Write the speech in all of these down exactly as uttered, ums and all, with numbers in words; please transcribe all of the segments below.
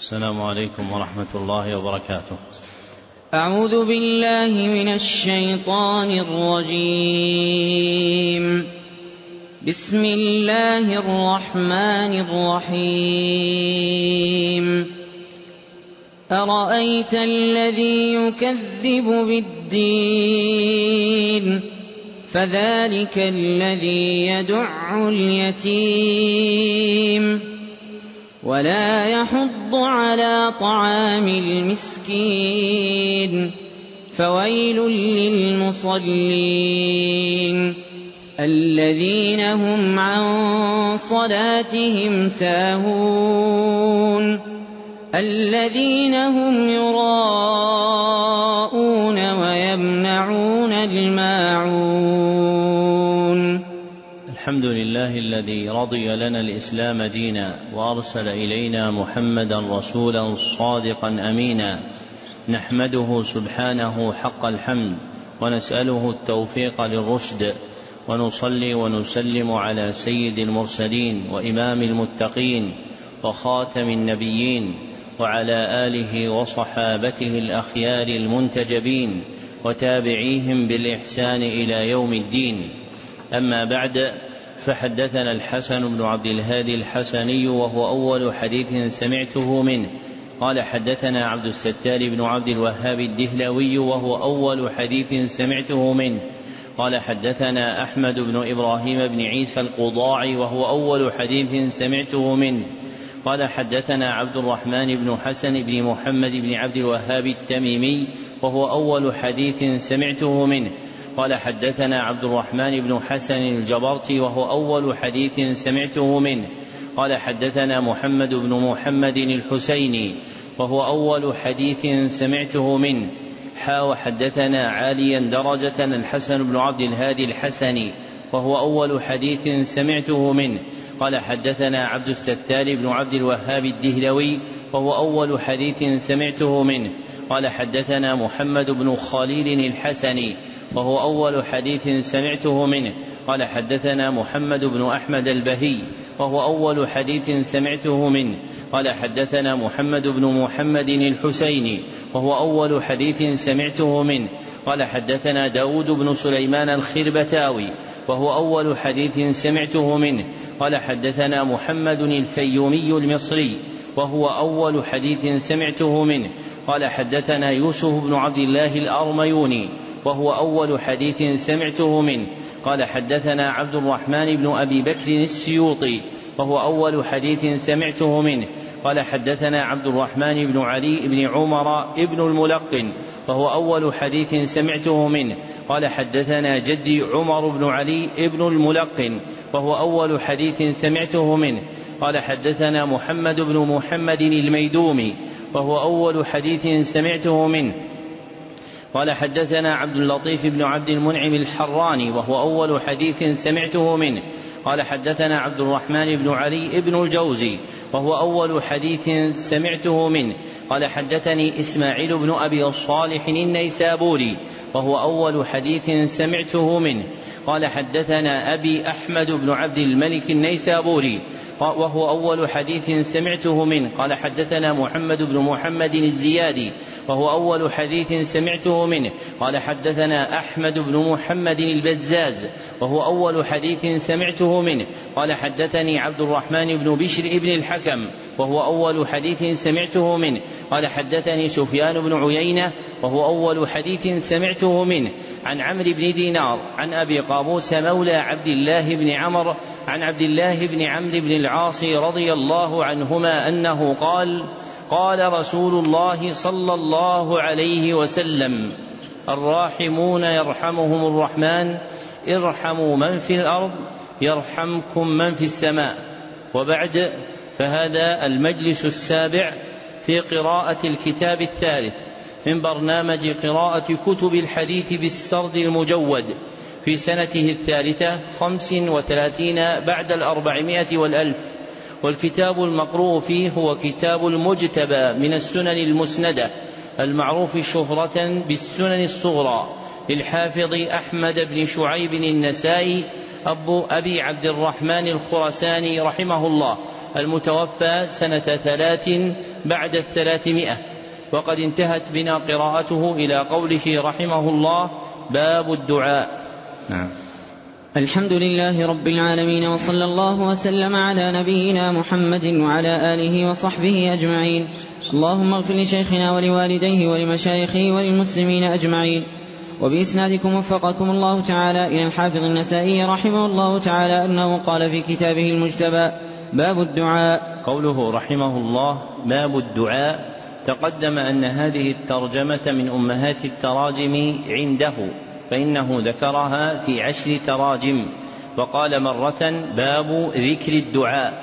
السلام عليكم ورحمة الله وبركاته. أعوذ بالله من الشيطان الرجيم. بسم الله الرحمن الرحيم. أرأيت الذي يكذب بالدين فذلك الذي يدع اليتيم ولا يحض على طعام المسكين فويل للمصلين الذين هم عن صلاتهم ساهون الذين هم يراءون ويمنعون الماعون. الحمد لله الذي رضي لنا الإسلام دينا وأرسل إلينا محمدا رسولا صادقا أمينا، نحمده سبحانه حق الحمد ونسأله التوفيق للرشد، ونصلي ونسلم على سيد المرسلين وإمام المتقين وخاتم النبيين وعلى آله وصحابته الأخيار المنتجبين وتابعيهم بالإحسان إلى يوم الدين. أما بعد، فحدثنا الحسن بن عبد الهادي الحسني وهو أول حديث سمعته منه قال حدثنا عبد الستار بن عبد الوهاب الدهلوي وهو أول حديث سمعته منه قال حدثنا أحمد بن إبراهيم بن عيسى القضاعي وهو أول حديث سمعته منه قال حدثنا عبد الرحمن بن حسن بن محمد بن عبد الوهاب التميمي وهو أول حديث سمعته منه قال حدثنا عبد الرحمن بن حسن الجبرتي وهو أول حديث سمعته منه قال حدثنا محمد بن محمد الحسيني وهو أول حديث سمعته منه حا وحدثنا عاليا درجة الحسن بن عبد الهادي الحسني وهو أول حديث سمعته منه قال حدثنا عبد الستار بن عبد الوهاب الدهلوي وهو أول حديث سمعته منه قال حدثنا محمد بن خليل الحسني وهو أول حديث سمعته منه قال حدثنا محمد بن أحمد البهي وهو أول حديث سمعته منه قال حدثنا محمد بن محمد الحسيني وهو أول حديث سمعته منه قال حدثنا داود بن سليمان الخربتاوي وهو أول حديث سمعته منه قال حدثنا محمد الفيومي المصري وهو أول حديث سمعته منه قال حدثنا يوسف بن عبد الله الأرميوني وهو أول حديث سمعته منه قال حدثنا عبد الرحمن بن أبي بكر السيوطي وهو أول حديث سمعته منه قال حدثنا عبد الرحمن بن علي بن عمر ابن الملقن وهو أول حديث سمعته منه قال حدثنا جدي عمر بن علي ابن الملقن وهو أول حديث سمعته منه قال حدثنا محمد بن محمد الميدومي وهو أول حديث سمعته منه قال حدثنا عبد اللطيف بن عبد المنعم الحراني وهو أول حديث سمعته منه قال حدثنا عبد الرحمن بن علي بن الجوزي وهو أول حديث سمعته منه قال حدثني إسماعيل بن أبي صالح النيسابوري وهو أول حديث سمعته منه قال حدثنا أبي أحمد بن عبد الملك النيسابوري وهو أول حديث سمعته منه قال حدثنا محمد بن محمد الزيادي وهو أول حديث سمعته منه قال حدثنا أحمد بن محمد البزاز وهو أول حديث سمعته منه قال حدثني عبد الرحمن بن بشر ابن الحكم وهو أول حديث سمعته منه قال حدثني سفيان بن عيينة وهو أول حديث سمعته منه عن عمرو بن دينار عن أبي قابوس مولى عبد الله بن عمرو عن عبد الله بن عمرو بن العاص رضي الله عنهما أنه قال قال رسول الله صلى الله عليه وسلم الراحمون يرحمهم الرحمن ارحموا من في الأرض يرحمكم من في السماء. وبعد، فهذا المجلس السابع في قراءة الكتاب الثالث من برنامج قراءة كتب الحديث بالسرد المجود في سنته الثالثة خمس وثلاثين بعد الأربعمائة والألف، والكتاب المقروء فيه هو كتاب المجتبى من السنن المسندة المعروف شهرة بالسنن الصغرى للحافظ أحمد بن شعيب النسائي أبو أبي عبد الرحمن الخرساني رحمه الله، المتوفى سنة ثلاث بعد الثلاثمائة. وقد انتهت بنا قراءته إلى قوله رحمه الله: باب الدعاء. نعم. الحمد لله رب العالمين، وصلى الله وسلم على نبينا محمد وعلى آله وصحبه أجمعين. اللهم اغفر لشيخنا ولوالديه ولمشايخه وللمسلمين أجمعين. وبإسنادكم وفقكم الله تعالى إلى الحافظ النسائي رحمه الله تعالى أنه قال في كتابه المجتبى: باب الدعاء. قوله رحمه الله باب الدعاء، تقدم أن هذه الترجمة من أمهات التراجم عنده، فإنه ذكرها في عشر تراجم، وقال مرة: باب ذكر الدعاء،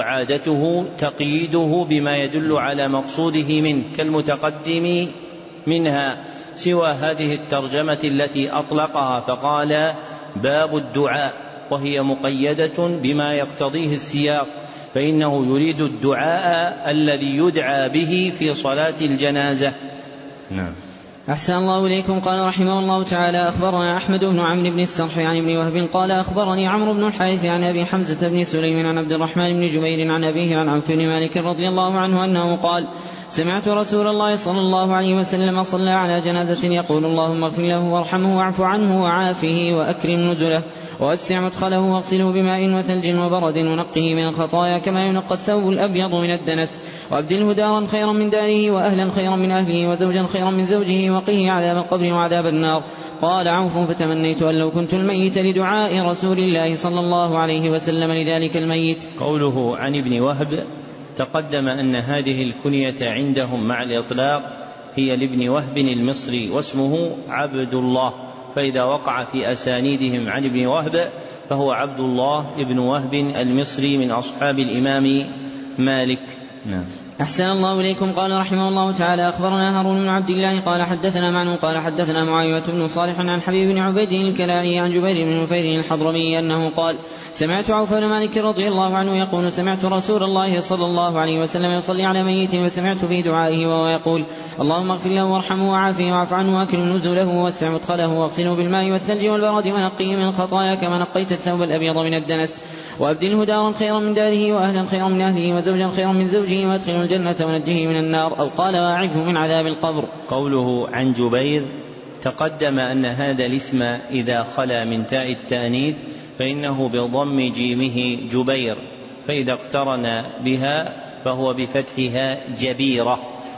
وعادته تقييده بما يدل على مقصوده منه كالمتقدم منها، سوى هذه الترجمة التي أطلقها فقال: باب الدعاء، وهي مقيدة بما يقتضيه السياق، فإنه يريد الدعاء الذي يدعى به في صلاة الجنازة. نعم. أحسن الله إليكم. قال رحمه الله تعالى: أخبرنا أحمد بن عمرو بن السرح عن ابن وهب قال: أخبرني عمرو بن الحارث عن أبي حمزة بن سليم عن عبد الرحمن بن جبير عن أبيه عن عوف بن مالك رضي الله عنه أنه قال: سمعت رسول الله صلى الله عليه وسلم صلى على جنازة يقول: اللهم اغفر له وارحمه واعف عنه وعافه وأكرم نزله ووسع مدخله واغسله بماء وثلج وبرد ونقه من الخطايا كما ينقى الثوب الأبيض من الدنس، وأبدله دارا خيرا من داره وأهلا خيرا من أهله وزوجا خيرا من زوجه وقه عذاب القبر وعذاب النار. قال عوف: فتمنيت أن لو كنت الميت لدعاء رسول الله صلى الله عليه وسلم لذلك الميت. قوله عن ابن وهب، تقدم أن هذه الكنية عندهم مع الإطلاق هي لابن وهب المصري، واسمه عبد الله، فإذا وقع في أسانيدهم عن ابن وهب فهو عبد الله ابن وهب المصري من أصحاب الإمام مالك. نعم. أحسن الله إليكم. قال رحمه الله تعالى: أخبرنا هارون بن عبد الله قال حدثنا معن قال حدثنا معاوية بن صالح عن حبيب بن عبيد الكلاعي عن جبير بن نفير الحضرمي أنه قال: سمعت عوف بن مالك رضي الله عنه يقول: سمعت رسول الله صلى الله عليه وسلم يصلي على ميت، وسمعت في دعائه وهو يقول: اللهم اغفر له وارحمه وعافه واعف عنه واكرم نزله ووسع مدخله واغسله بالماء والثلج والبرد ونقيه من الخطايا كما نقيت الثوب الأبيض من الدنس، وأبدله دارا خيرا من داره وأهلا خيرا من أهله وزوجا خيرا من زوجه وادخله الجنة ونجه من النار، أو قال: واعذه من عذاب القبر. قوله عن جبير، تقدم أن هذا الاسم إذا خلا من تاء التأنيث فإنه بضم جيمه جبير، فإذا اقترن بها فهو بفتحها جبيرة،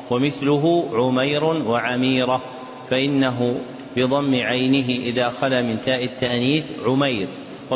ومثله عمير وعميرة، فإنه بضم عينه إذا خلا من تاء التأنيث عمير،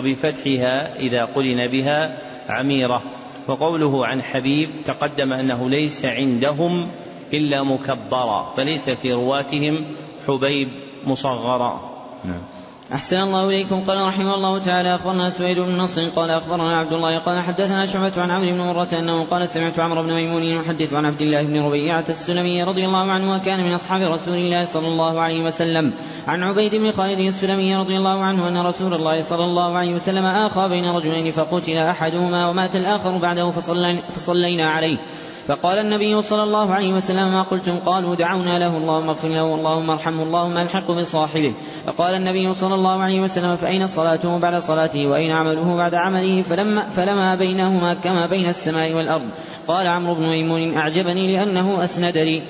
وبفتحها إذا قرن بها عميرة. وقوله عن حبيب، تقدم أنه ليس عندهم إلا مكبرا، فليس في رواتهم حبيب مصغرا. نعم. أحسن الله إليكم. قال رحمه الله تعالى: أخبرنا سويد بن نصر قال أخبرنا عبد الله قال حدثنا شعبة عن عمرو بن مرة أنه قال: سمعت عمرو بن ميمون يحدث عن عبد الله بن ربيعة السلمي رضي الله عنه، وكان من أصحاب رسول الله صلى الله عليه وسلم، عن عبيد بن خالد السلمي رضي الله عنه أن رسول الله صلى الله عليه وسلم آخى بين رجلين فقتل أحدهما ومات الآخر بعده فصلينا عليه، فقال النبي صلى الله عليه وسلم: ما قلتم؟ قالوا: دعونا له اللهم اغفر له اللهم ارحمه اللهم الحقه بصاحبه. فقال النبي صلى الله عليه وسلم: فأين صلاته بعد صلاته وأين عمله بعد عمله؟ فلما, فلما بينهما كما بين السماء والأرض. قال عمرو بن ميمون: أعجبني لأنه أسند لي.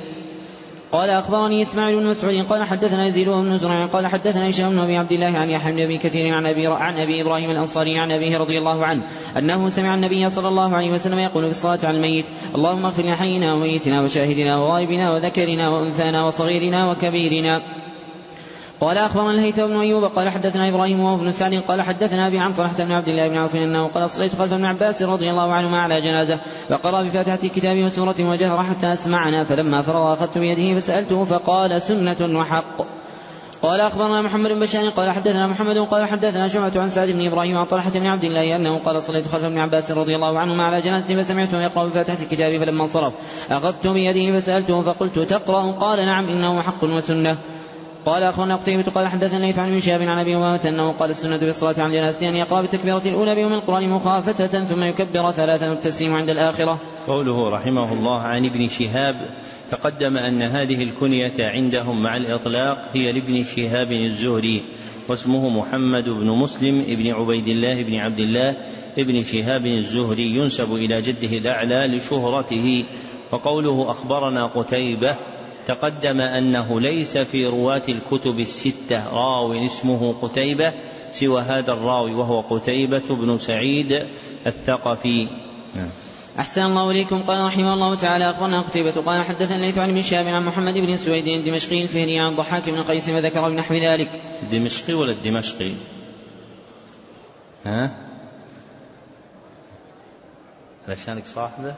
قال أخبرني إسماعيل بن مسعود قال حدثنا يزيد بن زرع قال حدثنا هشام بن أبي عبد الله عن يحيى بن أبي كثير عن أبي, عن أبي إبراهيم الأنصاري عن أبيه رضي الله عنه أنه سمع النبي صلى الله عليه وسلم يقول في الصلاة على الميت: اللهم اغفر لحينا وميتنا وشاهدنا وغائبنا وذكرنا وأنثانا وصغيرنا وكبيرنا. قال أخبرنا الهيثم بن أيوب قال حدثنا إبراهيم وهو بن سعد قال حدثنا أبي عن طلحة بن عبد الله بن عوف أنه قال: صليت خلف ابن عباس رضي الله عنهما على جنازة فقرأ بفاتحة الكتاب وسورة وجهر حتى أسمعنا، فلما فرغ أخذت بيده فسألته فقال: سنة وحق. قال أخبرنا محمد بن بشار قال حدثنا محمد قال حدثنا شعبة عن سعد بن إبراهيم عن طلحة بن عبد الله أنه قال: صليت خلف ابن عباس رضي الله عنهما على جنازة فسمعته يقرأ بفاتحة الكتاب، فلما انصرف أخذت بيده فسألته فقلت: تقرأ؟ قال: نعم إنه حق وسنة. قال أخونا قتيبة قال حدثنا ليث عن شهاب عن أبي أمامة أنه قال: السنة بالصلاة عن جنازة أن يقرأ بالتكبيرة الأولى بيوم القرآن مخافتة ثم يكبر ثلاثا والتسليم عند الآخرة. قوله رحمه الله عن ابن شهاب، تقدم أن هذه الكنية عندهم مع الإطلاق هي لابن شهاب الزهري، واسمه محمد بن مسلم ابن عبيد الله بن عبد الله ابن شهاب الزهري، ينسب إلى جده الأعلى لشهرته وقوله أخبرنا قتيبة تقدم أنه ليس في رواة الكتب الستة راو اسمه قتيبة سوى هذا الراوي وهو قتيبة بن سعيد الثقفي. أحسن الله إليكم. قال رحمه الله تعالى أخبرنا قتيبة قال حدثنا ليث عن ابن شهاب عن محمد بن سويد الدمشقي الفهري عن ضحاك بن قيس وذكر بنحو ذلك. الدمشقي ولا الدمشقي؟ ها؟ علشانك صاحبه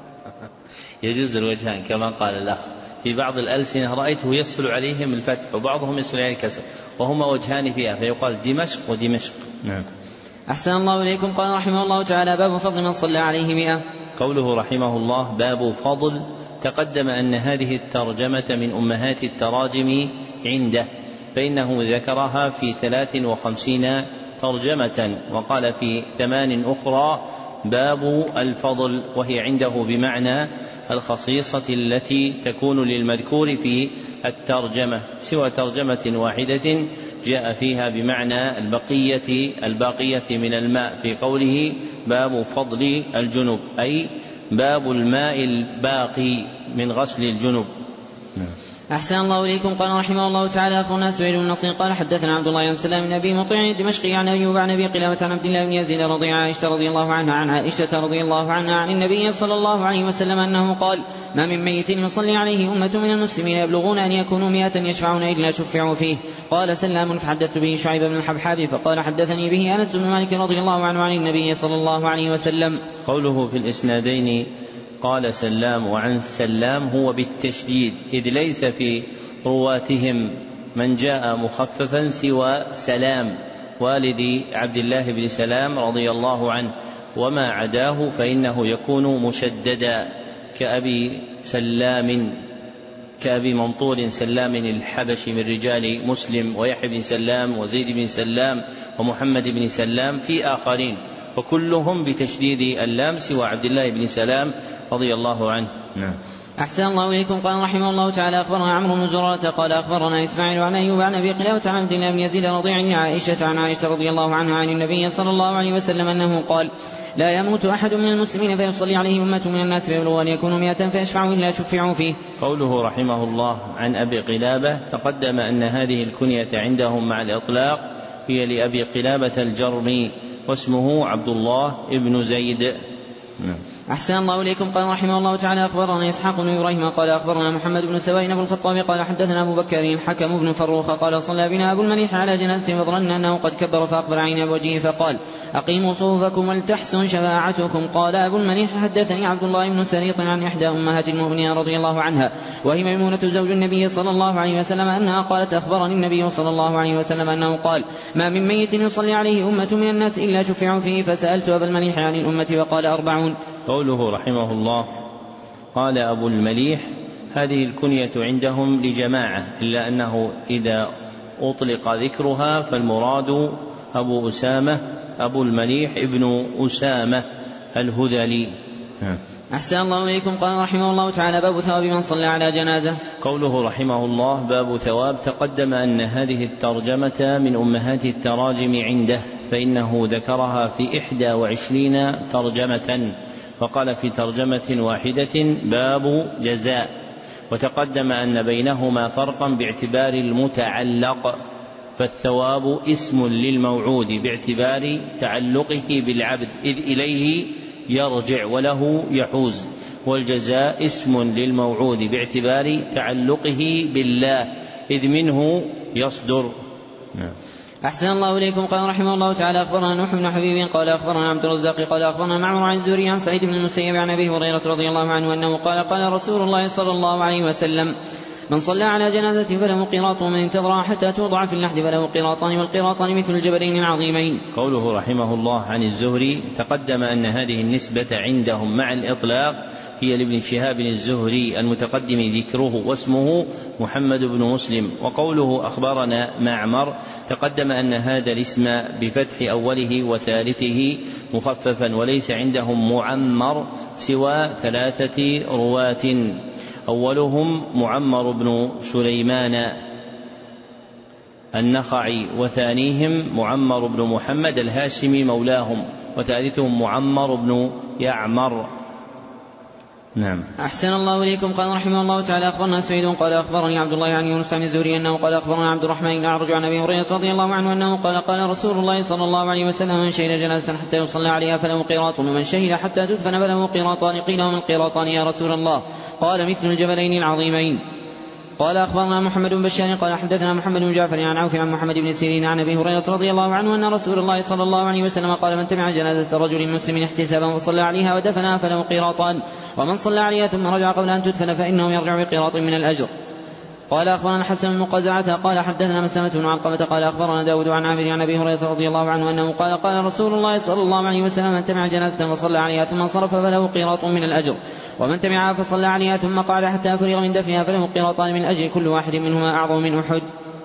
يجوز الوجهان كما قال الأخ. في بعض الألسنة رأيته يسهل عليهم الفتح وبعضهم يسهل عليه الكسر وهما وجهان فيها فيقال دمشق ودمشق. نعم. أحسن الله إليكم. قال رحمه الله تعالى باب فضل من صلى عليه مئة. قوله رحمه الله باب فضل تقدم أن هذه الترجمة من أمهات التراجم عنده فإنه ذكرها في ثلاث وخمسين ترجمة وقال في ثمان أخرى باب الفضل وهي عنده بمعنى الخصيصة التي تكون للمذكور في الترجمة سوى ترجمة واحدة جاء فيها بمعنى البقية الباقية من الماء في قوله باب فضل الجنب أي باب الماء الباقي من غسل الجنب. أحسن الله إليكم. قال رحمه الله تعالى أخونا سعيد بن نصير قال حدثنا عبد الله بن سلام بن أبي مطيع الدمشقي عن أيوب عن أبي قلابة عن عبد الله بن يزيد رضي عن عائشة رضي الله عنها عن عائشة رضي الله عنها عن النبي صلى الله عليه وسلم أنه قال ما من ميت يصلي عليه أمة من المسلمين يبلغون أن يكونوا مئة يشفعون إلا شفعوا فيه. قال سلام فحدثت به شعيب بن الحبحاب فقال حدثني به أنس بن مالك رضي الله عنه عن النبي صلى الله عليه وسلم. قوله في الإسنادين قال سلام وعن سلام هو بالتشديد إذ ليس في رواتهم من جاء مخففا سوى سلام والد عبد الله بن سلام رضي الله عنه وما عداه فإنه يكون مشددا كأبي سلام كأبي منطور سلام الحبشي من رجال مسلم ويحيى بن سلام وزيد بن سلام ومحمد بن سلام في آخرين وكلهم بتشديد اللام سوى عبد الله بن سلام رضي الله عنه. نعم. أحسن الله إليكم. قال رحمه الله تعالى أخبرنا عمرو بن زرارة قال أخبرنا إسماعيل عن أيوب عن أبي قلابة عن عبد الله بن يزيد رضي عن عائشة عن عائشة رضي الله عنها عن النبي صلى الله عليه وسلم أنه قال لا يموت أحد من المسلمين فيصلي عليه أمة من الناس فيبلغوا أن يكونوا مئة فيشفعوا إلا شفعوا فيه. قوله رحمه الله عن أبي قلابة تقدم أن هذه الكنية عندهم مع الإطلاق هي لأبي قلابة الجرمي واسمه عبد الله ابن زيد. أحسن الله إليكم. قال رحمه الله تعالى أخبرنا إسحاق بن إبراهيم قال أخبرنا محمد بن سوين أبو الخطاب قال حدثنا أبو بكر الحكم بن فروخ قال صلى بنا أبو المليح على جنازة فظننا أنه قد كبر فأقبل عين وجهه فقال أقيموا صفوفكم ولتحسن شفاعتكم. قال أبو المليح حدثني عبد الله بن سريط عن إحدى أمهات المؤمنين رضي الله عنها وهي ميمونة زوج النبي صلى الله عليه وسلم أنها قالت أخبرني النبي صلى الله عليه وسلم أنه قال ما من ميت يصلي عليه أمة من الناس إلا شفعوا فيه. فسألت أبا المليح عن الأمة وقال أربعون. قوله رحمه الله قال أبو المليح هذه الكنية عندهم لجماعة إلا أنه إذا أطلق ذكرها فالمراد أبو أسامة أبو المليح ابن أسامة الهذلي. أحسن الله إليكم. قال رحمه الله تعالى باب ثواب من صلى على جنازة. قوله رحمه الله باب ثواب تقدم أن هذه الترجمة من أمهات التراجم عنده فإنه ذكرها في إحدى وعشرين ترجمة وقال في ترجمة واحدة باب جزاء وتقدم أن بينهما فرقا باعتبار المتعلق فالثواب اسم للموعود باعتبار تعلقه بالعبد إذ إليه يرجع وله يحوز والجزاء اسم للموعود باعتبار تعلقه بالله إذ منه يصدر. نعم. أحسن الله إليكم. قال رحمه الله تعالى أخبرنا نوح بن حبيب قال أخبرنا عبد الرزاق قال أخبرنا معمر عن الزهري عن سعيد بن المسيب عن أبي هريرة رضي الله عنه أنه قال قال رسول الله صلى الله عليه وسلم من صلى على جنازة فله قيراط ومن انتظر حتى توضع في اللحد فله قيراطان والقيراطان مثل الجبلين العظيمين. قوله رحمه الله عن الزهري تقدم أن هذه النسبة عندهم مع الإطلاق هي لابن شهاب الزهري المتقدم ذكره واسمه محمد بن مسلم. وقوله أخبرنا معمر تقدم أن هذا الاسم بفتح أوله وثالثه مخففا وليس عندهم معمر سوى ثلاثة رواة أولهم معمر بن سليمان النخعي وثانيهم معمر بن محمد الهاشمي مولاهم وثالثهم معمر بن يعمر نعم. أحسن الله إليكم. قال رحمه الله تعالى أخبرنا سعيد قال أخبرني عبد الله عن يونس عن الزهري أنه قال أخبرنا عبد الرحمن بن أعرج عن أبي هريرة رضي الله عنه أنه قال قال رسول الله صلى الله عليه وسلم من شهد جنازة حتى يصلى عليها فله قيراط ومن شهد حتى تدفن فله قيراطان. قيل وما القيراطان يا رسول الله؟ قال مثل الجبلين العظيمين. قال أخبرنا محمد بن بشار قال حدثنا محمد بن جعفر عن عوف عن محمد بن سيرين عن أبي هريرة رضي الله عنه أن رسول الله صلى الله عليه وسلم قال من تبع جنازة رجل مسلم احتسابا وصلى عليها ودفنها فله قيراطان ومن صلى عليها ثم رجع قبل أن تدفن فإنه يرجع بقيراط من الأجر. قال أخبرنا حسن بن قزعة قال حدثنا مسلمة بن علقمة قال أخبرنا داود عن عامر عن أبي هريرة رضي الله عنه أنه قال قال رسول الله صلى الله عليه وسلم من تبع جنازة وصلى عليها ثم انصرف فله قيراط من الأجر ومن تبعها فصلى عليها ثم قعد حتى فرغ من دفنها فله قيراطان من أجر كل واحد منهما أعظم من أحد.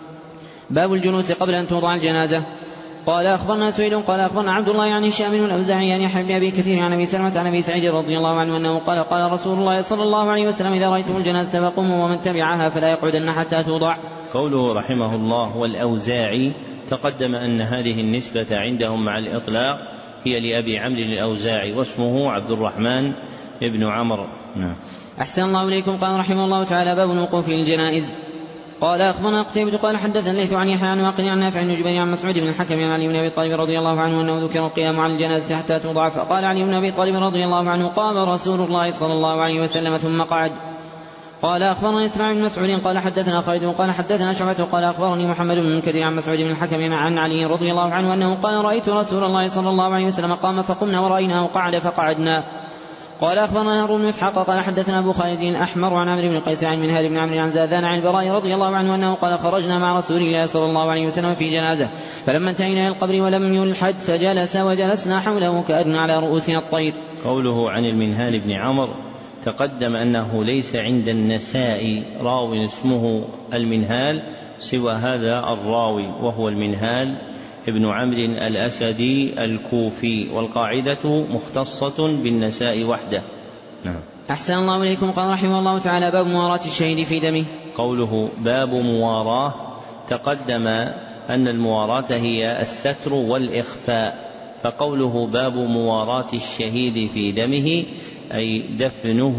باب الجلوس قبل أن توضع الجنازة. قال أخبرنا سويد قال أخبرنا عبد الله يعني هشام بن الأوزاعي يعني يحيى بن أبي كثير عن أبي سلمة عن أبي سعيد رضي الله عنه أنه قال قال رسول الله صلى الله عليه وسلم إذا رأيتم الجنازة فقوموا ومن تبعها فلا يقعدن حتى توضع. قوله رحمه الله والأوزاعي تقدم أن هذه النسبة عندهم مع الإطلاق هي لأبي عمرو الأوزاعي واسمه عبد الرحمن ابن عمرو. نعم. أحسن الله إليكم. قال رحمه الله تعالى باب الوقوف للجنائز. قال أخبرنا قتيبة قال حدثنا الليث عن يحيى عن واقد عن نافع بن جبير عن مسعود بن الحكم عن علي بن أبي طالب رضي الله عنه أنه ذكر القيام على الجنازة حتى توضع فقال علي بن أبي طالب رضي الله عنه قام رسول الله صلى الله عليه وسلم ثم قعد. قال أخبرنا إسماعيل بن مسعود قال حدثنا خالد قال حدثنا شعبة قال أخبرني محمد بن منكدر عن مسعود بن الحكم عن علي رضي الله عنه أنه قال رأيت رسول الله صلى الله عليه وسلم قام فقمنا ورأيناه قعد فقعدنا. قال أخبرنا هارون بن إسحاق قال حدثنا أبو خالد الأحمر عن عمرو بن قيس عن منهال بن عمرو عن زاذان عن البراء رضي الله عنه أنه قال خرجنا مع رسول الله صلى الله عليه وسلم في جنازة فلما انتهينا إلى القبر ولم يلحد فجلس وجلسنا حوله كأن على رؤوسنا الطير. قوله عن المنهال بن عمرو تقدم أنه ليس عند النسائي راو اسمه المنهال سوى هذا الراوي وهو المنهال ابن عمرو الأسدي الكوفي والقاعدة مختصة بالنساء وحده. نعم. أحسن الله إليكم. قال رحمه الله تعالى باب مواراة الشهيد في دمه. قوله باب مواراه تقدم أن المواراة هي الستر والإخفاء فقوله باب مواراة الشهيد في دمه أي دفنه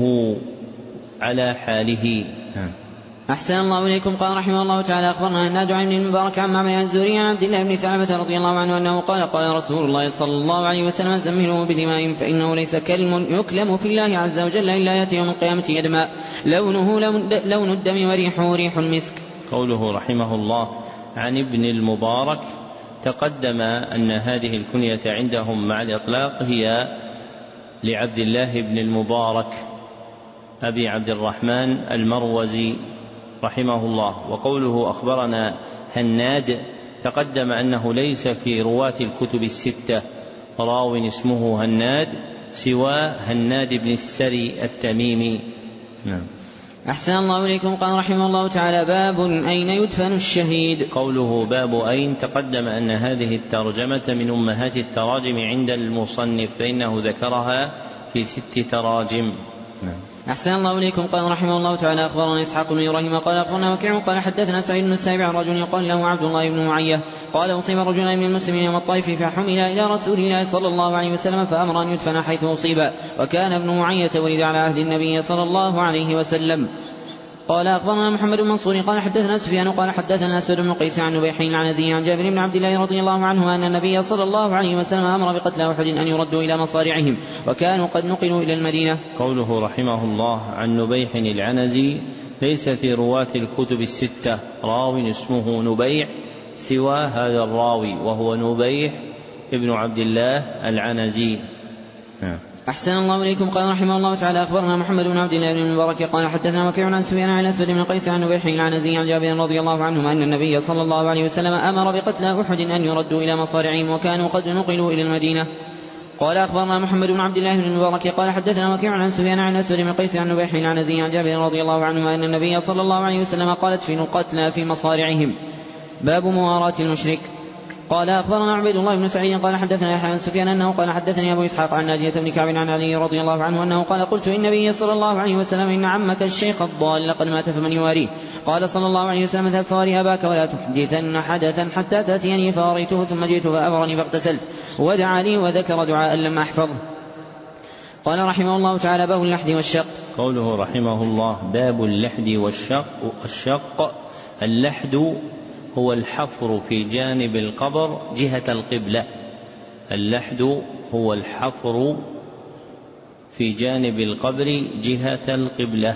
على حاله. نعم. أحسن الله إليكم. قال رحمه الله تعالى أخبرنا هناد عن المبارك عن معمر الزهري عن عبد الله بن ثعلبة رضي الله عنه أنه قال قال رسول الله صلى الله عليه وسلم زملوا بدمائهم فإنه ليس كلم يكلم في الله عز وجل إلا يأتي يوم القيامة يدمى لونه لون الدم وريحه ريح المسك. قوله رحمه الله عن ابن المبارك تقدم أن هذه الكنية عندهم مع الإطلاق هي لعبد الله بن المبارك أبي عبد الرحمن المروزي رحمه الله. وقوله أخبرنا هناد تقدم أنه ليس في رواة الكتب الستة راو اسمه هناد سوى هناد بن السري التميمي. نعم. أحسن الله إليكم. قال رحمه الله تعالى باب أين يدفن الشهيد. قوله باب أين تقدم أن هذه الترجمة من أمهات التراجم عند المصنف فإنه ذكرها في ست تراجم. نعم. أحسن الله إليكم. قال رحمه الله تعالى أخبرنا إسحاق بن إبراهيم قال أخبرنا وكيع قال حدثنا سعيد بن السائب عن رجل يقال له عبد الله بن معية قال أصيب رجلان من المسلمين يوم الطائف فحمل إلى رسول الله صلى الله عليه وسلم فأمر أن يدفن حيث أصيب وكان ابن معية ولد على عهد النبي صلى الله عليه وسلم. قال أخبرنا محمد بن منصور قال حدثنا سفيان قال حدثنا أسود بن قيس عن نبيح عن أزيه عن جابر بن عبد الله رضي الله عنه أن النبي صلى الله عليه وسلم أمر بقتل أحد أن يردوا إلى مصارعهم وكانوا قد نقلوا إلى المدينة. قوله رحمه الله عن نبيح العنزي ليس في رواة الكتب الستة راو اسمه نبيح سوى هذا الراوي وهو نبيح ابن عبد الله العنزي. نعم. أحسن الله إليكم. قال رحمه الله تعالى أخبرنا محمد بن عبد الله بن المبارك قال حدثنا وكيع عن سفيان عن الأسود بن قيس عن نبيح العنزي عن جابر رضي الله عنه أن النبي صلى الله عليه وسلم أمر بقتل أحد أن يردوا إلى مصارعهم وكانوا قد نقلوا إلى المدينة. قال أخبرنا محمد بن عبد الله بن المبارك قال حدثنا وكيع عن سفيان عن الأسود بن قيس عن نبيح العنزي عن جابر رضي الله عنه أن النبي صلى الله عليه وسلم قال ادفنوا القتلى في مصارعهم. باب مواراة المشرك. قال أخبرنا عبيد الله بن سعيد قال حدثنا يحيى عن سفيان أنه قال حدثني أبو إسحاق عن ناجية بن كعب عن علي رضي الله عنه أنه قال قلت للنبي صلى الله عليه وسلم إن عمك الشيخ الضال لقد مات فمن يواريه. قال صلى الله عليه وسلم اذهب فواري أباك ولا تحدثن حدثا حتى تأتيني فواريته ثم جئت فأمرني فاغتسلت ودعا لي وذكر دعاء لم أحفظه. قال رحمه الله تعالى: باب اللحد والشق. قوله رحمه الله: باب اللحد والشق. الشق اللحد هو الحفر في جانب القبر جهة القبلة. اللحد هو الحفر في جانب القبر جهة القبلة.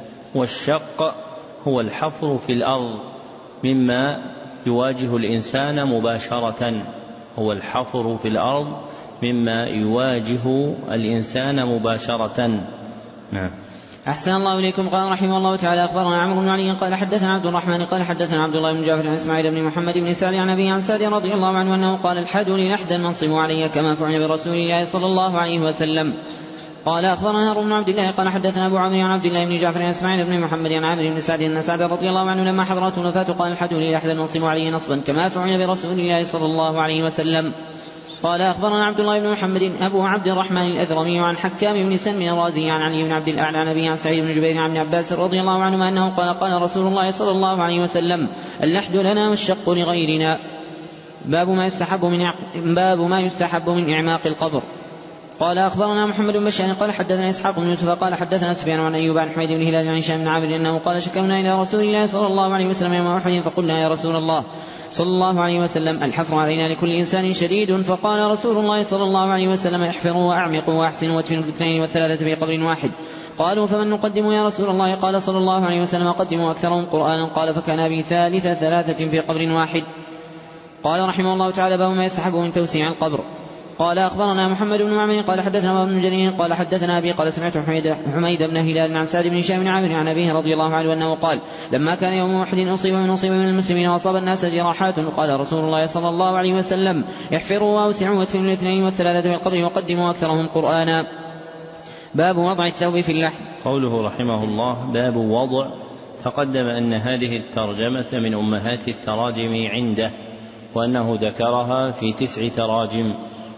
والشق هو الحفر في الأرض مما يواجه الإنسان مباشرة. هو الحفر في الأرض مما يواجه الإنسان مباشرة. نعم. أحسن الله إليكم. قال رحمه الله تعالى: أخبرنا عمرو بن علي قال حدثنا عبد الرحمن قال حدثنا عبد الله بن جعفر عن إسماعيل بن محمد بن سعد عن أبي عن سعد رضي الله عنه أنه قال: الحد لي لحدا منصب علي كما فعل برسول الله صلى الله عليه وسلم. قال أخبرنا هارون بن عبد الله قال حدثنا أبو عمرو عن عبد الله بن جعفر عن إسماعيل بن محمد عن عامر بن سعد أن سعد رضي الله عنه لما حضرته الوفاة قال: الحد لي لحدا منصب علي نصبا كما فعل برسول الله صلى الله عليه وسلم. قال أخبرنا عبد الله بن محمد أبو عبد الرحمن الأذرمي عن حكام بن سلم الرازي عن علي بن عبد الأعلى عن أبي عن سعيد بن جبير عن ابن عباس رضي الله عنهما أنه قال: قال رسول الله صلى الله عليه وسلم: اللحد لنا والشق لغيرنا. باب ما يستحب من باب ما يستحب من إعماق القبر. قال أخبرنا محمد بن بشار قال حدثنا إسحاق بن يوسف قال حدثنا سفيان عن أيوب عن حميد بن هلال عن هشام بن عامر أنه قال: شكونا إلى رسول الله صلى الله عليه وسلم يوم أحد فقلنا: يا رسول الله صلى الله عليه وسلم، الحفر علينا لكل إنسان شديد. فقال رسول الله صلى الله عليه وسلم: احفروا وأعمقوا وأحسنوا وادفنوا الاثنين والثلاثة في قبر واحد. قالوا: فمن نقدم يا رسول الله؟ قال صلى الله عليه وسلم: قدموا أكثرهم قرآنا. قال: فكان أبي ثالث ثلاثة في قبر واحد. قال رحمه الله تعالى: باب ما يستحب من توسيع القبر. قال أخبرنا محمد بن معمر قال حدثنا ابن جرير قال حدثنا أبي قال: سمعت حميد, حميد بن هلال عن سعد بن هشام بن عامر عن أبيه رضي الله عنه أنه قال: لما كان يوم أحد أصيب من أصيب من المسلمين وأصاب الناس جراحات قال رسول الله صلى الله عليه وسلم: احفروا وأوسعوا وادفنوا الاثنين والثلاثة في القبر وقدموا أكثرهم قرآنا. باب وضع الثوب في اللحد. قوله رحمه الله: باب وضع. تقدم أن هذه الترجمة من أمهات التراجم عنده، وأنه ذكرها في تسع تراجم.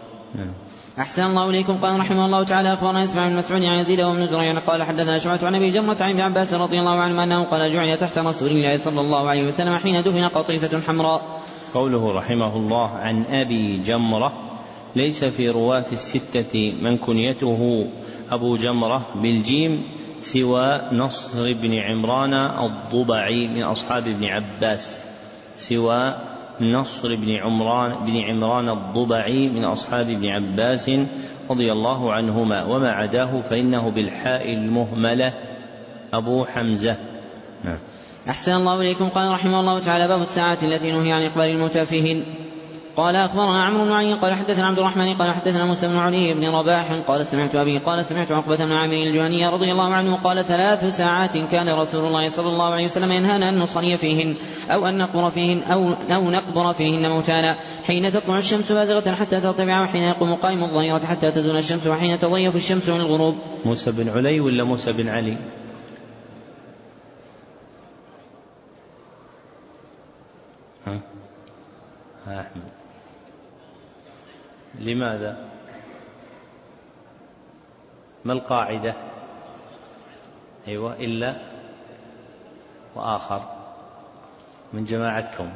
أحسن الله إليكم. قال رحمه الله تعالى: أخبرنا إسماعيل بن مسعود عن يزيد وابن زريع قال حدثنا شعبة عن أبي جمرة عن ابن عباس رضي الله عنه أنه قال: جعل تحت رسول الله صلى الله عليه وسلم حين دفن قطيفة حمراء. قوله رحمه الله: عن أبي جمرة، ليس في رواة الستة من كنيته أبو جمرة بالجيم سوى نصر بن عمران الضبعي من أصحاب ابن عباس سوى نصر بن عمران بن عمران الضبعي من أصحاب ابن عباس رضي الله عنهما، وما عداه فإنه بالحاء المهملة أبو حمزة. نعم. أحسن الله إليكم. قال رحمه الله تعالى: باب الساعات التي نهي عن إقبال الموتى فيهن. قال أخبرنا عمرو بن علي قال حدثنا عبد الرحمن قال حدثنا موسى بن علي بن رباح قال: سمعت أبي قال: سمعت عقبة بن عامر الجهني رضي الله عنه قال: ثلاث ساعات كان رسول الله صلى الله عليه وسلم ينهانا أن نصلي فيهن أو أن نقبر فيهن أو, أو نقبر فيهن موتانا: حين تطلع الشمس بازغة حتى ترتفع، وحين يقوم قائم الظهيرة حتى تزول الشمس، وحين تضيف الشمس من الغروب. موسى بن علي ولا موسى بن علي؟ ها ها أحمد، لماذا؟ ما القاعدة؟ أيوة، إلا وآخر من جماعتكم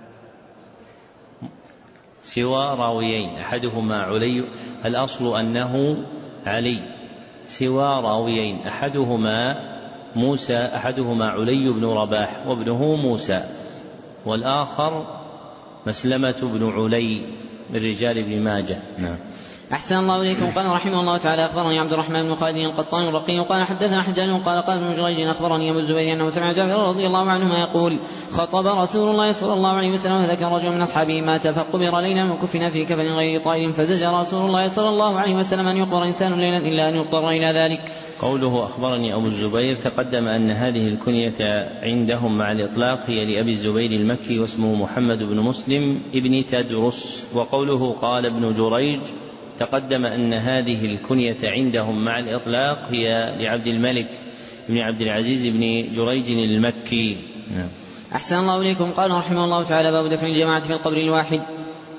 سوى راويين أحدهما علي، الأصل أنه علي، سوى راويين أحدهما موسى أحدهما علي بن رباح وابنه موسى، والآخر مسلمة بن علي من رجال ابن ماجه. نعم. أحسن الله إليكم. قال رحمه الله تعالى: أخبرني عبد الرحمن بن خالد القطان الرقي قال حدثنا حجاج قال قال ابن جريج أخبرني أبو الزبير أنه سمع جابر رضي الله عنهما يقول: خطب رسول الله صلى الله عليه وسلم فذكر رجل من أصحابه مات فقبر ليلا وكفن في كفن غير طائر، فزجر رسول الله صلى الله عليه وسلم أن يقبر إنسان ليلا إلا أن يضطر إلى ذلك. قوله أخبرني أبو الزبير، تقدم أن هذه الكنية عندهم مع الإطلاق هي لأبي الزبير المكي واسمه محمد بن مسلم ابن تدرس. وقوله قال ابن جريج، تقدم أن هذه الكنية عندهم مع الإطلاق هي لعبد الملك بن عبد العزيز بن جريج المكي. نعم. أحسن الله إليكم. قال رحمه الله تعالى: باب دفن الجماعة في القبر الواحد.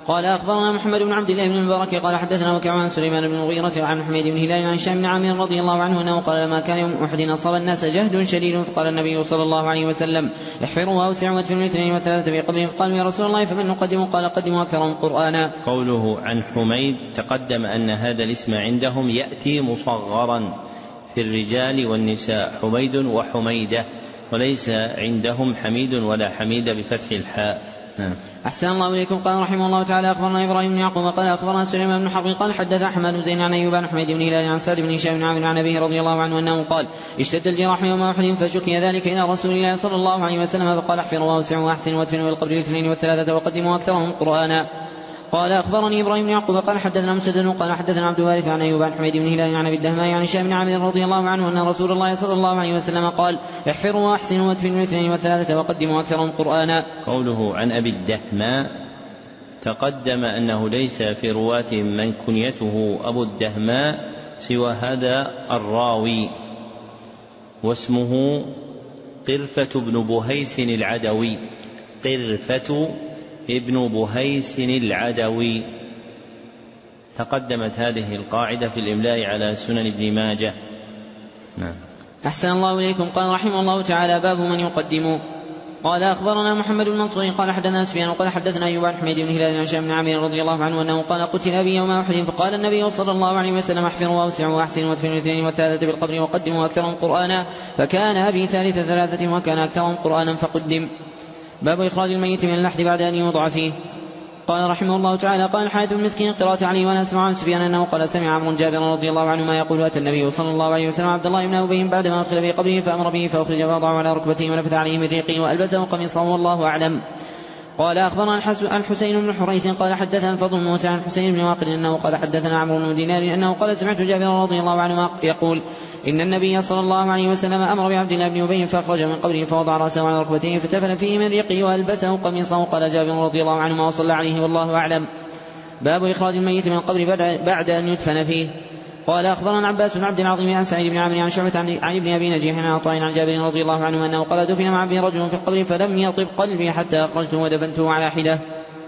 قال أخبرنا محمد بن عبد الله بن المبارك قال حدثنا وكيع عن سليمان بن المغيرة عن حميد بن هلال عن هشام بن عامر رضي الله عنه أنه قال لما كان يوم أحد أصاب الناس جهد شديد فقال النبي صلى الله عليه وسلم احفروا وأوسعوا وادفنوا الاثنين والثلاثة في قبره فقالوا يا رسول الله فمن نقدم؟ قال قدموا أكثرهم قرآنا. قوله عن حميد تقدم أن هذا الاسم عندهم يأتي مصغرا في الرجال والنساء حميد وحميدة، وليس عندهم حميد ولا حميد بفتح الحاء. أحسن الله إليكم. قال رحمه الله تعالى أخبرنا إبراهيم بن يعقوب قال أخبرنا سليمان بن حرب قال حدث أحمد بن زين عن أيوب عن حميد بن هلال عن سعد بن هشام بن عامر عن أبيه رضي الله عنه أنه قال اشتد الجراح يوم أحد فشكي ذلك إلى رسول الله صلى الله عليه وسلم فقال احفروا وأوسعوا وأحسنوا وادفنوا بالقبر الاثنين والثلاثة وقدموا أكثرهم قرآنا. قال أخبرني إبراهيم بن يعقوب قال حدثنا مسدد قال حدثنا عبد الوارث عن أيوب عن حميد بن هلال عن أبي الدهماء عن هشام بن عامر رضي الله عنه أن رسول الله صلى الله عليه وسلم قال احفروا وأحسنوا وادفنوا الاثنين والثلاثة وقدموا أكثرهم قرآنا. قوله عن أبي الدهماء تقدم أنه ليس في رواتهم من كنيته أبو الدهماء سوى هذا الراوي، واسمه قرفة بن بهيس العدوي. قرفة ابن بهيس العدوي. تقدمت هذه القاعدة في الإملاء على سنن ابن ماجه. نعم. أحسن الله إليكم. قال رحمه الله تعالى باب من يقدم. قال أخبرنا محمد بن منصور قال حدثنا سفيان قال حدثنا أيوب عن حميد بن هلال عن هشام بن عامر رضي الله عنه أنه قال قتل أبي يوم أحد فقال النبي صلى الله عليه وسلم احفروا وأوسعوا وأحسنوا وادفنوا الاثنين والثلاثة بالقبر وقدموا أكثرهم قرآنا فكان أبي ثالث ثلاثة وكان أكثرهم قرآنا فقدم. باب إخراج الميت من اللحد بعد أن يوضع فيه. قال رحمه الله تعالى قال الحارث بن مسكين قراءة علي وأنا أسمع عن سفيان أنه قال سمع عمرو جابر رضي الله عنه ما يقول أتى النبي صلى الله عليه وسلم عبد الله بن أبي بعدما أدخل في قبره فأمر به فأخرج ووضعه على ركبته ونفث عليه من ريقه وألبسه قميصه والله أعلم. قال أخبرنا الحسين بن حريث قال حدثنا الفضل بن موسى عن حسين بن واقد أنه قال حدثنا عمرو بن دينار أنه قال سمعت جابر رضي الله عنه يقول إن النبي صلى الله عليه وسلم أمر بعبد الله بن أبي فأخرج من قبره فوضع رأسه على ركبته فتفل فيه من ريقه وألبسه قميصه. قال جابر رضي الله عنه وصلى عليه والله أعلم. باب إخراج الميت من القبر بعد أن يدفن فيه. قال أخبرنا عباس بن عبد العظيم عن سعيد بن عامر عن شعبة عن ابن أبي نجيح عن عطاء عن جابر رضي الله عنه أنه قال دفن مع ابن رجل في القبر فلم يطب قلبي حتى أخرجته ودفنته على حدة.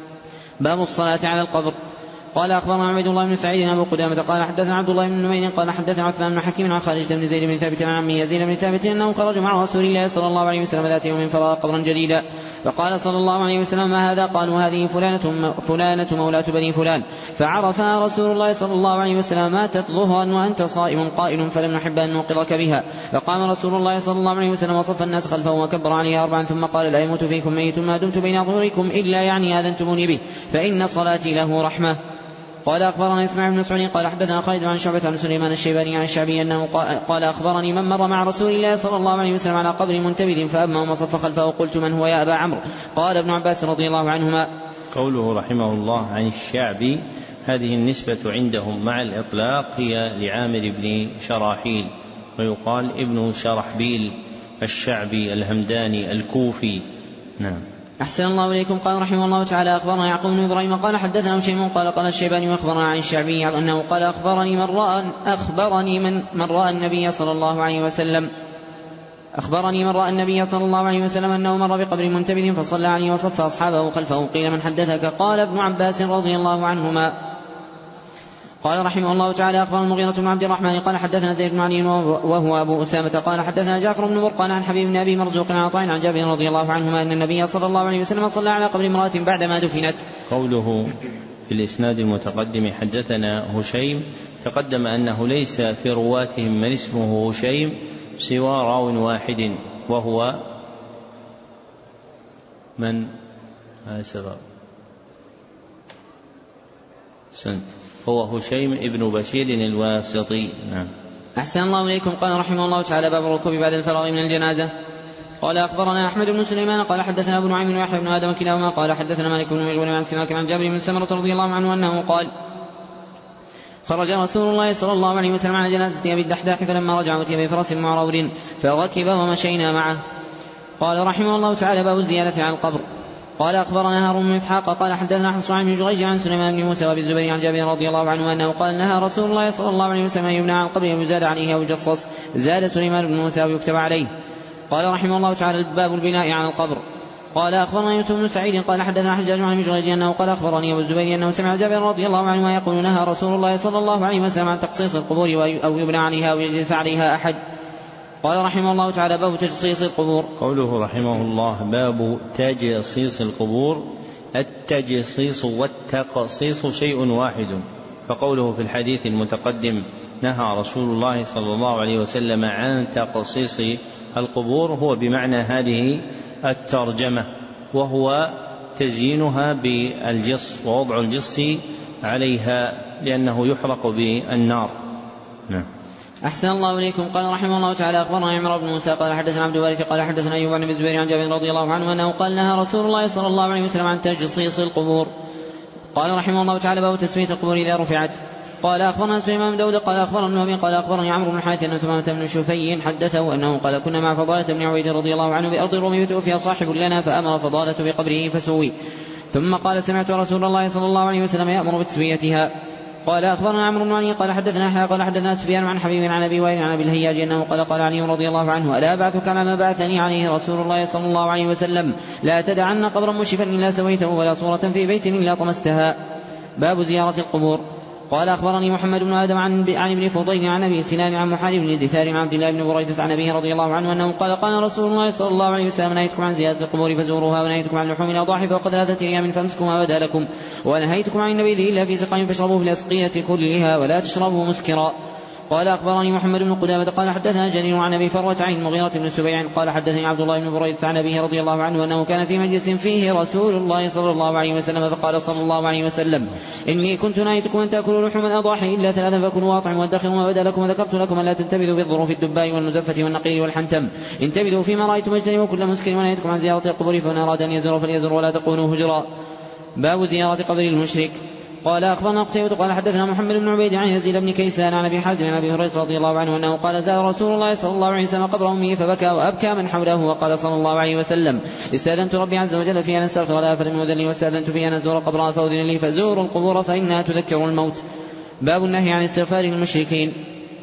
باب الصلاة على القبر. قال أخبرنا عبد الله بن سعيد أبو قدامة قال حدثنا عبد الله بن نمير قال حدثنا عثمان بن حكيم عن خالد بن زيد بن ثابت عن عمه يزيد بن ثابت أنه خرج مع رسول الله صلى الله عليه وسلم ذات يوم فرأى قبرا جديدا فقال صلى الله عليه وسلم ما هذا؟ قالوا هذه فلانة, فلانة مولاة بني فلان. فعرفها رسول الله صلى الله عليه وسلم ماتت ظهرا وأنت صائم قائل فلم نحب أن نوقظك بها. فقام رسول الله صلى الله عليه وسلم وصف الناس خلفه وكبر عليها أربعا ثم قال لا يموت فيكم ميت ما دمت بين ظهوركم إلا يعني آذنتموني به فإن صلاتي له رحمة. قال أخبرنا إسماعيل بن مسعود قال حدثنا خالد عن شعبة عن سليمان الشيباني عن الشعبي أنه قال أخبرني من مر مع رسول الله صلى الله عليه وسلم على قبر منتبذ فأما وصف خلفه قلت من هو يا أبا عمرو؟ قال ابن عباس رضي الله عنهما. قوله رحمه الله عن الشعبي هذه النسبة عندهم مع الإطلاق هي لعامر بن شراحيل ويقال ابن شرحبيل الشعبي الهمداني الكوفي. نعم. أحسن الله إليكم. قال رحمه الله تعالى أخبرنا يعقوب بن إبراهيم قال حدثنا هشيم قال قال الشيباني وأخبرنا عن الشعبي أنه قال أخبرني من رأى أخبرني من من رأى النبي صلى الله عليه وسلم أخبرني من رأى النبي صلى الله عليه وسلم أنه مر بقبر منتبذ فصلى عليه وصف أصحابه خلفه. قيل من حدثك؟ قال ابن عباس رضي الله عنهما. قال رحمه الله تعالى أخبر المغيرة بن عبد الرحمن قال حدثنا زيد بن علي وهو أبو أسامة قال حدثنا جعفر بن برقان عن حبيب بن أبي مرزوق عن عطاء عن جابر رضي الله عنهما أن النبي صلى الله عليه وسلم صلى على قبر امرأة بعدما دفنت. قوله في الإسناد المتقدم حدثنا هشيم تقدم أنه ليس في رواتهم من اسمه هشيم سوى راو واحد وهو من هذا سبب سنت هو هشيم ابن بشير الواسطي. نعم. أحسن الله إليكم. قال رحمه الله تعالى باب الركوب بعد الفراغ من الجنازة. قال أخبرنا أحمد بن سليمان قال حدثنا أبو نعيم ويحيى بن آدم كلاهما قال حدثنا مالك بن ميمون عن سماك عن جابر بن سمرة رضي الله عنه أنه قال خرج رسول الله صلى الله عليه وسلم على جنازة أبي الدحداح فلما رجع أتي بفرس معرور فركب ومشينا معه. قال رحمه الله تعالى باب الزيادة عن القبر. قال أخبرنا هارون بن إسحاق قال حدثنا حفص عن جريج عن سليمان بن موسى وابي الزبير عن جابر رضي الله عنه أنه قال نهى رسول الله صلى الله عليه وسلم يبنى عن القبر ويزاد عليه أو يجصص زاد سليمان بن موسى ويكتب عليه. قال رحمه الله تعالى باب البناء عن القبر. قال أخبرنا يوسف بن سعيد قال حدثنا حجاج عن مجرد أنه قال أخبرني أبو الزبير أنه سمع جابر رضي الله عنه يقول نهى رسول الله صلى الله عليه وسلم عن تقصيص القبور أو يبنى عليها أو يجلس عليها أحد. قال رحمه الله تعالى باب تجصيص القبور. قوله رحمه الله باب تجصيص القبور. التجصيص والتقصيص شيء واحد، فقوله في الحديث المتقدم نهى رسول الله صلى الله عليه وسلم عن تقصيص القبور هو بمعنى هذه الترجمة، وهو تزيينها بالجص ووضع الجص عليها لأنه يحرق بالنار. نعم. أحسن الله إليكم. قال رحمه الله تعالى أخبرنا عمرو بن موسى قال حدثنا عبد الوارث قال حدثنا أيوب بن الزبير عن جابر رضي الله عنه أنه قال نهى رسول الله صلى الله عليه وسلم عن تجصيص القبور. قال رحمه الله تعالى باب تسمية القبور إذا رفعت. قال أخبرنا سليمان بن داود قال أخبرنا أبي قال أخبرني عمرو بن حاتم أن ثمامة بن شفي حدثه أنه قال كنا مع فضالة بن عبيد رضي الله عنه بأرض الروم فتوفي صاحب لنا فأمر فضالة بقبره فسوي، ثم قال سمعت رسول الله صلى الله عليه وسلم يأمر بتسويتها. قال أخبرنا عمرو بن علي قال حدثنا يحيى قال حدثنا سفيان عن حبيب عن أبي وائل عن أبي الهياج أنه قال قال علي رضي الله عنه ألا أبعثك على ما بعثني عليه رسول الله صلى الله عليه وسلم لا تدعن قبرا مشرفا إلا سويته ولا صورة في بيت إلا طمستها. باب زيارة القبور. قال أخبرني محمد بن آدم عن ابن فضيل عن أبي سنان عن محارب بن الدثار عن عبد الله بن بريدة عن أبيه رضي الله عنه أنه قال قال رسول الله صلى الله عليه وسلم نهيتكم عن زيارة القبور فزوروها ونهيتكم عن لحوم الأضاحي فوق ثلاثة أيام فامسكوا ما بدا لكم ونهيتكم عن النبيذ إلا في سقاء فاشربوا في الأسقية كلها ولا تشربوا مسكرا. قال أخبرني محمد بن قدامة قال حدثنا جرير عن أبي فروة عن المغيرة بن سبيع قال حدثني عبد الله بن بريدة عن أبيه رضي الله عنه أنه كان في مجلس فيه رسول الله صلى الله عليه وسلم فقال صلى الله عليه وسلم إني كنت نهيتكم أن تأكلوا لحوم الأضاحي إلا ثلاثا فكلوا واطعموا وادخروا ما بدا لكم وذكرت لكم أن لا تنتبذوا بالظروف الدباء والمزفة والنقير والحنتم انتبذوا فيما رأيتم واجتنبوا كل مسكر ونهيتكم عن زيارة القبور فمن أراد أن يزور فليزور ولا تقولوا هجرا. باب زيارة قبر المشرك. قال أخبرنا قتيبة قال حدثنا محمد بن عبيد عن يزيد بن كيسان عن أبي حازم عن أبي هريرة رضي الله عنه أنه قال زار رسول الله صلى الله عليه وسلم قبر أمه فبكى وأبكى من حوله وقال صلى الله عليه وسلم استأذنت ربي عز وجل في أن أستغفر لها فلم يؤذن لي واستأذنت في أن أزور قبرها فأذن لي فزوروا القبور فإنها تذكر الموت. باب النهي عن استغفار المشركين.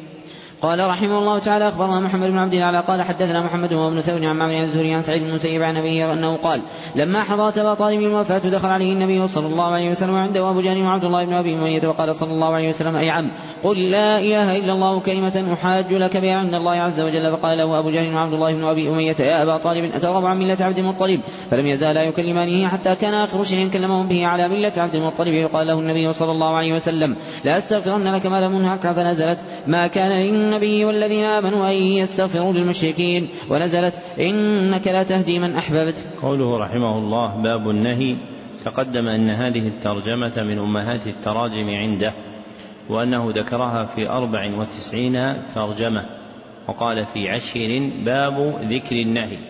قال رحمه الله تعالى أخبرنا محمد بن عبد الله قال حدثنا محمد بن ثور عن معمر الزهري عن سعيد بن المسيب عن أبيه أنه قال لما حضرت أبا طالب الوفاة دخل عليه النبي صلى الله عليه وسلم عنده أبو جهل وعبد الله بن أبي أمية وقال صلى الله عليه وسلم أي عم قل لا إله إلا الله كلمة أحاج لك بها عند الله عز وجل. فقال له أبو جهل وعبد الله بن أبي أمية يا أبا طالب أترغب عن ملة عبد المطلب؟ فلم يزالا يكلمانه حتى كان آخر شيء كلمهم به على ملة عبد المطلب. فقال له النبي صلى الله عليه وسلم لا أستغفرن لك ما لم أنهك. فنزلت ما كان للنبي والذين آمنوا أن يستغفروا للمشركين ونزلت إنك لا تهدي من أحببت. قوله رحمه الله باب النهي. تقدم أن هذه الترجمة من أمهات التراجم عنده وأنه ذكرها في أربع وتسعين ترجمة وقال في عشر باب ذكر النهي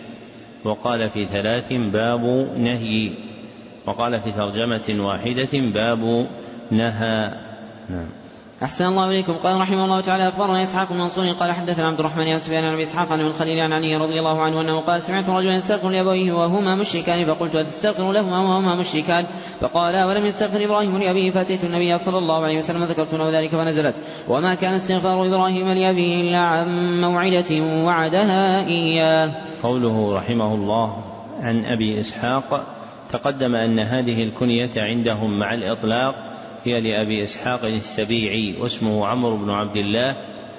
وقال في ثلاث باب نهي وقال في ترجمة واحدة باب نهى. نعم. أحسن الله إليكم. قال رحمه الله تعالى أخبرنا إسحاق بن منصور قال حدثنا عبد الرحمن بن سفيان عن أبي إسحاق عن الخليل عن علي رضي الله عنه أنه قال سمعت رجلا يستغفر لأبويه وهما مشركان فقلت أتستغفر لهما وهما مشركان؟ فقال ولم يستغفر إبراهيم لأبيه فأتيت النبي صلى الله عليه وسلم ذكرت له ذلك فنزلت وما كان استغفار إبراهيم لأبيه إلا عن موعدة وعدها إياه. قوله رحمه الله عن أبي إسحاق. تقدم أن هذه الكنية عندهم مع الإطلاق هي لأبي إسحاق السبيعي واسمه عمرو بن عبد الله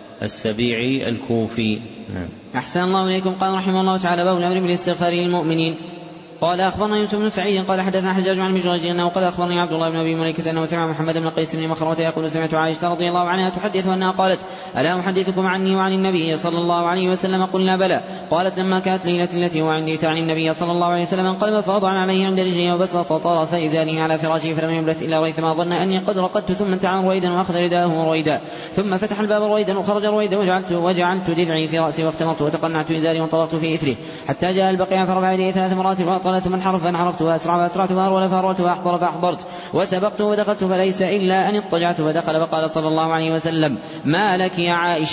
السبيعي الكوفي. نعم. أحسن الله إليكم. قال رحمه الله تعالى باب الأمر بالاستغفار للمؤمنين. قال أخبرنا يوسف بن سعيد قال حدثنا حجاج عن مجرد أنه قال أخبرني عبد الله بن أبي مليكة أنه سمع محمد بن قيس بن مخرمة يقول سمعت عائشة رضي الله عنها تحدث أنها قالت ألا أحدثكم عني وعن النبي صلى الله عليه وسلم؟ قلنا بلى. قالت لما كانت ليلة التي وعندي تعني النبي صلى الله عليه وسلم انقلب فوضع عليه عند رجله وبسط طرف إزاره على فراشه فلم يبلث إلا ريثما ظن أني قد رقدت ثم انتعى رويدا وأخذ رداءه رويدا ثم فتح الباب رويدا وخرج رويدا وجعلت, وجعلت درعي في رأسي واختمرت وتقنعت إزاري وانطلقت في إثره حتى جاء البقيع فرفع يديه ثلاث مرات وأطال ثم انحرف فانحرفت وأسرع وأسرعت وأهرول فأهرولت وأحضر فأحضرت وسبقت ودخلت فليس إلا أن اضطجعت فدخل فقال صلى الله عليه وسلم ما لك يا عائشة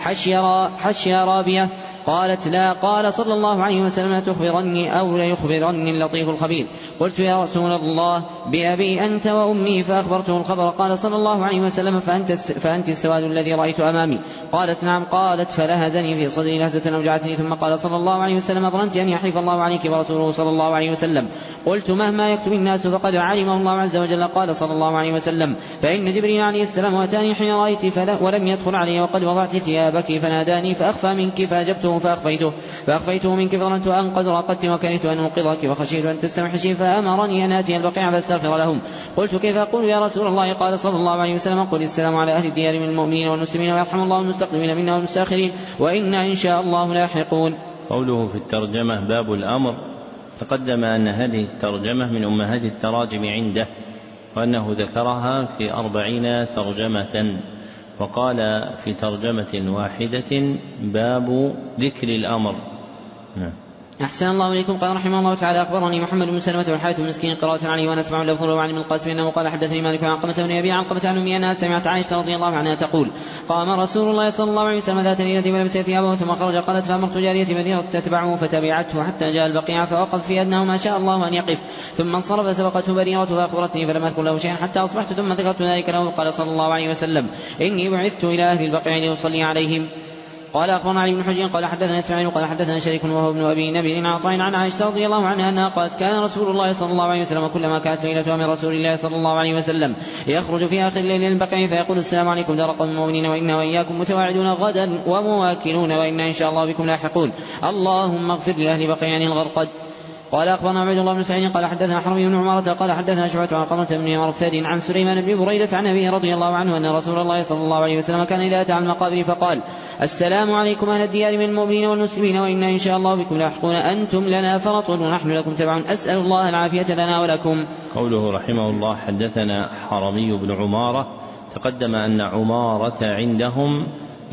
حشي, حشي رابية؟ قالت لا. قال صلى الله عليه وسلم تخبرني أو ليخبرني اللطيف الخبير. قلت يا رسول الله بأبي أنت وأمي، فأخبرته الخبر. قال صلى الله عليه وسلم فأنت, فأنت السواد الذي رأيت أمامي. قالت نعم. قالت فلهزني في صدري لهزة أوجعتني. ثم قال صلى الله عليه وسلم ظننت أن يحيف الله عليك ورسوله صلى الله عليه وسلم. قلت مهما يكتب الناس فقد علمه الله عز وجل. قال صلى الله عليه وسلم فإن جبريل عليه السلام أتاني حين رأيت ولم يدخل علي وقد وضعت ثيابك فناداني فأخفى منك فأجبته فأخفيته, فأخفيته منك فظننت أن قد رقدت وكرهت أن أنقذك وخشيت أن تستوحشي فأمرني أن آتي البقيع فاستغفر لهم. قلت كيف أقول يا رسول الله؟ قال صلى الله عليه وسلم قل السلام على أهل الديار من المؤمنين والمسلمين ويرحم الله المستقدمين منا والمستأخرين وإنا إن شاء الله لاحقون. قوله في الترجمة باب الأمر. تقدم أن هذه الترجمة من أمهات التراجم عنده، وأنه ذكرها في أربعين ترجمة، وقال في ترجمة واحدة باب ذكر الأمر. نعم. أحسن الله إليكم. قال رحمه الله تعالى أخبرني محمد بن سلمة والحارث بن مسكين قراءة عليه وأنا أسمع لفظه وعن ابن القاسم أنه قال حدثني مالك عن قمة بن أبي عن قمة عن أمي أنها سمعت عائشة رضي الله عنها تقول قام رسول الله صلى الله عليه وسلم ذات ليلة فلبس ثيابه ثم خرج. قالت فأمرت جاريتي بديرة تتبعه فتبعته حتى جاء البقيع فوقف في أدناه ما شاء الله أن يقف، ثم انصرف سبقته بريرة فأخبرتني فلم أذكر له شيئا حتى أصبحت ثم ذكرت ذلك له. قال صلى الله عليه وسلم إني بعثت إلى أهل البقيع لأصلي عليهم. قال أخبرنا علي بن حجر قال حدثنا إسماعيل قال حدثنا شريك وهو ابن أبي نبيل عن عطاء عن عائشة رضي الله عنها أنها قالت كان رسول الله صلى الله عليه وسلم كلما كانت ليلة من رسول الله صلى الله عليه وسلم يخرج في آخر الليل للبقيع فيقول السلام عليكم دار قوم المؤمنين وإنا وإياكم متواعدون غدا ومواكلون وإنا إن شاء الله بكم لاحقون اللهم اغفر لأهل بقيع الغرقد. قال أخبرنا عبد الله بن سعيد قال حدثنا حرمي بن عمارة قال حدثنا شعبة عن قمة بن مرثد عن سليمان بن بريدة عن أبيه رضي الله عنه أن رسول الله صلى الله عليه وسلم كان إذا أتى على المقابر فقال السلام عليكم أهل الديار من المؤمنين والمسلمين وإنا إن شاء الله بكم لاحقون أنتم لنا فرط ونحن لكم تبع أسأل الله العافية لنا ولكم. قوله رحمه الله حدثنا حرمي بن عمارة. تقدم أن عمارة عندهم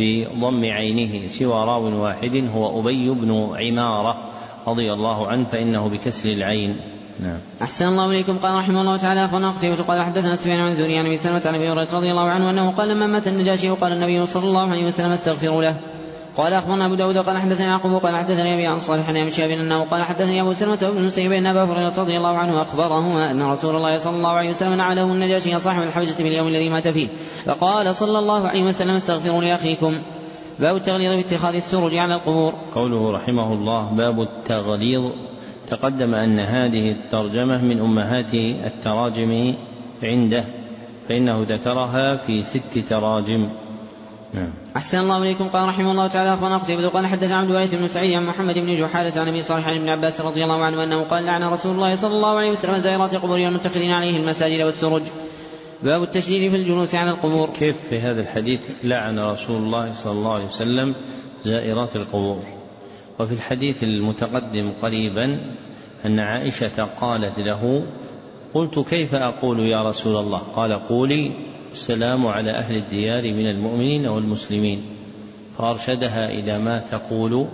بضم عينه سوى راو واحد هو أبي بن عمارة رضي الله عنه فإنه بكسر العين. نعم. أحسن الله إليكم. قال رحمه الله تعالى أخبرنا قتيبة قال حدثنا سفيان عن زهري عن أبي سلمة عن أبي هريرة رضي الله عنه أنه قال لما مات النجاشي وقال النبي صلى الله عليه وسلم استغفروا له. قال أخبرنا أبو داود قال حدثنا يعقوب قال حدثني أبي عن صالح عن أبي شهاب أنه قال حدثني أبو سلمة بن المسيب أن أبا هريرة رضي الله عنه أخبرهما أن رسول الله صلى الله عليه وسلم نعله النجاشي صاحب الحبشة في اليوم الذي مات فيه فقال صلى الله عليه وسلم استغفروا لأخيكم. باب التغليظ في اتخاذ السرج على القبور. قوله رحمه الله باب التغليظ. تقدم أن هذه الترجمة من أمهات التراجم عنده فإنه ذكرها في ست تراجم. نعم. أحسن الله إليكم. قال رحمه الله تعالى أخبرنا قتيبة قال حدثنا عبد الوارث بن سعيد عن محمد بن جحالة عن أبي صالح عن ابن عباس رضي الله عنه أنه قال لعن رسول الله صلى الله عليه وسلم زائرات القبور والمتخذين عليه المساجد والسرج. باب التشديد في الجلوس على القبور. كيف في هذا الحديث لعن رسول الله صلى الله عليه وسلم زائرات القبور؟ وفي الحديث المتقدم قريبا أن عائشة قالت له قلت كيف أقول يا رسول الله؟ قال قولي السلام على أهل الديار من المؤمنين والمسلمين، فأرشدها إلى ما تقول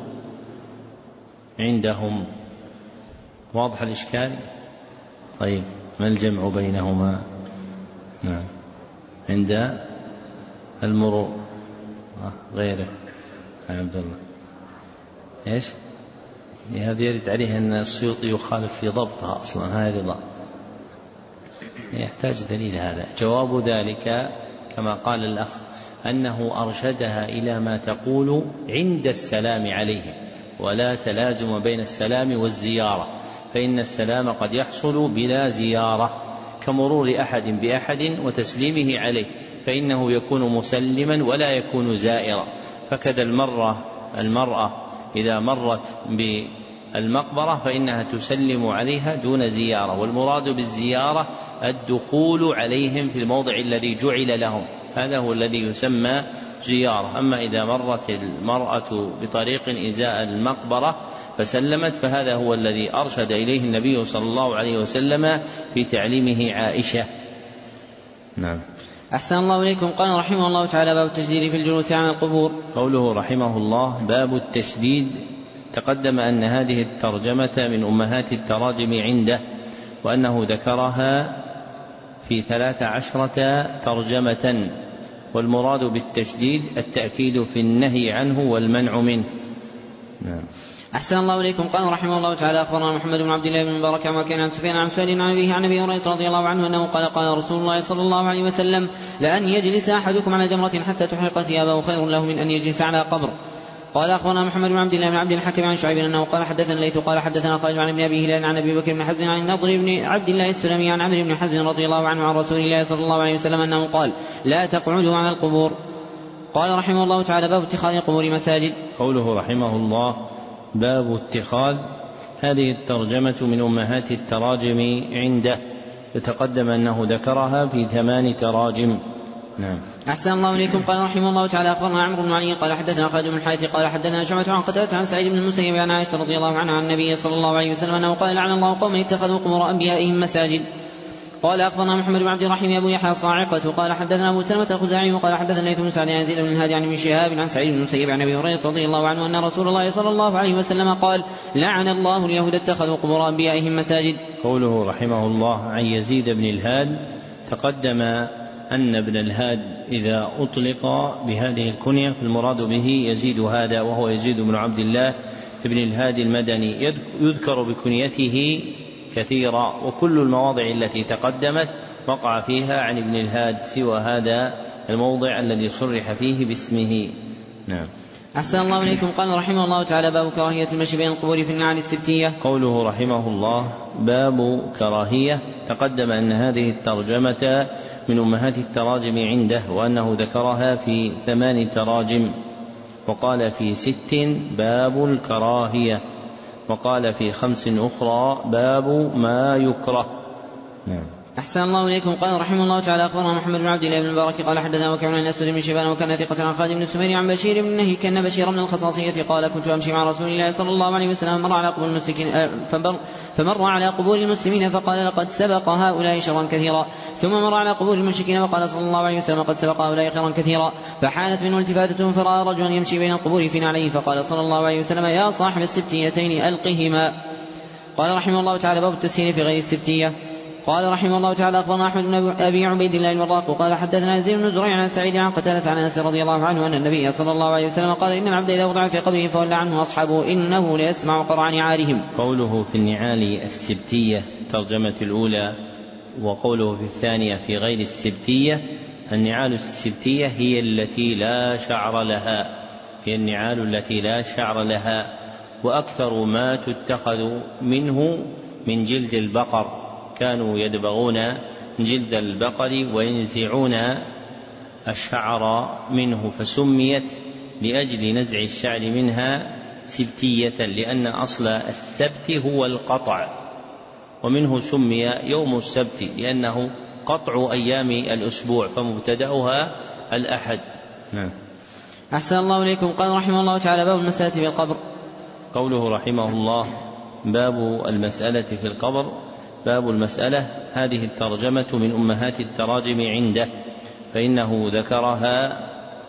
عندهم. واضح الإشكال؟ طيب ما الجمع بينهما؟ نعم. عند المرور غيره عبد الله ايش؟ هذا يرد عليه أن السيوطي يخالف في ضبطها أصلا، هاي رضا يحتاج دليل. هذا جواب ذلك كما قال الأخ أنه أرشدها إلى ما تقول عند السلام عليه، ولا تلازم بين السلام والزيارة، فإن السلام قد يحصل بلا زيارة كمرور أحد بأحد وتسليمه عليه، فإنه يكون مسلما ولا يكون زائرا. فكذا المرة المرأة إذا مرت بالمقبرة فإنها تسلم عليها دون زيارة، والمراد بالزيارة الدخول عليهم في الموضع الذي جعل لهم، هذا هو الذي يسمى زيارة. أما إذا مرت المرأة بطريق إزاء المقبرة فسلمت فهذا هو الذي أرشد إليه النبي صلى الله عليه وسلم في تعليمه عائشة. نعم. أحسن الله إليكم. قال رحمه الله تعالى باب التشديد في الجلوس على القبور. قوله رحمه الله باب التشديد. تقدم أن هذه الترجمة من أمهات التراجم عنده، وأنه ذكرها في ثلاث عشرة ترجمة، والمراد بالتشديد التأكيد في النهي عنه والمنع منه. نعم. أحسن الله إليكم. قال رحمه الله تعالى أخبرنا محمد بن عبد الله بن المبارك وكان عن سفيان عن سؤال عن أبيه عن أبي هريرة رضي الله عنه أنه قال قال رسول الله صلى الله عليه وسلم لأن يجلس أحدكم على جمرة حتى تحرق ثيابه خير له من أن يجلس على قبر. قال أخبرنا محمد بن عبد الله بن عبد الحكم عن شعيب أنه قال حدثنا الليث قال حدثنا خالد عن ابن أبي هلال عن أبي بكر بن حزم عن النضر بن عبد الله السلمي عن عمرو بن حزم رضي الله عنه عن رسول الله صلى الله عليه وسلم أنه قال لا تقعدوا على القبور. قال رحمه الله تعالى باب اتخاذ القبور مساجد. قوله رحمه الله باب اتخاذ، هذه الترجمة من أمهات التراجم عنده، يتقدم أنه ذكرها في ثمان تراجم. نعم. أحسن الله إليكم. قال رحمه الله تعالى أخبرنا عمرو بن علي قال حدثنا خالد بن الحارث قال حدثنا شعبة عن قتادة عن سعيد بن المسيب عن عائشة رضي الله عنها عن النبي صلى الله عليه وسلم أنه قال لعن الله قوما اتخذوا قبور أنبيائهم مساجد. قال أخبرنا محمد بن عبد الرحيم أبو يحيى الصاعقة قال حدثنا أبو سلمة الخزاعي وقال حدثنا الليث بن سعد عن يزيد بن الهادي عن ابن شهاب عن سعيد بن المسيب عن أبي هريرة رضي الله عنه أن رسول الله صلى الله عليه وسلم قال لعن الله اليهود اتخذوا قبور أنبيائهم مساجد. قوله رحمه الله عن يزيد بن الهاد، تقدم أن ابن الهاد إذا أطلق بهذه الكنية فالمراد به يزيد هذا، وهو يزيد بن عبد الله بن الهادي المدني، يذكر بكنيته كثيرا، وكل المواضع التي تقدمت وقع فيها عن ابن الهاد سوى هذا الموضع الذي صرح فيه باسمه. نعم. أحسن الله إليكم. قال رحمه الله تعالى باب كراهية المشي بين القبور في النعال السبتية. قوله رحمه الله باب كراهية، تقدم أن هذه الترجمة من أمهات التراجم عنده، وأنه ذكرها في ثمان تراجم، وقال في ست باب الكراهية، وقال في خمس أخرى باب ما يكره. نعم. أحسن الله إليكم. قال رحمه الله تعالى أخبرنا محمد بن عبد الله بن المبارك قال حدثنا وكيع عن الأسود بن شيبان وكان ثقة عن خالد بن سمير عن بشير بن النهي كان بشير من الخصاصية قال كنت أمشي مع رسول الله صلى الله عليه وسلم مر على قبور المسلمين فمر على قبور المسلمين فقال لقد سبق هؤلاء شرا كثيرا، ثم مر على قبور المشركين وقال صلى الله عليه وسلم قد سبق هؤلاء خيرا كثيرا، فحانت منه التفاتة فرأى رجلا يمشي بين القبور في نعليه فقال صلى الله عليه وسلم يا صاحب السبتيتين ألقهما. قال رحمه الله تعالى باب التسهيل في غير السبتية. قال رحمه الله تعالى أخبرنا أحمد بن أبي عبيد الله المراق قال حدثنا يزيد بن زريع عن سعيد عن قتادة عن أنس رضي الله عنه أن النبي صلى الله عليه وسلم قال إن العبد إذا وضع في قبره فولى عنه أصحابه إنه ليسمع قرع نعالهم. قوله في النعال السبتية ترجمة الأولى، وقوله في الثانية في غير السبتية، النعال السبتية هي التي لا شعر لها، هي النعال التي لا شعر لها، وأكثر ما تتخذ منه من جلد البقر، كانوا يدبغون جلد البقر وينزعون الشعر منه، فسميت لأجل نزع الشعر منها سبتية، لأن أصل السبت هو القطع، ومنه سمي يوم السبت لأنه قطع أيام الأسبوع فمبتدأها الأحد. نعم. أحسن الله إليكم. قال رحمه الله تعالى باب المسألة في القبر. قوله رحمه الله باب المسألة في القبر، باب المسألة، هذه الترجمة من أمهات التراجم عنده، فإنه ذكرها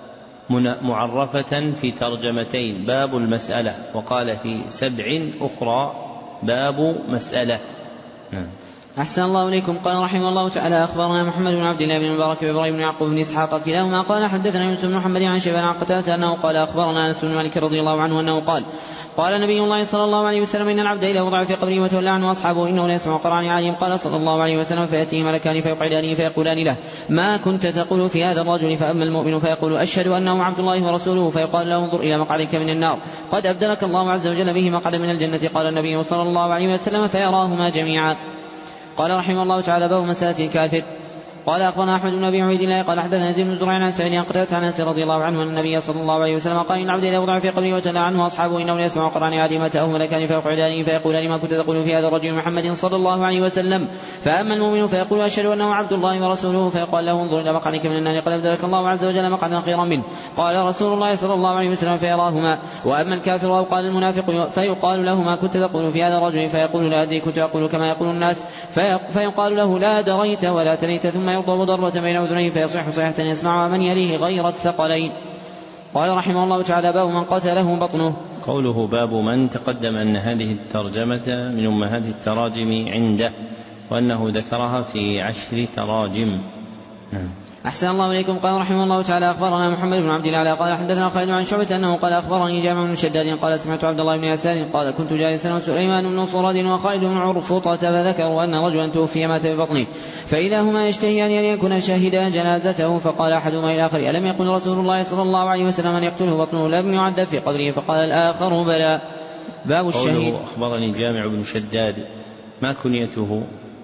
معرفة في ترجمتين، باب المسألة، وقال في سبع أخرى باب مسألة. نعم. أحسن الله إليكم. قال رحمه الله تعالى أخبرنا محمد بن عبد الله بن المبارك وإبراهيم بن يعقوب بن إسحاق كلاهما قال حدثنا يوسف بن محمد عن شيبان عن قتادة أنه قال أخبرنا أنس بن مالك رضي الله عنه أنه قال قال نبي الله صلى الله عليه وسلم إن العبد إذا وضع في قبره وتولى عنه أصحابه إنه لا يسمع قرع نعالهم. قال صلى الله عليه وسلم فيأتيه ملكان فيقعدانه فيقولان له ما كنت تقول في هذا الرجل؟ فأما المؤمن فيقول أشهد أنه عبد الله ورسوله، فيقال له انظر إلى مقعدك من النار قد أبدلك الله عز وجل به مقعدا من الجنة. قال النبي صلى الله عليه وسلم فيراهما جميعا. قال رحمه الله تعالى باب مسألة الكافر. قال أخبرنا أحمد بن أبي عبيد الله قال حدثنا يزيد بن زريع عن سعيد عن قتادة عن أنس رضي الله عنه أن النبي صلى الله عليه وسلم قال إن العبد إذا وضع في قبره وتلا عنه أصحابه إنه لا يسمع قرع نعالهم أتاه ملكان فيقعدانه فيقولان ما كنت تقول في هذا الرجل محمد صلى الله عليه وسلم؟ فأما المؤمن فيقول أشهد أنه عبد الله ورسوله، فيقال له انظر إلى مقعدك من النار قد أبدلك الله عز وجل مقعدا خيرا منه. قال رسول الله صلى الله عليه وسلم فيراهما. وأما الكافر أو قال المنافق فيقال له ما كنت تقول في هذا الرجل؟ فيقول لا أدري كنت أقول كما يقول الناس، فيقال له لا دريت ولا تليت، ثم يضرب ضربة بين أذنيه فيصيح صيحة يسمعها من يليه غير الثقلين. قال رحمه الله تعالى باب من قتله بطنه. قوله باب من، تقدم أن هذه الترجمة من أمهات التراجم عنده، وأنه ذكرها في عشر تراجم. أحسن الله إليكم. قال رحمه الله تعالى أخبرنا محمد بن عبد الله قال حدثنا خالد عن شعبة أنه قال أخبرني جامع بن شداد قال سمعت عبد الله بن يسار قال كنت جالسا وسليمان بن صراد وخالد بن عرفوطة فذكروا أن رجلا توفي مات ببطنه فإذا هما يشتهيان أن يكون شاهدا جنازته فقال أحدهما إلى الآخر ألم يقل رسول الله صلى الله عليه وسلم أن يقتله بطنه لم يعذب في قبره فقال الآخر بلى. باب الشهيد. أخبرني جامع بن شداد ما كنيته؟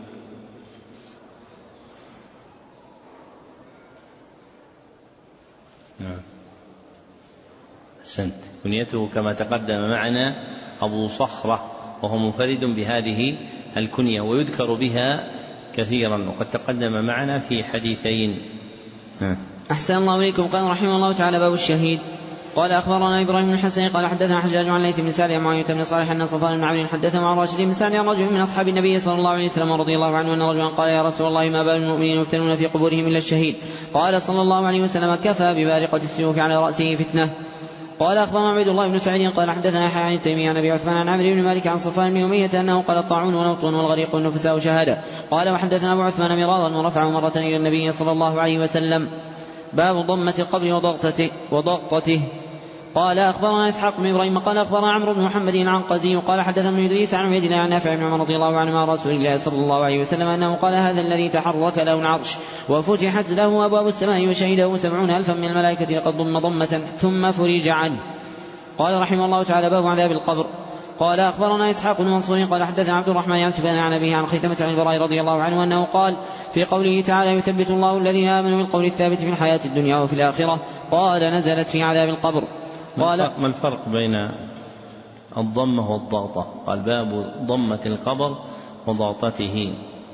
أحسنت. كنيته كما تقدم معنا أبو صخرة وهو منفرد بهذه الكنية ويذكر بها كثيرا وقد تقدم معنا في حديثين. أحسن الله إليكم. قال رحمه الله تعالى باب الشهيد. قال أخبرنا إبراهيم بن الحسن قال حدثنا حجاج عن ليث بن سعد عن معاوية بن صالح أن صفوان بن عمرو حدثه عن راشد بن سعد عن رجل من أصحاب النبي صلى الله عليه وسلم رضي الله عنه أن رجلا قال يا رسول الله ما بال المؤمنين يفتنون في قبورهم إلا الشهيد؟ قال صلى الله عليه وسلم كفى ببارقة السيوف على رأسه فتنة. قال أخبرنا عبد الله بن سعيد قال حدثنا يحيى عن التيمي عن أبي عثمان عن عمرو بن مالك عن صفوان بن أمية أنه قال الطاعون ونوط والغريق والنفساء شهادة. قال وحدثنا أبو عثمان مراضا ورفعه مرة إلى النبي صلى الله عليه وسلم. باب ضمة القبر وضغطته, وضغطته. قال أخبرنا إسحاق بن إبراهيم قال أخبرنا عمرو بن محمد العنقزي قال حدثنا ابن إدريس عن عبيد الله عن نافع بن عمر رضي الله عنه عن رسول الله صلى الله عليه وسلم أنه قال هذا الذي تحرك له العرش وفتحت له أبواب السماء وشهده سبعون ألفا من الملائكة لقد ضم ضمة ثم فرج عنه. قال رحمه الله تعالى باب عذاب القبر. قال أخبرنا إسحاق بن منصور قال حدثنا عبد الرحمن عن سفيان عن أبيه عن خيثمة عن البراء رضي الله عنه أنه قال في قوله تعالى يثبت الله الذين آمنوا بالقول الثابت في الحياة الدنيا وفي الآخرة قال نزلت في عذاب القبر. قال ما الفرق بين الضمة والضغطة؟ قال باب ضمة القبر وضغطته.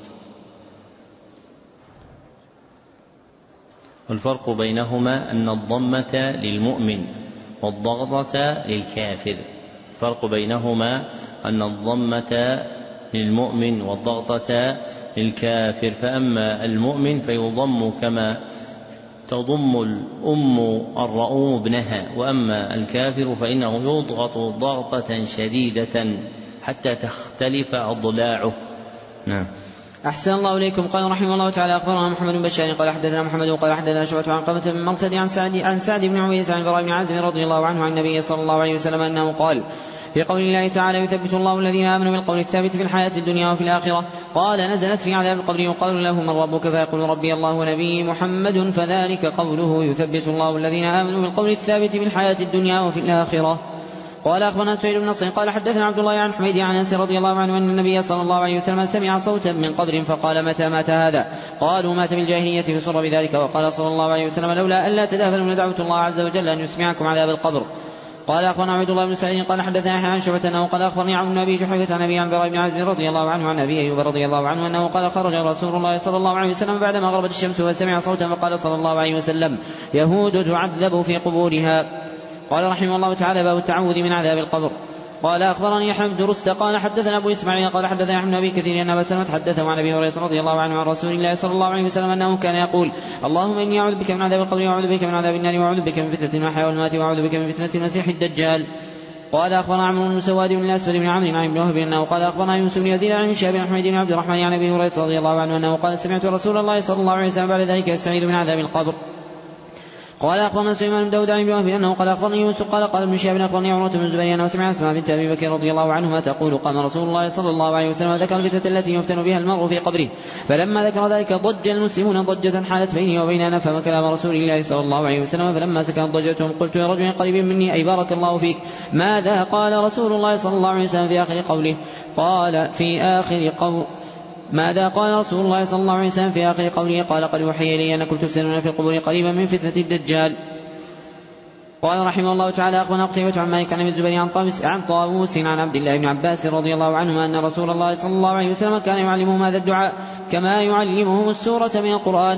والفرق بينهما أن الضمة للمؤمن والضغطة للكافر. الفرق بينهما أن الضمة للمؤمن والضغطة للكافر. فأما المؤمن فيضم كما تضم الأم الرؤوم ابنها وأما الكافر فإنه يضغط ضغطة شديدة حتى تختلف أضلاعه. نعم. أحسن الله إليكم. قال رحمه الله تعالى أخبرنا محمد بن بشار قال حدثنا محمد قال حدثنا شعبة عن قمة بن مرثد عن سعد عن سعد بن عبيدة عن البراء بن عازب رضي الله عنه عن النبي صلى الله عليه وسلم أنه قال في قول الله تعالى يثبت الله الذين آمنوا بالقول الثابت في الحياة الدنيا وفي الآخرة قال نزلت في عذاب القبر يقال له من ربك فيقول ربي الله ونبي محمد فذلك قوله يثبت الله الذين آمنوا بالقول الثابت في الحياة الدنيا وفي الآخرة. قال أخبرنا سهيل بن نصر قال حدثنا عبد الله عن حميد عن أنس رضي الله عنه أن النبي صلى الله عليه وسلم سمع صوتا من قبر فقال متى مات هذا؟ قالوا مات بالجاهلية فسر بذلك. وقال صلى الله عليه وسلم لولا ألا تدافنوا لدعوت الله عز وجل أن يسمعكم عذاب القبر. قال أخبرنا عبد الله بن سعيد قال حدثنا يحيى عن شعبة أنه قال أخبرني عن أبي جحيفة عن أبي عن البراء بن عازب رضي الله عنه عن أبي أيوب رضي الله عنه أنه قال خرج رسول الله صلى الله عليه وسلم بعدما غربت الشمس وسمع صوتا فقال صلى الله عليه وسلم يهود تعذب في قبورها. قال رحمه الله تعالى باب التعوذ من عذاب القبر. قال أخبرني يحيى بن درست قال حدثنا أبو إسماعيل قال حدثنا يحيى بن أبي كثير أن أبا سلمة حدثه عن أبي هريرة رضي الله عنه عن رسول الله صلى الله عليه وسلم أنه كان يقول اللهم إني أعوذ بك من عذاب القبر وأعوذ بك من عذاب النار وأعوذ بك من فتنة المحيا والممات وأعوذ بك من فتنة المسيح الدجال. قال أخبرنا عمرو بن سواد بن الأسود بن عمرو عن ابن وهب أنه قال أخبرنا يوسف بن يزيد عن شهاب بن حميد بن عبد الرحمن عن أبي هريرة رضي الله عنه أنه قال سمعت رسول الله صلى الله عليه وسلم بعد ذلك يستعيذ من عذاب القبر. قال أخبرنا سليمان بن داود عن ابن وهب أنه قال أخبرني يوسف قال قال ابن شهاب أخبرني عروة بن الزبير أنه سمع أسماء بنت أبي بكر رضي الله عنهما تقول قام رسول الله صلى الله عليه وسلم وذكر الفتنة التي يفتن بها المرء في قبره فلما ذكر ذلك ضج المسلمون ضجة حالت بيني وبين نفهم كلام رسول الله صلى الله عليه وسلم فلما سكنت ضجتهم قلت يا رجل قريب مني أي بارك الله فيك ماذا قال رسول الله صلى الله عليه وسلم في آخر قوله؟ قال في آخر قول ماذا قال رسول الله صلى الله عليه وسلم في آخر قوله؟ قال قد وحي لي أنكم تفتنون في القبور قريبا من فتنة الدجال. قال رحمه الله تعالى أخبرنا قتيبة عن مالك عن ابن الزبير عن طاووس عن عبد الله بن عباس رضي الله عنهما أن رسول الله صلى الله عليه وسلم كان يعلمهم هذا الدعاء كما يعلمهم السورة من القرآن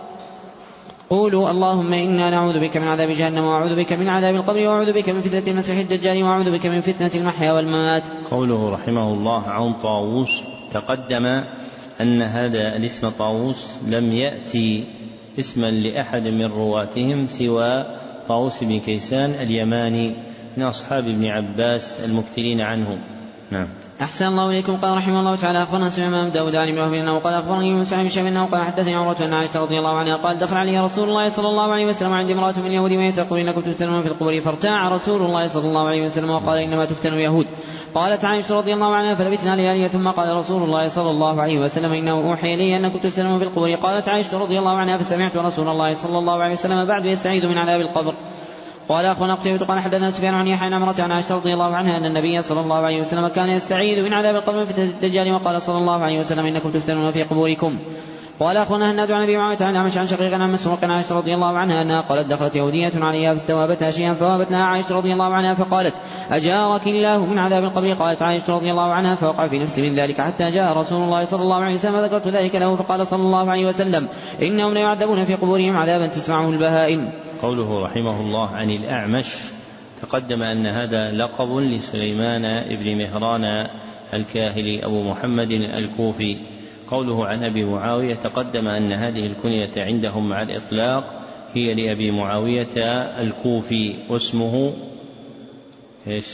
قولوا اللهم إنا نعوذ بك من عذاب جهنم وأعوذ بك من عذاب القبر وأعوذ بك من فتنة المسيح الدجال وأعوذ بك من فتنة المحيا والممات. قوله رحمه الله عن طاووس تقدم أن هذا الاسم طاووس لم يأتي اسما لأحد من رواتهم سوى طاووس بن كيسان اليماني من أصحاب ابن عباس المكثرين عنه. نعم. أحسن الله إليكم. قال رحمه الله تعالى أخبرنا سليمان بن داود عن ابن وهب أنه قال أخبرني يونس عن هشام أنه قال حدثني عروة أن عائشة رضي الله عنها قال دخل علي رسول الله صلى الله عليه وسلم عند امرأة من اليهود وهي تقول إنكم تفتنون في القبور فارتاع رسول الله صلى الله عليه وسلم وقال إنما تفتن اليهود. قالت عائشة رضي الله عنها فلبثنا ليالي ثم قال رسول الله صلى الله عليه وسلم إنه أوحي إلي أنكم تفتنون في القبور. قالت عائشة رضي الله عنها فسمعت رسول الله صلى الله عليه وسلم بعد يستعيذ من عذاب القبر. قال أخونا قتيبة قال حدثنا سفيان عن يحيى عن عمرة عن عائشة رضي الله عنها أن النبي صلى الله عليه وسلم كان يستعيذ من عذاب القبر في الدجال وقال صلى الله عليه وسلم إنكم تفتنون في قبوركم. قال أخونا هناد عن أبي معاوية عن أعمش عن شقيق عن مسروق عن عائشة رضي الله عنها أنها قالت دخلت يهودية عليها فاستوابتها شيئا فوابت لها عائشة رضي الله عنها فقالت أجارك الله من عذاب القبر. قالت عائشة رضي الله عنها فوقع في نفسي من ذلك حتى جاء رسول الله صلى الله عليه وسلم ذكرت ذلك له فقال صلى الله عليه وسلم إنهم لا يعذبون في قبورهم عذابا تسمعه البهائم. قوله رحمه الله عن الأعمش تقدم أن هذا لقب لسليمان ابن مهران الكاهلي أبو محمد الكوفي. قوله عن أبي معاوية تقدم أن هذه الكنية عندهم مع الإطلاق هي لأبي معاوية الكوفي واسمه إيش؟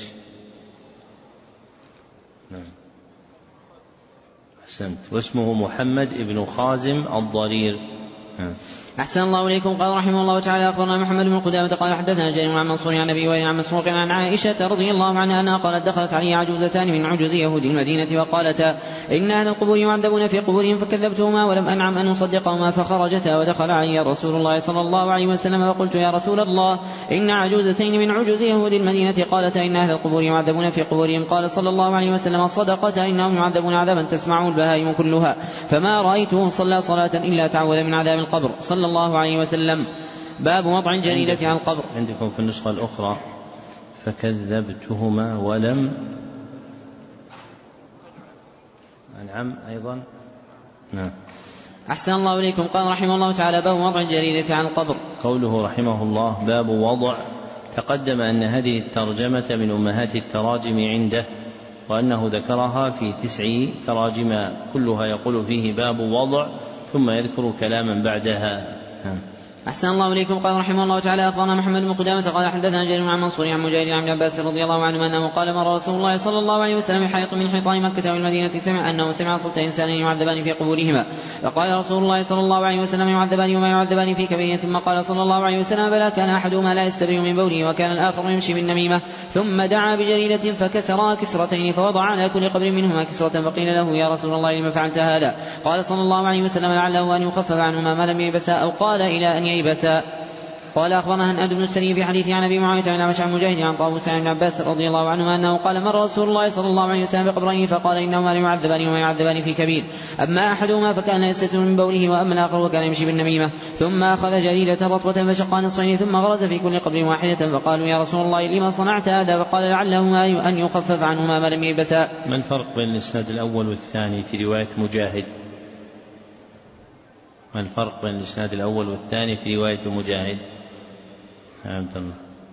نعم أحسنت، واسمه محمد ابن خازم الضرير. نعم. أحسن الله إليكم. قال رحمه الله تعالى أخبرنا محمد بن قدامة قال حدثنا جرير عن منصور عن أبي وائل عن مسروق عن عائشة رضي الله عنها أنها قالت دخلت علي عجوزتان من عجوز يهود المدينة وقالتا إن أهل القبور يعذبون في قبورهم فكذبتهما ولم أنعم أن أصدقهما فخرجتا ودخل علي رسول الله صلى الله عليه وسلم فقلت يا رسول الله إن عجوزتين من عجوز يهود المدينة قالتا إن أهل القبور يعذبون في قبورهم. قال صلى الله عليه وسلم صدقتا إنهم يعذبون عذابا تسمعه البهائم كلها فما رأيته صلى صلاة إلا تعوذ من عذاب القبر صلى الله عليه وسلم. باب وضع الجريدة عن القبر. عندكم في النسخة الأخرى فكذبتهما ولم أنعم أيضا. نعم. أحسن الله إليكم. قال رحمه الله تعالى باب وضع الجريدة عن القبر. قوله رحمه الله باب وضع تقدم أن هذه الترجمة من أمهات التراجم عنده وأنه ذكرها في تسع تراجم كلها يقول فيه باب وضع ثم يذكر كلاما بعدها. أحسن الله إليكم. قال رحمه الله تعالى أخبرنا محمد بن قدامة قال حدثنا جرير عن منصور عن مجاهد عن عباس رضي الله عنه أنه قال مر رسول الله صلى الله عليه وسلم بحائط من حيطان مكة والمدينة سمع أنه سمع صوت إنسان يعذبان في قبورهما فقال رسول الله صلى الله عليه وسلم يعذبان وما يعذبان في كبير. ثم قال صلى الله عليه وسلم بلى كان أحدهما لا يستبرئ من بوله وكان الآخر يمشي بالنميمة. ثم دعا بجريدة فكسرا كسرتين فوضع على كل قبر منهما كسرة فقيل له يا رسول الله لما فعلت هذا؟ قال صلى الله عليه وسلم لعله أن يخفف عنهما ما لم ييبسا أو قال إلى أن ييبسا. قال أخبرنا هناد بن السري في حديث عن أبي معاوية عن أعمش عن مجاهد عن طاووس عن عباس رضي الله عنهما أنه قال مر رسول الله صلى الله عليه وسلم بقبرين فقال إنهما لا يعذبان وما يعذبان في كبير أما أحدهما فكان يستتر من بوله وأما الآخر وكان يمشي بالنميمة. ثم أخذ جريدة رطبة فشقها نصفين ثم غرز في كل قبر واحدة فقالوا يا رسول الله لما صنعت هذا؟ فقال لعلهما أن يخفف عنهما ما لم ييبسا. ما الفرق بين الإسناد الأول والثاني في رواية مجاهد؟ ما الفرق بين الإسناد الأول والثاني في رواية مجاهد؟ عبد الله.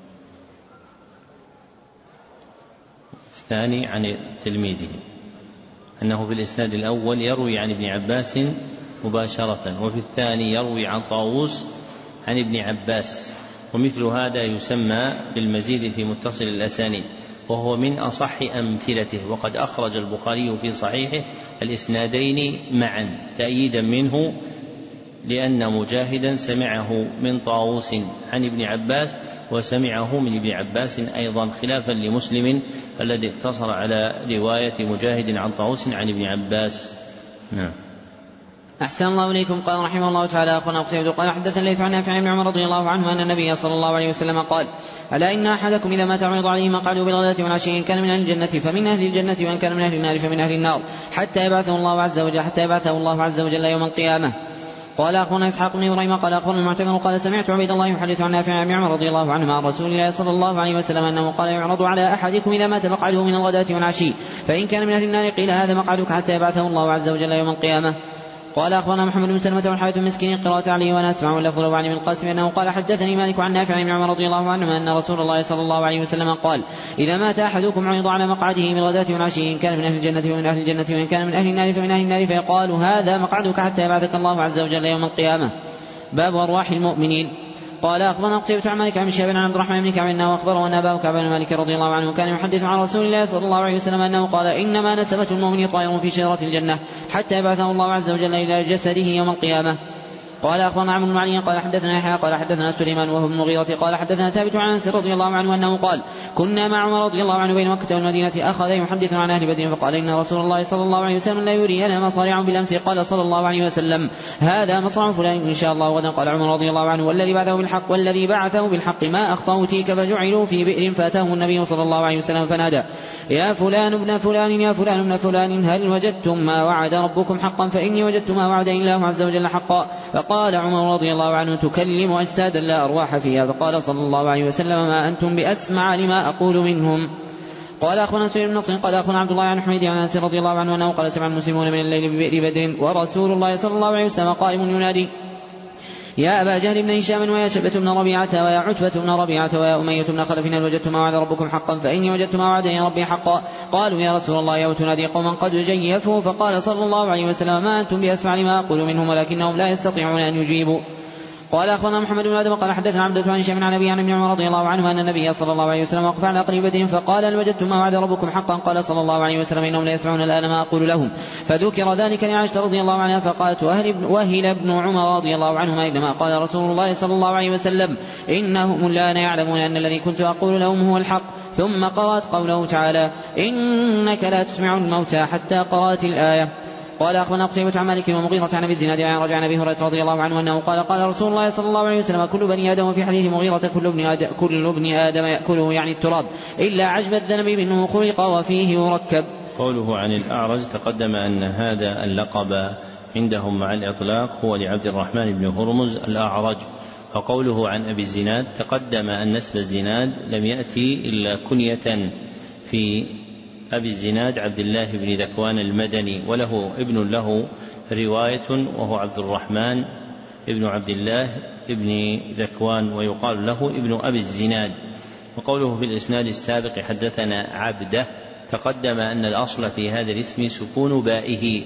الثاني عن تلميذه أنه في الإسناد الأول يروي عن ابن عباس مباشرة وفي الثاني يروي عن طاووس عن ابن عباس ومثل هذا يسمى بالمزيد في متصل الأسانيد وهو من أصح أمثلته. وقد أخرج البخاري في صحيحه الإسنادين معا تأييدا منه لأن مجاهدا سمعه من طاووس عن ابن عباس وسمعه من ابن عباس أيضا خلافا لمسلم الذي اقتصر على رواية مجاهد عن طاووس عن ابن عباس. نعم. أحسن الله إليكم. قال رحمه الله تعالى أخونا قتيبة قال حدثنا الليث عن نافع بن عمر رضي الله عنه أن النبي صلى الله عليه وسلم قال ألا إن أحدكم إذا ما تعرض عليه مقعده بالغداة والعشي إن كان من أهل الجنة فمن أهل الجنة وإن كان من أهل النار فمن أهل النار حتى يبعثه الله عز وجل حتى يبعثه الله عز وجل يوم القيامة. قال أخونا إسحاق بن إبراهيم قال أخونا المعتمر قال سمعت عبيد الله يحدث عن نافع بن عمر رضي الله عنه عن رسول الله صلى الله عليه وسلم أنه قال يعرض على أحدكم إذا مات مقعده من الغداة والعشي فإن كان من أهل النار قيل هذا مقعدك حتى يبعثه الله عز وجل يوم القيامة. قال أخبرنا محمد بن سلمة والحارث المسكين قراءة عليه وأنا أسمع اللفظ له عن ابن القاسم أنه قال حدثني مالك عن نافع بن عمر رضي الله عنه أن رسول الله صلى الله عليه وسلم قال إذا مات أحدكم عرض على مقعده من الغداة والعشي إن كان من أهل الجنة فمن أهل الجنة وإن كان من أهل النار فمن أهل النار فيقال هذا مقعدك حتى يبعثك الله عز وجل يوم القيامة. باب أرواح المؤمنين. قال أخبرنا قتيبة عن مالك عن شهاب عن عبد الرحمن بن كعب أنه أخبره أن أباه كعب بن مالك رضي الله عنه كان يحدث عن رسول الله صلى الله عليه وسلم أنه قال إنما نسمة المؤمن طائر في شجرة الجنة حتى يبعثه الله عز وجل إلى جسده يوم القيامة. قال أخبرنا عمرو بن علي قال حدثنا يحيى قال حدثنا سليمان وهو بن مغيرة قال حدثنا ثابت عن أنس رضي الله عنه أنه قال كنا مع عمر رضي الله عنه بين مكة والمدينة أخذ يحدث عن أهل بدر فقال إن رسول الله صلى الله عليه وسلم لا يرينا مصارع بالأمس. قال صلى الله عليه وسلم هذا مصرع فلان إن شاء الله غدا. قال عمر رضي الله عنه والذي بعثه بالحق والذي بعثه بالحق ما أخطأوا تيك فجعلوا في بئر فأتاهم النبي صلى الله عليه وسلم فنادى يا فلان ابن فلان يا فلان ابن فلان هل وجدتم ما وعد ربكم حقا فإني وجدت ما وعد الله عز وجل حقا. فقال عمر رضي الله عنه تكلم أجسادا لا أرواح فيها. فقال صلى الله عليه وسلم ما أنتم بأسمع لما أقول منهم. قال أخونا سويد بن نصر قال أخونا عبد الله عن حميد عن أنس رضي الله عنه أنه قال سمع المسلمون من الليل ببئر بدر ورسول الله صلى الله عليه وسلم قائم ينادي يا أبا جهل بن هشام ويا شبة بن ربيعة ويا عتبة بن ربيعة ويا أمية بن خلف هل وجدت ما وعد ربكم حقا فإني وجدت ما وعدني ربي حقا. قالوا يا رسول الله يا وتنادي قوما قد جيفوا. فقال صلى الله عليه وسلم ما أنتم بأسمع لما أقول منهم ولكنهم لا يستطيعون أن يجيبوا. قال أخونا محمد بن آدم قال حدثنا عبدة عن هشام عن أبي عن ابن عمر رضي الله عنه أن النبي صلى الله عليه وسلم وقف على قريب بدر فقال هل وجدتم ما وعد ربكم حقا. قال صلى الله عليه وسلم إنهم لا يسمعون الآن ما أقول لهم. فذكر ذلك لعائشة رضي الله عنها فقالت وهل ابن عمر رضي الله عنهما إنما قال رسول الله صلى الله عليه وسلم إنهم الآن يعلمون أن الذي كنت أقول لهم هو الحق. ثم قرأت قوله تعالى إنك لا تسمع الموتى حتى قرأت الآية. قال أخبرنا قتيبة عن مالك ومغيرة عن أبي الزناد عن رجع عن أبي هريرة رضي الله عنه أنه قال قال رسول الله صلى الله عليه وسلم كل بني آدم في حديث مغيرة كل ابن آدم, كل ابن آدم يأكله يعني التراب إلا عجب الذنب منه خلق وفيه يركب. قوله عن الأعرج تقدم أن هذا اللقب عندهم مع الإطلاق هو لعبد الرحمن بن هرمز الأعرج. وقوله عن أبي الزناد تقدم أن نسب الزناد لم يأتي إلا كنية في أبي الزناد عبد الله بن ذكوان المدني وله ابن له رواية وهو عبد الرحمن ابن عبد الله ابن ذكوان ويقال له ابن أبي الزناد. وقوله في الإسناد السابق حدثنا عبده تقدم أن الأصل في هذا الاسم سكون بائه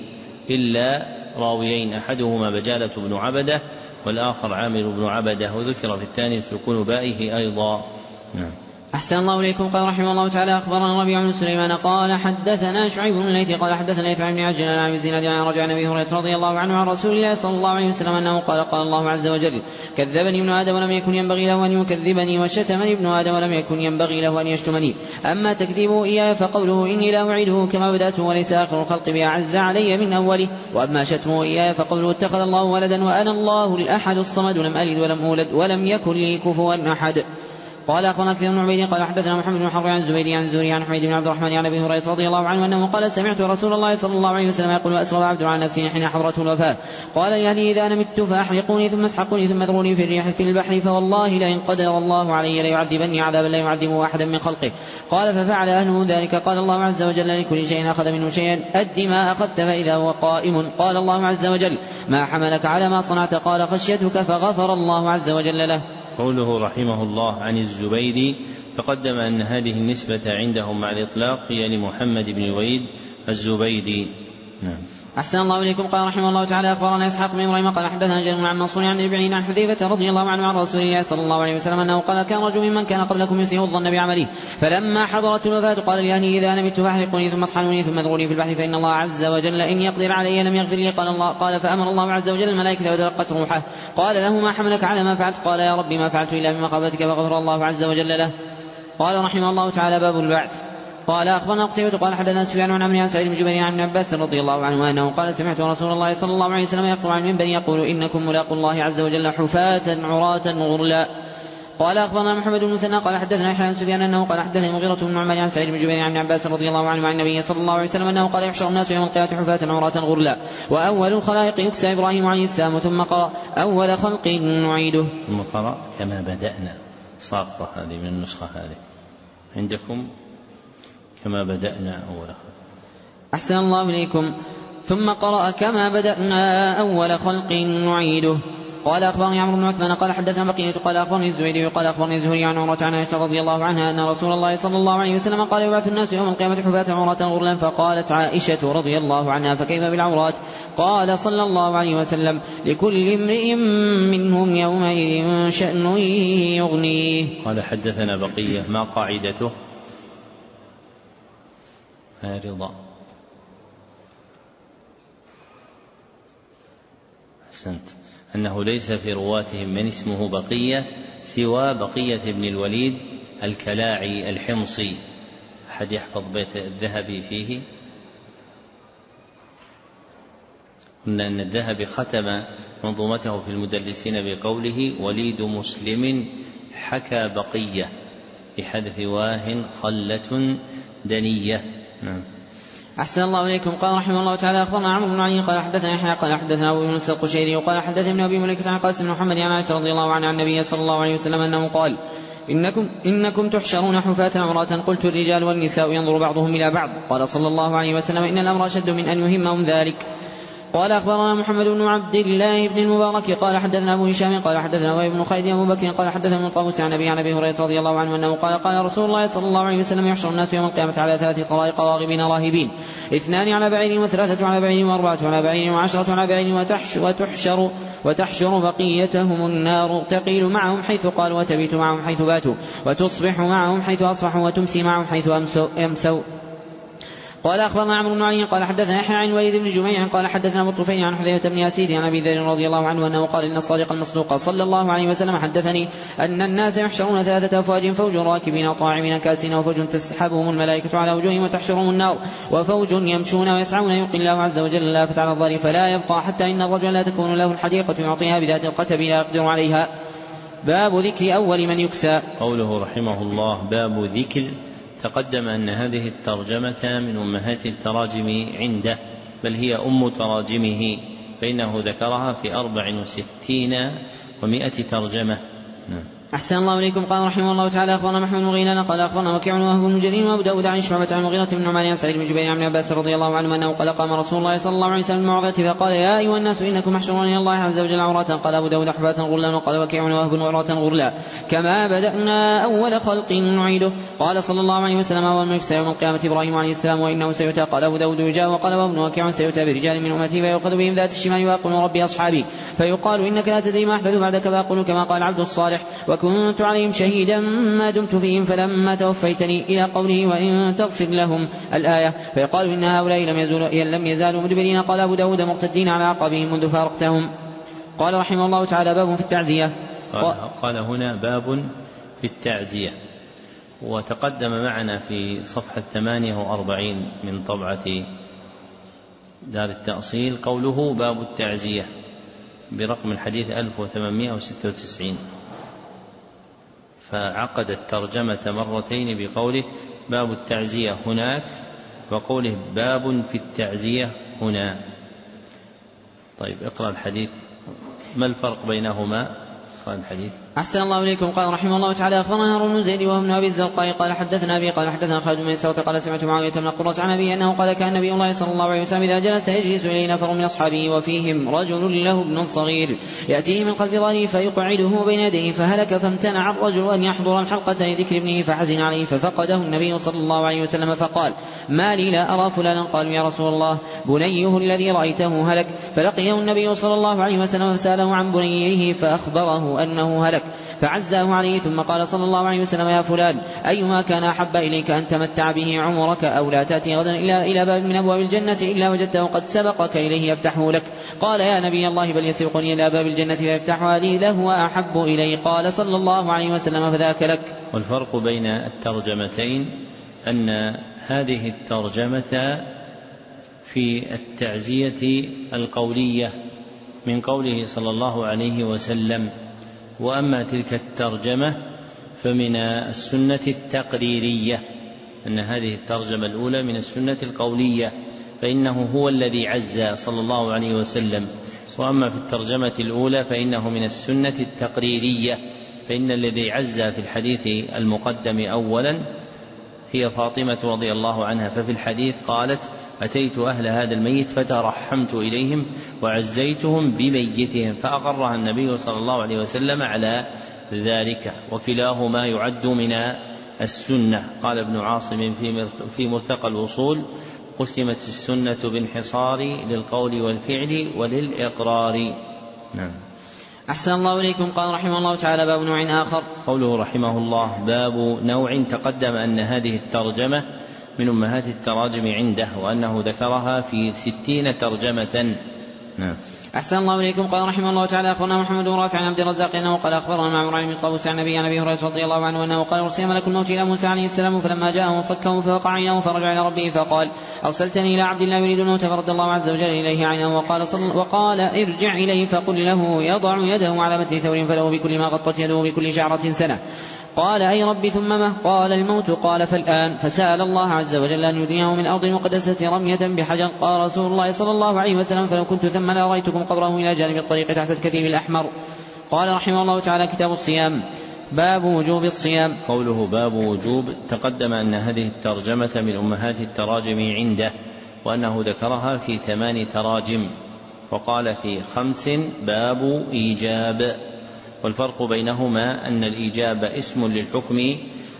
إلا راويين أحدهما بجالة بن عبده والآخر عامر بن عبده وذكر في الثاني سكون بائه أيضا. نعم. أحسن الله إليكم. قال رحمه الله تعالى أخبرنا ربيع بن سليمان قال حدثنا شعيب بن الليثي قال حدثنا ليث عن ابن عجل عن أبي الزناد عن رجع عن أبي هريرة رضي الله عنه عن رسول الله صلى الله عليه وسلم أنه قال قال الله عز وجل كذبني ابن آدم ولم يكن ينبغي له أن يكذبني وشتمني ابن آدم ولم يكن ينبغي له أن يشتمني. أما تكذيبه إياه فقوله إني لا أعيده كما بدأته وليس آخر الخلق بأعز علي من أوله. وأما شتمه إياه فقوله اتخذ الله ولدا وأنا الله الأحد الصمد لم ألد ولم أولد ولم يكن لي كفوا أحد. قال أخبرنا كثير بن عبيد قال حدثنا محمد بن حرب عن الزبيدي عن الزهري عن حميد بن عبد الرحمن عن أبي هريرة رضي الله عنه أنه قال سمعت رسول الله صلى الله عليه وسلم يقول وأسرى عبد عن نفسه حين حضرته الوفاة قال يا أهلي إذا أنا مت فأحرقوني ثم اسحقوني ثم اذروني في الريح في البحر فوالله لئن قدر الله علي ليعذبني عذابا لا يعذبه أحدا من خلقه. قال ففعل أهله ذلك. قال الله عز وجل لكل شيء أخذ منه شيئا أد ما أخذت فإذا هو قائم. قال الله عز وجل ما حملك على ما صنعت قال خشيتك فغفر الله عز وجل له. قوله رحمه الله عن الزبيدي تقدم أن هذه النسبة عندهم مع الإطلاق هي لمحمد بن الوليد الزبيدي. نعم. أحسن الله إليكم. قال رحمه الله تعالى أخبرنا إسحاق بن إبراهيم قال حدثنا جرير عن منصور عن إبراهيم عن حذيفة رضي الله عنه عن رسول الله صلى الله عليه وسلم أنه قال كان رجل ممن كان قبلكم يسيء الظن بعمله فلما حضرت الوفاة قال لأهلي إذا أنا مت فاحرقوني ثم اطحنوني ثم اذروني في البحر فإن الله عز وجل إن يقدر علي لم يغفر لي. قال الله قال فأمر الله عز وجل الملائكة وتلقت روحه. قال له ما حملك على ما فعلت قال يا ربي ما فعلت إلا بمخافتك فغفر الله عز وجل له. قال رحمه الله تعالى باب البعث. قال أخبرنا قتيبة قال حدثنا سفيان عن عمرو عن سعيد بن جبير عن ابن عباس رضي الله عنه أنه قال سمعت رسول الله صلى الله عليه وسلم يخطب عن المنبر يقول إنكم ملاقوا الله عز وجل حفاة عراة غرلا. قال أخبرنا محمد بن مثنى قال حدثنا يحيى عن سفيان أنه قال حدثني مغيرة بن نعمان عن سعيد بن جبير عن ابن عباس رضي الله عنه عن النبي صلى الله عليه وسلم أنه قال يحشر الناس يوم القيامة حفاة عراة غرلا وأول الخلائق يكسى إبراهيم عليه السلام ثم قرأ أول خلق نعيده ثم قرأ كما بدأنا ساقطة هذه من النسخة هذه عندكم كما بدأنا أول خلق. أحسن الله إليكم. ثم قرأ كما بدأنا أول خلق نعيده. قال أخبرني عمرو بن عثمان قال حدثنا بقية قال أخبرني الزبيدي قال أخبرني الزهري عن عروة عن عائشة رضي الله عنها أن رسول الله صلى الله عليه وسلم قال يبعث الناس يوم القيامة حفاة عراة غرلا. فقالت عائشة رضي الله عنها فكيف بالعورات؟ قال صلى الله عليه وسلم لكل امرئ منهم يومئذ شأن يغنيه. قال حدثنا بقية ما قاعدته؟ ها رضا أحسنت، أنه ليس في رواتهم من اسمه بقية سوى بقية بن الوليد الكلاعي الحمصي. أحد يحفظ بيت الذهبي فيه؟ قلنا أن الذهبي ختم منظومته في المدلسين بقوله وليد مسلم حكى بقية بحذف واه خلة دنية. نعم. أحسن الله إليكم. قال رحمه الله تعالى أخبرنا عمرو بن علي قال حدثنا يحيى قال حدثنا أبو يونس القشيري وقال حدثنا ابن أبي مليكة عن قاسم بن محمد عن عائشة رضي الله عنها عن النبي صلى الله عليه وسلم أنه قال إنكم, إنكم تحشرون حفاة عراة. قلت الرجال والنساء ينظر بعضهم إلى بعض. قال صلى الله عليه وسلم إن الأمر أشد من أن يهمهم ذلك. قال أخبرنا محمد بن عبد الله بن المبارك قال حدثنا أبو هشام قال حدثنا وهب بن خالد أبو بكر قال حدثنا من طاووس عن أبي عن أبي هريرة رضي الله عنه أنه قال قال رسول الله صلى الله عليه وسلم يحشر الناس يوم القيامة على ثلاث طرائق راغبين راهبين، اثنان على بعير وثلاثة على بعير وأربعة على بعير وعشرة على بعير وتحشر وتحشر بقيتهم النار تقيل معهم حيث قال وتبيت معهم حيث باتوا وتصبح معهم حيث أصبحوا وتمسي معهم حيث أمسوا. قال أخبرنا عمرو بن علي قال حدثنا يحيى عن وليد بن جميع قال حدثنا أبو الطفيل عن حذيفة بن ياسيد عن أبي ذر رضي الله عنه أنه قال إن الصادق المصدوق صلى الله عليه وسلم حدثني أن الناس يحشرون ثلاثة أفواج، فوج راكبين طاعمين كاسين، وفوج تسحبهم الملائكة على وجوههم وتحشرهم النار، وفوج يمشون ويسعون يلقي الله عز وجل اللافة على الظهر فلا يبقى حتى إن الرجل لا تكون له الحديقة يعطيها بذات القتب لا يقدر عليها. باب ذكر أول من يكسى. قوله رحمه الله باب ذكر، تقدم أن هذه الترجمة من أمهات التراجم عنده، بل هي أم تراجمه، فإنه ذكرها في أربع وستين ومائة ترجمة. نعم. أحسن الله إليكم. قال رحمه الله تعالى أخبرنا محمد بن غيلان قال أخبرنا وكيع وهب بن جرير وأبو داود عن شعبة عن المغيرة بن نعمان عن سعيد بن جبير عن عباس رضي الله عنه أنه قال قام رسول الله صلى الله عليه وسلم الموعظة فقال يا أيها الناس إنكم محشرون إلى الله عز وجل عراة. قال أبو داود حفاة غرلا، وقال وكيع وهب عراة غرلا كما بدأنا أول خلق نعيده. قال صلى الله عليه وسلم أول من يكسى يوم القيامة إبراهيم عليه السلام وإنه سيؤتى. قال أبو داود يجاء. وقال وابن وكيع سيؤتى برجال من أمتي فيؤخذ بهم ذات الشمال ويقول ربي أصحابي، فيقال إنك لا تدري ما أحدث بعدك، فأقول كما قال عبد الصالح وكنت عليهم شهيدا ما دمت فيهم فلما توفيتني إلى قوله وإن تغفر لهم الآية، فيقال إن هؤلاء لم يزالوا, لم يزالوا مدبرين. قال أبو داود مرتدين على عقبهم منذ فارقتهم. قال رحمه الله تعالى باب في التعزية. قال, قال هنا باب في التعزية، وتقدم معنا في صفحة ثمانية وأربعين من طبعة دار التأصيل قوله باب التعزية برقم الحديث ألف وثمانمائة وستة وتسعين، فعقد الترجمة مرتين بقوله باب التعزية هناك وقوله باب في التعزية هنا. طيب اقرأ الحديث، ما الفرق بينهما؟ الحديث. أحسن الله إليكم. قال رحمه الله تعالى أخبرنا هارون بن زيد وهو ابن أبي الزرقاء قال حدثنا أبي قال حدثنا خالد بن ميسرة قال سمعت معاوية بن قرة عن أبي أنه قال كان النبي الله صلى الله عليه وسلم إذا جلس يجلس إليه نفر من أصحابه وفيهم رجل له ابن صغير يأتيه من خلف ظهره فيقعده بين يديه، فهلك فامتنع الرجل أن يحضر الحلقة لذكر ابنه فحزن عليه، ففقده النبي صلى الله عليه وسلم فقال ما لي لا أرى فلانا؟ قالوا يا رسول الله بنيه الذي رأيته هلك، فلقيه النبي صلى الله عليه وسلم فسأله عن بنيه فأخبره أنه هلك فعزاه عليه، ثم قال صلى الله عليه وسلم يا فلان أيما كان أحب إليك أن تمتع به عمرك أو لا تأتي غدا إلى إلى باب من أبواب الجنة إلا وجدته قد سبقك إليه يفتحه لك؟ قال يا نبي الله بل يسبقني إلى باب الجنة فيفتحها لي له أحب إلي. قال صلى الله عليه وسلم فذاك لك. والفرق بين الترجمتين أن هذه الترجمة في التعزية القولية من قوله صلى الله عليه وسلم، وأما تلك الترجمة فمن السنة التقريرية، أن هذه الترجمة الأولى من السنة القولية فإنه هو الذي عز صلى الله عليه وسلم، وأما في الترجمة الأولى فإنه من السنة التقريرية، فإن الذي عز في الحديث المقدم أولا هي فاطمة رضي الله عنها، ففي الحديث قالت أتيت أهل هذا الميت فترحمت إليهم وعزيتهم بميتهم، فأقرها النبي صلى الله عليه وسلم على ذلك، وكلاهما يعد من السنة. قال ابن عاصم في مرتقى الوصول: قسمت السنة بانحصار للقول والفعل وللإقرار. نعم. أحسن الله إليكم. قال رحمه الله تعالى: باب نوع آخر. قوله رحمه الله: باب نوع. تقدم أن هذه الترجمة من أمهات التراجم عنده، وأنه ذكرها في ستين ترجمة. نعم. أحسن الله إليكم. قال رحمه الله تعالى: أخبرنا محمد بن رافع عن عبد الرزاق أنه قال أخبرنا معمر بن قوس عن النبي عن أبي هريرة رضي الله عنه أنه قال: أرسل ملك الموت إلى موسى عليه السلام فلما جاءه صكه فوقع عينه فرجع إلى ربه فقال: أرسلتني إلى عبد الله يريد الموت، فرد الله عز وجل إليه عينه وقال, وقال ارجع إليه فقل له يضع يده على متن ثور فله بكل ما غطت يده بكل شعرة سنة. قال: أي رب ثم ما؟ قال: الموت. قال: فالآن. فسأل الله عز وجل أن يدنيه من أرض مقدسة رمية بحجر. قال رسول الله صلى الله عليه وسلم: فلو كنت ثم لأريتكم قبره إلى جانب الطريق تحت الكثيب الأحمر. قال رحمه الله تعالى: كتاب الصيام. باب وجوب الصيام. قوله باب وجوب. تقدم أن هذه الترجمة من أمهات التراجم عنده، وأنه ذكرها في ثمان تراجم، وقال في خمس باب إيجاب. والفرق بينهما أن الإيجاب اسم للحكم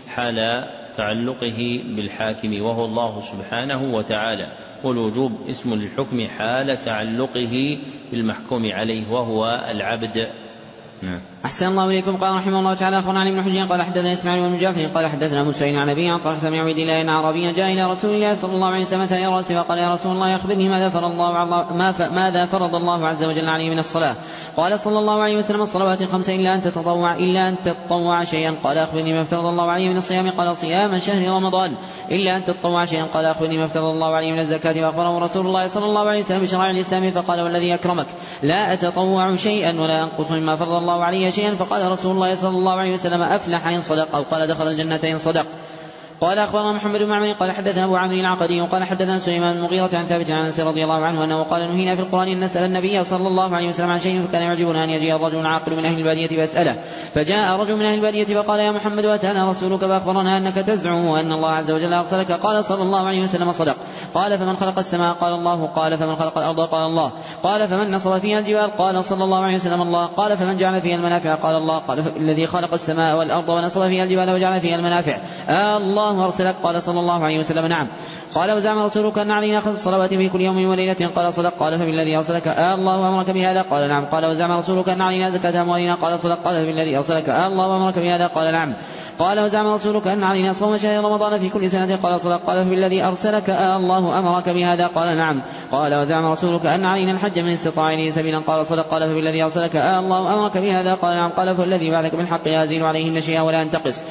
حال تعلقه بالحاكم وهو الله سبحانه وتعالى، والوجوب اسم للحكم حال تعلقه بالمحكوم عليه وهو العبد. نعم. أحسن الله إليكم. قال رحمه الله تعالى: أخبرنا علي بن حجر قال حدثنا إسماعيل بن جعفر قال حدثنا مسعود عن أبي عن طلحة بن عبيد الله أن أعرابيا جاء إلى رسول الله صلى الله عليه وسلم ثاني رأسه فقال: يا رسول الله أخبرني ماذا فرض الله ماذا فرض الله عز وجل عليه من الصلاة؟ قال صلى الله عليه وسلم: الصلوات الخمس إلا أن تتطوع إلا أن تتطوع شيئا. قال: أخبرني ما افترض الله عليه من الصيام؟ قال: صيام شهر رمضان. إلا أن تتطوع شيئا. قال: أخبرني ما افترض الله عليه من الزكاة؟ وأخبره رسول الله صلى الله عليه وسلم بشرائع الإسلام فقال: والذي أكرمك لا أتطوع شيئا ولا أنقص مما فرض الله علي شيئا. فقال رسول الله صلى الله عليه وسلم: أفلح إن صدق، أو قال: دخل الجنة إن صدق. قال: أخبرنا محمد بن معمر قال حدثنا أبو عمرو العقدي قال حدثنا سليمان بن المغيرة عن ثابت عن أنس رضي الله عنه أنه قال: نهينا في القرآن أن نسأل النبي صلى الله عليه وسلم عن شيء، فكان يعجبنا أن يجيء الرجل عاقل من أهل البادية فيسأله. فجاء رجل من أهل البادية فقال: يا محمد، أتانا رسولك فأخبرنا أنك تزعم أن الله عز وجل أرسلك. قال صلى الله عليه وسلم: صدق. قال: فمن خلق السماء؟ قال: الله. قال: فمن خلق الأرض؟ قال: الله. قال: فمن نصب فيها الجبال؟ قال صلى الله عليه وسلم: الله. قال: فمن جعل فيها المنافع؟ قال: الله. قال: الذي خلق السماء والأرض ونصب فيها الجبال وجعل فيها المنافع آه الله أرسلك؟ قال صلى الله عليه وسلم: نعم. قال: وزعم رسولك أن علينا خمس صلوات في كل يوم وليلة؟ قال: صدق. قال: فبالذي أرسلك آه الله أمرك بهذا؟ قال: نعم. قال: وزعم رسولك أن علينا زكاة أموالنا؟ قال: صدق. قال: فبالذي أرسلك آه الله أمرك بهذا؟ قال: نعم. قال: وزعم رسولك أن علينا صوم شهر رمضان في كل سنة؟ قال: صدق. قال: فبالذي أرسلك آه الله أمرك بهذا؟ قال: نعم. قال: وزعم رسولك أن علينا الحج من استطاع إليه سبيلا؟ قال: صدق. قال: فبالذي أرسلك آه الله أمرك بهذا؟ قال: نعم. قال: فالذي بعثك بالحق لا أزيد عليهن شيئا ولا أنتقص.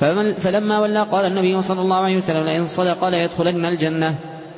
فلما ولى قال النبي صلى الله عليه وسلم: لئن صدق ليدخلن الجنة.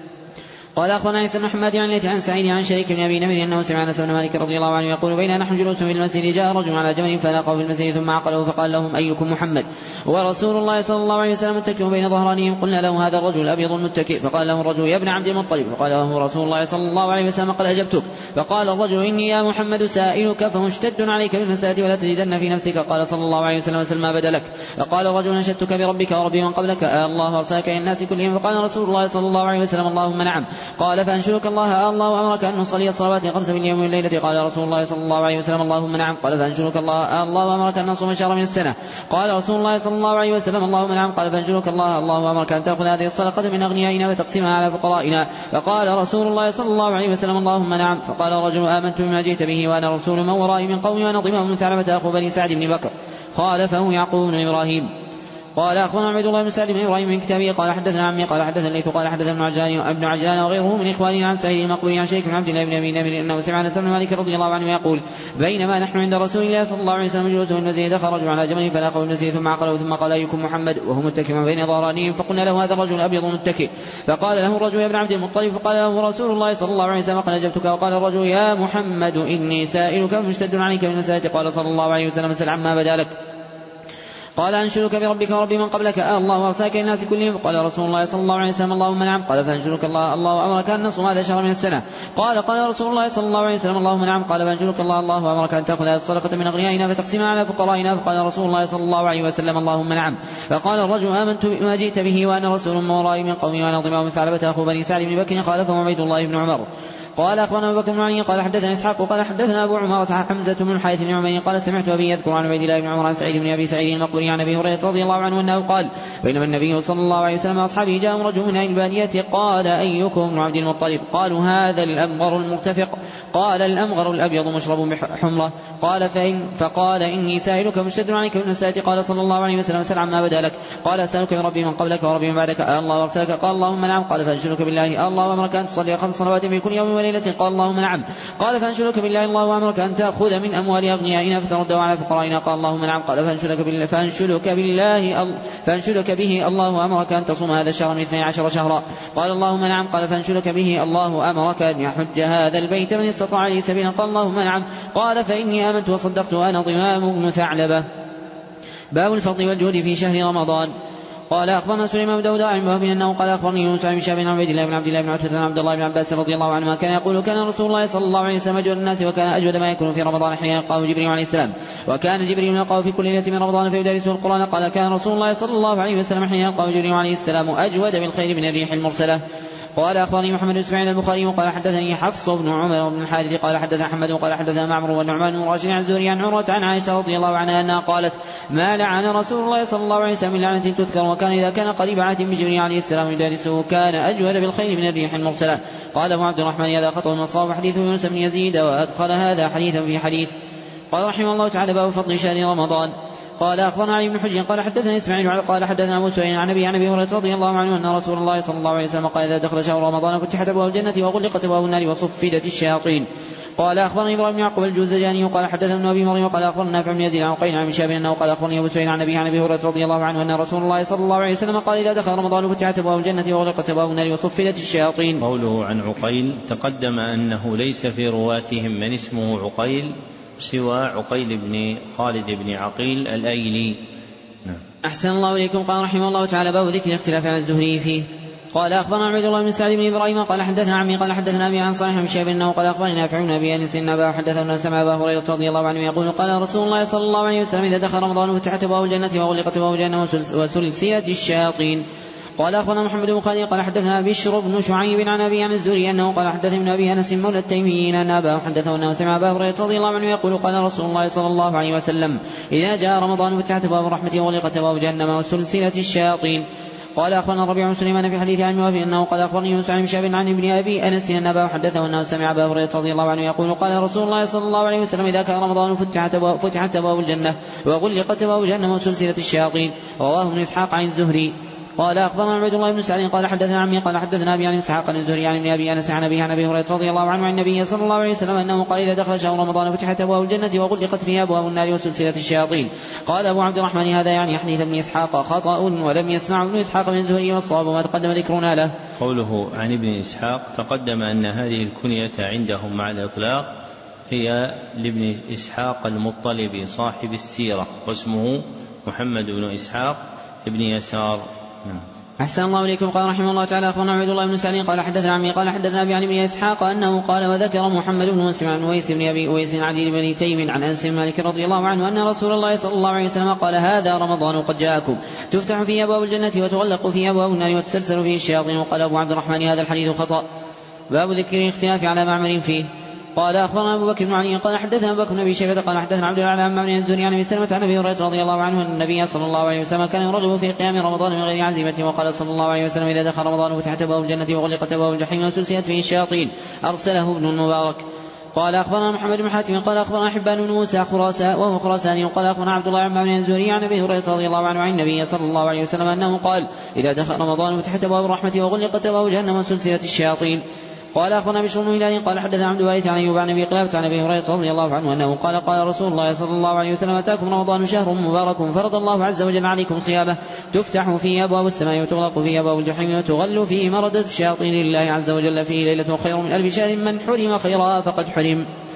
قال: أخبرنا عيسى بن محمد عن عن سعيد عن شريك بن أبي نمر أنه سمع أنس بن مالك رضي الله عنه يقول: بين نحن جلوس في المسجد جاء رجل على جمل فلاقه في المسجد ثم عقله فقال لهم: أيكم محمد؟ ورسول الله صلى الله عليه وسلم متكئ بين ظهرانهم. قلنا له: هذا الرجل الأبيض المتكئ. فقال له الرجل: يا ابن عبد المطلب. فقال له رسول الله صلى الله عليه وسلم: قد أجبتك. فقال الرجل: إني يا محمد سائلك فمشتد عليك بالمسألة ولا تجدن في نفسك. قال صلى الله عليه وسلم: سل ما بدا لك. فقال الرجل: نشدتك بربك وربي من قبلك آه الله أرسلك إلى الناس كلهم؟ فقال رسول الله صلى الله عليه وسلم: اللهم نعم. قال: فأنشدك الله الله أمرك أن نصلي الصلوات الخمس في اليوم والليلة؟ قال رسول الله صلى الله عليه وسلم: اللهم نعم. قال: فأنشدك الله الله أمرك أن نصوم الشهر من السنة؟ قال رسول الله صلى الله عليه وسلم: اللهم نعم. قال: فأنشدك الله الله أمرك أن تأخذ هذه الصدقة من أغنيائنا وتقسمها على فقرائنا؟ فقال رسول الله صلى الله عليه وسلم: اللهم نعم. فقال الرجل: آمنت بما جئت به وأنا رسول من ورائي من قومي وأنا ضمام بن ثعلبة أخو بني سعد بن بكر. خالفه يعقوب بن إبراهيم. قال: أخبرنا عبد الله بن سعد بن إبراهيم من كتابه قال: حدثنا عمي قال: حدثنا الليث قال: حدثنا ابن عجلان ابن عجلان وغيره من إخواننا عن سعيد المقبري عن شيخ بن عبد الله بن أبي نمر أنه سمع أنس بن مالك رضي الله عنه يقول: بينما نحن عند رسول الله صلى الله عليه وسلم جلوس في المسجد دخل رجل على جمل فلاقه بالمسجد ثم عقله ثم قال: أيكم محمد؟ وهو متكئ بين ظهرانيهم. فقلنا له: هذا الرجل الأبيض متكئ. فقال له الرجل: يا ابن عبد المطلب. فقال له رسول الله صلى الله عليه وسلم: قد أجبتك. وقال الرجل: يا محمد إني سائلك مشتد عليك بالمسألة. قال صلى الله عليه وسلم: سل عما بدا لك. قال أنشدك بربك ورب من قبلك آه الله أرسلك للناس كلهم. قال رسول الله صلى الله عليه وسلم اللهم نعم. قال فأنشدك الله الله أمرك أن نصوم هذا الشهر من السنة. قال قال رسول الله صلى الله عليه وسلم اللهم نعم. قال فأنشدك الله الله أمرك أن تأخذ الصدقة من أغنيائنا فتقسمها على فقرائنا. فقال رسول الله صلى الله عليه وسلم اللهم نعم. فقال الرجل آمنت بما جئت به وأنا رسول من ورائي من قومي وأنا ضمام ثعلبة أخو بني سعد بن بكر خالفه عبيد الله بن عمر. قال أخبرنا أبو بكر بن علي قال حدثنا إسحاق قال حدثنا أبو عمارة حمزة بن الحارث بن عمير قال سمعت أبي يذكر عن عبيد الله بن عمر عن سعيد بن أبي سعيد المقبري عن أبي هريرة رضي الله عنه أنه قال بينما النبي صلى الله عليه وسلم أصحابه جاءهم رجل من أهل البادية قال أيكم ابن عبد المطلب؟ قالوا هذا الأمغر المرتفق. قال الأمغر الأبيض مشرب بحمرة. قال فإن فقال إني سائلك مشتد عليك بالنساء. قال صلى الله عليه وسلم سل عما بدا لك. قال أسألك بربي من قبلك وربي من بعدك آه الله أرسلك. قال اللهم نعم. قال فأنشدك بالله آه الله أمرك أن تصلي خمس صلوات في كل يوم وليلة. قال اللهم نعم. قال فأنشدك بالله الله أمرك أن تأخذ من أموال أغنيائنا فترده على فقرائنا. قال اللهم نعم. قال فأنشدك بالله فأنشدك بالله فأنشدك به الله أمرك أن تصوم هذا الشهر من اثني عشر شهرا. قال اللهم نعم. قال فأنشدك به الله أمرك أن يحج هذا البيت من استطاع لي سبيلا. قال اللهم نعم. قال فإني آمنت وصدقت وأنا ضمام بن ثعلبة. باب الفضل والجود في شهر رمضان. قال أخبرنا سليمان بن داود عن وهب أنه قال أخبرني يونس عن شهاب بن عبيد الله بن عبد الله بن عتبة بن عبد الله بن عباس رضي الله عنهما كان يقول كان رسول الله صلى الله عليه وسلم أجود الناس وكان أجود ما يكون في رمضان حين يلقاه جبريل عليه السلام وكان جبريل يلقاه في كل ليلة من رمضان فيدرسه القرآن. قال كان رسول الله صلى الله عليه وسلم حين يلقاه جبريل عليه السلام أجود بالخير من الريح المرسلة. قال أخبرني محمد بن اسماعيل البخاري وقال حدثني حفص بن عمر بن الحارث قال حدثنا محمد وقال حدثنا معمر والنعمان بن راشد عن الزهري عن عروة عن عائشة رضي الله عنها أنها قالت ما لعن رسول الله صلى الله عليه وسلم من لعنة تذكر وكان إذا كان قريب عهد بجبريل عليه السلام يدارسه كان أجود بالخير من الريح المرسلة. قال أبو عبد الرحمن هذا خطأ من صواب حديث يونس بن يزيد وأدخل هذا حديثا في حديث. قال رحمه الله تعالى باب فضل شهر رمضان. قال أخبرنا علي بن حجر قال حدثنا إسماعيل قال حدثنا أبو سعيد عن أبي عن أبي هريرة رضي الله عنه أن رسول الله صلى الله عليه وسلم قال إذا دخل شهر رمضان فتحت أبواب الجنة وغلقت أبواب النار وصفدت الشياطين. قال أخبرني إبراهيم بن يعقوب الجوزجاني قال حدثنا ابن أبي مريم قال أخبرنا نافع بن يزيد عن قيس عن شهاب أنه قال أخبرني أبو سعيد عن أبي عن أبي هريرة رضي الله عنه أن رسول الله صلى الله عليه وسلم قال إذا دخل رمضان فتحت أبواب الجنة وغلقت أبواب النار وصفدت الشياطين. قوله عن عقيل تقدم أنه ليس في رواتهم من اسمه عقيل سوى عقيل بن خالد بن عقيل الأيلي. أحسن الله إليكم. قال رحمه الله تعالى باب ذكر الاختلاف عن الزهري فيه. قال أخبرنا عبيد الله بن سعد بن إبراهيم قال حدثنا عمي قال حدثنا أبي عن صالح بن شهاب أنه قال أخبرني نافع بن أبي أنس أن أباه حدثنا سمع أبا هريرة رضي الله عنه يقول قال رسول الله صلى الله عليه وسلم إذا دخل رمضان فتحت أبواب الجنة وغلقت أبواب جهنم وسلسلة الشياطين. قال أخبرنا محمد بن خالد قال حدثنا بشر بن شعيب عن أبي عن الزهري أنه قال حدثني ابن أبي أنس مولى التيميين أن أباه حدثه أنه سمع أبا هريرة رضي الله عنه يقول قال رسول الله صلى الله عليه وسلم إذا جاء رمضان فتحت أبواب الرحمة وغلقت أبواب جهنم وسلسلة الشياطين. قال أخبرنا الربيع بن سليمان في حديث عن وهب أنه قال أخبرني يونس عن شهاب عن ابن أبي أنس أن أباه حدثه أنه سمع أبا هريرة رضي الله عنه يقول قال رسول الله صلى الله عليه وسلم إذا كان رمضان فتحت أبواب, فتحت أبواب الجنة وغلقت أبواب جهنم وسلسلة الشياطين. رواه ابن إسحاق عن الزهري. قال أخبرنا عبيد الله بن سعد قال حدثنا عمي قال حدثنا أبي عن إسحاق عن الزهري عن ابن أبي أنس عن أبيه عن أبي هريرة رضي الله عنه عن النبي صلى الله عليه وسلم أنه قال إذا دخل شهر رمضان فتحت أبواب الجنة وغلقت فيها أبواب النار وسلسلة الشياطين. قال أبو عبد الرحمن هذا يعني حديث ابن إسحاق خطأ ولم يسمع ابن إسحاق من الزهري والصواب ما تقدم ذكرنا له. قوله عن ابن إسحاق تقدم أن هذه الكنية عندهم مع الإطلاق هي لابن إسحاق المطلبي صاحب السيرة واسمه محمد بن إسحاق ابن يسار. أحسن الله إليكم. قال رحمه الله تعالى أخبرنا عبيد الله بن سعد قال حدثنا عمي قال حدثنا أبي عن ابن إسحاق أنه قال وذكر محمد بن مسلم عن أويس بن أبي أويس عدي بن تيم عن أنس بن مالك رضي الله عنه أن رسول الله صلى الله عليه وسلم قال هذا رمضان قد جاءكم تفتح فيه أبواب الجنة وتغلق فيه أبواب النار وتسلسل فيه الشياطين. وقال أبو عبد الرحمن هذا الحديث خطأ. باب ذكر الاختلاف على معمر فيه. قال أخبرنا أبو بكر بن علي قال حدثنا أبو بكر بن أبي شيبة قال حدثنا عبد الأعلى عن معمر الزهري عن أبي سلمة عن أبي هريرة رضي الله عنه أن النبي صلى الله عليه وسلم كان يرغب في قيام رمضان من غير عزيمة. وقال صلى الله عليه وسلم إذا دخل رمضان فتحت أبواب الجنة وغلقت أبواب الجحيم وسلسلت فيه الشياطين. أرسله ابن المبارك. قال أخبرنا محمد بن حاتم قال أخبرنا حبان بن موسى خراسان وهو خراساني وقال أخبرنا عبد الله عن معمر الزهري عن أبي هريرة رضي الله عنه عن النبي صلى الله عليه وسلم أنه قال إذا دخل رمضان فتحت أبواب الرحمة وغلقت أبواب جهنم وسلسلة الشياطين. قال أخبرنا بشر بن هلال قال حدثنا عبد الوارث عن أيوب عن أبي قلابة عن أبي هريرة رضي الله عنه أنه قال قال رسول الله صلى الله عليه وسلم أتاكم رمضان شهر مبارك فرض الله عز وجل عليكم صيامه تفتح فيه أبواب السماء وتغلق فيه أبواب الجحيم وتغل فيه مردة الشياطين لله عز وجل فيه ليلة خير من ألف شهر من حرم خيرها فقد حرم.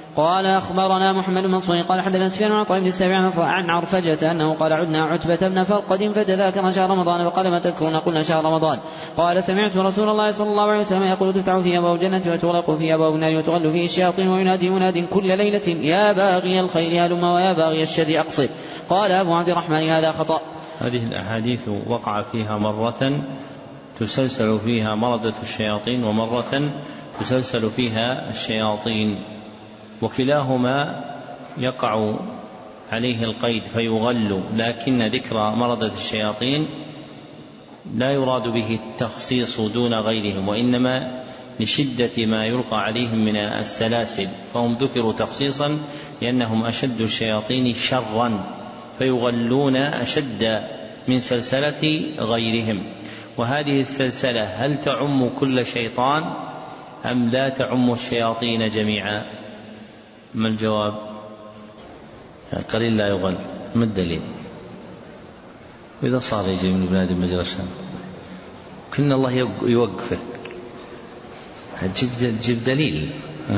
قال أخبرنا محمد بن منصور قال حدثنا سفيان عن طريق السابع عن عرفجة أنه قال عدنا عتبة بن فرقد فتذاكر شهر رمضان وقال ما تذكرون؟ قلنا شهر رمضان. قال سمعت رسول الله صلى الله عليه وسلم يقول تفتح فيه أبواب الجنة وتغلق فيه أبواب النار وتغل فيه الشياطين وينادي مناد كل ليلة يا باغي الخير هلم ويا باغي الشر أقصر. قال أبو عبد الرحمن هذا خطأ. هذه الأحاديث وقع فيها مرة تسلسل فيها مردة الشياطين ومرة تسلسل فيها الشياطين، وكلاهما يقع عليه القيد فيغل، لكن ذكر مردة الشياطين لا يراد به التخصيص دون غيرهم، وإنما لشدة ما يلقى عليهم من السلاسل، فهم ذكروا تخصيصا لأنهم أشد الشياطين شرا فيغلون أشد من سلسلة غيرهم. وهذه السلسلة هل تعم كل شيطان أم لا تعم الشياطين جميعا؟ ما الجواب؟ قليل لا يغل. ما الدليل؟ وإذا صار يجري من بلاد مجرى الشام كن الله يوقفه، تجيب دليل.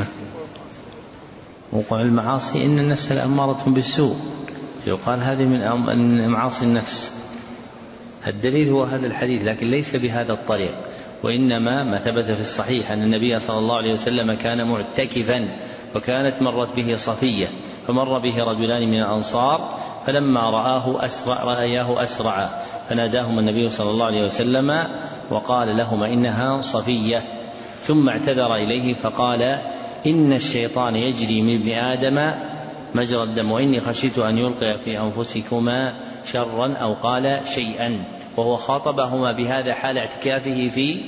وقوع المعاصي إن النفس لأمارة بالسوء، يقال هذه من معاصي النفس. الدليل هو هذا الحديث، لكن ليس بهذا الطريق، وإنما ما ثبت في الصحيح أن النبي صلى الله عليه وسلم كان معتكفا وكانت مرت به صفية، فمر به رجلان من الأنصار فلما رآه أسرع رأياه أسرع فناداهما النبي صلى الله عليه وسلم وقال لهما إنها صفية، ثم اعتذر إليه فقال إن الشيطان يجري من ابن آدم مجرى الدم وإني خشيت أن يلقي في أنفسكما شرا أو قال شيئا، وهو خاطبهما بهذا حال اعتكافه في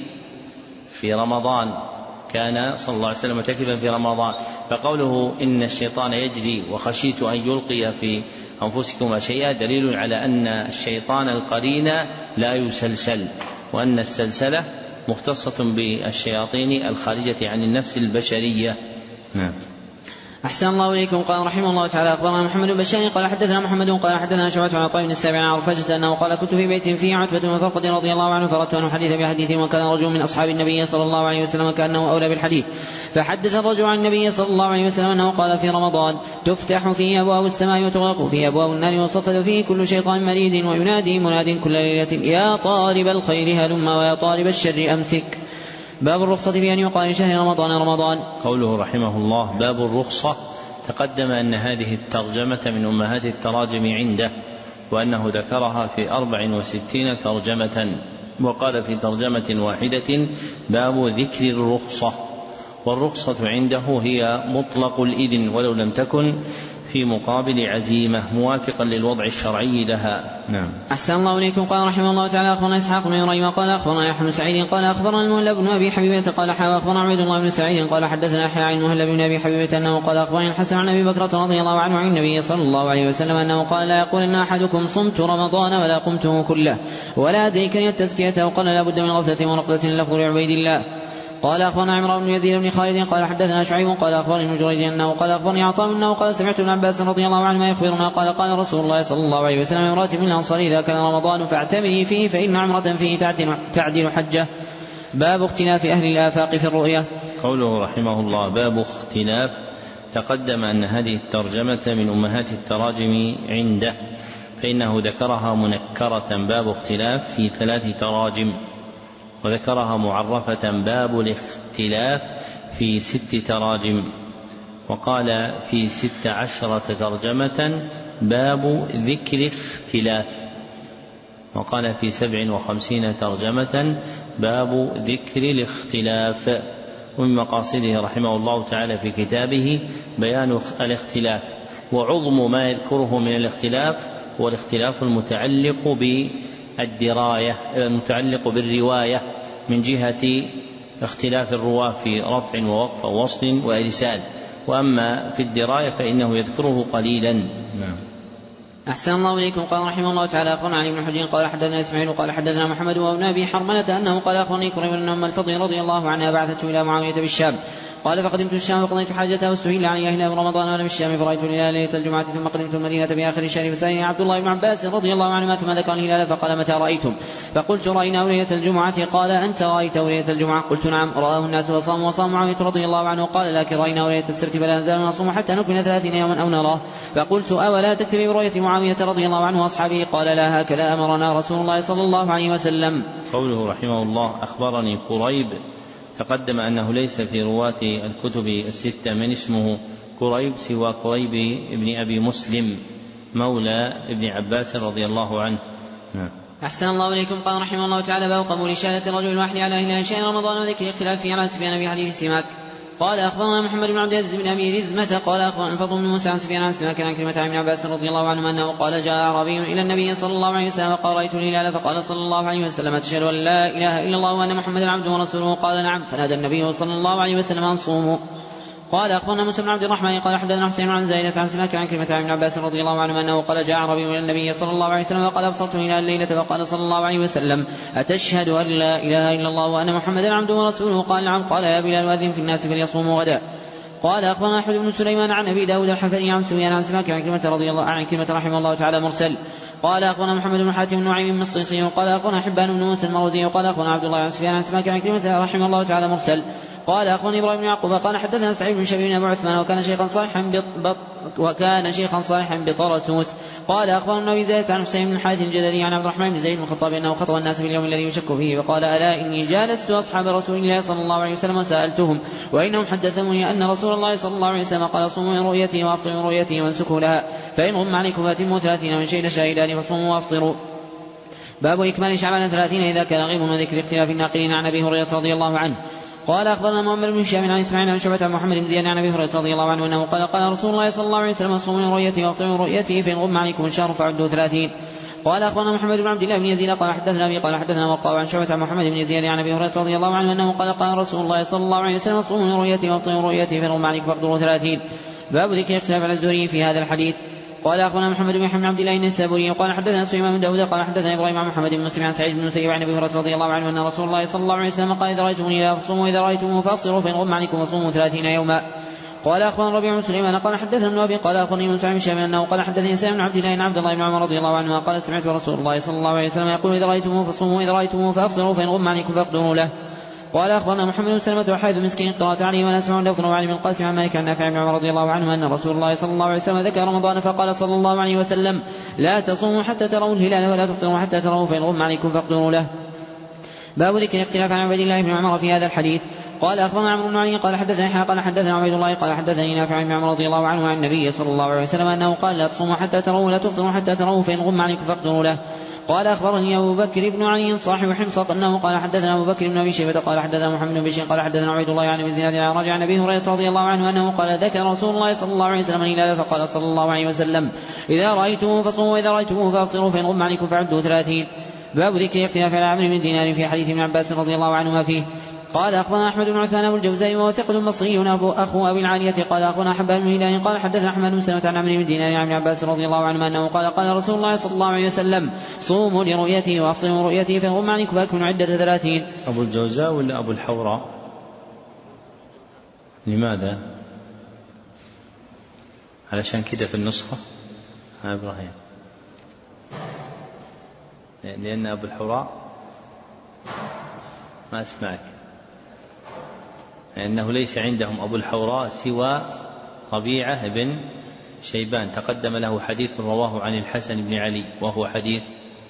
في رمضان، كان صلى الله عليه وسلم معتكفا في رمضان، فقوله إن الشيطان يجري وخشيت أن يلقي في أنفسكما شيئا دليل على أن الشيطان القرين لا يسلسل، وأن السلسلة مختصة بالشياطين الخارجة عن النفس البشرية. نعم. أحسن الله إليكم. قال رحمه الله تعالى أخبرنا محمد بن بشار قال حدثنا محمد قال حدثنا شعبة عن طيب السابع عن عرفجة أنه قال كنت في بيت فيه عتبة بن فرقد رضي الله عنه فأردت أن أحدث بحديث وكان رجل من أصحاب النبي صلى الله عليه وسلم كأنه أولى بالحديث، فحدث الرجل عن النبي صلى الله عليه وسلم أنه قال في رمضان تفتح فيه أبواب السماء وتغلق فيه أبواب النار وصفد فيه كل شيطان مريد وينادي مناد كل ليلة يا طالب الخير هلم ويا طالب الشر أمسك. باب الرخصة بأن يقال شهر رمضان رمضان. قوله رحمه الله باب الرخصة، تقدم أن هذه الترجمة من أمهات التراجم عنده، وأنه ذكرها في أربع وستين ترجمة، وقال في ترجمة واحدة باب ذكر الرخصة. والرخصة عنده هي مطلق الإذن ولو لم تكن في مقابل عزيمة موافقا للوضع الشرعي لها. نعم. أحسن الله إليكم. قال رحمه الله تعالى أخبرنا إسحاق بن إبراهيم قال أخبرنا يحيى بن سعيد قال أخبرنا المهلب بن أبي حبيبة قال أخبرنا عبد الله بن سعيد قال حدثنا يحيى عن المهلب بن أبي حبيبة أنه قال أخبرني الحسن عن أبي بكرة رضي الله عنه عن النبي صلى الله عليه وسلم أنه قال لا يقول إن أحدكم صمت رمضان ولا قمته كله ولا أدركني التزكية وقال لا بد من غفلة ورقدة لفظ لعبيد الله. قال أخبرنا عمران بن يزيد بن خالد قال حدثنا شعيب قال أخبرني ابن جريج أنه قال أخبرني عطاء أنه قال سمعت ابن عباس رضي الله عنهما يخبرنا قال قال رسول الله صلى الله عليه وسلم امرأة من الأنصار إذا كان رمضان فاعتمري فيه فإن عمرة فيه تعدل حجة. باب اختلاف أهل الآفاق في الرؤيا. قوله رحمه الله باب اختلاف، تقدم أن هذه الترجمة من أمهات التراجم عنده، فإنه ذكرها منكرة باب اختلاف في ثلاث تراجم، وذكرها معرفة باب الاختلاف في ست تراجم، وقال في ست عشرة ترجمة باب ذكر اختلاف، وقال في سبع وخمسين ترجمة باب ذكر الاختلاف. ومن مقاصده رحمه الله تعالى في كتابه بيان الاختلاف، وعظم ما يذكره من الاختلاف هو الاختلاف المتعلق بالدراية المتعلق بالرواية من جهة اختلاف الرواة في رفع ووقف ووصل وإرسال، وأما في الدراية فإنه يذكره قليلا. نعم. أحسن الله إليكم. قال رحمه الله تعالى أخبرنا علي بن حجر قال حدثنا إسماعيل قال حدثنا محمد وابن أبي حرملة أنه قال أخبرني كريم بن أم الفضل رضي الله عنها بعثته إلى معاوية بالشام قال فقدمت الشام فقضيت حاجته والسهيل علي أهل رمضان وأنا بالشام فرأيت الهلال ليلة الجمعة ثم قدمت المدينة في آخر الشهر فسألني عبد الله بن عباس رضي الله عنهما ثم ذكر الهلال فقال متى رأيتم؟ فقلت رأيناه ليلة الجمعة. قال أنت رأيته ليلة الجمعة؟ قلت نعم. رآه الناس وصاموا وصام معاوية رضي الله عنه. قال لكن رأيناه ليلة السبت فلا نزال نصوم حتى نكمل ثلاثين يوما أو نراه. فقلت أولا تكتفي برؤية معاوية رضي الله عنه وأصحابه؟ قال لا، هكذا أمرنا رسول الله صلى الله عليه وسلم. قوله رحمه الله أخبرني قريب، تقدم أنه ليس في رواة الكتب الستة من اسمه قريب سوى قريب ابن أبي مسلم مولى ابن عباس رضي الله عنه. نعم. أحسن الله إليكم. قال رحمه الله تعالى باب قبول شهادة الرجل الواحد على أهل شهر رمضان وذكر اختلاف في على سفيان في حديث سماك. قال أخبرنا محمد بن عبد العزيز بن أبي رزمة قال أخبرنا الفضل بن موسى عن سفيان عن سماك عن كلمة عن ابن عباس رضي الله عنه أنه قال جاء أعرابي إلى النبي صلى الله عليه وسلم قال رأيت الهلال فقال صلى الله عليه وسلم تشهد أن لا إله إلا الله وأن محمدا عبده ورسوله؟ قال نعم. فنادى النبي صلى الله عليه وسلم أن صوموا. قال أخبرنا موسى بن عبد الرحمن قال حدثنا حسين عن زايدة عن سماك عن كلمة عن ابن عباس رضي الله عنه أنه قال جاء أعرابي إلى النبي صلى الله عليه وسلم وقال أبصرت إلى الليلة فقال صلى الله عليه وسلم أتشهد أن لا إله إلا الله وأن محمدا عبده ورسوله؟ قال نعم. قال يا بلال وأذن في الناس فليصوموا غدا. قال أخبرنا أحمد بن سليمان عن أبي داود الحفري عن سفيان عن سماك عن كلمة رضي الله عن كلمة رحمه الله تعالى مرسل. قال أخبرنا محمد بن حاتم بن نعيم المصيصي قال أخبرنا حبان بن موسى المروزي قال أخبرنا عبد الله عن سفيان عن سماك عن كلمة رحمه الله تعالى مرسل. قال أخبرني إبراهيم بن يعقوب قال حدثنا سعيد بن شبيب أبو عثمان وكان شيخا صالحا بط وكان شيخا صالحا بطرسوس. قال أخبرنا أبي زيد عن حسين بن حاتم الجدلي عن عبد الرحمن بن زيد بن الخطاب أنه خطب الناس في اليوم الذي يشك فيه فقال ألا إني جالست أصحاب رسول الله صلى الله عليه وسلم وسألتهم وإنهم حدثوني أن رسول الله صلى الله عليه وسلم قال صوموا من رؤيتي وأفطروا من رؤيتي وانسكوا لها فإن غم عليكم فأتموا ثلاثين من شهد شاهدان فصوموا وأفطروا. باب إكمال شعبان ثلاثين إذا كان غيب وذكر اختلاف الناقلين عن أبي هريرة رضي الله عنه. قال أخبرنا محمد بن هشام عن إسماعيل عن شعبة عن محمد بن زياد عن أبي هريرة رضي الله عنه أنه قال قال رسول الله صلى الله عليه وسلم صوموا من رؤيتي وأفطروا من رؤيتي فإن غم عليكم الشهر فعدوا ثلاثين. قال أخبرنا محمد بن عبد الله بن يزيد قال حدثنا أبي قال حدثنا وقال عن شعبة عن محمد بن زياد عن أبي هريرة رضي الله عنه أنه قال قال رسول الله صلى الله عليه وسلم صوموا من رؤيتي وأفطروا من رؤيتي فإن غم عليكم فاقدروا ثلاثين. باب ذكر اختلاف على الزهري في هذا الحديث. قال أخبرنا محمد بن بن عبد الله النسابوري قال حدثنا سليمان بن داود قال حدثنا إبراهيم عن محمد بن مسلم عن سعيد بن مسيب عن أبي هريرة رضي الله عنه أن رسول الله صلى الله عليه وسلم قال إذا رأيتموني فصوموا إذا رأيتموه فأفطروا فإن غم عليكم فصوموا ثلاثين يوما. قال أخبرنا ربيع بن سليمان قال حدثنا ابن أبي قال أخبرني موسى بن شهاب أنه قال حدثني سالم بن عبد الله بن عبد الله بن عمر رضي الله عنه قال سمعت رسول الله صلى الله عليه وسلم يقول إذا رأيتموه فصوموا إذا رأيتموه فأفطروا فإن غم عليكم فاقدروا له. قال أخبرنا محمد بن سلمة وحيد مسكين قرأت عليه ولا أسمع لفظا وعلي بن القاسم عن مالك عن نافع بن عمر رضي الله عنه أن رسول الله صلى الله عليه وسلم ذكر رمضان فقال صلى الله عليه وسلم لا تصوموا حتى تروا الهلال ولا تفطروا حتى تروا فإن غم عليكم فاقدروا له. باب ذكر اختلاف عن عبد الله بن عمر في هذا الحديث. قال أخبرنا عمرو بن علي قال حدثني يحيى قال حدثنا عبيد الله قال حدثني نافع بن عمر رضي الله عنه عن النبي صلى الله عليه وسلم أنه قال لا تصوموا حتى تروا ولا تفطروا حتى تروا فإن غم عليكم فاقدروا له. قال أخبرني أبو بكر بن علي صاحب حمصة أنه قال حدثنا أبو بكر بن أبي شيبة قال حدثنا محمد بن بشير قال حدثنا عبيد الله عن أبي زناد عن رجع عن أبي هريرة رضي الله عنه أنه قال ذكر رسول الله صلى الله عليه وسلم الهلال فقال صلى الله عليه وسلم إذا رأيتموه فصوموا وإذا رأيتموه فأفطروا فإن غم عليكم فعدوا ثلاثين. باب ذكر اختلاف على عمرو بن دينار في حديث ابن عباس رضي الله عنهما فيه. قال أخبرنا أحمد بن عثمان أبو الجوزاء وثقة مصري أبو أخو أبي العالية قال أخبرنا حبان بن هلال قال حدثنا أحمد بن سلمة عن عمرو بن دينار عن ابن عباس رضي الله عنهما أنه قال قال رسول الله صلى الله عليه وسلم صوموا لرؤيتي وأفطروا رؤيتي فإن غم عليكم فأكملوا عدة ثلاثين. أبو الجوزاء ولا أبو الحوراء؟ لماذا؟ علشان كده في النسخة ها إبراهيم، لأن أبو الحوراء ما أسمعك، لأنه ليس عندهم أبو الحوراء سوى ربيعة بن شيبان تقدم له حديث رواه عن الحسن بن علي وهو حديث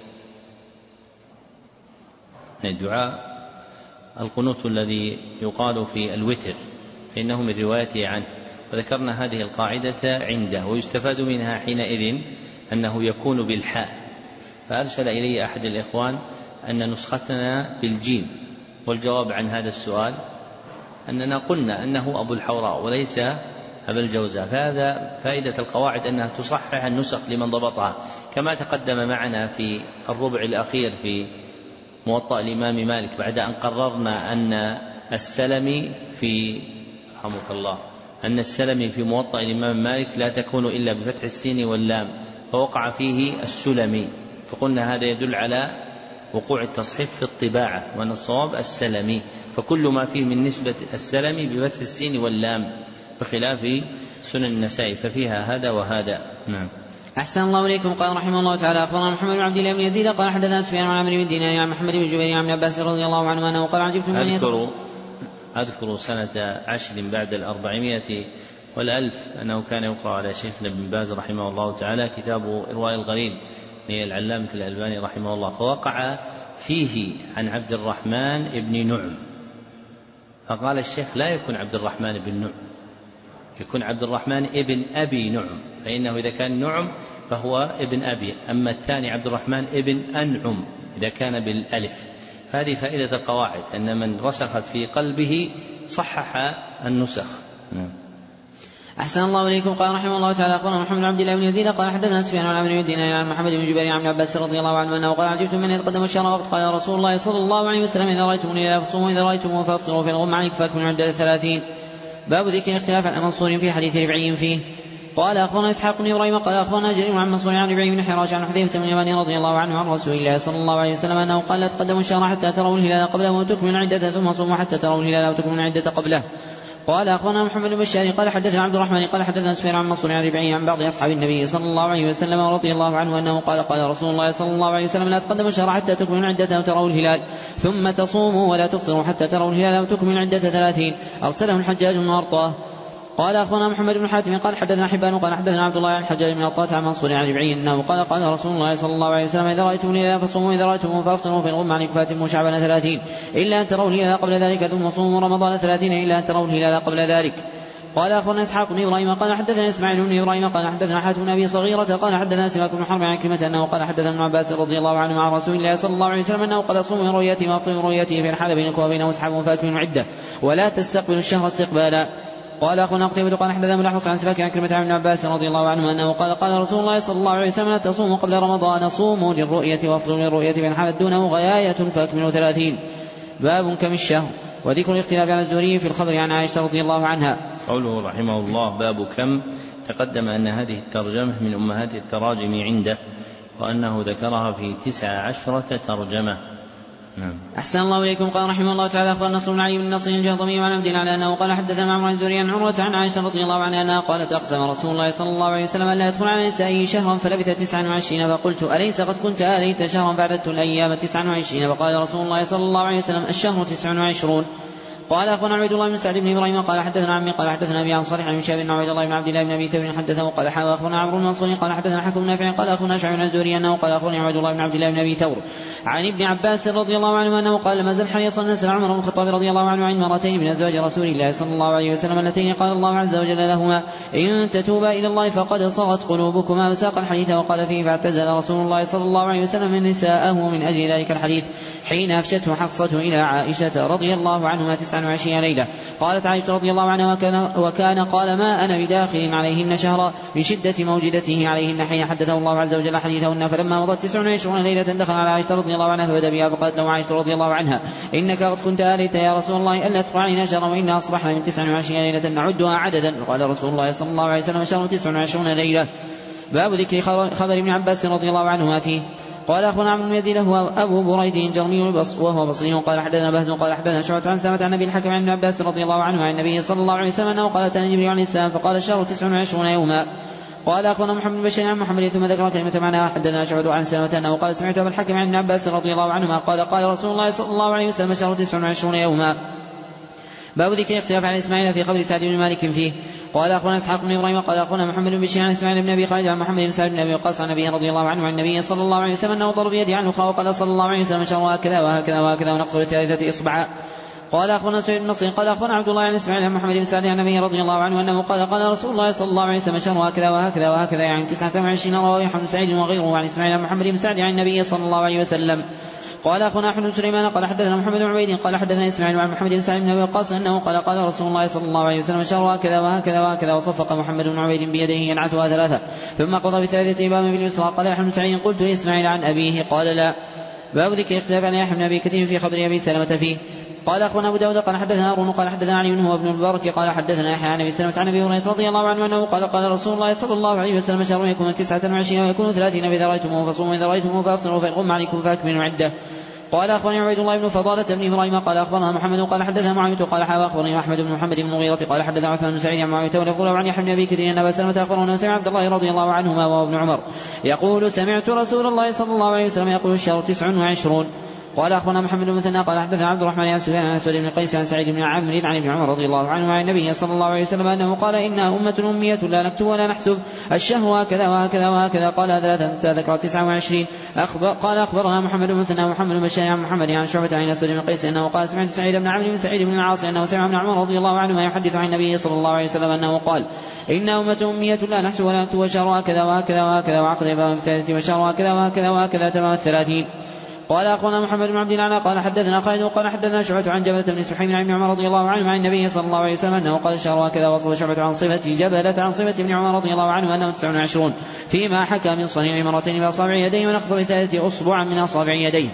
الدعاء القنوت الذي يقال في الوتر فإنه من روايته عنه، وذكرنا هذه القاعدة عنده ويستفاد منها حينئذ أنه يكون بالحاء. فأرسل إلي أحد الإخوان أن نسختنا بالجيم، والجواب عن هذا السؤال أننا قلنا أنه أبو الحوراء وليس أبو الجوزاء، فهذا فائدة القواعد أنها تصحح النسخ لمن ضبطها، كما تقدم معنا في الربع الأخير في موطأ الإمام مالك بعد أن قررنا أن السلم في رحمك الله أن السلم في موطأ الإمام مالك لا تكون إلا بفتح السين واللام، فوقع فيه السلمي، فقلنا هذا يدل على وقوع التصحيف في الطباعة، وأن الصواب السلمي، فكل ما فيه من نسبة السلمي بفتح السين واللام، بخلاف سنن النسائي ففيها هذا وهذا. نعم. أحسن الله إليكم. قال رحمه الله تعالى أخبرنا محمد بن عبد الله بن يزيد قال حدثنا سفيان عن عمرو بن دينار عن محمد بن جبير عن عباس رضي الله عنه أنه قال عجبت من أذكر أذكر سنة عشر بعد الأربعمائة والألف أنه كان يقرأ على شيخنا ابن باز رحمه الله تعالى كتاب إرواء الغليل للعلامة الألباني رحمه الله، فوقع فيه عن عبد الرحمن بن نعم، فقال الشيخ لا يكون عبد الرحمن بن نعم، يكون عبد الرحمن ابن أبي نعم، فإنه إذا كان نعم فهو ابن أبي، أما الثاني عبد الرحمن ابن أنعم إذا كان بالألف. هذه فائدة القواعد، أن من رسخت في قلبه صحح النسخ. نعم. أحسن الله إليكم. قال رحمه الله تعالى أخبرنا محمد بن عبد الله بن يزيد قال حدثنا سفيان عن عمرو بن دينار عن محمد بن جبير عن عباس رضي الله عنه أنه قال عجبت من يتقدم الشهر وقت قال رسول الله صلى الله عليه وسلم إذا رأيتموني لا فصوموا إذا رأيتموه فافطروا في الغم عنك فاكملوا عدة ثلاثين. باب ذكر اختلاف عن منصور في حديث ربعي فيه. قال أخبرنا إسحاق بن إبراهيم قال أخبرنا جرير عن منصور عن ربعي بن حراش عن حذيفة بن اليمان رضي الله عنه عن رسول الله صلى الله عليه وسلم أنه قال لا تقدموا الشهر حتى تروا الهلال قبله وتكملوا عدة ثم صوموا حتى تروا الهلال وتكملوا عدة قبله. قال أخبرنا محمد بن بشار قال حدثنا عبد الرحمن قال حدثنا سفيان عن منصور عن ربعي عن بعض أصحاب النبي صلى الله عليه وسلم رضي الله عنه أنه قال قال رسول الله صلى الله عليه وسلم لا تقدموا الشهر حتى تكملوا عدة وتروا الهلال ثم تصوموا ولا تفطروا حتى تروا الهلال وتكملوا عدة ثلاثين. أرسله الحجاج بن أرطاه. قال أخبرنا محمد بن حاتم قال حدثنا حبان قال حدثنا عبد الله عن الحجاج بن أرطاه عن منصور عن ربعي أنه قال قال رسول الله صلى الله عليه وسلم إذا رأيتم الهلال فصوموا إذا رأيتموه فافطروا في الغم عنك فاتموا شعبان ثلاثين إلا أن تروا الهلال قبل ذلك ثم صوموا رمضان ثلاثين إلا أن تروا الهلال قبل ذلك. قال أخبرنا إسحاق بن إبراهيم قال حدثنا إسماعيل بن إبراهيم قال حدثنا حاتم بن أبي صغيرة قال حدثنا سماك بن حرب عن كلمة أنه قال حدثنا ابن عباس رضي الله عنه مع رسول الله صلى الله عليه وسلم أنه قال صوموا من رؤيته وافطروا من رؤيته فإن حال بينكم وبينه أصحابه فأكملوا عدة ولا تستقبلوا الشهر استقبالا. قال أخونا قتيبة قال حدثنا ملحوظ عن سماك عن كلمة عن ابن عباس رضي الله عنه أنه قال قال رسول الله صلى الله عليه وسلم لا تصوموا قبل رمضان صوموا للرؤية وافطروا للرؤية فإن حالت دونه غياية فأكملوا ثلاثين. باب كم الشهر وذكر الاختلاف عن الزهري في الخبر عن عائشة رضي الله عنها. قوله رحمه الله باب كم، تقدم أن هذه الترجمة من أمهات التراجم عنده، وأنه ذكرها في تسع عشرة ترجمة. نعم. أحسن الله إليكم. قال رحمه الله تعالى أخبر نصر بن علي بن نصر الجهضمي عن عبد على أنه قال حدثنا معمر الزهري عن عروة عن عائشة رضي الله عنها أنها قالت أقسم رسول الله صلى الله عليه وسلم أن لا يدخل على نسائه شهرا فلبث تسعا وعشرين فقلت أليس قد كنت آليت شهرا فعددت الأيام تسعا وعشرين فقال رسول الله صلى الله عليه وسلم الشهر تسع وعشرون. قال أخونا عبد الله بن سعد بن إبراهيم قال حدثنا عمي قال حدثنا أبي عن صالح عن شاب بن عبد الله بن عبد الله بن أبي ثور حدثه قال حاوى أخونا عمرو بن منصور قال حدثنا حكم نافع قال أخونا شعيب بن الزهري أنه قال أخونا عبد الله بن عبد الله بن أبي ثور عن ابن عباس رضي الله عنه أنه قال لما زل حريصا نسأل عمر بن الخطاب رضي الله عنه عن مرتين من أزواج رسول الله صلى الله عليه وسلم اللتين قال الله عز وجل لهما إن تتوبا إلى الله فقد صغت قلوبكما وساق الحديث وقال فيه فاعتزل رسول الله صلى الله عليه وسلم من نساءه من أجل ذلك الحديث حين أفشته حفصة إلى عائشة رضي الله عنهما تسعا وعشرين ليلة. قالت عائشة رضي الله عنها وكان, وكان قال ما أنا بداخل عليهن شهرا من شدة موجدته عليهن حين حدثه الله عز وجل حديثهن. فلما مضت تسع وعشرون ليلة دخل على عائشة رضي الله عنها فبدأ بها فقالت له عائشة رضي الله عنها إنك قد كنت آليت يا رسول الله ألا تدخل علينا شهرا وإنا أصبحنا من تسع وعشرين ليلة نعدها عددا. قال رسول الله صلى الله عليه وسلم شهر تسع وعشرون ليلة. باب ذكر خبر ابن عباس رضي الله عنهما فيه. قال أخونا عمرو بن يزيد هو أبو بريد جرمي وهو بصري قال حدثنا بهز قال حدثنا شعبة عن سلمة عن أبي الحكم عن ابن عباس رضي الله عنه عن النبي صلى الله عليه وسلم أنه قال أتاني جبريل عليه السلام فقال الشهر تسع وعشرون يوما. قال أخونا محمد بن بشير عن محمد ثم ذكر كلمة معناها حدثنا شعبة عن سلمة أنه قال سمعت أبا الحكم عن ابن عباس رضي الله عنهما قال قال رسول الله صلى الله عليه وسلم الشهر تسع وعشرون يوما. باب ذكر اختلاف عن إسماعيل في خبر سعد بن مالك فيه. قال أخونا إسحاق بن إبراهيم قال أخونا محمد بن بشير عن إسماعيل بن أبي خالد عن محمد بن سعد بن أبي وقاص عن أبيه رضي الله عنه عن النبي صلى الله عليه وسلم أنه ضرب بيده عن أخرى وقال صلى الله عليه وسلم شهر هكذا وهكذا وهكذا ونقص بالثالثة إصبعا. قال أخونا سعيد بن نصر قال أخونا عبد الله عن إسماعيل عن محمد بن سعد عن أبيه رضي الله عنه أنه قال قال رسول الله صلى الله عليه وسلم شهر هكذا وهكذا وهكذا يعني تسعة وعشرين. رواه يحيى بن سعيد وغيره عن إسماعيل عن محمد بن سعد عن النبي صلى الله عليه وسلم. قال أخونا أحمد بن سليمان قال حدثنا محمد بن عبيد قال حدثنا إسماعيل عن محمد بن سعد بن أبي وقاص أنه قال قال رسول الله صلى الله عليه وسلم شهر هكذا وهكذا وهكذا وصفق محمد بن عبيد بيده ينعتها ثلاثة ثم قضى بثالثة إمام باليسرى. قال أحمد بن سعيد قلت لإسماعيل عن أبيه قال لا. باب ذكر اختلاف عن يحيى بن أبي كثير في خبر أبي سلمة فيه. قال أخبرنا أبو داود قال حدثنا هارون قال حدثنا علي هو ابن البرك قال حدثنا يحيى عن أبي سلمة عن أبي هريرة رضي الله عنه أنه قال قال رسول الله صلى الله عليه وسلم شهر يكون تسعة وعشرين ويكون ثلاثين فإذا رأيتموه فصوموا إذا رأيتموه فأفطروا فإن غم عليكم فأكملوا عدة. قال أخبرني عبيد الله بن فضالة بن إبراهيم قال أخبرنا محمد قال حدثنا معاوية قال حاوى أخبرني أحمد بن محمد بن مغيرة قال حدثنا عثمان بن سعيد عن معاوية ولفظ عن يحيى بن أبي كثير أن أبا سلمة أخبرنا سمع عبد الله رضي الله عنهما وهو ابن عمر يقول سمعت رسول الله صلى الله عليه وسلم يقول الشهر تسع وعشرون. قال أخبرنا محمد بن مثنى قال حدثنا عبد الرحمن عن سفيان عن أسود بن قيس عن سعيد بن عمرو عن ابن عمر رضي الله عنه عن النبي صلى الله عليه وسلم أنه قال إنها أمة أمية لا نكتب ولا نحسب الشهر هكذا وهكذا وهكذا. قال ثلاثة ذكر تسعة وعشرين. أخبر قال أخبرنا محمد بن مثنى ومحمد بن بشار عن محمد عن شعبة عن أسود بن قيس أنه قال سمعت سعيد بن عمرو بن سعيد بن العاص أنه سمع ابن عمر رضي الله عنهما يحدث عن النبي صلى الله عليه وسلم أنه قال إنها أمة أمية لا نحسب ولا نكتب والشهر هكذا وهكذا وهكذا وعقد باب الثالث والشهر هكذا وهكذا وهكذا تمام الثلاثين. قال أخبرنا محمد بن عبد الله قال حدثنا خالد وقال حدثنا شعبة عن جبلة بن سحيم عن ابن عمر رضي الله عنه عن النبي صلى الله عليه وسلم أنه قال الشهر هكذا. وصل شعبة عن صفة جبلة عن صفة ابن عمر رضي الله عنه أنه تسع وعشرون فيما حكى من صنيع مرتين بأصابع يديه ونقص بثلاث أصبع من أصابع يديه.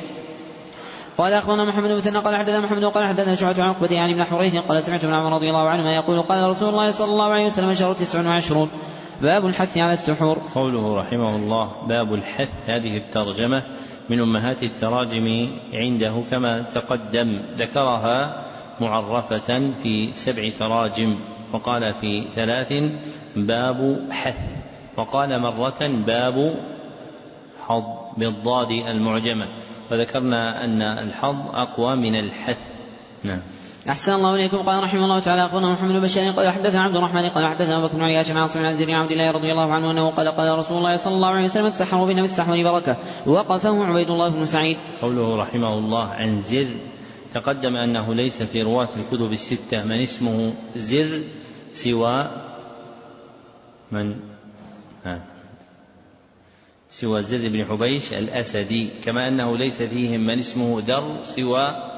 قال أخبرنا محمد بن مثنى قال حدثنا محمد وقال حدثنا شعبة عن عقبة عن ابن حريث قال سمعت ابن عمر رضي الله عنهما يقول قال رسول الله صلى الله عليه وسلم الشهر تسع وعشرون. باب الحث على السحور. قوله رحمه الله باب الحث، هذه الترجمة من أمهات التراجم عنده كما تقدم، ذكرها معرفة في سبع تراجم، وقال في ثلاث باب حث، وقال مرة باب حظ بالضاد المعجمة، وذكرنا أن الحظ أقوى من الحث. نعم. أحسن الله إليكم. قال رحمه الله تعالى أخبرنا محمد بن بشار قال حدثنا عبد الرحمن قال حدثنا أبو بكر بن عياش عن عاصم عن زيد عبد الله رضي الله عنه أنه قال قال رسول الله صلى الله عليه وسلم تسحروا بنا بالسحور بركة. وقفه عبيد الله بن سعيد. قوله رحمه الله عن زر، تقدم أنه ليس في رواة الكتب الستة من اسمه زر سوى من ها سوى زر بن حبيش الأسدي، كما أنه ليس فيهم من اسمه در سوى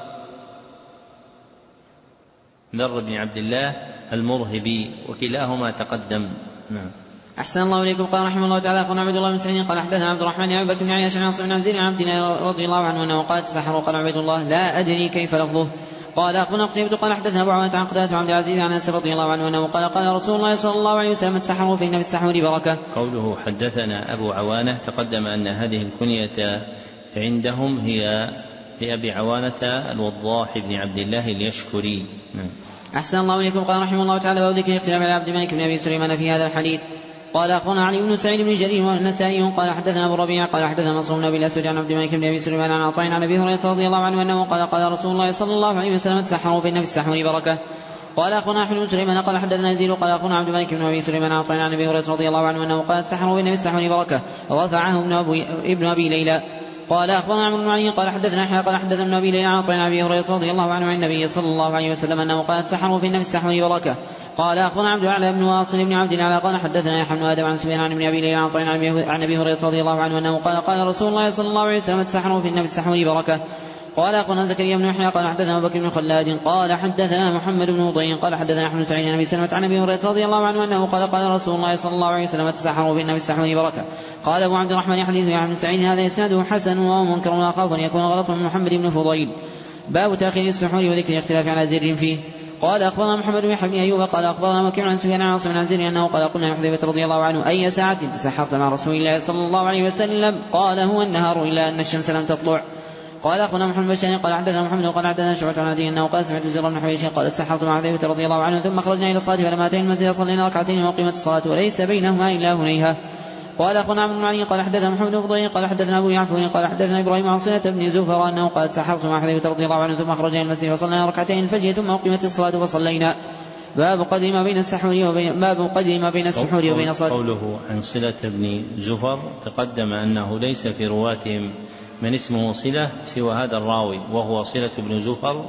ذر بن عبد الله المرهبي، وكلاهما تقدم. نعم. أحسن الله إليكم. قال رحمه الله تعالى قال عبد الله بن سعيد قال حدثنا عبد الرحمن عن بكر بن عياش عن عاصم بن زيد عن عبد الله رضي الله عنه أنه قال تسحروا. قال عبد الله لا أدري كيف لفظه. قال أخبرنا قتيبة قال حدثنا أبو عوانة عن قتادة عن عبد العزيز عن أنس رضي الله عنه أنه قال قال رسول الله صلى الله عليه وسلم تسحروا فإن بالسحور بركة. قوله حدثنا أبو عوانة، تقدم أن هذه الكنية عندهم هي لأبي عوانة الوضاح بن عبد الله اليشكري. نعم. أحسن الله إليكم. قال رحمه الله تعالى باب ذكر الاختلاف على عبد الملك بن أبي سليمان في هذا الحديث. قال أخبرنا علي بن سعيد بن جرير والنسائي قال حدثنا أبو ربيع قال حدثنا منصور بن أبي الأسود عن عبد الملك بن أبي سليمان عن عطاء عن أبي هريرة رضي الله عنه أنه قال قال رسول الله صلى الله عليه وسلم تسحروا فإن في السحور بركة. قال أخبرنا أحمد بن سليمان قال حدثنا يزيد قال أخبرنا عبد الملك بن أبي سليمان عن عطاء عن أبي هريرة رضي الله عنه أنه قال تسحروا فإن في السحور بركة، ورفعه ابن أبي, ابن أبي ليلى. قال أخبرنا عمرو بن علي قال حدثنا يحيى قال حدثنا ابن أبي ليلى عن عطاء عن أبي هريرة رضي الله عنه عن النبي صلى الله عليه وسلم أنه قال تسحروا فإن في السحور بركة. قال أخبرنا عبد الأعلى بن واصل بن عبد الأعلى قال حدثنا يحيى بن آدم عن سفيان عن ابن أبي ليلى عن عطاء عن أبي هريرة رضي الله عنه أنه قال قال رسول الله صلى الله عليه وسلم تسحروا فإن في السحور بركة. قال أخبرنا زكريا بن يحيى قال حدثنا أبو بكر بن خلاد قال حدثنا محمد بن وضيع قال حدثنا أحمد سعيد عن أبي سلمة عن أبي هريرة رضي الله عنه أنه قال قال رسول الله صلى الله عليه وسلم تسحروا فإن في السحور بركة. قال أبو عبد الرحمن حديث يحيى بن سعيد هذا إسناده حسن وهو منكر وأخاف أن يكون غلط من محمد بن فضيل. باب تأخير السحور وذكر الاختلاف على زر فيه. قال أخبرنا محمد بن يحيى بن أيوب قال أخبرنا وكيع عن سفيان عن عاصم عن زر أنه قال قلنا لحذيفة رضي الله عنه أي ساعة تسحرت مع رسول الله صلى الله عليه وسلم؟ قال هو النهار إلا أن الشمس لم تطلع. قال أخبرنا محمد بن بشار قال حدثنا محمد وقال حدثنا شعبة عن عدي أنه قال سمعت زر بن حبيش قال تسحرت مع حذيفة رضي الله عنه ثم خرجنا إلى الصلاة فلما أتينا المسجد صلينا ركعتين وقيمت الصلاة وليس بينهما إلا هنيها. قال أخبرنا عبد المعين قال حدثنا محمد بن فضيل قال حدثنا أبو يعفو قال حدثنا إبراهيم عن صلة بن زفر أنه قال تسحرت مع حذيفة رضي الله عنه ثم خرجنا إلى المسجد فصلينا ركعتين الفجر ثم أقيمت الصلاة فصلينا. باب قدر ما بين السحور وبين باب قدر ما بين السحور وبين الصلاة. قوله عن صلة بن زفر تقدم أنه ليس في رواتهم من اسمه صلة سوى هذا الراوي وهو صلة بن زفر.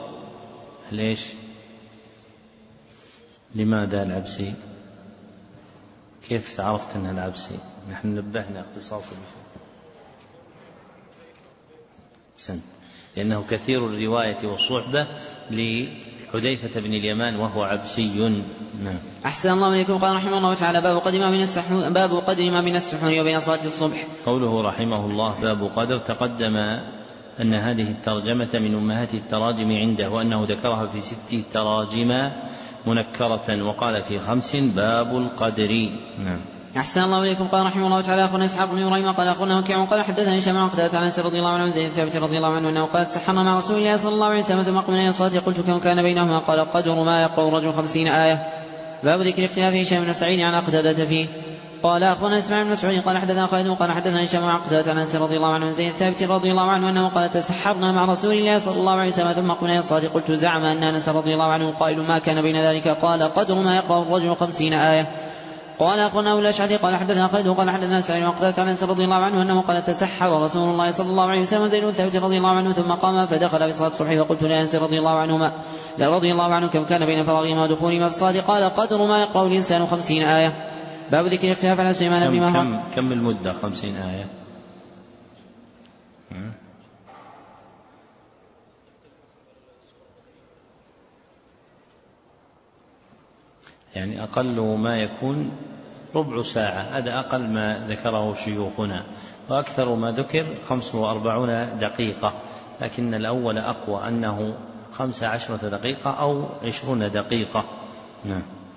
ليش؟ لماذا العبسي؟ كيف عرفت أنها العبسي؟ نحن نبهنا اختصاصا بشيء سن لأنه كثير الرواية والصحبة لحذيفة بن اليمان وهو عبسي. نعم. أحسن الله إليكم. قال رحمه الله تعالى باب قدر ما بين السحور باب قدر ما بين السحور وبين صلاة الصبح. قوله رحمه الله باب قدر تقدم أن هذه الترجمة من أمهات التراجم عنده، وأنه ذكرها في ست تراجم منكرة، وقال في خمس باب القدر. نعم. أحسن الله إليكم. قال رحمه الله تعالى: أخونا إسحاق بن إبراهيم قال أخونا وكيع قال حدثني هشام عن قتادة عن أنس رضي الله عنه زيد ثابت رضي الله عنه أنه قال: تسحرنا مع رسول الله صلى الله عليه وسلم ثم قمنا إلى الصلاة، قلت كم كان بينهما؟ قال: قدر ما يقرأ الرجل خمسين آية. باب ذكر اختلاف هشام بن سعيد عن قتادة فيه. قال أخونا إسماعيل بن مسعود قال حدثنا خالد قال حدثنا هشام عن قتادة عن أنس رضي الله عنه زيد ثابت رضي الله عنه أنه قال: تسحرنا مع رسول الله صلى الله عليه وسلم ثم قمنا إلى الصلاة، قلت: زعم أن أنس رضي الله عنه قائل ما كان بين ذلك؟ قال: قدر ما يقرأ الرجل خمسين آية. قال أخونا الأشعري قال حدثنا خالد قال حدثنا سعيد وقتادة عن أنس رضي الله عنه أنه قال: تسحر رسول الله صلى الله عليه وسلم زيد ثابت رضي الله عنه ثم قام فدخل في صلاة الصبح، فقلت لأنس رضي الله عنهما لا رضي الله عنه كم كان بين فراغهما ودخولهما في الصلاة؟ قال: قدر ما يقرأ الإنسان خمسين آية. باب ذكر الاختلاف على سليمان بن مهران. كم, كم المدة خمسين آية؟ يعني أقل ما يكون ربع ساعة، هذا أقل ما ذكره شيوخنا، وأكثر ما ذكر خمس وأربعون دقيقة، لكن الأول أقوى أنه خمس عشرة دقيقة أو عشرون دقيقة. نعم.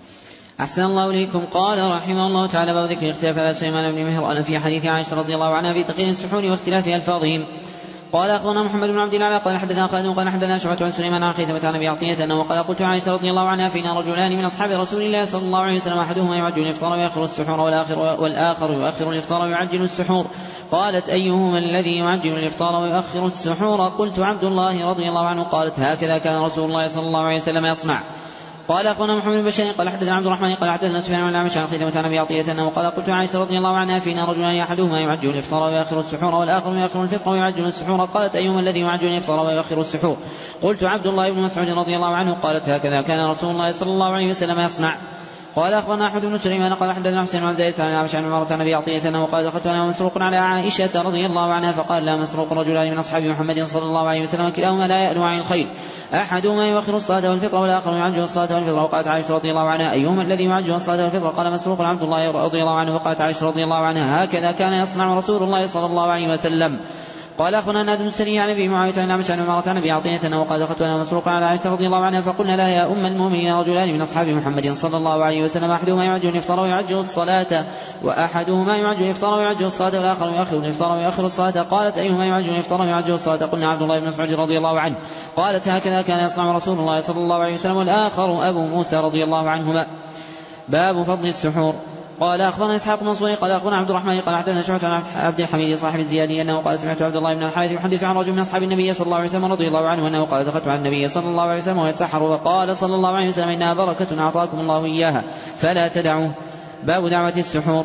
أحسن الله إليكم. قال رحمه الله تعالى: باب ذكر الاختلاف على سليمان بن مهران في حديث عائشة رضي الله عنها في تقييد السحور واختلاف ألفاظهم. قال أخونا محمد بن عبد الله قال حدثنا خالد قال حدثنا شعبة عن سليمان عن خيثمة عن أبي عطية أنه قال: قلت عائشة رضي الله عنها: فينا رجلان من أصحاب رسول الله صلى الله عليه وسلم أحدهما يعجل الإفطار ويأخر السحور والآخر, والآخر يؤخر الإفطار ويعجل السحور. قالت: أيهما الذي يعجل الإفطار ويؤخر السحور؟ قلت: عبد الله رضي الله عنه. قالت: هكذا كان رسول الله صلى الله عليه وسلم يصنع. قال أخونا محمد بن بشير قال حدثنا عبد الرحمن قال حدثنا سفيان عن الأعمش عن خيثمة عن أبي عطية أنه قال: قلت عائشة رضي الله عنها: فينا رجلان أحدهما يعجل الإفطار ويؤخر السحور والآخر يؤخر الفطر ويعجل السحور. قالت: أيهما الذي يعجل الإفطار ويؤخر السحور؟ قلت: عبد الله بن مسعود رضي الله عنه. قالت: هكذا كان رسول الله صلى الله عليه وسلم يصنع. قال أخبرنا أحمد بن سليمان قال حدثنا حسين عن زيد عن الأعمش عن عمرة عن أبي عطية أنه قال: دخلت أنا ومسروق على عائشة رضي الله عنها فقال: لا مسروق رجلان من أصحاب محمد صلى الله عليه وسلم كلاهما لا يألو عن الخير، أحدهما يؤخر الصلاة والفطر والآخر يعجل الصلاة والفطر. وقالت عائشة رضي الله عنها: أيهما الذي يعجل الصلاة والفطر؟ قال مسروق عبد الله رضي الله عنه. وقالت عائشة رضي الله عنها: هكذا كان يصنع رسول الله صلى الله عليه وسلم. قال أخونا ناد بن سري عن أبي معاوية عن الأعمش عن عمرة عن أبي عطية أنه قال: دخلت أنا مسروق على عائشة رضي الله عنها فقلنا لها: يا أم المؤمنين رجلان من أصحاب محمد صلى الله عليه وسلم أحدهما يعجل الإفطار ويعجل الصلاة وأحدهما يعجل الإفطار ويعجل الصلاة والآخر يؤخر الإفطار ويؤخر الصلاة. قالت: أيهما يعجل الإفطار ويعجل الصلاة؟ قلنا: عبد الله بن مسعود رضي الله عنه. قالت: هكذا كان يصنع رسول الله صلى الله عليه وسلم. والآخر أبو موسى رضي الله عنهما. باب فضل السحور. قال أخبرنا إسحاق بن منصور قال أخبرنا عبد الرحمن قال حدثنا شعبة عن عبد الحميد صاحب الزيادي أنه قال: سمعت عبد الله بن الحارث يحدث عن رجل من أصحاب النبي صلى الله عليه وسلم رضي الله عنه أنه قال: دخلت على النبي صلى الله عليه وسلم ويتسحر وقال صلى الله عليه وسلم: إنها بركة أعطاكم الله إياها فلا تدعوه. باب دعوة السحور.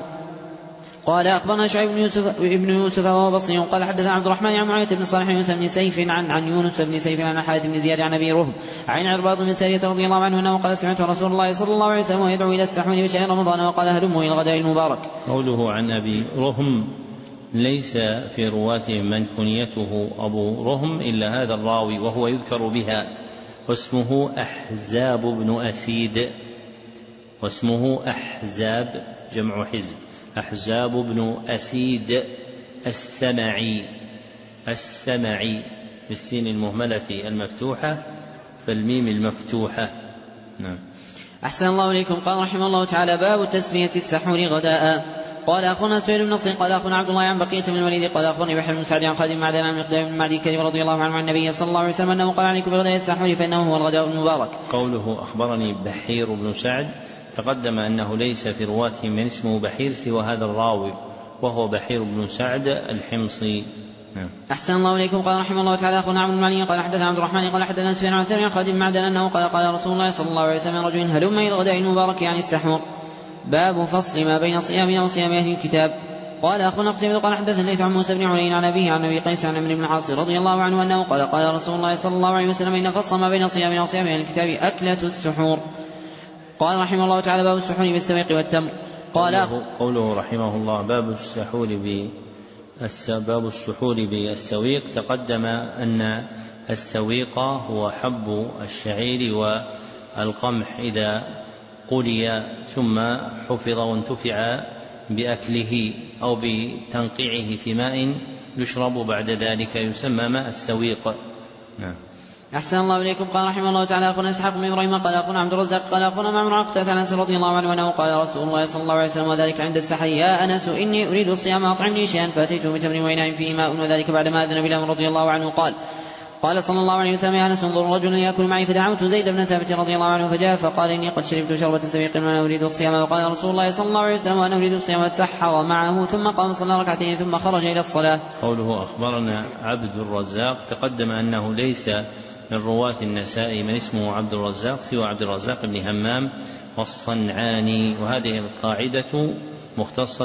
قال أخبرنا شعيب بن يوسف ابن يوسف وهو بصري قال حدثنا عبد الرحمن عن معاوية بن صالح يونس بن سيف عن عن يونس بن سيف عن الحارث بن زياد عن أبي رهم عن عرباض بن سارية رضي الله عنه أنه قال: سمعت رسول الله صلى الله عليه وسلم يدعو إلى السحور بشهر رمضان وقال: هلموا إلى الغداء المبارك. قوله عن أبي رهم ليس في رواته من كنيته أبو رهم إلا هذا الراوي وهو يذكر بها، واسمه أحزاب بن أسيد، واسمه أحزاب جمع حزب، أحزاب بن أسيد السمعي السمعي بالسين المهملة المفتوحة فالميم المفتوحة. نعم. أحسن الله إليكم. قال رحمه الله تعالى: باب تسمية السحور غداء. قال أخونا سهيل بن نصر قال أخونا عبد الله عن بقية بن الوليد قال أخونا بحر بن سعد عن خالد بن معدان عن مقدام بن معدي كريم رضي الله عنه عن النبي صلى الله عليه وسلم أنه قال: عليكم بغداء السحور فإنه هو الغداء المبارك. قوله أخبرني بحير بن سعد تقدم أنه ليس في رواته من اسمه بحير سوى هذا الراوي وهو بحير بن سعد الحمصي. أحسن الله إليكم. قال رحمه الله تعالى: أخونا عبد المعلي قال حدثنا عبد الرحمن قال حدثنا سفيان عن ثاني عن خالد بن معدان أنه قال: قال رسول الله صلى الله عليه وسلم: رجل هلم إلى الغداء المبارك يعني السحور. باب فصل ما بين صيامنا وصيام أهل الكتاب. قال أخونا قتيبة قال حدثنا الليث عن موسى بن علي عن أبيه عن أبي قيس عن عمرو بن العاص رضي الله عنه أنه قال: قال رسول الله صلى الله عليه وسلم: إن فصل ما بين صيامنا وصيام أهل الكتاب أكلة السحور. قال رحمه الله تعالى: باب السحور بالسويق والتمر. قال قوله, قوله رحمه الله باب السحور باب السحور بالسويق. تقدم أن السويق هو حب الشعير والقمح إذا قلي ثم حفظ وانتفع بأكله أو بتنقيعه في ماء يشرب بعد ذلك يسمى ماء السويق. نعم. أحسن الله إليكم. قال رحمه الله تعالى أخونا إسحاق بن إبراهيم قال أخونا عبد الرزاق قال أخونا معمر عن قتادة عن أنس رضي الله عنه أنه قال رسول الله صلى الله عليه وسلم وذلك عند السحر يا أنس إني أريد الصيام أطعمني شيئا فأتيته بتمر وإناء فيه ماء وذلك بعدما أذن بلال رضي الله عنه قال قال صلى الله عليه وسلم يا أنس انظر رجلا يأكل معي فدعوت زيد بن ثابت رضي الله عنه فجاء فقال إني قد شربت شربة سويق وأنا أريد الصيام وقال رسول الله صلى الله عليه وسلم وأنا أريد الصيام وتسحر معه ثم قام صلى ركعتين ثم خرج إلى الصلاة. قوله أخبرنا عبد الرزاق تقدم أنه ليس من رواة النسائي من اسمه عبد الرزاق سوى عبد الرزاق بن همام والصنعاني، وهذه القاعدة مختصة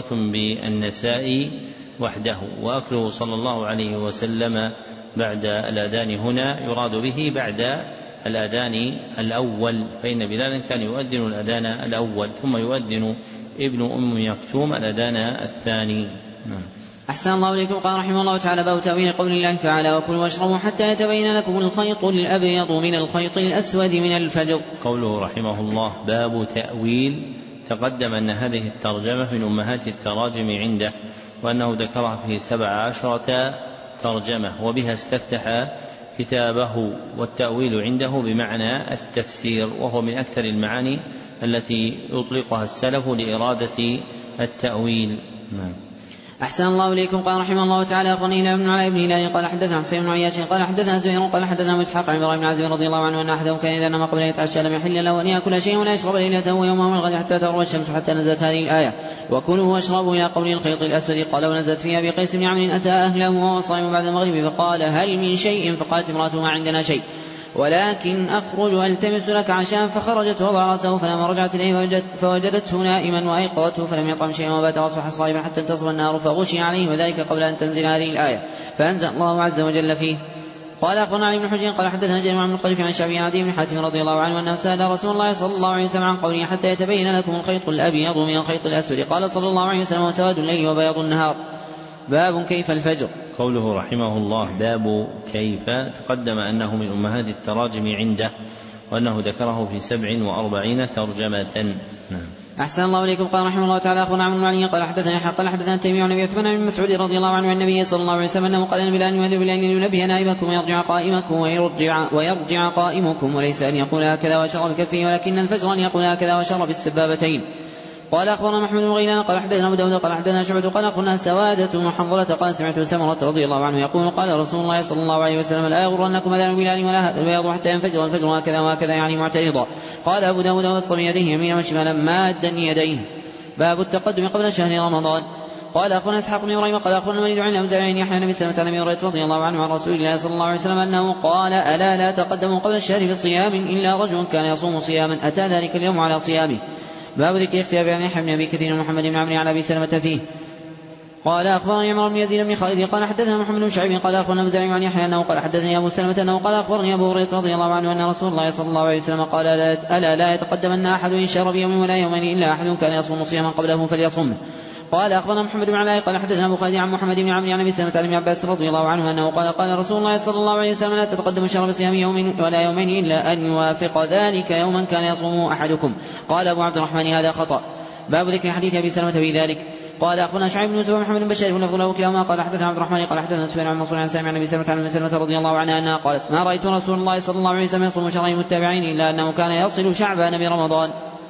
بالنسائي وحده، وأكله صلى الله عليه وسلم بعد الأذان هنا يراد به بعد الأذان الأول، فإن بلالا كان يؤذن الأذان الأول ثم يؤذن ابن أم يكتوم الأذان الثاني. أحسن الله إليكم. قال رحمه الله تعالى باب تأويل قول الله تعالى وكلوا واشربوا حتى يتبين لكم الخيط الأبيض من الخيط الأسود من الفجر. قوله رحمه الله باب تأويل، تقدم أن هذه الترجمة من أمهات التراجم عنده، وأنه ذكرها في سبع عشرة ترجمة وبها استفتح كتابه، والتأويل عنده بمعنى التفسير، وهو من أكثر المعاني التي يطلقها السلف لإرادة التأويل. نعم. أحسن الله إليكم. قال رحمه الله تعالى أخبرني هلال بن علي بن هلال قال حدثنا حسين بن عياش قال حدثنا زهير قال حدثنا مسحق عن إبراهيم بن عازب رضي الله عنه أن أحدهم كان إذا نام قبل أن يتعشى لم يحل له أن يأكل شيئا ولا يشرب ليلته ويومه من الغد حتى تغرب الشمس حتى نزلت هذه الآية وكلوا واشربوا إلى قول الخيط الأسود. قال ونزلت فيها بقيس بن عمرو أتى أهله وهو صائم بعد المغرب فقال هل من شيء؟ فقالت امرأته ما عندنا شيء ولكن أخرج ألتمس لك عشاء، فخرجت وضع رأسه فلما رجعت إليه فوجدته نائما وأيقظته فلم يطعم شيئا وبات وأصبح صائما حتى انتصف النار فغشي عليه، وذلك قبل أن تنزل هذه الآية فأنزل الله عز وجل فيه. قال أخبرنا علي بن حجر قال حدثنا جرير عن القذف عن الشعبي عن عدي بن حاتم رضي الله عنه أنه سأل رسول الله صلى الله عليه وسلم عن قوله حتى يتبين لكم الخيط الأبيض من الخيط الأسود. قال صلى الله عليه وسلم وسواد الليل وبياض النهار. باب كيف الفجر. قوله رحمه الله باب كيف، تقدم أنه من أمهات التراجم عنده، وأنه ذكره في سبع وأربعين ترجمة. أحسن الله إليكم. قال رحمه الله تعالى أخونا عمرو بن علي قال حدثنا يحيى قال حدثنا تيمي عن أبي عثمان بن مسعود رضي الله عنه عن النبي صلى الله عليه وسلم أنه قال لبلال أن يؤذن بلال لينبه نائبكم ويرجع قائمكم ويرجع, ويرجع قائمكم، وليس أن يقول هكذا وشر بكفه ولكن الفجر أن يقول هكذا وشر بالسبابتين. قال أخبرنا محمد بن غيلان قال حدثنا أبو داود قال حدثنا شعبة قال أخبرنا سوادة محنظلة قال سمعت سمرة رضي الله عنه يقول قال رسول الله صلى الله عليه وسلم لا يغرنكم أذان بلال ولا هذا البياض حتى ينفجر الفجر هكذا وهكذا يعني معترضا. قال أبو داود وبسط بيديه يمينا وشمالا مادا يديه. باب التقدم قبل شهر رمضان. قال أخونا إسحاق بن إبراهيم قال أخونا الوليد عن الأوزاعي عن يحيى بن سلمة عن أبي هريرة رضي الله عنه عن رسول الله صلى الله عليه وسلم أنه قال ألا لا تقدموا قبل الشهر بصيام إلا رجل كان يصوم صياما أتى ذلك اليوم على صيامه. باب ذكر اختلاف عن يحيى بن أبي كثير ومحمد بن عمرو عن أبي سلمة فيه. قال أخبرني عمرو بن يزيد بن خالد قال حدثنا محمد بن شعيب قال أخبرنا الأوزاعي عن يحيى أنه قال حدثني أبو سلمة أنه قال أخبرني أبو هريرة رضي الله عنه أن رسول الله صلى الله عليه وسلم قال ألا لا يتقدمن أحد إن شهر بيوم ولا يومين إلا أحد كان يصوم صياما قبله فليصومه. قال أخبرنا محمد بن علاء قال حدثنا أبو خالد عن محمد بن عمرو عن أبي سلمة عن ابن عباس رضي الله عنه أنه قال قال رسول الله صلى الله عليه وسلم لا تتقدم الشهر بصيام يوم ولا يومين إلا أن يوافق ذلك يوما كان يصومه أحدكم. قال أبو عبد الرحمن هذا خطأ. باب ذكر حديث أبي سلمة في ذلك. قال أخونا شعيب بن يوسف ومحمد بن بشار ولفظ له كلاهما قال حدثنا عبد الرحمن قال حدثنا سفيان عن منصور عن سامع عن أبي سلمة عن أبي سلمة رضي الله عنها أنها قالت ما رأيت رسول الله صلى الله عليه وسلم يصوم شهرين متابعين إلا أنه كان يصل شعبان برمضان.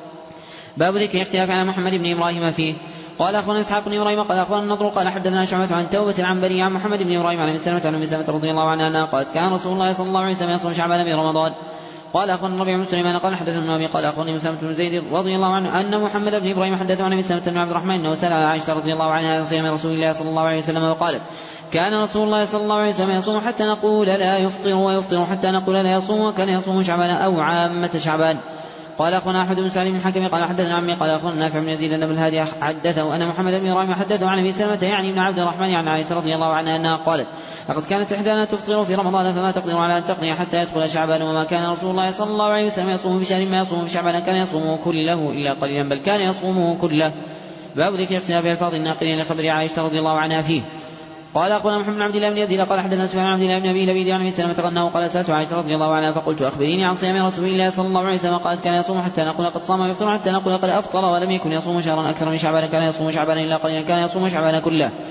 باب ذكر اختلاف على محمد بن إبراهيم فيه. قال أخبرنا إسحاق بن إبراهيم قال أخبرنا النضر قال حدثنا شعبة عن توبة العنبري عن محمد بن إبراهيم عن أبي سلمة عن أبي سلمة رضي الله عنها أنها قالت كان رسول الله صلى الله عليه وسلم يصوم شعبان برمضان. قال أخبرنا الربيع بن سليمان قال حدثنا ابن أبي قال أخبرني مسلمة بن زيد رضي الله عنه أن محمد بن إبراهيم حدث عن أبي سلمة بن عبد الرحمن أنه سأل عائشة رضي الله عنها عن صيام رسول الله صلى الله عليه وسلم وقالت كان رسول الله صلى الله عليه وسلم يصوم حتى نقول لا يفطر ويفطر حتى نقول لا يصوم وكان يصوم شعبان أو عامة شعبان. قال أخونا أحمد بن سعيد بن الحكم قال حدثنا عمي قال أخونا نافع بن يزيد أن الهادي حدثه أن محمد بن إبراهيم حدثه عن أبي سلمة يعني ابن عبد الرحمن عن عائشة رضي الله عنها أنها قالت لقد كانت إحدانا تفطر في رمضان فما تقدر على أن تقضي حتى يدخل شعبان وما كان رسول الله صلى الله عليه وسلم يصوم في شهر ما يصوم في شعبان كان يصومه كله إلا قليلا بل كان يصومه كله. باب ذكر اختلاف ألفاظ الناقلين لخبر عائشة رضي الله عنها فيه. قال أخونا محمد بن عبد الله بن يزيد قال حدثنا سفيان عن عبد الله بن أبي لبيد عن أبي سلمة أنه قال سألت عائشة رضي الله عنها فقلت أخبريني عن صيام رسول الله صلى الله عليه وسلم قالت كان يصوم حتى نقول قد صام ويفطر حتى نقول قد أفطر ولم يكن يصوم شهرا أكثر من شعبان كان يصوم شعبان إلا قليلا كان يصوم شعبان كله.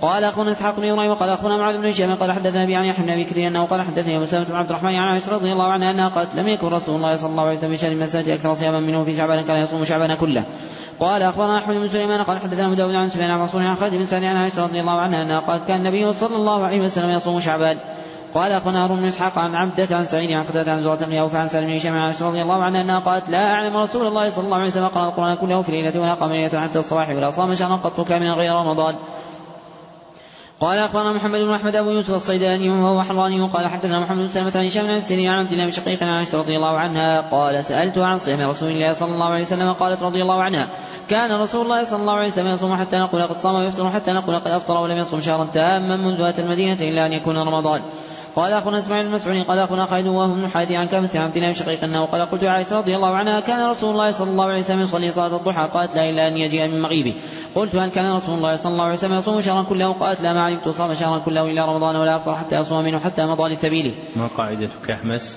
قال أخونا إسحاق بن إبراهيم وقال أخونا معاذ بن هشام قال حدثنا أبي عن يحيى بن أبي كثير أنه قال حدثني أبو سلمة بن عبد الرحمن عن عائشة رضي الله عنها أنها قالت لم يكن رسول الله صلى الله عليه وسلم في شهر المساجد أكثر صياما منه في شعبان كان يصوم شعبان كله. قال أخبرنا أحمد بن سليمان قال حدثنا أبو داود عن سفيان عن منصور عن خالد بن سعد عن عائشة رضي الله عنها أنها قالت كان النبي صلى الله عليه وسلم يصوم شعبان. قال أخبرنا هارون بن إسحاق عن عبدة عن سعيد عن قتادة عن زهرة بن أوفى عن سالم بن هشام عن عائشة رضي الله عنها أنها قالت لا أعلم رسول الله صلى الله عليه وسلم قرأ القرآن كله في ليلة ولا قام ليلة حتى الصباح ولا صام شهرا قط كاملا غير رمضان. قال أخبرنا محمد بن أحمد أبو يوسف الصيداني وهو حراني قال حدثنا محمد بن سلمة عن هشام عن سيرين عن عبد الله بن شقيق عن عائشة رضي الله عنها قال سألت عن صيام رسول الله صلى الله عليه وسلم قالت رضي الله عنها كان رسول الله صلى الله عليه وسلم يصوم حتى نقول قد صام ويفطر حتى نقول قد أفطر ولم يصوم شهرا تاما منذ أتى المدينة إلا أن يكون رمضان. قال أخونا إسماعيل المسعودي قال أخونا خالد وهو بن حادي عن كامس عن عبد الله بن شقيق أنه قال قلت عائشة رضي الله عنها كان رسول الله صلى الله عليه وسلم يصلي صلاة الضحى قالت لا إلا أن يجيء من مغيبه. قلت هل كان رسول الله صلى الله عليه وسلم يصوم شهرا كله قالت لا ما علمت صام شهرا كله إلا رمضان ولا أفطر حتى يصوم منه حتى مضى لسبيله. ما قاعدة كحمس؟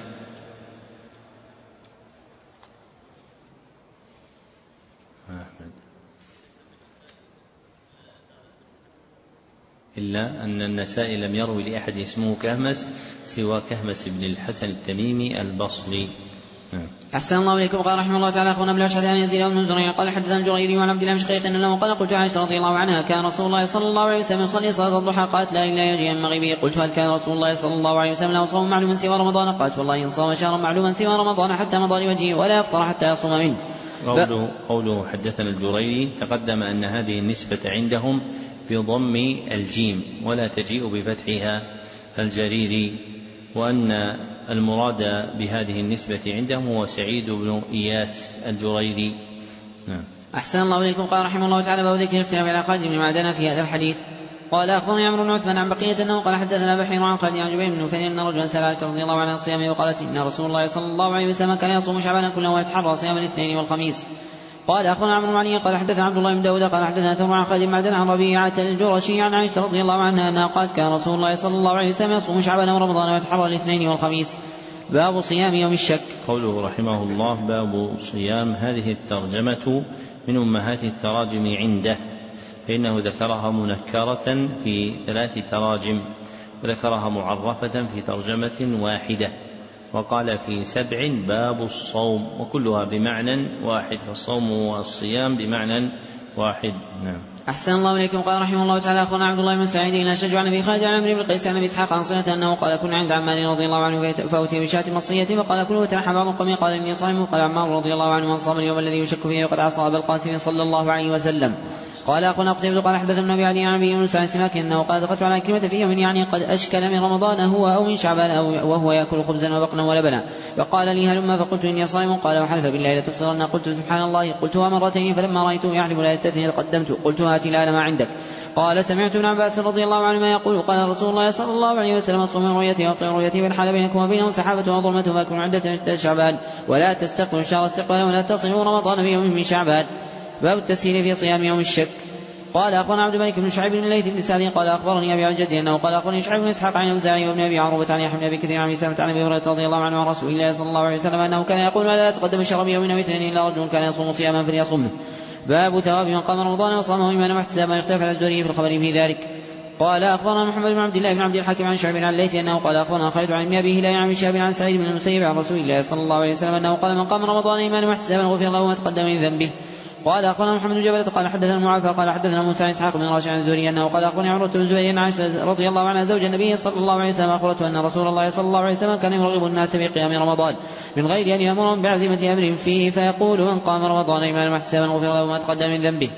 إلا أن النسائي لم يروي لأحد اسمه كهمس سوى كهمس بن الحسن التميمي البصري. أحسن الله إليكم. قال رحمه الله تعالى أخونا بلا شهد عن يزيد بن زريع قال حدثنا الجريري وعن عبد الله بن شقيق أنه قال قلت عائشة رضي الله عنها كان رسول الله صلى الله عليه وسلم يصلي صلاة الضحى قالت لا إلا يجيء من مغيبه. قلت هل كان رسول الله صلى الله عليه وسلم له صوم معلوما سوى رمضان قالت والله إن صام شهرا معلوما سوى رمضان حتى مضى لوجهه ولا يفطر حتى يصوم منه. قوله, قوله حدثنا الجريري تقدم أن هذه النسبة عندهم بضم الجيم ولا تجيء بفتحها الجريري وأن المراد بهذه النسبة عندهم هو سعيد بن إياس الجريري. نعم. أحسن الله إليكم. قال رحمه الله تعالى باب ذكر اختلاف على خالد بن معدان في هذا الحديث. قال أخبرني عمرو بن عثمان عن بقية أنه قال حدثنا بحير عن خالد عن جبير بن نفيل أن رجلا سأل عائشة رضي الله عنها عن صيامه وقالت إن رسول الله صلى الله عليه وسلم كان يصوم شعبان كله ويتحرى صيام الاثنين والخميس. قال أخبرنا عمرو بن علي قال حدثنا عبد الله بن داود قال حدثنا ثور عن خالد بن معدان عن ربيعة الجرشي عن عائشة رضي الله عنها أنها قالت كان رسول الله صلى الله عليه وسلم يصوم شعبان ورمضان ويتحرى الاثنين والخميس. باب صيام يوم الشك. قوله رحمه الله باب صيام هذه الترجمة من أمهات التراجم عنده فإنه ذكرها منكرة في ثلاث تراجم وذكرها معرفة في ترجمة واحدة وقال في سبع باب الصوم وكلها بمعنى واحد فالصوم والصيام بمعنى واحد. نعم. أحسن الله إليكم. قال رحمه الله تعالى أخونا عبد الله بن سعيد إن أشج عن أبي خالد عن عمرو بن قيس عن أبي إسحاق عن صلة أنه قال كنا عند عمار رضي الله عنه فأتي بشاة مصرية فقال كلوا وتنحى بعض القوم قال إني صائم قال عمار رضي الله عنه من صام اليوم الذي يشك فيه وقد عصى أبا القاسم صلى الله عليه وسلم. قال أخونا قتيبة قال حدثنا النبي علي عن أبي يونس عن سماك أنه قال دخلت على كلمة في يوم يعني قد أشكل من رمضان هو أو من شعبان أو وهو يأكل خبزا وبقنا ولبنا فقال لي هلما فقلت إني صائم قال وحلف بالله لتفطرن قلت سبحان الله قلتها مرتين فلما رأيته يحلف لا يستثني تقدمت قلت هات الآن ما عندك. قال سمعت ابن عباس رضي الله عنهما يقول قال رسول الله صلى الله عليه وسلم صوم من رؤيته وطير رؤيته من حال بينكم وبينهم سحابة وظلمة فاكم عدة شعبان ولا تستقبلوا الشهر استقبالا ولا تصلوا رمضان بيوم من شعبان. باب التسهيل في صيام يوم الشك. قال أخبرنا عبد الملك بن شعيب بن الليث بن سعد قال أخبرني أبي عن جدي أنه قال أخبرني شعيب بن إسحاق عن أوزاعي وابن أبي عروبة عن يحيى بن أبي كثير عن أبي سلمة عن أبي هريرة رضي الله عنه عن رسول الله صلى الله عليه وسلم أنه كان يقول لا تقدم الشهر بيوم أو اثنين إلا رجل كان يصوم صياما فليصومه. باب ثواب من قام رمضان وصامه إيمانا واحتسابا يختلف على الزهري في الخبر في ذلك. قال أخبرنا محمد بن عبد الله بن عبد الحكيم عن شعيب عن الليث أنه قال أخبرنا خالد عن أبي هلال عن شهاب عن سعيد بن المسيب عن رسول الله صلى الله عليه وسلم أنه قال من قام رمضان إيمانا واحتسابا غفر له ما تقدم من ذنبه. قال أخبرنا محمد بن جبلة قال حدثنا المعافى قال حدثنا موسى عن إسحاق بن راشد عن الزهري أنه قال أخبرني عروة بن الزبير عن عائشة رضي الله عنها زوج النبي صلى الله عليه وسلم أخبرته أن رسول الله صلى الله عليه وسلم كان يرغب الناس في قيام رمضان من غير أن يأمرهم بعزيمة أمر فيه فيقول من قام رمضان إيمانا واحتسابا غفر له ما تقدم من ذنبه.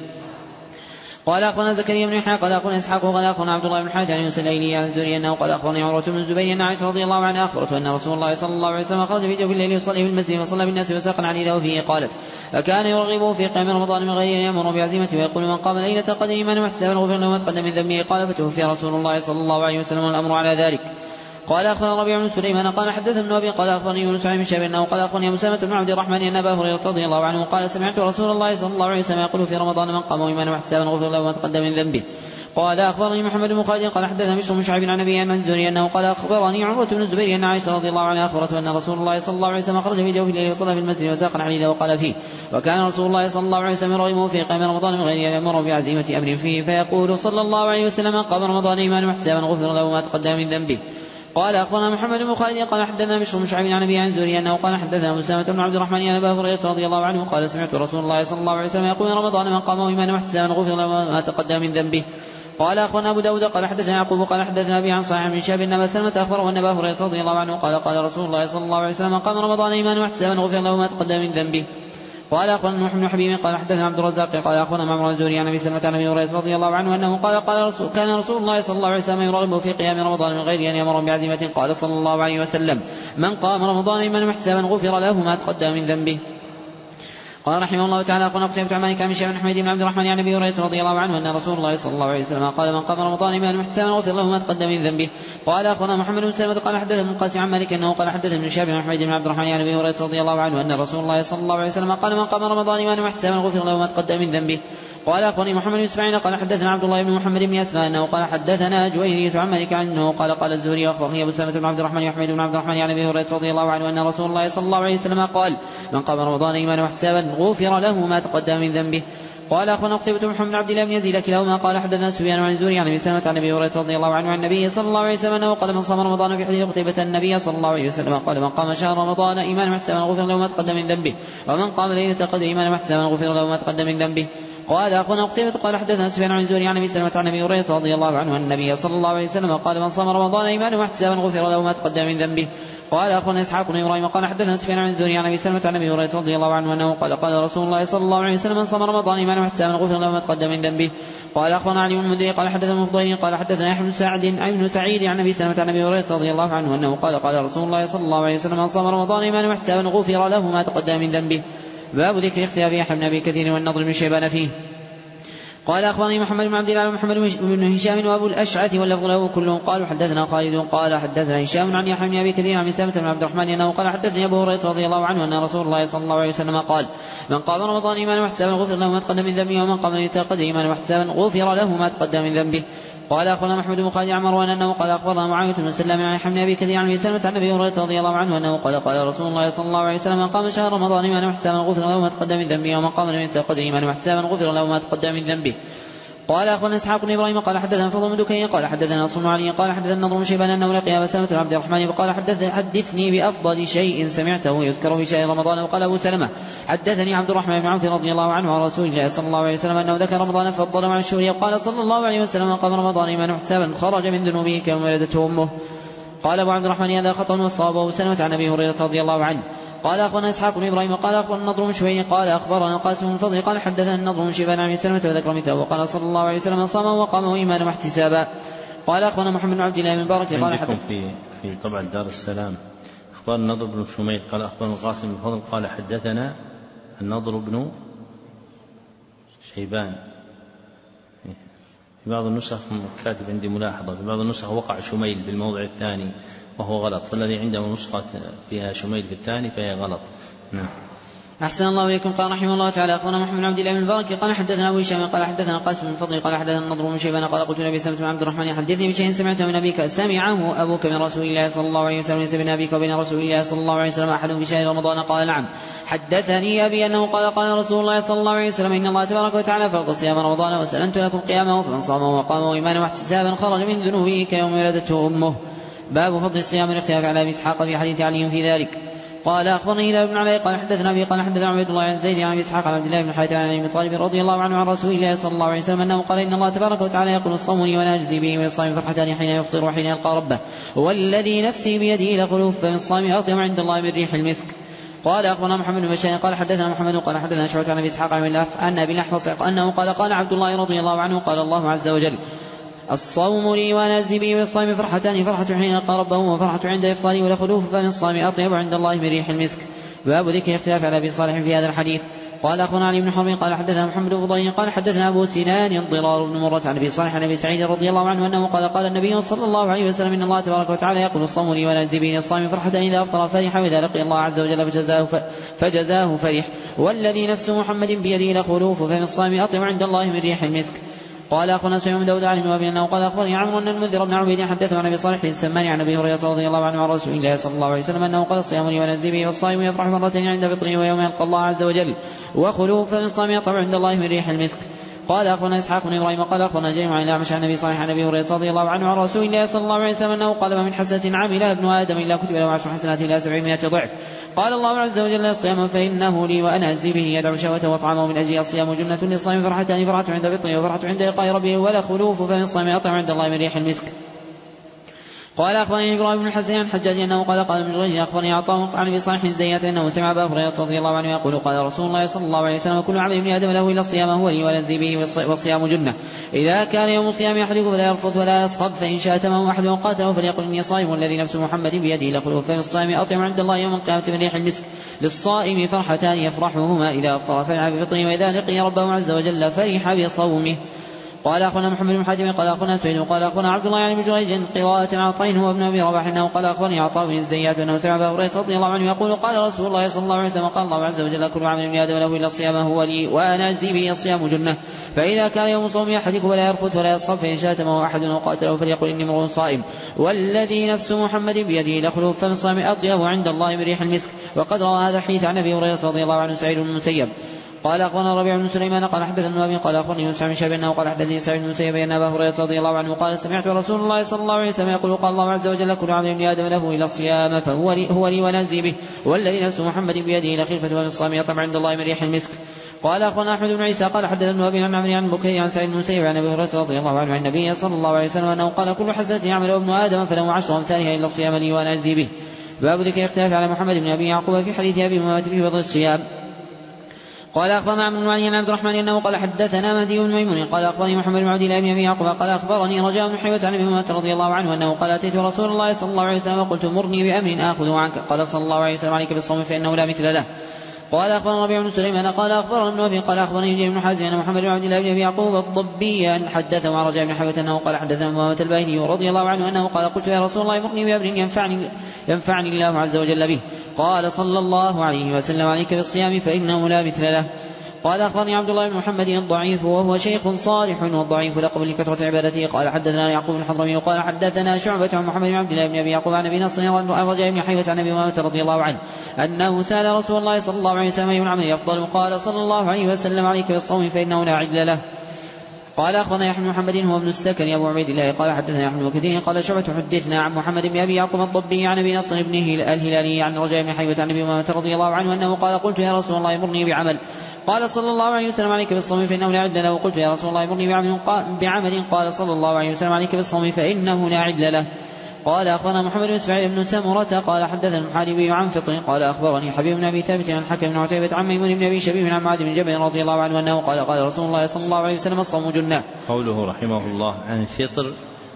قال أخونا زكريا بن يحيى قال أخونا إسحاق قال أخونا عبد الله بن حارث عن يونس الأيلي عن الزهري أنه قال أخبرني عروة بن الزبير أن عائشة رضي الله عنها أخبرته أن رسول الله صلى الله عليه وسلم خرج في جوف الليل يصلي في المسجد وصلى بالناس وساق عليه فيه قالت فكان يرغب في قيام رمضان من غير أن يأمر بعزيمة ويقول من قام ليلة القدر إيمانا واحتسابا غفر له ما تقدم من ذنبه. قال فتوفي رسول الله صلى الله عليه وسلم والأمر على ذلك. قال أخبرنا ربيع بن سليمان قال حدثنا ابن أبي قال أخبرني يونس عن شهاب أنه قال أخبرني مسامة بن عبد الرحمن أن أبا هريرة رضي الله عنه قال سمعت رسول الله صلى الله عليه وسلم يقول في رمضان من قام إيمانا واحتسابا غفر له ما تقدم من ذنبه. قال أخبرني محمد بن خالد قال حدثنا بشر بن شعيب عن أبي عن الزهري أنه قال أخبرني عروة بن الزبير أن عائشة رضي الله عنها أخبرته أن رسول الله صلى الله عليه وسلم خرج في جوف الليل وصلى في المسجد وساق الحديد وقال فيه: وكان رسول الله صلى الله عليه وسلم يرغبه في قيام رمضان من غير أن يأمر بعزيمة أمر فيه، فيقول صلى الله عليه وسلم: قام رمضان إيمانا واحتسابا غفر له ما تقدم من ذنبه. قال أخبرنا محمد بن خالد قال حدثنا بشر بن شعيب عن أبي عن الزهري أنه قال حدثنا أسامة بن عبد الرحمن عن أبي هريرة رضي الله عنه قال: سمعت رسول الله صلى الله عليه وسلم يقول: رمضان من قام إيمانا واحتسابا غفر له ما تقدم من ذنبه. قال أخبرنا أبو داود قال حدثنا يعقوب قال حدثنا أبي عن صحيح بن شهاب أن سلمة أخبره أن أبا هريرة رضي الله عنه قال: قال رسول الله صلى الله عليه وسلم: قام رمضان إيمانا واحتسابا غفر له ما تقدم من ذنبه. قال أخبرنا نوح بن حبيب قال حدثنا عبد الرزاق قال أخبرنا معمر الزهري عن أبي سلمة عن أبي هريرة رضي الله عنه أنه قال: قال رسول كان رسول الله صلى الله عليه وسلم يرغب في قيام رمضان من غير أن يأمر بعزيمة. قال صلى الله عليه وسلم: من قام رمضان إيمانا واحتسابا غفر له ما تقدم من ذنبه. قال رحمه الله تعالى: قال قتيبة عن مالك عن هشام بن حميد بن عبد الرحمن عن أبي هريرة رضي الله عنه أن رسول الله صلى الله عليه وسلم قال: من قام رمضان إيمانا واحتسابا غفر له ما تقدم من ذنبه. قال أخبرنا محمد بن سلمة قال حدثنا ابن القاسم عن مالك أنه قال حدثنا ابن شهاب بن حميد بن عبد الرحمن عن أبي هريرة رضي الله عنه أن رسول الله صلى الله عليه وسلم قال: من قام رمضان إيمانا واحتسابا غفر له ما تقدم من ذنبه. قال أخبرني محمد بن إسماعيل قال حدثنا عبد الله بن محمد بن أسماء أنه قال حدثنا جويرية عن مالك عنه قال: قال الزهري وأخبرني أبو سلمة بن عبد الرحمن وحميد بن عبد الرحمن عن أبي هريرة رضي الله عنه أن رسول الله صلى الله عليه وسلم قال: من قام رمضان إيمانا واحتسابا غفر له ما تقدم من ذنبه. قال أخبرنا قتيبة بن محمد بن عبد الله بن يزيد كلاهما قال حدثنا سفيان عن الزهري عن أبي سلمة عن أبي هريرة رضي الله عنه عن النبي صلى الله عليه وسلم أنه قال: من صام رمضان في حديث قتيبة النبي صلى الله عليه وسلم قال: من قام شهر رمضان إيمانا واحتسابا غفر له ما تقدم من ذنبه، ومن قام ليلة القدر إيمانا واحتسابا غفر له ما تقدم من ذنبه. قال أخبرنا قتيبة قال حدثنا سفيان عن الزهري عن أبي سلمة عن أبي هريرة رضي الله عنه أن النبي صلى الله عليه وسلم قال: من صام رمضان إيمانا واحتسابا غفر له ما تقدم من ذنبه. قال أخبرنا إسحاق بن إبراهيم قال حدثنا سفيان عن الزهري عن أبي سلمة عن أبي هريرة رضي الله عنه أنه قال: قال رسول الله صلى الله عليه وسلم: من صام رمضان إيمانا واحتسابا غفر له ما تقدم من ذنبه. قال أخبرنا علي بن المدري قال حدثنا المفضل قال حدثنا يحيى بن سعد بن سعيد عن أبي سلمة عن أبي هريرة رضي الله عنه أنه قال: قال رسول الله صلى الله عليه وسلم: من صام رمضان إيمانا واحتسابا غفر له ما تقدم من ذنبه. باب ذكر اختلاف يحيى بن أبي كثير والنضر بن شيبان فيه. قال أخبرني محمد بن عبد الله ومحمد بن هشام وأبو الأشعث واللفظ له كلهم قالوا حدثنا خالد قال حدثنا هشام عن يحيى بن أبي كثير عن سلمة بن عبد الرحمن أنه قال: حدثني أبو هريرة رضي الله عنه أن رسول الله صلى الله عليه وسلم قال: من قام رمضان إيمانا واحتسابا غفر له ما تقدم من ذنبه، ومن قام ليلة القدر إيمانا واحتسابا غفر له ما تقدم من ذنبه. قال أخبرنا محمد بن خالد عن مروان أنه قال: أخبرنا معاوية بن سلام عن يحيى بن أبي كثير عن سلمة عن أبي هريرة رضي الله عنه أنه قال: قال رسول الله صلى الله عليه وسلم: من قام شهر رمضان إيمانا واحتسابا غفر له ما تقدم من ذنبه، ومن قام ليلة القدر إيمانا واحتسابا غفر له ما تقدم من ذنبه. قال أخبرنا إسحاق بن إبراهيم قال حدثنا فضل بن دكين قال حدثنا نصر بن علي قال حدثنا النضر بن شيبان أنه لقي أبا سلمة بن عبد الرحمن وقال: حدث حدثني بأفضل شيء سمعته يذكر في شهر رمضان. وقال أبو سلمة: حدثني عبد الرحمن بن عوف رضي الله عنه عن رسول الله صلى الله عليه وسلم أنه ذكر رمضان فضل مع الشهور. وقال صلى الله عليه وسلم: قام رمضان إيمانا واحتسابا خرج من ذنوبه كيوم ولدته أمه. قال أبو عبد الرحمن: هذا خطأ والصواب أبو سلمة عن أبي هريرة رضي الله عنه. قال أخبرنا إسحاق بن إبراهيم قال أخبرنا النضر بن شويه قال أخبرنا القاسم بن الفضل قال حدثنا النضر بن شيبان عن سلمة وذكر مثله. وقال صلى الله عليه وسلم: صام وقام إيمانا واحتسابا. قال أخبرنا محمد بن عبد الله بن مبارك قال حدثنا في في طبع دار السلام أخبرنا النضر بن شميد قال أخبرنا القاسم بن الفضل قال حدثنا النضر بن شيبان. في بعض النسخ كاتب عندي ملاحظة، في بعض النسخ وقع شميل بالموضع الثاني وهو غلط، فالذي عنده نسخة فيها شميل في الثاني فهي غلط. نعم. أحسن الله إليكم. قال رحمه الله تعالى أخبرنا محمد بن عبد الله بن المبارك قال حدثنا أبو هشام قال حدثنا القاسم بن الفضل قال حدثنا النضر بن شيبان قال: قلت لأبي سلمة بن عبد الرحمن: حدثني بشيء سمعته من أبيك سمعه أبوك من رسول الله صلى الله عليه وسلم ليس بين أبيك وبين رسول الله صلى الله عليه وسلم أحد في شهر رمضان. قال: نعم. حدثني أبي أنه قال: قال رسول الله صلى الله عليه وسلم: إن الله تبارك وتعالى فرض صيام رمضان وسلمت لكم قيامه، فمن صامه وقامه إيمانا واحتسابا خرج من ذنوبه كيوم ولدته أمه. باب فضل الصيام والاختلاف على أبي إسحاق في حديث علي في ذلك. قال أخبرني هلال بن علاء قال حدثنا أبي قال حدثنا عبد الله عن زيد عن أبي إسحاق عن عبد الله بن حارثة عن أبي طالب رضي الله عنه عن رسول الله صلى الله عليه وسلم أنه قال: إن الله تبارك وتعالى يقول: الصوم لي وأنا أجزي به، وللصائم فرحتان حين يفطر وحين يلقى ربه، والذي نفسي بيده لخلوف فمن الصائم أطيب عند الله من ريح المسك. قال أخبرنا محمد بن بشار قال حدثنا محمد قال حدثنا شعبة عن أبي إسحاق عن أبي الأحوص أنه قال: قال عبد الله رضي الله عنه: قال الله عز وجل: الصوم لي وأنا أجزي به، والصائم فرحتان، فرحة حين يلقى ربه وفرحة عند إفطاره ولخلوف فمن الصائم أطيب عند الله من ريح المسك. باب ذكر اختلاف على أبي صالح في هذا الحديث. قال أخبرنا علي بن حرب قال حدثنا محمد بن فضيل قال حدثنا أبو سنان ضرار بن مرة عن أبي صالح عن أبي سعيد رضي الله عنه أنه قال: قال النبي صلى الله عليه وسلم: إن الله تبارك وتعالى يقول: الصوم لي وأنا أجزي به، الصائم فرحة إذا أفطر فرح، وإذا لقي الله عز وجل فجزاه, فجزاه فرح، والذي نفس محمد بيده لخلوف فمن الصائم أطيب عند الله من ريح المسك. قال أخبرنا سليمان بن داود عن ابن أبي أنه قال أخبرني عمرو أن المنذر بن عبيد حدثه عن أبي صالح السماني عن أبي هريرة رضي الله عنه عن رسول الله صلى الله عليه وسلم أنه قال الصيام لي ونزي به والصائم يفرح مرتين عند فطره ويوم يلقى الله عز وجل وخلوف من الصائم يطلع عند الله من ريح المسك. قال أخبرنا إسحاق بن إبراهيم قال أخبرنا جرير عن الأعمش عن أبي صالح عن أبي هريرة رضي الله عنه عن رسول الله صلى الله عليه وسلم أنه قال ما من حسنة عملها ابن آدم إلا كتب له عشر حسنات إلى سبعمائة ضعف. قال الله عز وجل الصيام فإنه لي وأنا أجزي به يدعو شهوته وطعامه من أجل الصيام جنة للصائم فرحتان فرحة عند فطره وفرحة عند لقاء ربه ولا خلوف فمن الصائم أطعم عند الله من ريح المسك. قال أخبرني إبراهيم بن الحسن عن حجاج أنه قال قال ابن جريج أخبرني عطاء عن أبي صالح الزيات أنه سمع أبا هريرة رضي الله عنه يقول قال رسول الله صلى الله عليه وسلم كل عمل ابن آدم له إلا الصيام هو لي ونزي به والصيام جنة. إذا كان يوم الصيام أحدكم فلا يرفض ولا يصخب فإن شاتمه أحد قاتله فليقل إني صائم والذي نفس محمد بيده لخلوف فمن الصائم أطعم عند الله يوم القيامة من ريح المسك. للصائم فرحتان يفرحهما إذا أفطر فرح بفطره وإذا لقي ربه عز وجل فرح بصومه. قال أخونا محمد بن حاتم قال أخونا سويد قال أخونا عبد الله يعني بن جريج قراءة عطاء هو ابن أبي رباح أنه قال أخبرني عطاء بن الزيات أنه سمع أبا هريرة رضي الله عنه يقول قال رسول الله صلى الله عليه وسلم قال الله عز وجل كل عمل ابن آدم له إلا الصيام هو لي وأنا أجزي به الصيام جنة. فإذا كان يوم صوم أحدكم ولا يرفث ولا يصخب فإن شاتمه أحد وقاتله فليقل إني امرؤ صائم والذي نفس محمد بيده لخلوف فمن الصائم أطيب عند الله من ريح المسك. وقد روى هذا الحديث عن أبي هريرة رضي الله عنه سعيد بن المسيب قال أخبرنا ربيع بن سليمان قال حدثنا أبي قال أخبرني يوسف بن شهاب أنه قال حدثني سعيد بن المسيب أن أبا هريرة رضي الله عنه قال سمعت رسول الله صلى الله عليه وسلم يقول قال الله عز وجل كل عمل ابن آدم له إلا الصيام فهو لي, هو لي ونزي به والذي نفس محمد بيده لخلفة ومن الصائم يطعم عند الله من ريح المسك. قال أخبرنا أحمد بن عيسى قال حدثنا أبي عن عمرو عن بكير عن سعيد بن المسيب عن أبي هريرة رضي الله عنه عن النبي صلى الله عليه وسلم أنه قال كل حسنة يعمل ابن آدم فله عشر أمثالها إلا الصيام لي وأنا أجزي به. باب ذكر اختلاف على محمد بن أبي يعقوب في حديث أبي أمامة في فضل الصيام. قال أخبرنا عبد المعين عن عبد الرحمن أنه قال حدثنا مهدي بن ميمون قال أخبرني محمد بن عبد الله بن أبي يعقوب قال أخبرني رجاء بن حيوة عن أبي أمامة رضي الله عنه أنه قال أتيت رسول الله صلى الله عليه وسلم وقلت مرني بأمر آخذه عنك قال صلى الله عليه وسلم عليك بالصوم فإنه لا مثل له. قال أخبرنا ربيع بن سليمان قال أخبرنا ابن أبي قال أخبرني جرير بن حازم أن محمد بن عبد الله بن أبي يعقوب الضبي حدثه عن رجاء بن حيوة أنه قال حدثنا أمامة الباهلي رضي الله عنه أنه قال قلت يا رسول الله مرني بأمر ينفعني, ينفعني الله عز وجل به قال صلى الله عليه وسلم عليك بالصيام فإنه لا مثل له. قال أخبرني عبد الله بن محمد الضعيف وهو شيخ صالح والضعيف لقب لكثرة عبادته قال حدثنا يعقوب بن الحضرمي وقال حدثنا شعبة عن محمد بن عبد الله بن أبي يعقوب عن أبي نصر عن رجاء بن حيوة عن أبي أمامة رضي الله عنه أنه سأل رسول الله صلى الله عليه وسلم أي العمل أفضل قال صلى الله عليه وسلم عليك بالصوم فإنه لا عدل له. قال أخبرنا يحيى بن محمد هو ابن السكن أبو عبيد الله قال حدثنا يحيى بن كثير قال شعبة حدثنا عن محمد بن أبي يعقوب الضبي عن أبي نصر بن الهلالي عن رجاء بن حيوة عن أبي أمامة رضي الله عنه أنه قال قلت يا رسول الله مرني بعمل قال صلى الله عليه وسلم عليك بالصوم فإنه لا عدل له. وقلت يا رسول الله مرني بعمل, بعمل قال صلى الله عليه وسلم عليك بالصوم فإنه لا عدل له. قال أخبرنا محمد بن إسماعيل بن سمرة قال حدثنا المحاربي عن فطر قال أخبرني حبيب بن أبي ثابت عن حكم بن عتيبة عن ميمون بن أبي شبيب عن معاذ بن جبل رضي الله عنه أنه قال قال رسول الله صلى الله عليه وسلم الصوم جنة. قوله رحمه الله عن فطر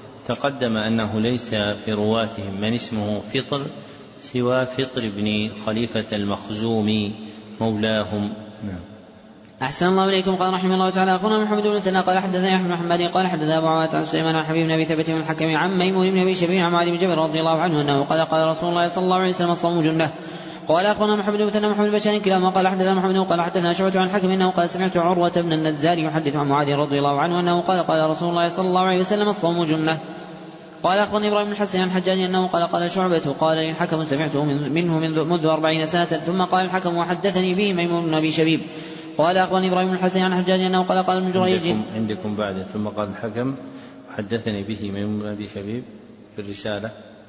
تقدم أنه ليس في رواتهم من اسمه فطر سوى فطر بن خليفة المخزومي مولاهم. نعم. أحسن الله إليكم. قال رحمه الله تعالى أخونا محمد بن سنة قال حدثنا يحيى بن محمد قال حدثنا أبو عوانة عن سليمان عن حبيب بن أبي ثابت بن الحكم عن ميمون بن أبي شبيب عن معاذ بن جبل رضي الله عنه أنه قال قال رسول الله صلى الله عليه وسلم الصوم جنة. قال أخونا محمد بن سنة محمد بن كلاهما قال حدثنا محمد قال حدثنا شعبة عن حكم أنه قال سمعت عروة بن النزار يحدث عن معاذ رضي الله عنه أنه قال قال رسول الله صلى الله عليه وسلم الصوم جنة. قال أخبرني إبراهيم بن الحسن عن حجاج أنه قال قال شعبة قال لي الحكم سمعته منه منذ أربعين سنة ثم قال الحكم وحدثني به ميمون بن أبي شبيب. قال أخبرني إبراهيم بن الحسن عن حجاج أنه قال قال ابن جريج عندكم, عندكم بعد ثم قال الحكم وحدثني به ميمون بن أبي شبيب في الرسالة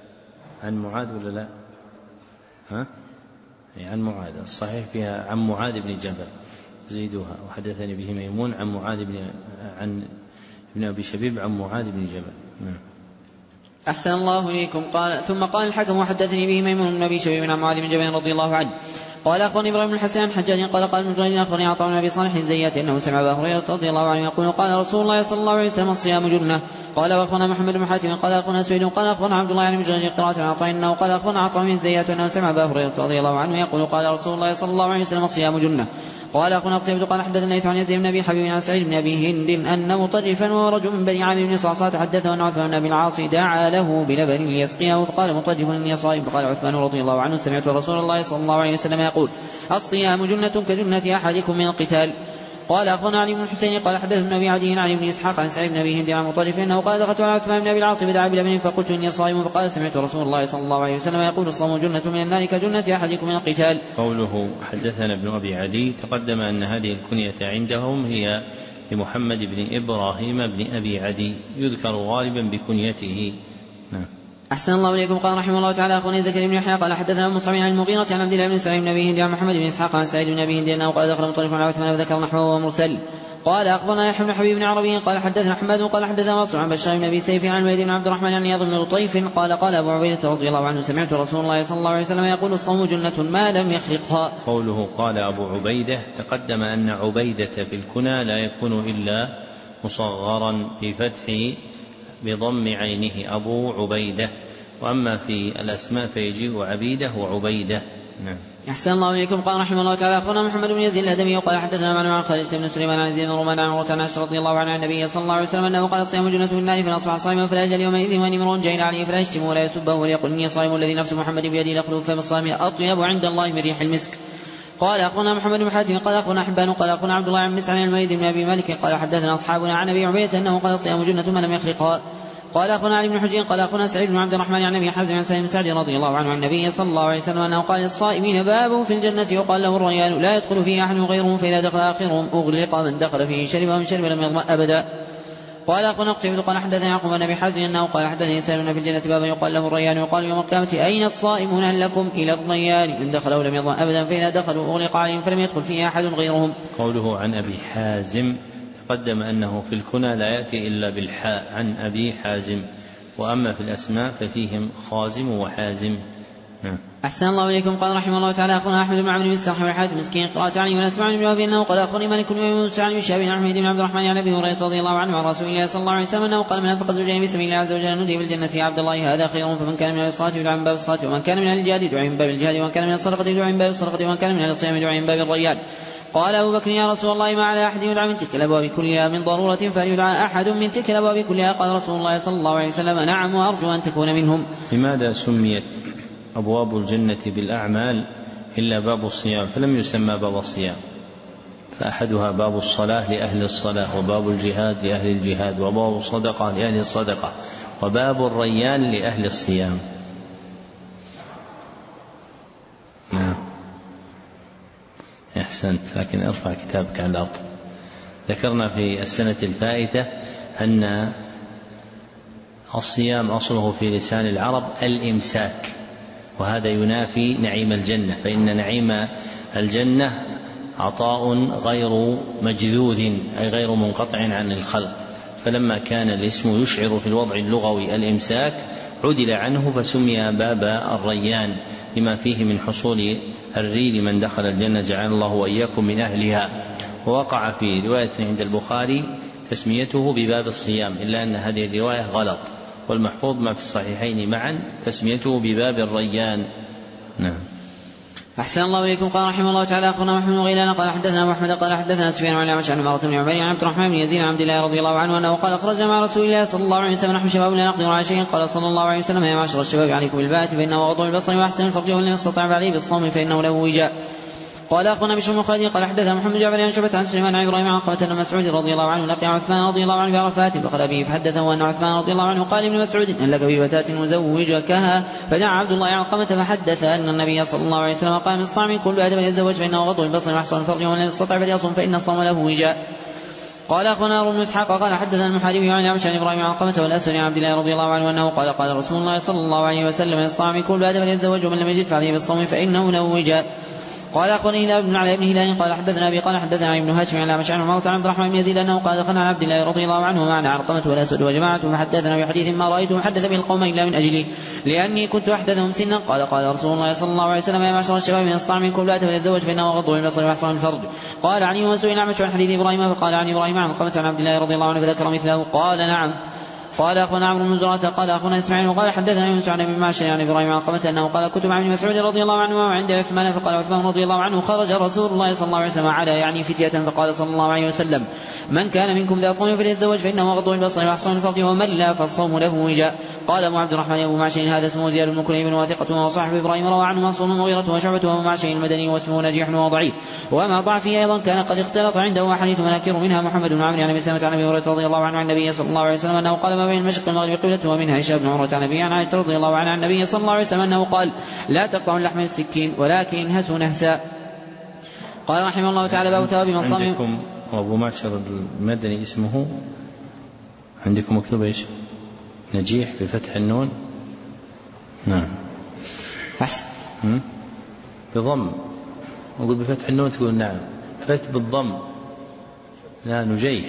عن معاذ ولا لا؟ ها؟ عن معاذ الصحيح فيها عن معاذ بن جبل زيدوها وحدثني به ميمون عن معاذ بن عن ابن أبي شبيب عن معاذ بن جبل. نعم. أحسن الله إليكم. قال ثم قال الحكم وحدثني به ميمون بن أبي شبيب عن معاذ بن جبل رضي الله عنه. قال أخبرني إبراهيم بن الحسن عن حجاج قال قال ابن جريج أخبرني عطاء بن أبي صالح الزيات أنه سمع أبا هريرة رضي الله عنه يقول قال رسول الله صلى الله عليه وسلم الصيام جنة. قال وأخبرنا محمد بن حاتم قال أخبرنا سويد قال أخبرنا عبد الله بن جريج قراءة عطاء أنه قال أخبرنا عطاء بن الزيات أنه سمع أبا هريرة رضي الله عنه يقول قال رسول الله صلى الله عليه وسلم الصيام جنة. قال أخونا قتيبة قال حدثنا الليث عن يزيد بن أبي حبيب عن سعيد بن أبي هند أن مطرفا ورجل من بني عامر بن صعصعة حدثه أن عثمان بن أبي العاص دعا له بلبن ليسقيه فقال مطرف إني صائم. فقال عثمان رضي الله عنه سمعت رسول الله صلى الله عليه وسلم يقول الصيام جنة كجنة أحدكم من القتال. قال أخبرنا علي بن الحسين قال حدثنا أبي عدي عن ابن إسحاق عن سعيد بن أبي هند عن مطرف أنه قال دخلت على عثمان بن أبي العاص بدعا بلبن فقلت إني صائم فقال سمعت رسول الله صلى الله عليه وسلم يقول الصوم جنة من النار كجنة أحدكم من القتال. قوله حدثنا ابن أبي عدي تقدم أن هذه الكنية عندهم هي لمحمد بن إبراهيم بن أبي عدي يذكر غالبا بكنيته. نعم. أحسن الله إليكم. قال رحمه الله تعالى أخونا زكريا بن يحيى قال حدثنا مصعب عن المغيرة عن عبد الله بن سعيد بن أبي هند عن محمد بن إسحاق عن سعيد بن أبي هند أنه قال دخل مطرف على عثمان وذكر نحوه ومرسل. قال أخبرنا يحيى بن حبيب بن عربي قال حدثنا حماد قال حدثنا مصعب عن بشار بن أبي سيف عن الوليد بن عبد الرحمن عن عياض بن لطيف قال قال أبو عبيدة رضي الله عنه سمعت رسول الله صلى الله عليه وسلم يقول الصوم جنة ما لم يخرقها. قوله قال أبو عبيدة تقدم أن عبيدة في الكنى لا يكون إلا مصغرا بفتح بضم عينه أبو عبيدة، وأما في الأسماء فيجيء عبيدة وعبيدة. نعم. أحسن الله إليكم. قال رحمه الله تعالى أخونا محمد بن يزيد الأدمي وقال حدثنا معنا عن خالد بن سليمان عن زيد بن رومان عن عروة عن عائشة رضي الله عنها عن النبي صلى الله عليه وسلم أنه قال الصيام جنة من النار فإن أصبح صائما فلا يجل يومئذ وإن امرؤ جاهل عليه فلا يشتم ولا يسبه وليقل إني صائم الذي نفس محمد بيده لخلوف فم الصائم أطيب عند الله من ريح المسك. قال أخونا محمد بن حاتم قال أخونا حبان قال أخونا عبد الله عن مسعر عن الوليد بن أبي مالك قال حدثنا أصحابنا عن أبي عبيدة أنه قال الصيام جنة ما لم يخرقها. قال أخونا علي بن حجين قال أخونا سعيد بن عبد الرحمن عن أبي حازم عن سالم سعد رضي الله عنه عن النبي صلى الله عليه وسلم أنه قال للصائمين باب في الجنة يقال له الريان لا يدخل فيه أحد غيرهم فإذا دخل آخرهم أغلق من دخل فيه شرب ومن شرب لم يظمأ أبدا. قال أخونا قتيبة قال حدثنا يعقوب بن أبي حازم أنه قال حدثني سالم في الجنة بابا يقال له الريان وقال يوم القيامة أين الصائمون هل لكم إلى الريان من دخلوا لم يظمأ أبدا فإذا دخلوا أغلق عليهم فلم يدخل فيه أحد غيرهم. قوله عن أبي حازم تقدم أنه في الكنى لا يأتي إلا بالحاء عن أبي حازم، وأما في الأسماء ففيهم خازم وحازم. نعم. أحسن الله إليكم. قال رحمه الله تعالى أخونا أحمد بن عمرو بن السرح والحارث مسكين قراءة علي ونسمع عن ابن أنه قال أخوني مالك بن يونس عن شهاب بن أحمد بن عبد الرحمن عن أبي هريرة رضي الله عنه عن رسول الله صلى الله عليه وسلم أنه قال من أنفق زوجين بسم الله عز وجل نودي بالجنة يا عبد الله هذا خير. فمن كان من الصلاة يدعى من باب الصلاة ومن كان من الجهاد يدعى من باب الجهاد ومن كان من الصدقة يدعى من باب الصدقة ومن كان من الصيام يدعى من باب الريان. قال أبو بكر يا رسول الله ما على أحد يدعى من تلك الأبواب كلها من ضرورة فليدعى أحد من تلك الأبواب كلها. قال رسول الله صلى الله عليه وسلم نعم وأرجو أن تكون منهم. لماذا سميت أبواب الجنة بالأعمال إلا باب الصيام فلم يسمى باب الصيام؟ فأحدها باب الصلاة لأهل الصلاة وباب الجهاد لأهل الجهاد وباب الصدقة لأهل الصدقة وباب الريان لأهل الصيام. نعم. أحسنت، لكن ارفع كتابك على الأرض. ذكرنا في السنة الفائتة أن الصيام أصله في لسان العرب الإمساك، وهذا ينافي نعيم الجنة، فإن نعيم الجنة عطاء غير مجذوذ أي غير منقطع عن الخلق، فلما كان الاسم يشعر في الوضع اللغوي الإمساك عدل عنه فسمي باب الريان لما فيه من حصول الري لمن دخل الجنة جعل الله وإياكم من أهلها. ووقع في رواية عند البخاري تسميته بباب الصيام، إلا أن هذه الرواية غلط، والمحفوظ ما في الصحيحين معا تسميته بباب الريان. نعم. أحسن الله إليكم. قال رحمه الله تعالى أخونا محمد بن غيلان قال حدثنا محمد قال حدثنا سفيان عن عمش عن مرة بن عمر عن عبد الرحمن بن يزيد عن عبد الله رضي الله عنه أنه قال خرجنا مع رسول الله صلى الله عليه وسلم نحن شباب لا نقدر على شيء. قال صلى الله عليه وسلم يا معشر الشباب عليكم بالباءة فإنه غض البصر وأحسن الفرج ومن لم يستطع عليه بالصوم فإنه له وجاء. قال أخونا بشر بن خالد قال حدثنا محمد جعفر عن شعبة عن سليمان عن إبراهيم عن قتادة بن مسعود رضي الله عنه لقي عثمان رضي الله عنه بعرفات فقال به فحدثه أن عثمان رضي الله عنه قال ابن مسعود إن لك بفتاة مزوجكها، فدعا عبد الله علقمة فحدث أن النبي صلى الله عليه وسلم قال من استطاع منكم الباءة فليتزوج فإنه غض البصر وأحسن الفرج ومن لم يستطع فليصم فإن الصوم له وجاء. قال أخونا هارون بن إسحاق قال حدثنا المحاربي عن عمش عن إبراهيم عن قمة والأسود عن عبد الله رضي الله عنه أنه قال قال رسول الله صلى الله عليه وسلم من استطاع منكم الباءة فليتزوج ومن لم يجد فعليه بالصوم فإنه له وجاء. قال أخونا هلال بن علي بن هلال قال حدثنا أبي قال حدثنا ابن هاشم عن عمش عن عمر عن عبد الرحمن بن يزيد أنه قال دخلنا على عبد الله رضي الله عنه معنا علقمة والأسود وجماعة فحدثنا بحديث ما رأيته حدث به القوم إلا من أجلي لأني كنت أحدثهم سنا. قال قال رسول الله صلى الله عليه وسلم يا معشر الشباب من استطاع منكم الباءة فليتزوج فإنه غض البصر وأحسن الفرج. قال عني وسئل عمش عن حديث إبراهيم فقال عن إبراهيم عن علقمة عن عبد الله رضي الله عنه فذكر مثله. قال نعم. قال أخونا عمرو بن زرعة قال أخونا إسماعيل وقال حدثنا يونس عن ابن معشر عن إبراهيم عن قمة أنه قال كنت مع ابن مسعود رضي الله عنه وعند عثمان فقال عثمان رضي الله عنه خرج رسول الله صلى الله عليه وسلم على يعني فتية فقال صلى الله عليه وسلم من كان منكم ذا طول فليتزوج فإنه غض البصر وأحسن الفرج ومن لا فالصوم له وجاء. قال أبو عبد الرحمن أبو معشر هذا اسمه زياد بن كليب وثقة وهو صاحب إبراهيم روى عنه منصور المغيرة وشعبة وأبو معشر المدني واسمه نجيح وهو ضعيف. وما ضعفه أيضا كان قد اختلط عنده أحاديث مناكر منها محمد بن عمرو عن أبي سلمة عن أبي هريرة رضي الله عنه عن النبي صلى الله عليه وسلم أنه قال ما بين المشرق والمغرب قبلة ومنها هشام بن عروة عن أبي عن عائشة رضي الله عنها عن النبي صلى الله عليه وسلم أنه قال لا تقطع اللحم بالسكين ولكن انهسوا نهسا. قال رحمه الله تعالى باب ثواب من صام. عندكم أبو معشر المدني اسمه عندكم مكتوب ايش؟ نجيح بفتح النون. نعم أحسن بضم. أقول بفتح النون تقول نعم، فتح بالضم لا نجيح.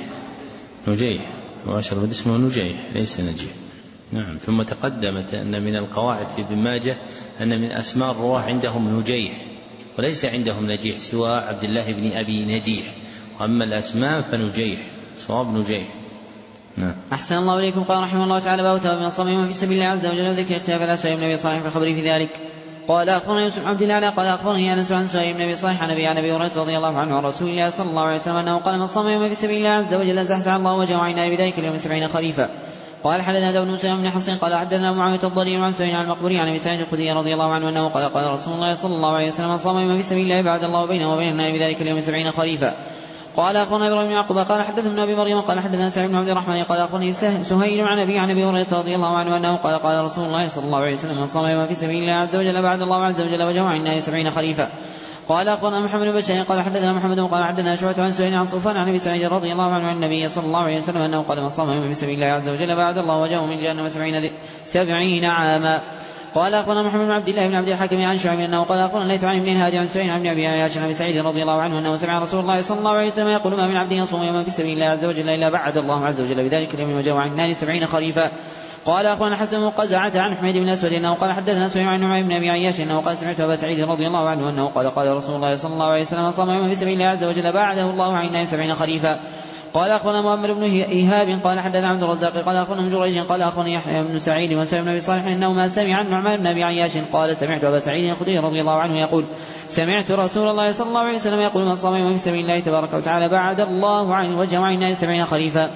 نجيح معشر المدني اسمه نجيح ليس نجيح. نعم. ثم تقدمت أن من القواعد في ابن ماجه أن من أسماء الرواه عندهم نجيح وليس عندهم نجيح سوى عبد الله بن أبي نجيح، وأما الأسماء فنجيح صواب نجيح. نعم. أحسن الله إليكم. قال رحمه الله تعالى باب ثواب من صام في سبيل الله عز وجل وذكر اختلاف الأسماء بن أبي صالح في الخبر في ذلك. قال أخبرنا يوسف عبد الله قال أخبرني أنس عن سهيل بن أبي صالح عن أبي عن أبي هريرة رضي الله عنه عن رسول الله صلى الله عليه وسلم أنه قال من صام يوما في سبيل الله عز وجل زحزح الله وجهه وعيناه بذلك اليوم سبعين خريفا. قال حدثنا داود بن سليمان بن حصين قال حدثنا معاوية الضرير عن سهيل عن المقبوري عن أبي سعيد الخدري رضي الله عنه أنه قال قال رسول الله صلى الله عليه وسلم من صام يوما في سبيل الله بعد الله بينه وبين النار بذلك اليوم سبعين خريفا. قال أخبرنا إبراهيم بن يعقوب قال حدثنا أبي مريم قال حدثنا سعيد بن عبد الرحمن قال أخبرني سهيل عن أبي عن أبي هريرة رضي الله عنه أنه قال قال رسول الله صلى الله عليه وسلم من صام يوما في سبيل الله عز وجل بعد الله عز وجل وجهه عن النار سبعين خريفا. قال أخبرنا محمد بن بشار قال حدثنا محمد قال حدثنا شعبة عن سهيل عن صفوان عن أبي سعيد رضي الله عنه عن النبي صلى الله عليه وسلم أنه قال من صام يوما في سبيل الله عز وجل بعد الله وجهه من جهنم سبعين سبعين عاما. قال أخبرنا محمد بن عبد الله بن عبد الحكم عن شعيب أنه قال أخبرنا ليث عن ابن الهادي عن سعيد عن أبي عياش عن أبي سعيد رضي الله عنه أنه سمع رسول الله صلى الله عليه وسلم يقول ما من عبد يصوم يوما في سبيل الله عز وجل إلا بعد الله عز وجل بذلك اليوم وجهه عن النار سبعين خريفا. قال أخبرنا حسن بن قزعة عن حميد بن أسود أنه قال حدثنا سعيد عن نعيم بن أبي عياش أنه قال سمعت أبا سعيد رضي الله عنه أنه قال قال رسول الله صلى الله عليه وسلم صام يوما في سبيل الله عز وجل بعده الله عن النار سبعين خريفا. قال أخبرنا مؤمل بن إيهاب قال حدثنا عبد الرزاق قال أخبرنا من جريج قال أخبرني يحيى بن سعيد وسلم بن أبي صالح أنه ما سمع عن نعمان بن أبي عياش قال سمعت أبا سعيد الخدري رضي الله عنه يقول سمعت رسول الله صلى الله عليه وسلم يقول من صام يوما في سبيل الله تبارك وتعالى بعد الله عن وجهه عن النار سبعين خريفا.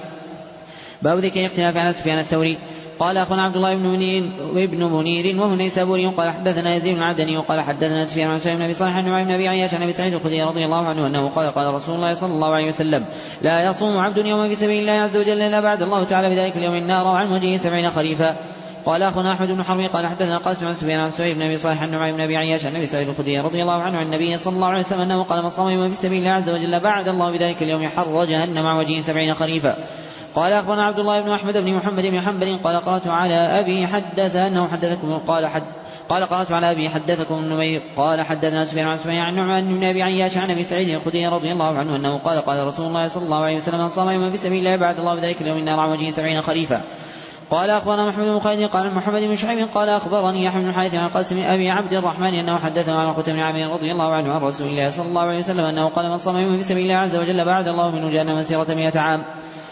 باب ذكر اختلاف عن سفيان الثوري. قال أخبرنا عبد الله بن منير وابن منير وهو نيسابوري قال حدثنا يزيد بن عدني وقال حدثنا سفيان عن سعيد بن أبي صالح عن نعيم بن أبي عياش عن أبي سعيد الخدري رضي الله عنه أنه قال قال رسول الله صلى الله عليه وسلم لا يصوم عبد يوما في سبيل الله عز وجل إلا بعد الله تعالى بذلك اليوم النار عن وجهه سبعين خريفا. قال أخونا أحمد بن حرب قال حدثنا قاسم عن سفيان عن سعيد بن أبي صالح عن نعيم بن أبي عياش عن أبي سعيد الخدري رضي الله عنه عن النبي صلى الله عليه وسلم أنه قال من صام يوما في سبيل الله عز وجل بعد الله بذلك اليوم حر جهنم عن وجهه سبعين خريفا. قال أخبرنا عبد الله بن أحمد بن محمد بن حنبل قال قرأت على أبي حدث أنه حدثكم قال حد قال قرأت على أبي حدثكم النمير قال حدثنا سفيان عن سفيان عن نعمان بن أبي عياش عن أبي سعيد الخدري رضي الله عنه أنه قال قال رسول الله صلى الله عليه وسلم من صام يوما في سبيل الله بعد الله بذلك اليوم النار عن وجهه سبعين خريفا. قال أخبرنا محمد بن خالد قال محمد بن شعيب قال أخبرني يحيى بن حارث عن قاسم أبي عبد الرحمن أنه حدثه عن عقبة بن عامر رضي الله عنه عن رسول الله صلى الله عليه وسلم أنه قال من صام يوما في سبيل الله عز وجل بعد الله من جهنم مسيرة مئة عام.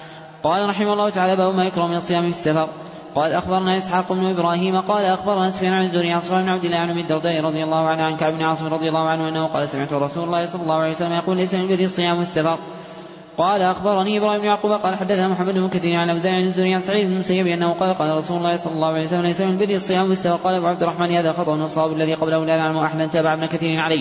قال رحمه الله تعالى باب ما يكره من الصيام في السفر. قال أخبرنا إسحاق بن إبراهيم قال أخبرنا سفيان عن الزهري عن صالح بن عبد الله عن أبي الدرداء رضي الله عنه عن كعب بن عاصم رضي الله عنه أنه قال سمعت رسول الله صلى الله عليه وسلم يقول ليس من بر الصيام والسفر. قال أخبرني إبراهيم بن يعقوب قال حدثنا محمد بن كثير عن أوزاعي عن الزهري عن سعيد بن المسيب أنه قال قال رسول الله صلى الله عليه وسلم ليس من بر الصيام والسفر. قال أبو عبد الرحمن هذا خطأ والصواب الذي قبله لا نعلم أحدا تابع ابن كثير عليه.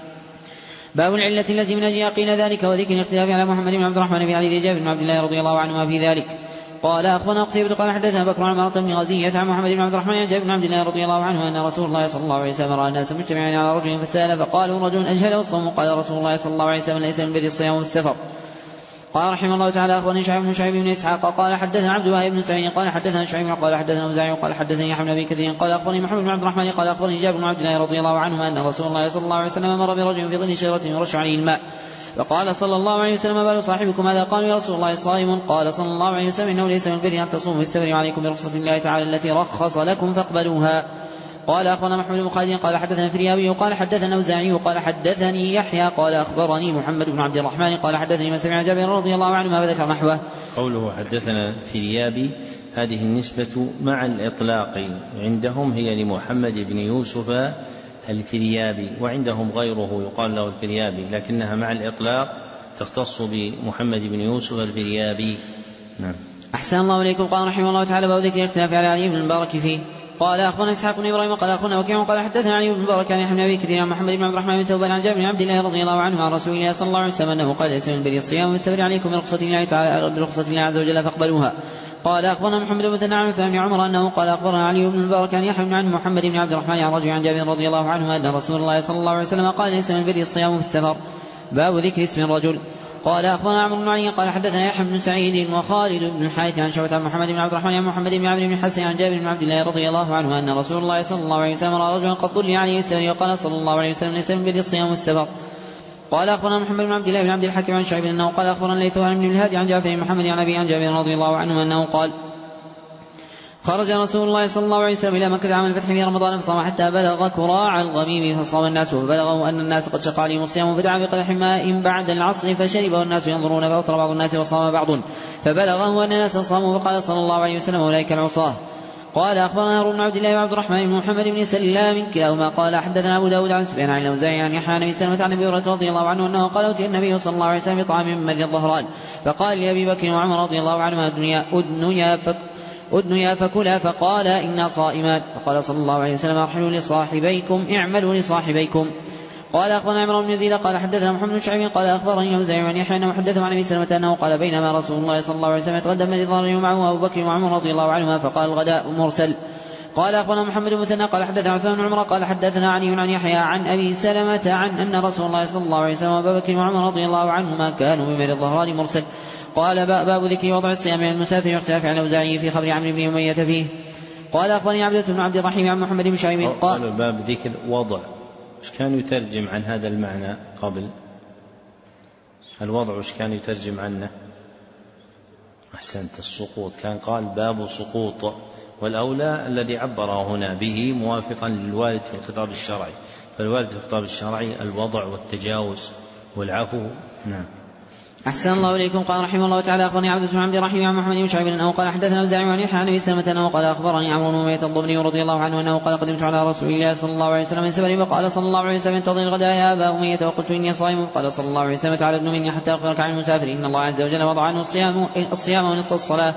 باب العلة التي من أجلها قيل ذلك وذكر الاختلاف على محمد بن عبد الرحمن في حديث جابر بن عبد الله رضي الله عنهما في ذلك. قال أخبرنا قتيبة قال حدثنا بكر عن مرة بن غزية عن محمد بن عبد الرحمن عن جابر بن عبد الله رضي الله عنه أن رسول الله صلى الله عليه وسلم رأى الناس مجتمعين على رجل فسأل فقالوا رجل أجهله الصوم. قال رسول الله صلى الله عليه وسلم ليس من بر الصيام والسفر. قال رحمه الله تعالى أخبرني شعيب بن شعيب بن إسحاق قال حدثنا عبد الله بن سعيد قال حدثنا شعيب قال حدثنا أوزاعي قال حدثني يحيى بن أبي كثير قال أخبرني محمد بن عبد الرحمن قال أخبرني جابر بن عبد الله رضي الله عنه أن رسول الله صلى الله عليه وسلم مر برجل في ظل شجرة يرش عليه الماء فقال صلى الله عليه وسلم ما بال صاحبكم هذا؟ قالوا يا رسول الله صائم. قال صلى الله عليه وسلم إنه ليس من البر أن تصوموا في السفر عليكم برخصة الله تعالى التي رخص لكم فاقبلوها. قال أخبرنا محمد بن خالد قال حدثنا فريابي قال حدثنا أوزاعي قال حدثني يحيى قال أخبرني محمد بن عبد الرحمن قال حدثني من سمع جابر رضي الله عنه ما ذكر نحوه. قوله حدثنا فريابي هذه النسبة مع الإطلاق عندهم هي لمحمد بن يوسف الفريابي وعندهم غيره يقال له الفريابي لكنها مع الإطلاق تختص بمحمد بن يوسف الفريابي. نعم. أحسن الله إليكم. قال رحمه الله تعالى باب ذكر الاختلاف على علي بن المبارك فيه. قال أخبرنا إسحاق بن إبراهيم قال أخبرنا وكيع قال حدثنا علي بن المبارك عن يحيى بن أبي كثير عن محمد بن عبد الرحمن بن ثوبان عن جابر بن عبد الله رضي الله عنه عن رسول الله صلى الله عليه وسلم أنه قال ليس من بر الصيام والسبر عليكم برخصة الله تعالى برخصة الله عز وجل فاقبلوها. قال أخبرنا محمد بن مثنى عن عثمان بن عمر أنه قال أخبرنا علي بن المبارك عن يحيى بن عن محمد بن عبد الرحمن عن رجل عن جابر رضي الله عنه أن رسول الله صلى الله عليه وسلم قال ليس من بر الصيام في السفر. باب ذكر اسم الرجل. قال أخبرنا عمرو بن علي قال حدثنا يحيى بن سعيد وخالد بن الحارث عن شعبة عن محمد بن عبد الرحمن عن محمد بن عمرو بن حسن عن جابر بن عبد الله رضي الله عنه أن رسول الله صلى الله عليه وسلم رأى رجلا قد طلع عليه السفر وقال صلى الله عليه وسلم ليس من بر الصيام والسفر. قال أخبرنا محمد بن عبد الله بن عبد الحكيم عن شعيب أنه قال أخبرنا ليث عن ابن الهادي عن جعفر بن محمد عن أبي عن جابر رضي الله عنه أنه قال خرج رسول الله صلى الله عليه وسلم إلى مكة عام الفتح في رمضان فصام حتى بلغ كراع الغميم فصام الناس وبلغوا أن الناس قد شق عليهم الصيام فدعا بقدح ماء بعد العصر فشربه الناس ينظرون فأفطر بعض الناس وصام بعض فبلغه أن الناس صاموا فقال صلى الله عليه وسلم أولئك العصاة. قال أخبرنا هارون بن عبد الله وعبد الرحمن بن محمد بن سلام كلاهما قال حدثنا أبو داود عن سفيان عن الأوزاعي عن يحيى بن سلمة عن أبي هريرة رضي الله عنه أنه قال أتي النبي صلى الله عليه وسلم بطعام من مر الظهران فقال لأبي بكر وعمر رضي الله عنهما الدنيا أدنيا فك أدنيا فكلا فقال إنا صائمان فقال صلى الله عليه وسلم ارحلوا لصاحبيكم اعملوا لصاحبيكم. قال أخبرنا عمرو بن يزيد قال حدثنا محمد بن شعيب قال أخبرني الأوزاعي عن يحيى أنه حدثه عن أبي سلمة أنه قال بينما رسول الله صلى الله عليه وسلم يتغدى من الظهر معه أبو بكر وعمر رضي الله عنهما فقال الغداء مرسل. قال أخبرنا محمد بن مثنى قال حدثنا عثمان بن عمر قال حدثنا علي عن يحيى عن أبي سلمة عن أن رسول الله صلى الله عليه وسلم وأبو بكر وعمر رضي الله عنهما كانوا بمر الظهران مرسل. قال باب ذكر وضع الصيام على المسافر واختلاف عن الأوزاعي في خبر عمرو بن أمية فيه. قال أخبرني عبدة بن عبد الرحيم عن محمد بن شعيب قال باب ذكر وضع. ايش كان يترجم عن هذا المعنى قبل؟ الوضع ايش كان يترجم عنه؟ أحسنت. السقوط كان قال باب سقوط، والأولى الذي عبر هنا به موافقا للوارد في الخطاب الشرعي، فالوارد في الخطاب الشرعي الوضع والتجاوز والعفو. نعم. أحسن الله إليكم. قال رحمه الله تعالى أخبرني عبد بن عبد الرحيم عن محمد بن شعيب أنه قال حدثنا أوزاعي عن يحيى عن أبي سلمة أنه قال أخبرني عمرو بن أمية الضبني رضي الله عنه أنه قال قدمت على رسول الله صلى الله عليه وسلم من سفر فقال صلى الله عليه وسلم انتظر الغداء يا أبا أمية وقلت إني صائم قال صلى الله عليه وسلم تعالى ابن مني حتى أخبرك عن المسافر إن الله عز وجل وضع عنه الصيام الصيام ونصف الصلاة.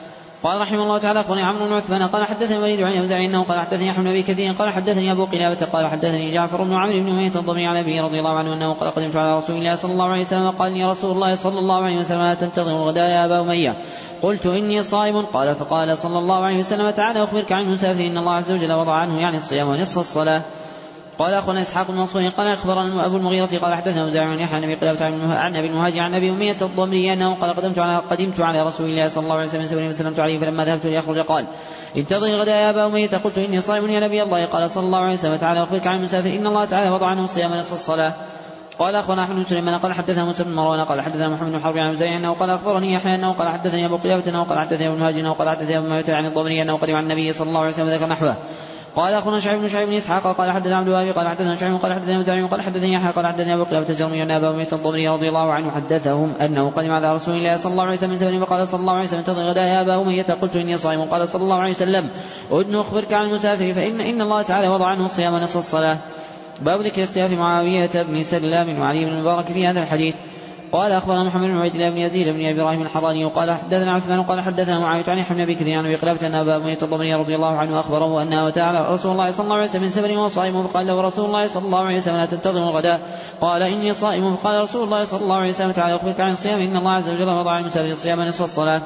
قال رحمه الله تعالى أخبرني عمرو بن عثمان قال حدثني وليد عن أوزاعي أنه قال حدثني أحمد بن أبي كثير قال حدثني أبو قلابة قال حدثني جعفر بن عمرو بن أمية الضبني عن أبيه رضي الله عنه أنه قال قدمت على رسول الله صلى الله عليه وسلم قال لي رسول الله صلى الله عليه وسلم لا تنتظر الغداء يا أبا أمية قلت إني صائم قال فقال صلى الله عليه وسلم تعالى أخبرك عن المسافر إن الله عز وجل وضع عنه يعني الصيام ونصف الصلاة. قال أخونا إسحاق بن منصور قال أخبرنا أبو المغيرة قال حدثنا أوزاعي عن يحيى عن أبي قلابة عن أبي المهاجر عن أبي أمية الضمري أنه قال قدمت على قدمت على رسول الله صلى الله عليه وسلم فسلمت عليه فلما ذهبت ليخرج قال انتظر الغداء يا أبا أمية قلت إني صائم يا نبي الله قال صلى الله عليه وسلم تعالى أخبرك عن المسافر إن الله تعالى وضع عنه الصيام نصف الصلاة. قال أخبرنا أحمد بن سليمان قال حدثنا موسى بن مروان قال حدثنا محمد بن حرب عن أوزاعي أنه قال أخبرني يحيى أنه قال حدثني أبو قلابة أنه قال حدثني أبو المهاجر أنه قال حدثني أبو أمية عن الضمري أنه قدم عن النبي صلى الله عليه وسلم ذكر نحوه. قال أخونا شعيب بن شعيب بن إسحاق قال حدثنا عبد الوهاب قال حدثنا شعيب قال حدثنا أوزاعي قال حدثني يحيى قال حدثني أبو قلابة الجرمي أن أبا أمية الضمري رضي الله عنه حدثهم أنه قدم على رسول الله صلى الله عليه وسلم من سفر فقال صلى الله عليه وسلم انتظر غدا يا أبا أمية قلت إني صائم قال صلى الله عليه وسلم أدن أخبرك عن المسافر فإن إن الله تعالى وضع عنه الصيام نصف الصلاة. باب ذكر اختلاف معاوية بن سلام وعلي بن المبارك في هذا الحديث. قال أخبرنا محمد بن عبد الله بن يزيد بن إبراهيم الحراني قال حدثنا عثمان قال حدثنا معاوية عن يحيى بن أبي كثير عن أبي قلابة أن أبا أمية الضمري رضي الله عنه أخبره أنه تعالى رسول الله صلى الله عليه وسلم من سفر وصائم فقال له رسول الله صلى الله عليه وسلم لا تنتظر الغداء قال إني صائم فقال رسول الله صلى الله عليه وسلم تعالى أخبرك عن الصيام إن الله عز وجل وضع على المسافر الصيام نصف الصلاة.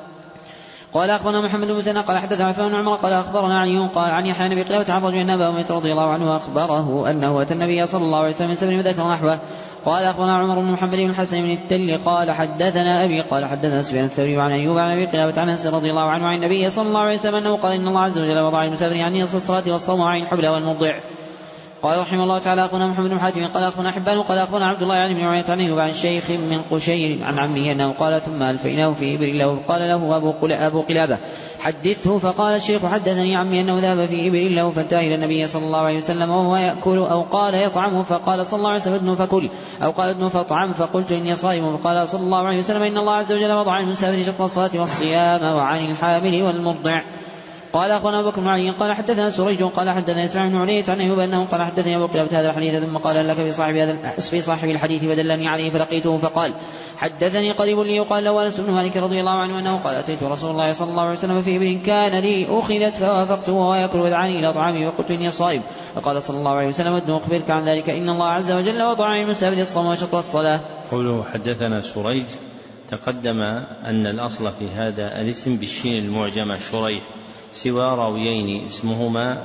قال أخبرنا محمد بن مثنى قال حدثنا عثمان بن عمر قال أخبرنا علي قال عن يحيى بن أبي قلابة عن رجل أن أبا أمية رضي الله عنه أخبره أنه أتى النبي صلى الله عليه وسلم من سفر فذكر نحوه. قال أخبرنا عمر بن محمد بن الحسن بن التل قال حدثنا أبي قال حدثنا سفيان الثوري عن أيوب عن أبي قلابة عن أنس رضي الله عنه عن النبي صلى الله عليه وسلم أنه قال إن الله عز وجل وضع المسافر يعني نصف الصلاة والصوم وعين الحبل والمرضع. قال رحمه الله تعالى أخونا محمد بن حاتم قال أخونا حبان قال أخونا عبد الله يعني بن عمية عن أيوب عن شيخ من قشير عن عمه أنه قال ثم ألفيناه في إبل له قال له أبو قلابة حدثه فقال الشيخ حدثني عمي أنه ذهب في إبل له فانتهى إلى النبي صلى الله عليه وسلم وهو يأكل أو قال يطعمه فقال صلى الله عليه وسلم ادنه فكل أو قال ادنه فاطعم فقلت إني صائم فقال صلى الله عليه وسلم إن الله عز وجل وضع عن المسافر شطر الصلاة والصيام وعن الحامل والمرضع. قال أخبرنا أبو بكر بن علي قال حدثنا سريج قال حدثنا إسماعيل بن علية عن أيوب أنه قال حدثني أبو قلابة هذا الحديث ثم قال لك في صاحب هذا في صاحب الحديث فدلني عليه فلقيته فقال حدثني قريب لي يقال له أنس بن مالك رضي الله عنه أنه قال أتيت رسول الله صلى الله عليه وسلم في إبل كان لي أخذت فوافقته وهو يأكل ودعاني إلى طعامي وقلت إني صائم فقال صلى الله عليه وسلم ادن أخبرك عن ذلك إن الله عز وجل وضع المسافر الصوم وشطر الصلاة. قوله حدثنا سريج تقدم أن الأصل في هذا الاسم بالشين المعجمة شريح سوى راويين اسمهما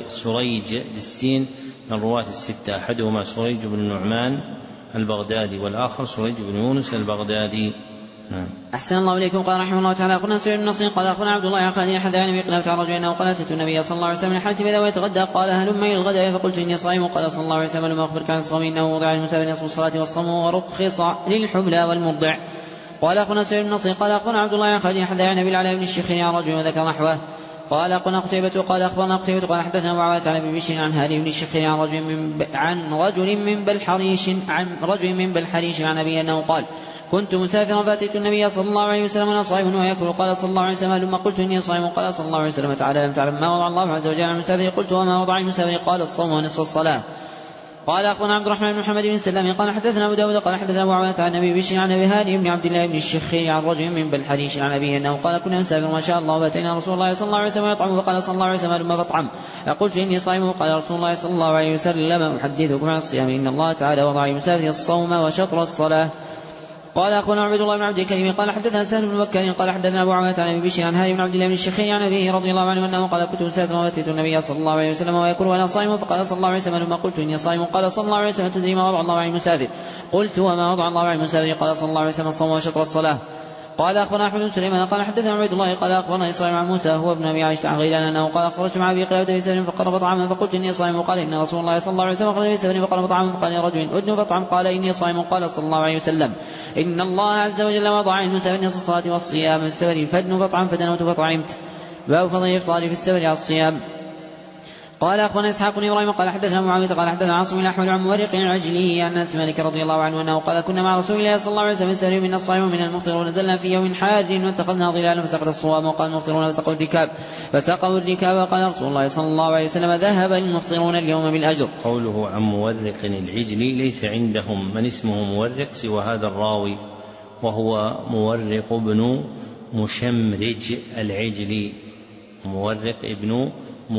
سريج بالسين من رواة الستة أحدهما سريج بن النعمان البغدادي والآخر سريج بن يونس البغدادي. أحسن الله إليكم. قال رحمه الله تعالى قلنا سعيد بن نصر قال أخبرنا عبد الله عن خالد حدثني بقلابة عن رجل أنه قال أتيت النبي صلى الله عليه وسلم حاتم إذا ويتغدى قال هلم إلى الغداء فقلت إني صائم قال صلى الله عليه وسلم لما أخبرك عن الصوم إنه وضع المسافر نصف الصلاة والصوم ورخص للحبلى والمرضع. قال أخبرنا سعيد بن نصر قال أخبرنا عبد الله عن خالد حدثني عن أبي العلاء بن الشيخ عن رجل وذكر نحوه. قال أخبرنا قتيبة قال أخبرنا قتيبة قال حدثنا معاوية عن أبي بشر عن هادي بن الشيخ عن رجل من عن رجل من بلحريش عن رجل من بلحريش عن أبي أنه قال كنت مسافرا فأتيت النبي صلى الله عليه وسلم وأنا صائم ويأكل قال صلى الله عليه وسلم لما قلت إني صائم قال صلى الله عليه وسلم تعالى لم تعلم ما وضع الله عز وجل على المسافر قلت وما وضع المسافر قال الصوم ونصف الصلاة. قال أخبرنا عبد الرحمن بن محمد بن سلام قال حدثنا أبو داود قال حدثنا معاوية عن أبي بشر عن أبي هادي بن عبد الله بن الشخير عن رجل من بلحريش عن أبيه أنه قال كنا نسافر ما شاء الله وأتينا رسول الله صلى الله عليه وسلم يطعم فقال صلى الله عليه وسلم لما فاطعم فقلت إني صائم قال رسول الله صلى الله عليه وسلم أحدثكم عن الصيام إن الله تعالى وضع المسافر الصوم وشطر الصلاة. قال أخونا عبد الله بن عبد الكريم قال حدثنا سهل بن بكر قال حدثنا أبو عوانة عن أبي بشر عن هادي بن عبد الله بن الشخير عن أبيه رضي الله عنه أنه قال كنت مسافرا وأتيت النبي صلى الله عليه وسلم ويأكل وأنا صائم فقال صلى الله عليه وسلم لما قلت إني صائم قال صلى الله عليه وسلم تدري ما وضع الله على المسافر قلت وما وضع الله على المسافر قال صلى الله عليه وسلم الصوم وشطر الصلاة. قال أخبرنا أحمد بن سليمان قال حدثنا عبيد الله قال أخبرنا إسرائيل عن موسى هو ابن أبي عائشة عن غيلان أنه قال خرجت مع أبي قلابة في سفر فقرب طعاما فقلت إني صائم وقال إن رسول الله صلى الله عليه وسلم خرج في سفر فقرب طعاما فقال يا رجل أدن فاطعم قال إني صائم قال صلى الله عليه وسلم إن الله عز وجل وضع على المسافر نصف الصلاة والصيام السفر فادن فاطعم فدنوت فطعمت. باب فضل الإفطار في السفر على الصيام. قال أخبرنا إسحاق بن إبراهيم قال حدثنا معاوية قال حدثنا عاصم بن أحمد عن مورق العجلي عن أنس مالك رضي الله عنه أنه قال كنا مع رسول الله صلى الله عليه وسلم سهر من الصائم ومن المفطر ونزلنا في يوم حار واتخذنا ظلالا فسقط الصوام وقال المفطرون فسقوا الركاب فسقوا الركاب وقال رسول الله صلى الله عليه وسلم ذهب المفطرون اليوم بالأجر. قوله عن مورق العجلي ليس عندهم من اسمه مورق سوى هذا الراوي وهو مورق بن مشمرج العجلي مورق ابن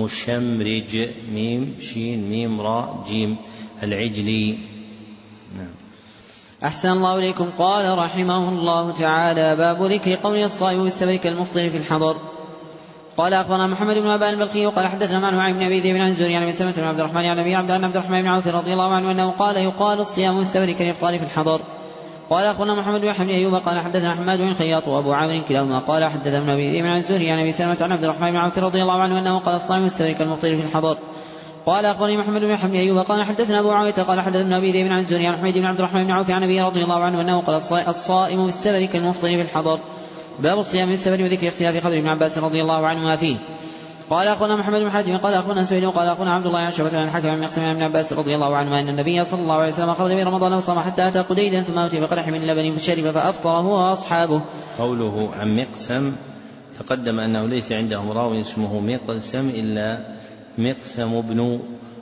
مشمرج ميم شين ميم راء جيم العجلي. نعم. أحسن الله إليكم. قال رحمه الله تعالى باب ذكر قول الصائم بالسفر كالمفطر في الحضر. قال أخبرنا محمد بن أبان البلخي وقال حدثنا معن عن ابن أبي ذئب عن الزهري عن أبي سلمة بن عبد الرحمن عن أبي عبد عبد الرحمن بن عوف رضي الله عنه أنه قال يقال الصيام بالسفر كالإفطار في الحضر. قال أخبرنا محمد بن حمد أيوب قال حدثنا حماد بن خياط وأبو عامر كلاهما قال حدثنا ابن أبي ذئب عن الزهري عن أبي سلمة عن عبد الرحمن بن عوف رضي الله عنه أنه قال الصائم بالسفر كالمفطر في الحضر. قال أخبرني محمد بن حمد أيوب قال حدثنا أبو عامر قال حدثنا أبي ذئب عن الزهري عن حميد بن عبد الرحمن بن عوف عن أبي رضي الله عنه أنه قال الصائم بالسفر كالمفطر في الحضر. باب الصيام بالسفر وذكر اختلاف خبر ابن عباس رضي الله عنهما فيه. قال أخونا محمد بن حاتم قال أخونا سعيد وقال أخونا عبد الله عن شعبة عن الحكم عن مقسم عن ابن عباس رضي الله عنهما أن النبي صلى الله عليه وسلم خرج في رمضان وصام حتى أتى قديدا ثم أتي بقدح من لبن فشرب فأفطر هو وأصحابه. قوله عن مقسم تقدم أنه ليس عندهم راوي اسمه مقسم إلا مقسم بن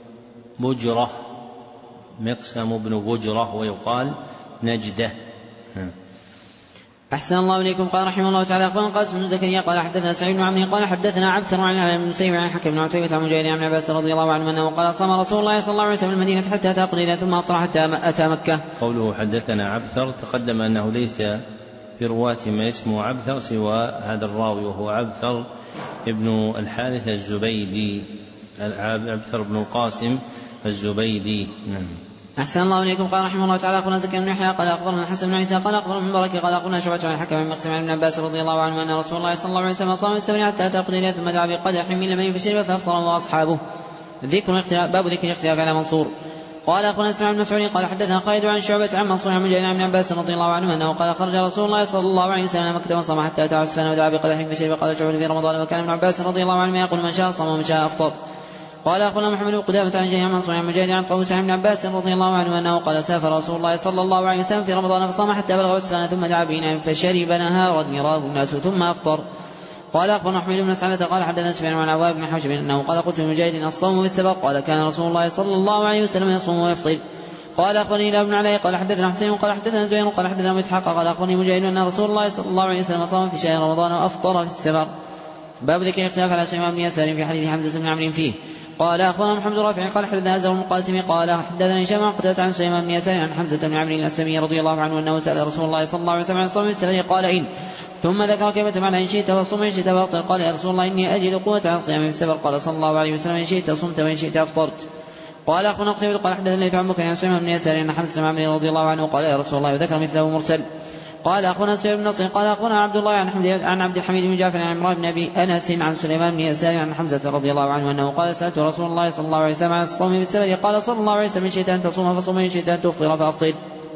بجرة مقسم بن بجرة ويقال نجدة. أحسن الله إليكم. قال رحمه الله تعالى أخبرنا قاسم بن زكريا قال حدثنا سعيد بن عمرو قال حدثنا عبثر عن علي بن سيب عن حكم بن عتيبة عن مجاهد عن عباس رضي الله عنه أنه قال صام رسول الله صلى الله عليه وسلم المدينة حتى أتى قليلا ثم أفطر حتى أتى مكة. قوله حدثنا عبثر تقدم أنه ليس في رواة ما اسمه عبثر سوى هذا الراوي وهو عبثر ابن الحارث الزبيدي عبثر بن القاسم الزبيدي. نعم. أحسن الله إليكم. قال رحمه الله تعالى أخبرنا زكريا بن يحيى قال أخبرنا الحسن بن عيسى قال أخبرنا المبارك قال أخبرنا شعبة عن الحكم عن مقسم عن ابن عباس رضي الله عنه أن رسول الله صلى الله عليه وسلم صام السبع حتى أتى قليلا ثم دعا بقدح من لبن فشرب فأفطر وأصحابه. ذكر الاختلاف باب ذكر الاختلاف على منصور. قال أخبرنا اسماعيل بن مسعود قال حدثنا خالد عن شعبة عن منصور عن مجاهد عن ابن عباس رضي الله عنه أنه قال خرج رسول الله صلى الله عليه وسلم مكة وصام حتى أتى عسفان ودعا بقدح فشرب قال شعبة في رمضان وكان ابن عباس رضي الله عنه يقول من شاء صام ومن شاء أفطر. قال أخونا محمد بن قدامة عن جرير عن منصور عن مجاهد عن طاووس عن ابن عباس رضي الله عنه أنه قال سافر رسول الله صلى الله عليه وسلم في رمضان فصام حتى بلغ عسفان ثم دعا بإناء فشرب نهارا يراه الناس ثم أفطر. قال أخبرنا أحمد بن سعدة قال حدثنا سفيان عن عواب بن حوشب أنه قال قلت لمجاهد الصوم بالسبق قال كان رسول الله صلى الله عليه وسلم يصوم ويفطر. قال أخبرني ابن علي قال حدثنا حسين قال حدثنا زهير قال حدثنا إسحاق قال أخبرني مجاهد أن رسول الله صلى الله عليه وسلم صام في شهر رمضان وأفطر في السفر. باب ذكر اختلاف على سليمان بن يسار في حديث حمزة بن عمرو فيه. قال أخبرنا محمد رافع قال حدثنا زهير بن القاسم قال حدثنا هشام عن قتادة عن سليمان بن يسار عن حمزة بن عمرو الأسلمي رضي الله عنه أنه سأل رسول الله صلى الله عليه وسلم عن صوم السفر قال إن، ثم ذكر كيف تفعل إن شئت فصم إن شئت فأفطر. قال يا رسول الله إني أجد قوة على الصيام في السفر. قال صلى الله عليه وسلم إن شئت صمت وإن شئت أفطرت. قال أخبرنا قتيبة قال حدثنا الليث عن بكر عن سليمان بن يسار أن حمزة بن عمرو رضي الله عنه قال يا رسول الله وذكر مثله مرسل. قال أخبرنا سهيل بن نصر قال أخبرنا عبد الله عن عبد الحميد بن جعفر عن عمران بن أبي أنس عن سليمان بن يسار عن حمزة رضي الله عنه أنه قال سألت رسول الله صلى الله عليه وسلم عن الصوم في السفر قال صلى الله عليه وسلم إن شئت أن تصوم فصوم إن شئت أن تفطر فأفطر.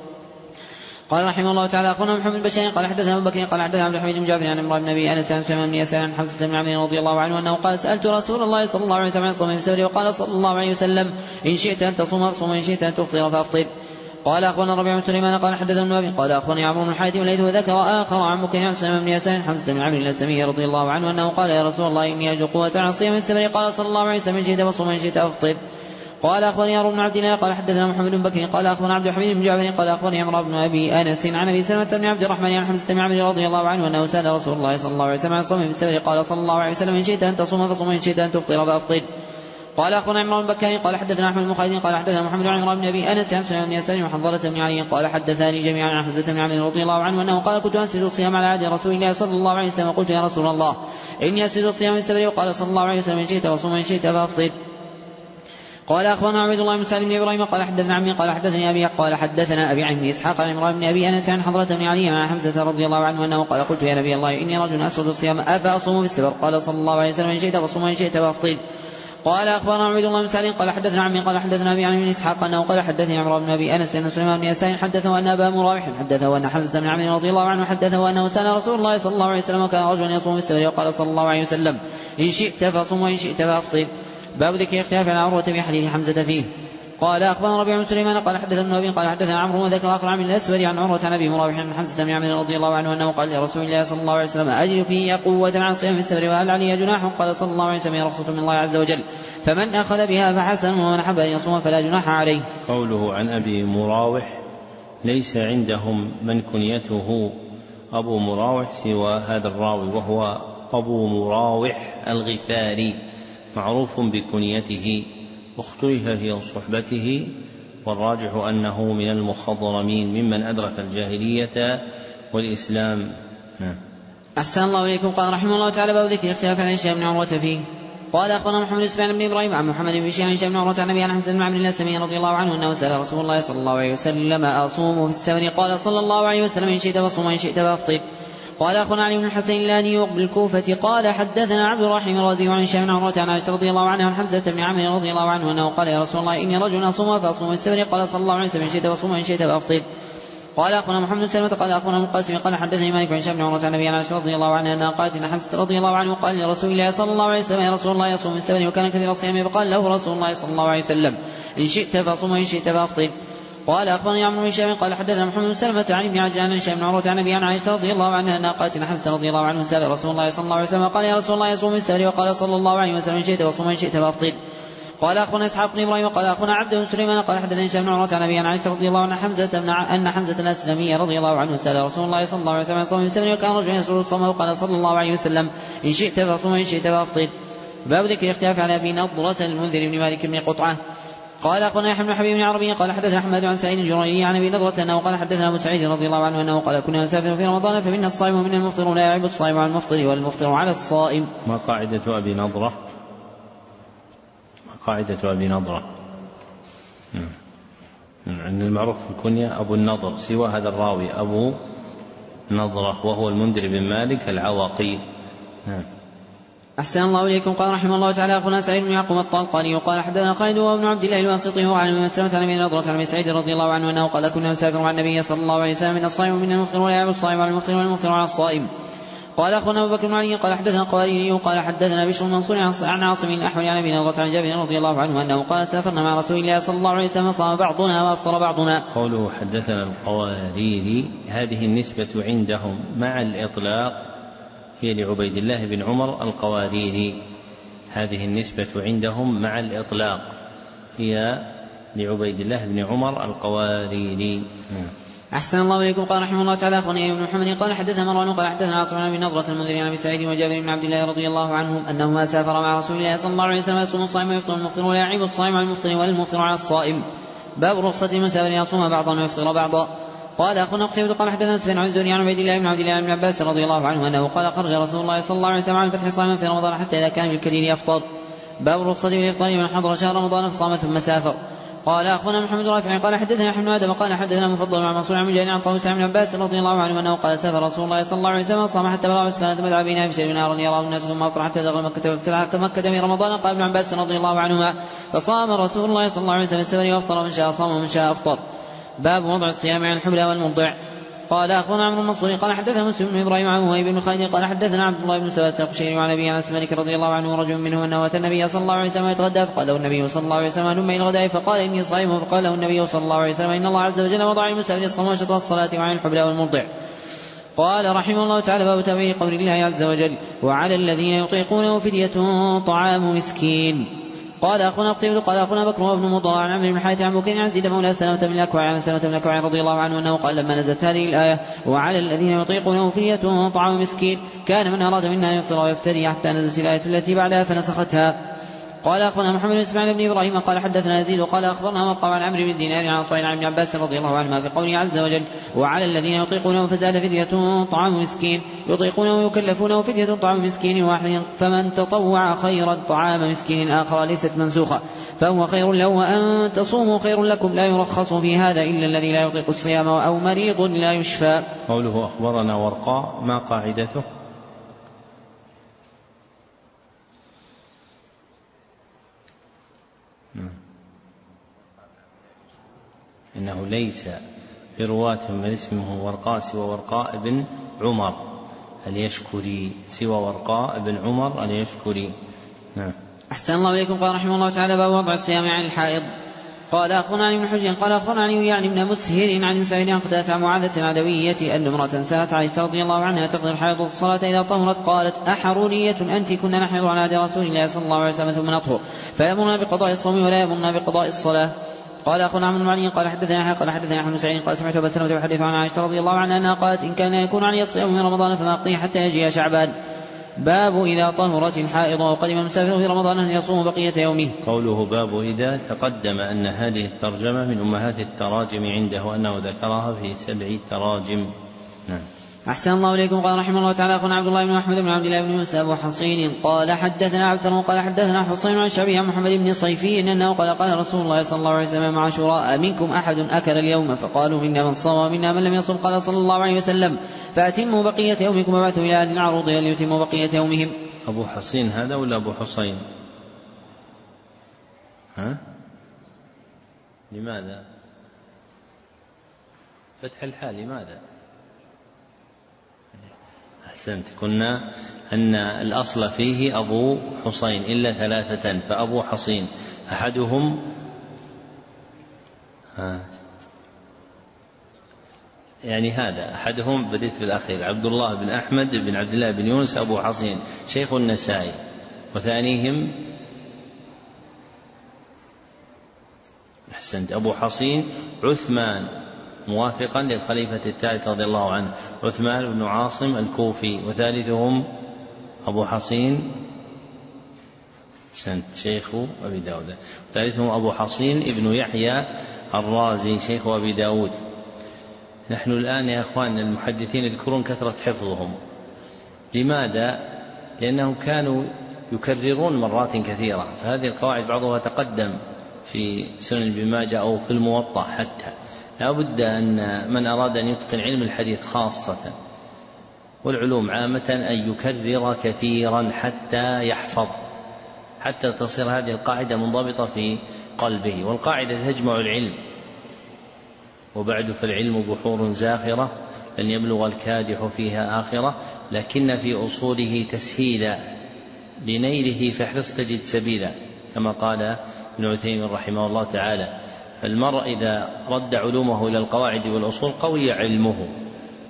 قال رحمه الله تعالى أخبرنا محمد بن بشير قال حدثنا أبو بكر قال حدثنا عبد الحميد بن جعفر عن عمران بن أبي أنس عن سليمان بن يسار عن حمزة بن عمرو رضي الله عنه أنه قال سألت رسول الله صلى الله عليه وسلم عن الصوم في السفر وقال صلى الله عليه وسلم إن شئت أن تصوم فصوم إن شئت أن تفطر فأفطر. قال أخبرنا ربيع بن سليمان قال حدثنا النبي قال أخبرني عمرو بن حاتم ليث وذكر آخر عن بكر عن سليمان بن يسار حمزة بن عمرو الأسلمي رضي الله عنه أنه قال يا رسول الله إني أجد قوة على الصيام في السفر. قال صلى الله عليه وسلم إن شئت فصوم إن شئت أفطر. قال أخبرني هارون بن عبد الله قال حدثنا محمد بن بكر قال أخبرنا عبد الحميد بن جعفر قال أخبرني عمران بن أبي أنس عن أبي سلمة بن عبد الرحمن عن حمزة بن عمرو رضي الله عنه أنه سأل رسول الله صلى الله عليه وسلم عن الصوم في السفر. قال صلى الله عليه وسلم إن شئت أن تصوم فصوم إن شئت أن تفطر فأفطر. قال أخبرنا عمران بن بكر قال حدثنا أحمد بن خالد قال حدثنا محمد بن عمران بن أبي أنس عن سليمان بن يسار وحنظلة بن علي قال حدثاني جميعا عن حمزة بن عمرو رضي الله عنه أنه قال كنت أسجد الصيام على عهد رسول الله صلى الله عليه وسلم وقلت يا رسول الله إني أسجد الصيام في السفر. وقال صلى الله عليه وسلم إن شئت فصوم إن شئت فأفطر. قال أخبرنا عبد الله بن سالم بن إبراهيم قال حدثنا عمي قال حدثني أبي قال حدثنا أبي عن إسحاق عن عمران بن أبي أنس عن حضرة بن علي عن حمزة رضي الله عنه أنه قال قلت يا نبي الله إني رجل أسجد الصيام أفأصوم في السفر. قال صلى الله عليه وسلم إن شئت فصوم وإن شئت فأفطر. قال أخبرنا عبد الله بن سعيد قال حدثنا عمي قال حدثنا أبي عن إسحاق أنه قال حدثني عمران بن أبي أنس أن سليمان بن يسار حدثه أن أبا مراوح حدثه أن حمزة بن عمرو رضي الله عنه حدثه أنه سأل رسول الله صلى الله عليه وسلم وكان رجلا يصوم في السفر. وقال صلى الله عليه وسلم إن شئت فصوم وإن شئت فأفطر. باب ذكر اختلاف عن عروة بحديث حمزة فيه. قال أخبرنا ربيع بن سليمان قال حدثنا أبي قال حدثنا عمرو وذكر آخر عن الأسود عن عروة عن أبي مراوح عن حمزة بن عمرو رضي الله عنه أنه قال لرسول الله صلى الله عليه وسلم أجد فيه قوة على الصيام في السفر وهل علي جناح؟ قال صلى الله عليه وسلم رخصة من الله عز وجل فمن أخذ بها فحسن ومن حب أن يصوم فلا جناح عليه. قوله عن أبي مراوح ليس عندهم من كنيته أبو مراوح سوى هذا الراوي وهو أبو مراوح الغفاري معروف بكنيته واختلف في صحبته والراجح أنه من المخضرمين ممن أدرك الجاهلية والإسلام. أحسن الله إليكم. قال رحمه الله تعالى باب ذكر اختلاف عن هشام بن عروة فيه. قال أخبرنا محمد بن اسماعيل بن إبراهيم عن محمد بن بشير عن هشام بن عروة عن أبي عن حمزة بن عمرو الأسلمي رضي الله عنه أنه سأل رسول الله صلى الله عليه وسلم أصوم في السفر؟ قال صلى الله عليه وسلم إن شئت فصوم وإن شئت فأفطر. قال أخبرنا علي بن الحسين اللاني بالكوفة قال حدثنا عبد الرحيم الرازي عن هشام بن عروة عن عائشة رضي الله عنها عن حمزة بن عمرو رضي الله عنه أنه قال يا رسول الله إني رجل أصوم فأصوم في السفر. قال صلى الله عليه وسلم إن شئت فصوم وإن شئت فأفطر. قال أخبرنا محمد بن سلمة قال أخبرنا ابن القاسم قال حدثني مالك عن هشام بن عروة عن أبي عائشة رضي الله عنها أنها قالت إن حمزة رضي الله عنه قال لرسول الله صلى الله عليه وسلم يا رسول الله يصوم في السفر وكان كثير الصيام فقال له رسول الله صلى الله عليه وسلم إن شئت فصوم وإن شئت فأفطر. قال أخبرني عمرو بن هشام قال حدثنا محمد بن سلمة عن ابن عجلان عن هشام بن عروة عن أبي عن عائشة رضي الله عنها أنها قالت إن حمزة رضي الله عنه سأل رسول الله صلى الله عليه وسلم قال يا رسول الله يصوم في السفر وقال صلى الله عليه وسلم إن شئت فصوم وإن شئت فأفطر. قال أخبرنا إسحاق بن إبراهيم قال أخبرنا عبد بن سليمان قال حدثني هشام بن عروة عن أبي عن عائشة رضي الله عنها حمزة أن حمزة الأسلمي رضي الله عنه سأل رسول الله صلى الله عليه وسلم عن صوم في السفر وكان رجلا يسر الصوم وقال صلى الله عليه وسلم إن شئت فصوم وإن شئت فأفطر. باب ذكر اختلاف على أبي نضرة المنذر بن مالك بن قطعة. قال أخبرنا يحيى بن حبيب بن عربي قال حدثنا أحمد عن سعيد الجريري عن أبي نضرة أنه قال حدثنا أبو سعيد رضي الله عنه أنه قال كنا نسافر في رمضان فمنا الصائم ومنا المفطر لا يعيب الصائم على المفطر والمفطر على الصائم. ما قاعدة أبي نضرة؟ ما قاعدة أبي نضرة؟ عند المعروف في الكنية أبو النضر سوى هذا الراوي أبو نضرة وهو المنذر بن مالك العواقي. أحسن الله إليكم. قال رحمه الله تعالى أخونا سعيد بن يعقوب الطلقاني قال حدثنا خالد وابن عبد الله الواسطي وعن ابن مسلمة عن أبي نضرة عن سعيد رضي الله عنه أنه قال كنا نسافر مع النبي صلى الله عليه وسلم من الصائم ومن المفطر ولا يعيب الصائم على المفطر والمفطر على الصائم. قال أخونا أبو بكر بن علي قال حدثنا قواريري قال حدثنا بشر المنصور عن عاصم الأحول عن أبي نضرة عن جابر رضي الله عنه أنه قال سافرنا مع رسول الله صلى الله عليه وسلم صام بعضنا وأفطر بعضنا. قوله حدثنا القواريري هذه النسبة عندهم مع الإطلاق هي لعبيد الله بن عمر القواريري، هذه النسبة عندهم مع الإطلاق، هي لعبيد الله بن عمر القواريري. أحسن الله إليكم. قال رحمه الله تعالى أخبرني ابن محمد قال حدثنا مروان قال حدثنا عاصم بن نضرة المنذري عن أبي سعيد وجابر بن عبد الله رضي الله عنهم أنهما سافر مع رسول الله صلى الله عليه وسلم يصوم الصائم ويفطر المفطر ولا يعيب الصائم على المفطر ولا المفطر على الصائم. باب رخصة المسافر يصوم بعضا ويفطر بعضا. قال أخونا قتيبة قال حدثنا سفيان عن الزهري عن عبيد الله بن عبد الله بن عباس رضي الله عنه أنه قال خرج رسول الله صلى الله عليه وسلم عن الفتح صائما في رمضان حتى إذا كان بالكليل يفطر. باب الرخصة بالإفطار من حضر شهر رمضان فصام ثم سافر. قال أخونا محمد رافع قال حدثنا حمد آدم قال حدثنا مفضل عن منصور عن مجاهد عن طاووس عن عباس رضي الله عنه أنه قال سافر رسول الله صلى الله عليه وسلم صام حتى بلغ عسفان ثم دعا بنا بشيء من نار يراه الناس ثم أفطر حتى دخل مكة وافتتح مكة في رمضان. قال ابن عباس رضي الله عنهما فصام رسول الله صلى الله عليه وسلم السفر وافطر من شاء صام ومن شاء أفطر. باب وضع الصيام عن الحبلى والمرضع. قال أخونا عمرو المنصوري قال حدثنا مسلم بن إبراهيم عن وهيب بن خالد قال حدثنا عبد الله بن سبات القشيري وعن أبي أنس مالك رضي الله عنه ورجل منهم أنه أتى النبي صلى الله عليه وسلم يتغدى فقال له النبي صلى الله عليه وسلم هلم إلى الغداء فقال إني صائم فقال له النبي صلى الله عليه وسلم إن الله عز وجل وضع المسافر الصوم وشطر الصلاة وعن الحبلى والمرضع. قال رحمه الله تعالى باب تأويل قول الله عز وجل وعلى الذين يطيقونه فدية طعام مسكين. قال أخونا قتيبة قال أخونا بكر وابن مضاع عن عمرو بن الحارث عن بكر عن زيد مولى سلمة بن الأكوع عن سلمة بن الأكوع رضي الله عنه أنه قال لما نزلت هذه الآية وعلى الذين يطيقونه فدية طعام مسكين كان من أراد منا أن يفطر ويفتدي حتى نزلت الآية التي بعدها فنسختها. قال أخونا محمد بن إسماعيل بن إبراهيم قال حدثنا يزيد وقال أخبرنا مقام عن عمرو بن دينار عن طائل عن ابن عباس رضي الله عنهما في قوله عز وجل وعلى الذين يطيقونه فزاد فدية طعام مسكين يطيقونه ويكلفونه فدية طعام مسكين واحد فمن تطوع خيرا طعام مسكين آخر ليست منسوخة فهو خير له وأن تصوموا خير لكم لا يرخص في هذا إلا الذي لا يطيق الصيام أو مريض لا يشفى. قوله أخبرنا ورقاء ما قاعدته؟ إنه ليس في رواة من اسمه ورقاء سوى ورقاء بن عمر اليشكري سوى ورقاء بن عمر اليشكري. نعم. أحسن الله إليكم. قال رحمه الله تعالى باب وضع الصيام عن الحائض. قال أخبرنا عن ابن حجر قال أخبرنا عن يعني ابن مسهر عن سعيد عن قتادة عن معاذة العدوية أن امرأة سألت عائشة رضي الله عنها تقضي الحائض الصلاة إذا طهرت قالت أحرورية أنت كنا نحيض على عهد رسول الله صلى الله عليه وسلم ثم نطهر فيأمرنا بقضاء الصوم ولا يأمرنا بقضاء الصلاة. قال أخونا عمرو بن قال حدثنا قال حدثنا أحمد سعيد قال سمعت أبا سلمة يحدث عن عائشة رضي الله عنها أنها قالت إن كان يكون علي الصيام من رمضان فما أقضيه حتى يجيء شعبان. باب إذا طهرت الحائض وقدم المسافر في رمضان أن يصوم بقية يومه. قوله باب إذا تقدم أن هذه الترجمة من أمهات التراجم عنده أنه ذكرها في سبع تراجم. نعم. أحسن الله إليكم. قال رحمه الله تعالى أخونا عبد الله بن أحمد بن عبد الله بن موسى أبو حصين قال حدثنا عبد الله قال حدثنا حصين عن شعبي عن محمد بن صيفي أنه قال قال رسول الله صلى الله عليه وسلم مع عاشوراء منكم أحد أكل اليوم فقالوا منا من صام ومنا من لم يصم قال صلى الله عليه وسلم فأتموا بقية يومكم وابعثوا إلى أهل العروض ليتموا بقية يومهم. أبو حصين هذا ولا أبو حصين؟ ها؟ لماذا؟ فتح الحال لماذا؟ أحسنت. كنا أن الأصل فيه أبو حصين إلا ثلاثة فأبو حصين أحدهم ها يعني هذا أحدهم بديت بالأخير عبد الله بن أحمد بن عبد الله بن يونس أبو حصين شيخ النسائي وثانيهم أحسنت أبو حصين عثمان موافقا للخليفة الثالث رضي الله عنه عثمان بن عاصم الكوفي وثالثهم أبو حصين سنت شيخ أبي داود ثالثهم أبو حصين ابن يحيى الرازي شيخ أبي داود. نحن الآن يا أخوان المحدثين يذكرون كثرة حفظهم. لماذا؟ لأنهم كانوا يكررون مرات كثيرة فهذه القواعد بعضها تقدم في سنن ابن ماجه أو في الموطأ حتى لا بد أن من أراد أن يتقن علم الحديث خاصة والعلوم عامة أن يكرر كثيرا حتى يحفظ حتى تصير هذه القاعدة منضبطة في قلبه. والقاعدة تجمع العلم وبعد فالعلم بحور زاخرة لن يبلغ الكادح فيها آخرة لكن في أصوله تسهيلا لنيله فاحرص تجد سبيلا كما قال ابن عثيمين رحمه الله تعالى. فالمرء إذا رد علومه إلى القواعد والأصول قوي علمه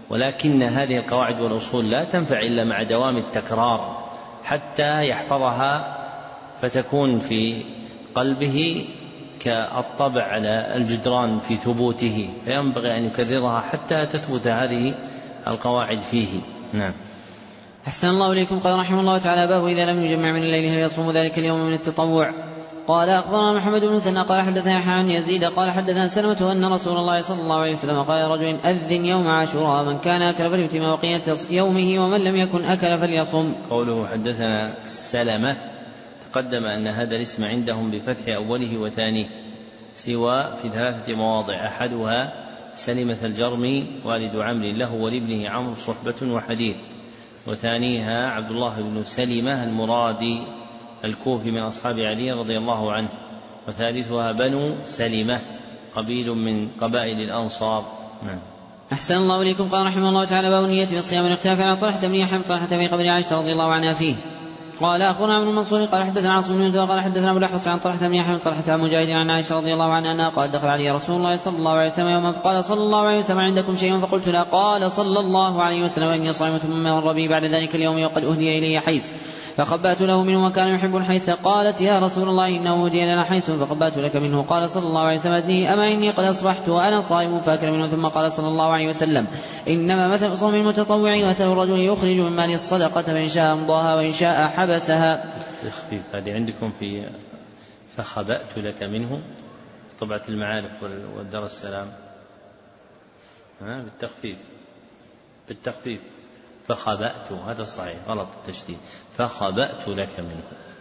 ولكن هذه القواعد والأصول لا تنفع إلا مع دوام التكرار حتى يحفظها فتكون في قلبه كالطبع على الجدران في ثبوته، فينبغي أن يكررها حتى تثبت هذه القواعد فيه. نعم. أحسن الله إليكم. قال رحمه الله تعالى: باب إذا لم يجمع من الليل هل يصوم ذلك اليوم من التطوع؟ قال أخبرنا محمد بن مثنى قال حدثنا يحيى عن يزيد قال حدثنا سلمة أن رسول الله صلى الله عليه وسلم قال رجل: أذن يوم عاشوراء من كان أكل فليتم بقية يومه ومن لم يكن أكل فليصم. قوله حدثنا سلمة تقدم أن هذا الاسم عندهم بفتح أوله وثانيه، سوى في ثلاثة مواضع: أحدها سلمة الجرمي والد عمرو له ولابنه عمرو صحبة وحديث، وثانيها عبد الله بن سلمة المرادي الكوفي من أصحاب علي رضي الله عنه، وثالثها بنو سلمة قبيل من قبائل الأنصار. نعم. أحسن الله إليكم. قال رحمه الله تعالى: باب النية في الصيام والاختلاف على طلحة بن يحيى طلحة في قبر عائشة رضي الله عنها فيه. قال أخبرنا ابن منصور قال حدثنا عاصم بن يوسف قال حدثنا أبو الأحوص عن طلحة بن يحيى طلحة عن مجاهد عن عائشة رضي الله عنها أنها قال: دخل علي رسول الله صلى الله عليه وسلم يوما فقال صلى الله عليه وسلم: عندكم شيء؟ فقلت لا. قال صلى الله عليه وسلم: إني صائم. ثم مر بي بعد ذلك اليوم وقد أهدي إلي حيث فخبأت له منه وكان يحب الحيث. قالت: يا رسول الله إنه أهدي لنا حيث فخبأت لك منه. قال صلى الله عليه وسلم: أما إني قد أصبحت وأنا صائم فأكل منه. ثم قال صلى الله عليه وسلم: إنما مثل صوم المتطوع مثل الرجل يخرج من مال الصدقة فإن شاء أمضاها وإن شاء حبسها. تخفيف هذه عندكم في فخبأت لك منه طبعة المعارف والدار السلام ها بالتخفيف بالتخفيف فخبأت، هذا الصحيح، غلط التشديد، فخبأت لك منه.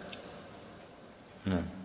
نعم.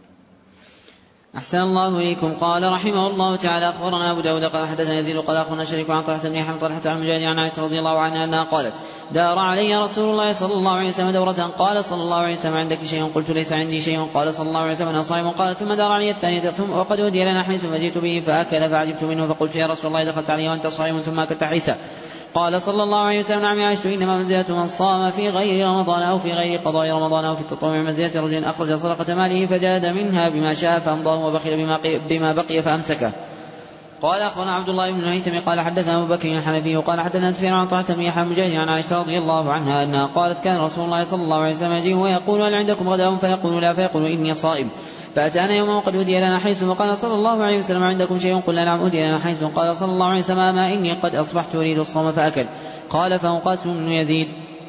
أحسن الله إليكم. قال رحمه الله تعالى: أخبرنا أبو داود قال حدثنا يزيد قال أخبرنا شريك عن طلحة بن يحيى طلحة عن مجاهد عن عائشة رضي الله عنها أنها قالت: دار علي رسول الله صلى الله عليه وسلم دورة. قال صلى الله عليه وسلم: عندك شيء؟ قلت: ليس عندي شيء. قال صلى الله عليه وسلم: أنا صائم. قال: ثم دار علي الثانية ثم وقد أهدي لنا حيث فجئت به فأكل فعجبت منه فقلت: يا رسول الله دخلت علي وأنت صائم ثم أكلت حيثا؟ قال صلى الله عليه وسلم: نعم يا عائشة، إنما منزلة من صام في غير رمضان أو في غير قضاء رمضان أو في التطوع منزلة رجل أخرج صدقة ماله فجاد منها بما شاء فأمضاه وبخل بما بقي فأمسكه. قال أخبرنا عبد الله بن هيثم قال حدثنا أبو بكر الحنفي قال حدثنا سفيان عن طلحة بن يحيى مجاهد عن عائشة رضي الله عنها أنها قالت: كان رسول الله صلى الله عليه وسلم يجيء ويقول: هل عندكم غداء؟ فيقول: لا. فيقول: إني صائم. فأتانا يوما وقد أهدي لنا حيث فقال صلى الله عليه وسلم: عندكم شيء؟ قلنا: نعم أهدي لنا حيث. قال صلى الله عليه وسلم: ما إني قد أصبحت أريد الصوم فأكل. قال: فهو قاسم بن يزيد.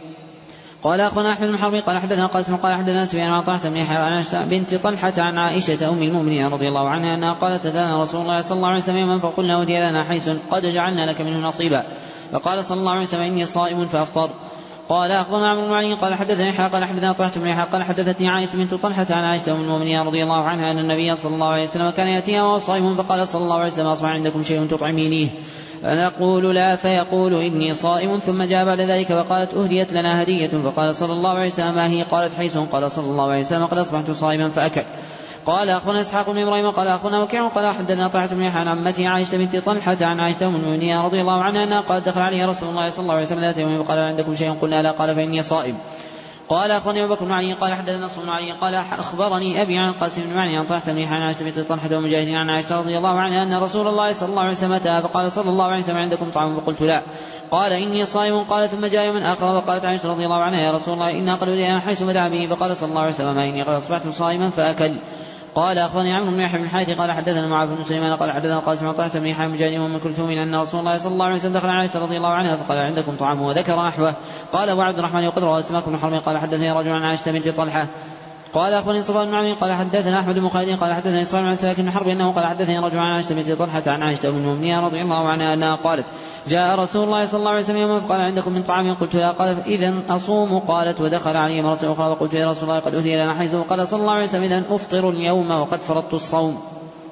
قال أخونا أحمد بن حرب قال حدثنا قاسم قال حدثنا سفيان عن طلحة بن يحيى عن عائشة بنت طلحة عن عائشة أم المؤمنين رضي الله عنها أنها قالت: أتانا رسول الله صلى الله عليه وسلم فقلنا: أهدي لنا حيث قد جعلنا لك منه نصيبا. فقال صلى الله عليه وسلم: إني صائم فأفطر. قال أخبرنا عمرو بن علي قال حدثني يحيى قال حدثنا طلحة بن يحيى قال حدثتني عائشة بنت طلحة عن عائشة أم المؤمنين رضي الله عنها أن النبي صلى الله عليه وسلم كان يأتيها وهو صائم فقال صلى الله عليه وسلم: أصبح عندكم شيء تطعمينيه؟ فنقول: لا. فيقول: إني صائم. ثم جاء بعد ذلك وقالت: أهديت لنا هدية. فقال صلى الله عليه وسلم: ما هي؟ قالت: حيث. قال صلى الله عليه وسلم: قد أصبحت صائما فأكل. قال أخونا إسحاق بن إبراهيم قال أخونا وكيع قال حدثنا طلحة بن يحيى عن عمتي عائشة بنت طلحة عن عائشة أم المؤمنين رضي الله عنها أنها قالت: دخل علي رسول الله صلى الله عليه وسلم ذات يوم فقال: عندكم شيء؟ قلنا: لا. قال: فإني صائم. قال أخبرني أبو بكر بن علي قال حدثنا نصر بن علي قال أخبرني أبي عن القاسم بن معن عن طلحة بن يحيى عن عائشة بنت طلحة ومجاهد عن عائشة رضي الله عنها أن رسول الله صلى الله عليه وسلم أتى فقال صلى الله عليه وسلم: عندكم طعام؟ فقلت: لا. قال: إني صائم. قال: ثم جاء يوما آخر وقالت عائشة رضي الله عنها: يا رسول الله إنا قد أهدينا حيث بدع به. فقال صلى الله عليه وسلم: إني قد أصبحت صائما فأكل. قال أخبرني عمرو بن يحيى بن الحارث قال حدثنا معاذ بن سليمان قال حدثنا القاسم عن طلحة بن يحيى مجاهد وأم كلثوم أن رسول الله صلى الله عليه وسلم دخل على عائشة رضي الله عنها فقال: عندكم طعام؟ وذكر نحوه. قال أبو عبد الرحمن وقد رواه سماك بن حرب قال حدثني رجل عن عائشة بنت طلحة قال أخبرني صفوان بن عمرو قال حدثنا أحمد بن خالد قال حدثني إسرائيل عن سماك بن حرب أنه قال حدثني رجل عن عائشة بنت طلحة عن عائشة أم المؤمنين رضي الله عنها أنها قالت: جاء رسول الله صلى الله عليه وسلم يوما فقال: عندكم من طعام؟ قلت: لا. قال: إذن أصوم. قالت: ودخل علي مرة أخرى وقلت: يا رسول الله قد أهدي لنا حيث. قال صلى الله عليه وسلم: إذن أفطر اليوم وقد فرضت الصوم.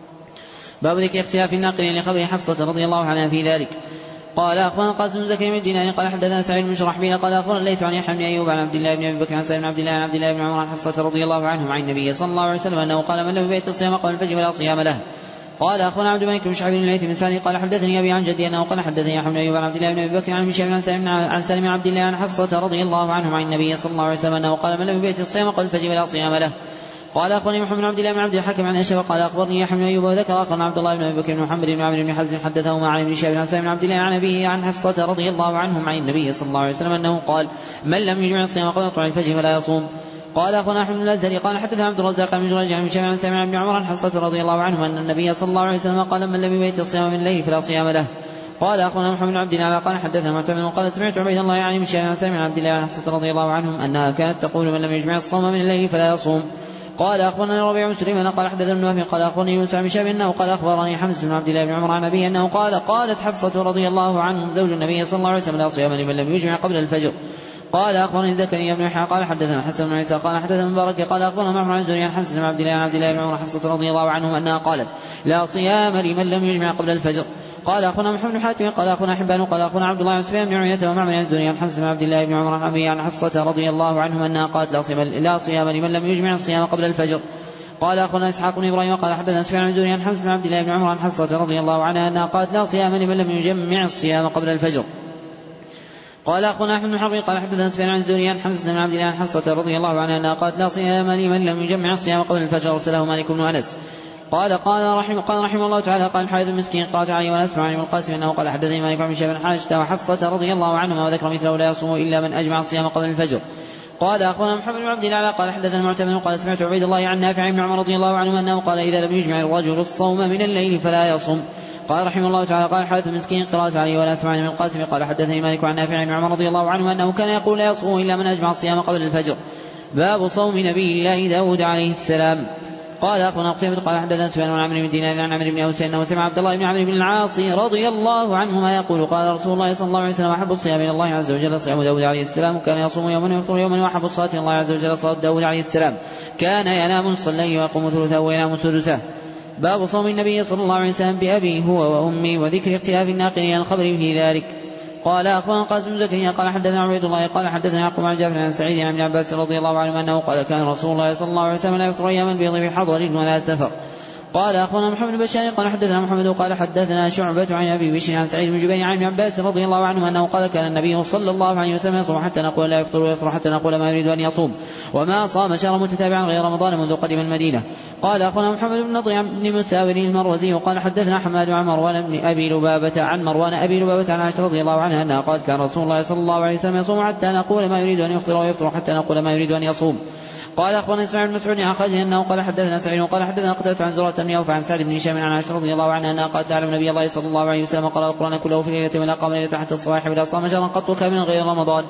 باب ذكر اختلاف الناقلين لخبر حفصة رضي الله عنها في ذلك. قال أخبرنا القاسم بن زكريا بن الدينار قال حدثنا سعيد بن شرحبيل قال أخبرنا الليث عن يحيى بن أيوب عن عبد الله بن أبي بكر عن سعيد بن عبد الله عن عبد الله بن عمر عن حفصة رضي الله عنهم عن النبي صلى الله عليه وسلم أنه قال: من لم يبيت الصيام قبل الفجر ولا صيام له. قال أخونا عبد الملك بن شعيب بن الليث بن سعد قال حدثني أبي عن جدي أنه قال حدثني يحيى بن أيوب عن عبد الله بن أبي بكر عن هشام عن سالم عن سالم عن عبد الله عن حفصة رضي الله عنهم عن النبي صلى الله عليه وسلم أنه قال: من لم يبيت الصيام قبل الفجر ولا صيام له. قال أخبرني محمد بن عبد الله بن عبد الحكم عن أشهب قال أخبرني يحيى بن أيوب وذكر أخبرنا عبد الله بن أبي بكر بن محمد بن عمرو بن حزم حدثه مع ابن شهاب عن سالم بن عبد الله عن أبيه عن حفصة رضي الله عنهم عن النبي صلى الله عليه وسلم أنه قال من لم يجمع الصيام قبل طلوع الفجر فلا يصوم. قال أخبرنا أحمد بن الأزهري قال حدثنا عبد الرزاق بن جريج عن شهاب عن سالم بن عمر عن حفصة رضي الله عنهم أن النبي صلى الله عليه وسلم قال من لم يبيت الصيام من الليل فلا صيام له. قال أخونا محمد بن عبد الله قال حدثنا معتمر قال سمعت عبيد الله يعني من شهاب عن سالم بن عبد الله عن حفصة رضي الله عنهم أنها كانت تقول من لم يجمع الصوم من الليل فلا يصوم. قال أخبرنا ربيع بن سليمان قال حدثنا ابن وهب قال أخبرني يونس بن شهاب أنه قال أخبرني حمزة بن عبد الله بن عمر عن أبيه أنه قال قالت حفصة رضي الله عنهم زوج النبي صلى الله عليه وسلم لا صيام لمن لم يجمع قبل الفجر. قال أخبرني زكريا بن يحيى قال حدثنا حسن بن عيسى قال حدثنا مبارك قال أخبرنا معمر عن زهري عن حمزة بن عبد الله عن عبد الله بن عمر حفصة رضي الله عنهم أنها قالت لا صيام لمن لم يجمع قبل الفجر. قال أخونا محمد بن حاتم قال أخونا حبان قال أخونا عبد الله بن سفيان بن عيينة ومعمر عن زهري عن حمزة بن عبد الله بن عمر عن أبيه عن حفصة رضي الله عنهم أنها قالت لا صيام, لا صيام لمن لم يجمع الصيام قبل الفجر. قال أخونا إسحاق بن إبراهيم قال حدثنا سفيان عن زهري عن حمزة بن عبد الله بن عمر عن حفصة رضي الله عنها أنها قالت لا صيام لمن لم يجمع الصيام قبل الفجر. قال أخونا أحمد بن حرب قال حدثنا سفيان عن زهري عن حمزة بن عبد الله عن حفصة رضي الله عنها أنها قالت لا صيام لمن لم يجمع الصيام قبل الفجر أرسله مالك بن أنس. قال قال رحمه قال رحمه الله تعالى قال الحارث المسكين قالت علي ولا أسمع عن ابن القاسم أنه قال حدثني مالك بن شهاب حاجة وحفصة رضي الله عنهما وذكر مثله لا يصوم إلا من أجمع الصيام قبل الفجر. قال أخونا محمد بن عبد الله قال حدثنا المعتمر قال سمعت عبيد الله عن نافع بن عمر رضي الله عنه أنه قال إذا لم يجمع الرجل الصوم من الليل فلا يصوم. قال رحمه الله تعالى قال حارث المسكين قراءة عليه ولا أسمع عن ابن القاسم قال حدثني مالك عن نافع بن عمر رضي الله عنه أنه كان يقول لا يصوم إلا من أجمع الصيام قبل الفجر. باب صوم نبي الله داود عليه السلام. قال أخونا قتيبة قال حدثنا سفيان عن عمرو بن دينار عن عمرو بن أوس أنه سمع عبد الله بن عمرو بن العاص رضي الله عنهما يقول قال رسول الله صلى الله عليه وسلم أحب الصيام إلى الله عز وجل صيام داود عليه السلام كان يصوم يوما ويفطر يوما وأحب الصلاة إلى الله عز وجل صلاة داود عليه السلام كان ينام نصف الليل ويقوم ثلثه وينام سدسه. باب صوم النبي صلى الله عليه وسلم بأبي هو وأمي وذكر اختلاف الناقلين عن الخبر في ذلك. قال أخبرنا القاسم بن زكريا قال حدثنا عبيد الله قال حدثنا يعقوب عن جابر عن سعيد عن ابن عباس رضي الله عنه أنه قال كان رسول الله صلى الله عليه وسلم لا يفطر أيام البيض في حضر ولا سفر. قال أخبرنا محمد بن بشار قال حدثنا محمد قال حدثنا شعبة عن أبي بشر عن سعيد بن جبير عن ابن عباس رضي الله عنه أنه قال كان النبي صلى الله عليه وسلم يصوم حتى نقول لا يفطر ويفطر حتى نقول ما يريد أن يصوم وما صام شهرا متتابعا غير رمضان منذ قدم المدينة. قال أخبرنا محمد بن نضر بن مساور المروزي وقال حدثنا حماد عن مروان بن أبي لبابة عن مروان أبي لبابة عن عائشة رضي الله عنها أنها قالت كان رسول الله صلى الله عليه وسلم يصوم حتى نقول ما يريد أن يفطر ويفطر حتى نقول ما يريد أن يصوم. قال أخبرنا إسماعيل بن مسعود عن خالد أنه قال حدثنا سعيد وقال حدثنا قتادة عن زرارة بن أوف عن سعد بن هشام عن عائشة رضي الله عنها أنها قالت أعلم النبي الله صلى الله عليه وسلم قرأ القرآن كله في ليلة ولا قام ليلة حتى الصباح ولا صام شهرا قط كاملا غير رمضان.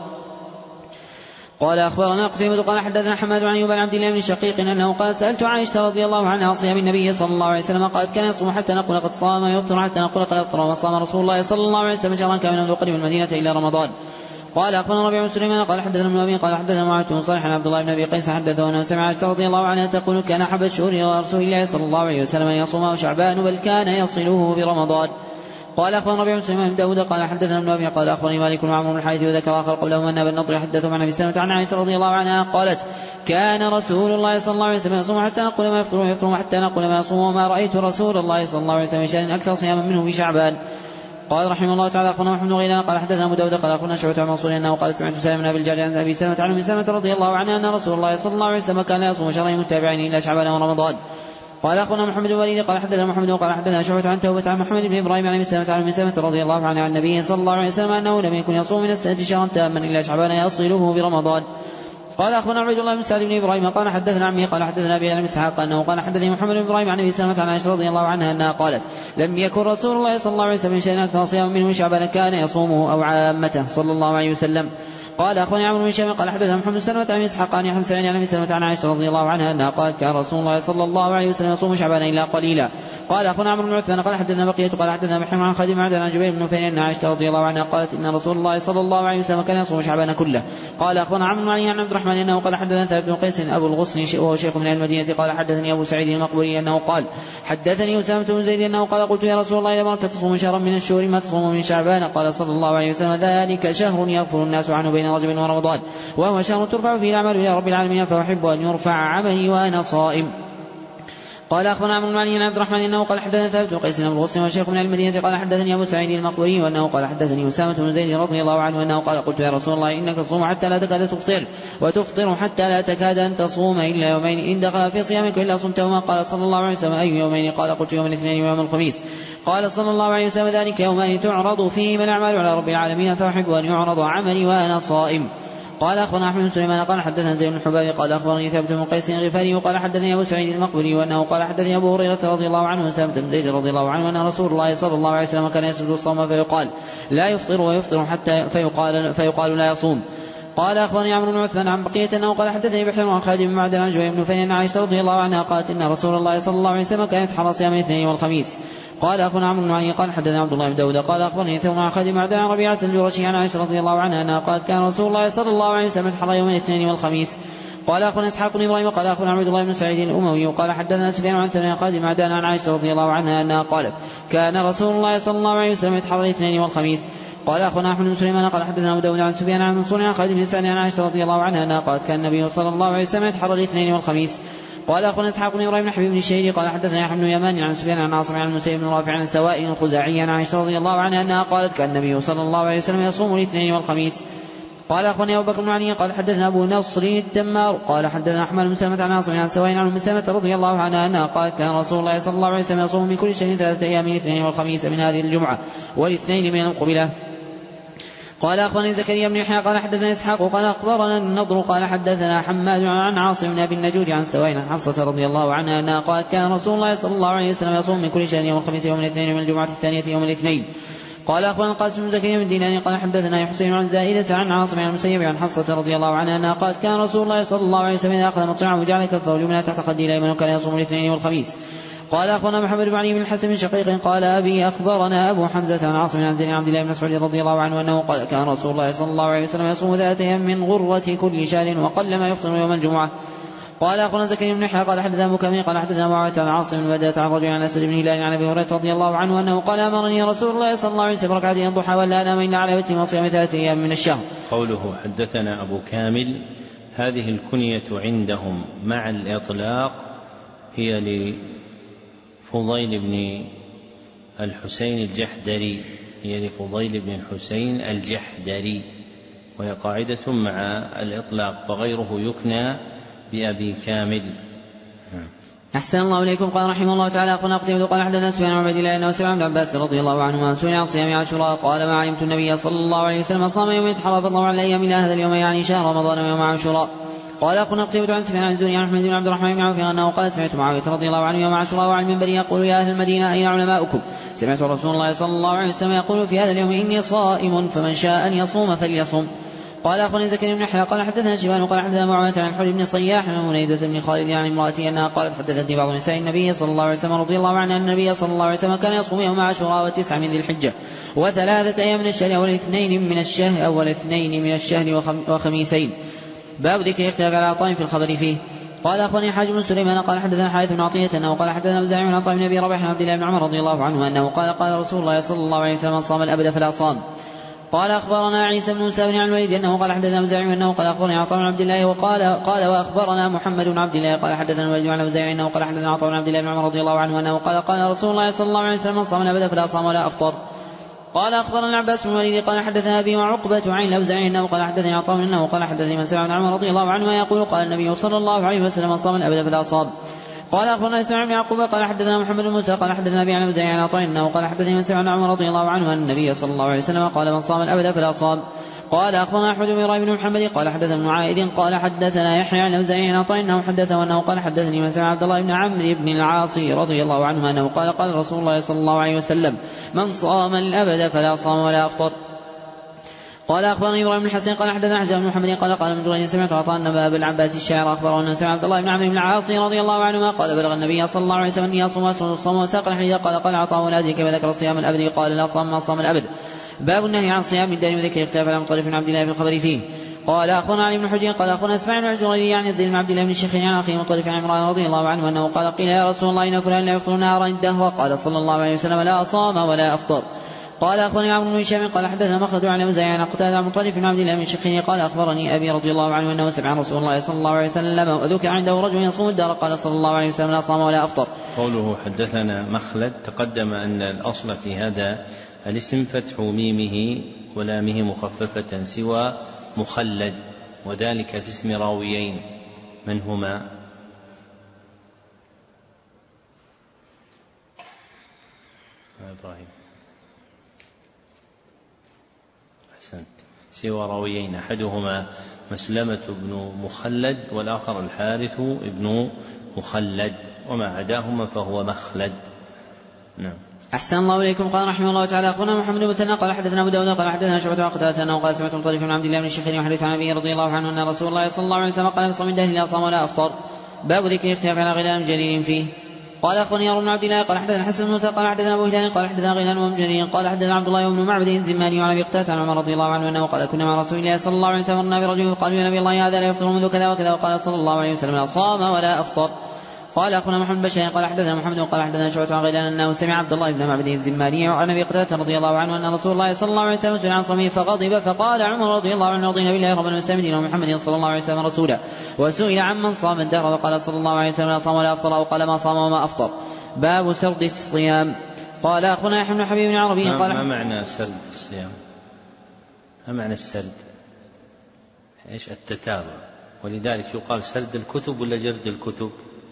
قال أخبرنا قتيبة قال حدثنا حماد عن أيوب عن عبد الله بن شقيق أنه قال سألت عائشة رضي الله عنها عن صيام النبي صلى الله عليه وسلم قالت كان يصوم حتى نقول قد صام ويفطر حتى نقول قد أفطر وصام رسول الله صلى الله عليه وسلم شهرا كاملا منذ قدم المدينة إلى رمضان. قال أخبرنا ربيع بن سليمان قال حدثنا ابن أبي قال حدثنا معاذ بن صالح عن عبد الله بن أبي قيس حدثه أنه سمع عائشة رضي الله عنها تقول كان أحب الشهور إلى رسول الله صلى الله عليه وسلم أن يصومه شعبان بل كان يصله برمضان. قال أخبرنا ربيع بن سليمان بن داود قال حدثنا ابن أبي قال أخبرني مالك وعمر بن الحارث وذكر آخر قبله أن ابن النضر حدثه عن أبي سلمة عن عائشة رضي الله عنها قالت كان رسول الله صلى الله عليه وسلم يصوم حتى نقول ما يفطر ويفطر حتى نقول ما يصوم وما رأيت رسول الله صلى الله عليه وسلم شأن أكثر صياما منه في شعبان. قال رحمه الله تعالى أخبرنا محمد بن غيلان قال حدثنا أبو داود قال أخبرنا شعبة عن منصور أنه قال سمعت سالم بن أبي الجعد عن أبي سلمة عن أبي سلمة رضي الله عنها أن رسول الله صلى الله عليه وسلم كان يصوم شهرين متابعين إلى شعبان ورمضان. قال أخبرنا محمد بن وليد قال حدثنا محمد قال حدثنا شعبة عن توبة عن محمد بن إبراهيم عن أبي سلمة عن أبي سلمة رضي الله عنه عن النبي صلى الله عليه وسلم أنه لم يكن يصوم من السنة شهرا تاما إلا شعبان يصله برمضان. قال أخبرنا عبيد الله بن سعد بن إبراهيم قال حدثنا عمي قال حدثنا أبي عن إسحاق أنه قال حدثني محمد بن إبراهيم عن أبي سلمة عن عائشة رضي الله عنها أنها قالت لم يكن رسول الله صلى الله عليه وسلم شيئا أكثر صياما منه شعبان كان يصومه أو عامته صلى الله عليه وسلم. قال أخبرني عمرو بن هشام قال حدثنا محمد بن سلمة عن إسحاق عن حمزة عن أبي سلمة عن عائشة رضي الله عنها أنها قالت كان رسول الله صلى الله عليه وسلم يصوم شعبان إلا قليلا. قال أخبرنا عمرو بن عثمان قال حدثنا بقية قال حدثنا محمد عن خادم عن جبير بن نفيل أن عائشة رضي الله عنها قالت إن رسول الله صلى الله عليه وسلم كان يصوم شعبان كله. قال أخبرنا عمرو بن علي عن عبد الرحمن أنه قال حدثنا ثابت بن قيس أبو الغصن وهو شيخ من المدينة قال حدثني أبو سعيد المقبري أنه قال حدثني أسامة بن زيد أنه قال قلت يا رسول الله إذا مرت تصوم شهرا من الشهور ما تصوم من شعبان قال صلى الله عليه وسلم ذلك شهر يغفر الناس عنه بين رجب ورمضان وهو شهر ترفع فيه الأعمال إلى رب العالمين فأحب أن يرفع عملي وأنا صائم. قال أخبرنا عمرو بن علي بن عبد الرحمن أنه قال حدثنا ثابت بن قيس بن غصن وشيخ من المدينة قال حدثني أبو سعيد المقبري وأنه قال حدثني أسامة بن زيد رضي الله عنه أنه قال قلت يا رسول الله إنك تصوم حتى لا تكاد تفطر وتفطر حتى لا تكاد أن تصوم إلا يومين إن دخل في صيامك إلا صمتهما قال صلى الله عليه وسلم أي يومين قال قلت يوم الاثنين ويوم الخميس قال صلى الله عليه وسلم ذلك يومان تعرض فيهما الأعمال على رب العالمين فأحب أن يعرض عملي وأنا صائم. قال أخبرنا أحمد بن سليمان قال حدثنا زيد بن حباب قال أخبرني ثابت بن قيس الغفاري وقال حدثني أبو سعيد المقبري وأنه قال حدثني أبو هريرة رضي الله عنه وأسامة بن زيد رضي الله عنه أن رسول الله صلى الله عليه وسلم كان يسجد الصوم فيقال لا يفطر ويفطر حتى فيقال, فيقال لا يصوم. قال أخبرني عمرو بن عثمان عن بقية أنه قال حدثني بحر عن خالد بن معدن عن جوير بن نفيل عن عائشة رضي الله عنها قالت إن رسول الله صلى الله عليه وسلم كان يتحرى صيام الاثنين والخميس. قال أخبرنا عمرو بن علي قال حدثنا عبد الله بن داود قال أخبرني ثوم عن خالد بن معدن عن ربيعة الجرشي عن عائشة رضي الله عنها أنها قالت كان رسول الله صلى الله عليه وسلم يتحرى يوم الاثنين والخميس. قال أخبرنا إسحاق بن إبراهيم قال أخبرنا عبد الله بن سعيد الأموي قال حدثنا سفيان عن ثمن خالد بن معدن عن عائشة رضي الله عنها أنها قالت كان رسول الله صلى الله عليه وسلم يتحرى الاثنين والخميس. قال أخبرنا أحمد بن سليمان قال حدثنا أبو داود عن سفيان عن منصور عن خالد بن سعد عن عائشة رضي الله عنها أنها قالت كان النبي صلى الله عليه وسلم يتحرى الاثنين والخميس. قال أخبرنا إسحاق بن إبراهيم بن حبيب بن الشهيري قال حدثنا يحيى بن يمان عن سفيان عن عاصم عن المسيب بن رافع عن سواء الخزاعي عن عائشة رضي الله عنها أنها قالت كان النبي صلى الله عليه وسلم يصوم الاثنين والخميس. قال أخبرني أبو بكر بن علي قال حدثنا أبو نصر التمار قال حدثنا أحمد بن سلمة عن عاصم عن سواء عن مسلمة رضي الله عنها أنها قالت كان رسول الله صلى الله عليه وسلم يصوم من كل شهر ثلاثة أيام الاثنين والخميس من هذه الجمعة والاثنين من القبلة. قال أخبرني زكريا بن يحيى قال حدثنا إسحاق قال أخبرنا النضر قال حدثنا حماد عن عاصم بن أبي النجود عن سواء عن حفصة رضي الله عنها أنها قالت كان رسول الله صلى الله عليه وسلم يصوم من كل شهر يوم الخميس يوم الاثنين ومن الجمعة الثانية يوم الاثنين. قال أخبرنا القاسم بن زكريا بن دينار قال حدثنا حسين عن زائدة عن عاصم عن المسيب عن حفصة رضي الله عنها أنها قالت كان رسول الله صلى الله عليه وسلم إذا أخذ مطعمه وجعل كفه اليمنى تحت خده الأيمن وكان يصوم الاثنين والخميس. قال أخبرنا محمد بن علي بن الحسن بن شقيق قال أبي أخبرنا أبو حمزة عن عاصم عن زيد عبد الله بن مسعود رضي الله عنه أنه قال كان رسول الله صلى الله عليه وسلم يصوم ذات أيام من غرة كل شهر وقل ما يفطر يوم الجمعة. قال أخبرنا زكريا بن يحيى قال حدثنا أبو كمين قال حدثنا معاوية عن عاصم بن بدة عن رجل عن أسود بن هلال عن أبي هريرة رضي الله عنه أنه قال أمرني رسول الله صلى الله عليه وسلم ركعتين الضحى ولا أنام إلا على وتر وصيام ثلاثة أيام من الشهر. قوله حدثنا أبو كامل هذه الكنية عندهم مع الإطلاق هي لفضيل بن الحسين الجحدري هي لفضيل بن الحسين الجحدري وهي قاعدة مع الإطلاق فغيره يكنى بأبي كامل. أحسن الله إليكم. قال رحمه الله تعالى أخونا قتيبة قال حدثنا سفيان عن عبد الله أنه سمع ابن عباس رضي الله عنهما سئل عن صيام عاشوراء قال ما علمت النبي صلى الله عليه وسلم صام يوم يتحرى فضله على الأيام إلى هذا اليوم يعني شهر رمضان ويوم عاشوراء. قال أخونا قتيبة عن سفيان عن الزهري عن أحمد بن عبد الرحمن بن عوف أنه قال سمعت معاوية رضي الله عنه يوم عاشوراء وعن المنبر يقول يا أهل المدينة أين علماؤكم؟ سمعت رسول الله صلى الله عليه وسلم يقول في هذا اليوم إني صائم فمن شاء أن يصوم فليصوم. قال أخبرني زكريا بن يحيى قال حدثنا شيبان قال حدثنا معاوية عن حر بن صياح عن منيدة بن خالد عن امرأته أنها قالت حدثتني بعض نساء النبي صلى الله عليه وسلم رضي الله عنه أن النبي صلى الله عليه وسلم كان يصوم يوم عاشوراء وتسعة من ذي الحجة وثلاثة أيام من الشهر أول اثنين من الشهر أول اثنين من الشهر وخميسين. باب ذكر اختلاف على عطاء في الخبر فيه. قال أخبرني حاج بن سليمان قال حدثنا حارث بن عطية أنه قال حدثنا أوزاعي عن عطاء بن أبي رباح عن عبد الله بن عمر رضي الله عنه أنه قال قال رسول الله صلى الله عليه وسلم صام الأبد فلا صام. قال أخبرنا عيسى بن موسى بن عن الوليد أنه قال حدثنا أوزاعي أنه قال أخبرني عطاء بن عبد الله وقال قال وأخبرنا محمد بن عبد الله قال حدثنا الوليد عن أوزاعي أنه قال حدثنا عطاء بن عبد الله بن عمر رضي الله عنه أنه قال قال رسول الله صلى الله عليه وسلم صام الأبد فلا صام ولا أفطر. قال أخبرنا العباس بن الوليد قال حدثنا أبي وعقبة عن الأوزاعي أنه قال حدثني عطاء أنه قال حدثني من سمع بن عمر رضي الله عنه يقول قال النبي صلى الله عليه وسلم صام الأبد فلا صام. قال أخبرنا إسماعيل بن يعقوب قال حدثنا محمد بن موسى قال حدثنا أبي عن أوزاعي عن عطاء أنه قال حدثني من سمع بن عمر رضي الله عنه أن النبي صلى الله عليه وسلم قال من صام الأبد فلا صام. قال أخبرنا أحمد بن إبراهيم بن محمد قال حدثنا ابن عائد قال حدثنا يحيى عن أوزاعي عن عطاء أنه حدثه أنه قال حدثني من سمع عبد الله بن عمرو بن العاص رضي الله عنه أنه قال قال رسول الله صلى الله عليه وسلم من صام الأبد فلا صام ولا أفطر. قال أخبرني إبراهيم بن الحسين قال حدثنا حسين بن محمد قال قال من جريج سمعت عطاء أن أبا العباس الشاعر أخبره أنه سمع عبد الله بن عمرو بن العاص رضي الله عنهما قال بلغ النبي صلى الله عليه وسلم أن يصوم الصوم وساق الحديث قال قال عطاء ولا أدري كيف ذكر صيام الأبد قال لا صام ما صام الأبد. باب النهي عن صيام الدين وذكر اختلاف على مطرف بن عبد الله في الخبر فيه. قال أخبرنا علي بن حجر قال أخبرنا اسماعيل بن الجريري عن زيد بن عبد الله بن الشيخين عن أخيه مطرف عن عمران رضي الله عنه أنه قال قيل يا رسول الله إن فلان لا يفطر نهارا الدهر قال صلى الله عليه وسلم لا صام ولا أفطر. قال أخبرني عمرو بن هشام قال حدثنا مخلد عن أوزاعي عن قتادة عن مطرف بن عبد الله بن الشخير قال أخبرني أبي رضي الله عنه أنه سمع رسول الله صلى الله عليه وسلم وذكر عنده رجل يصوم الدار قال صلى الله عليه وسلم لا صام ولا أفطر. قوله حدثنا مخلد تقدم أن الأصل في هذا الاسم فتح ميمه ولامه مخففة سوى مخلد، وذلك في اسم راويين من هما؟ إبراهيم أحسنت. سوى راويين أحدهما مسلمة بن مخلد والآخر الحارث بن مخلد، وما عداهما فهو مخلد. نعم. أحسن الله إليكم. قال رحمه الله تعالى أخونا محمد بن مثنى قال حدثنا أبو داود قال حدثنا شعبة عن قتادة أنه قال سمعت مطرف بن عبد الله بن الشخير يحدث عن أبي رضي الله عنه أن رسول الله صلى الله عليه وسلم قال صوم الدهر لا صام ولا أفطر. باب ذكر الاختلاف على غلام جليل فيه. قال أخبرني عمرو بن عبد الله قال حدثنا حسن بن موسى قال حدثنا أبو هلال قال حدثنا غيلان بن جرير قال حدثنا عبد الله بن معبد الزماني عن أبي قتادة عن عمر رضي الله عنه أنه قال كنا مع رسول الله صلى الله عليه وسلم مرنا برجل قال يا نبي الله هذا لا يفطر منذ كذا وكذا وقال صلى الله عليه وسلم لا صام ولا أفطر. قال أخونا محمد بشير قال حدثنا محمد قال حدثنا شعبة عن غيلان أنه سمع عبد الله بن معبد الزماني عن أبي قتادة رضي الله عنه أن رسول الله صلى الله عليه وسلم سئل عن صومه فغضب فقال عمر رضي الله عنه رضينا بالله ربنا مستمدين ومحمد صلى الله عليه وسلم رسولا، وسئل عمن صام الدهر وقال صلى الله عليه وسلم لا صام ولا أفطر وقال ما صام وما أفطر. باب سرد الصيام. قال أخونا يحيى بن حبيب بن عربي قال ما معنى سرد الصيام؟ ما معنى السرد؟ إيش التتابع؟ ولذلك يقال سرد الكتب ولا جرد الكتب؟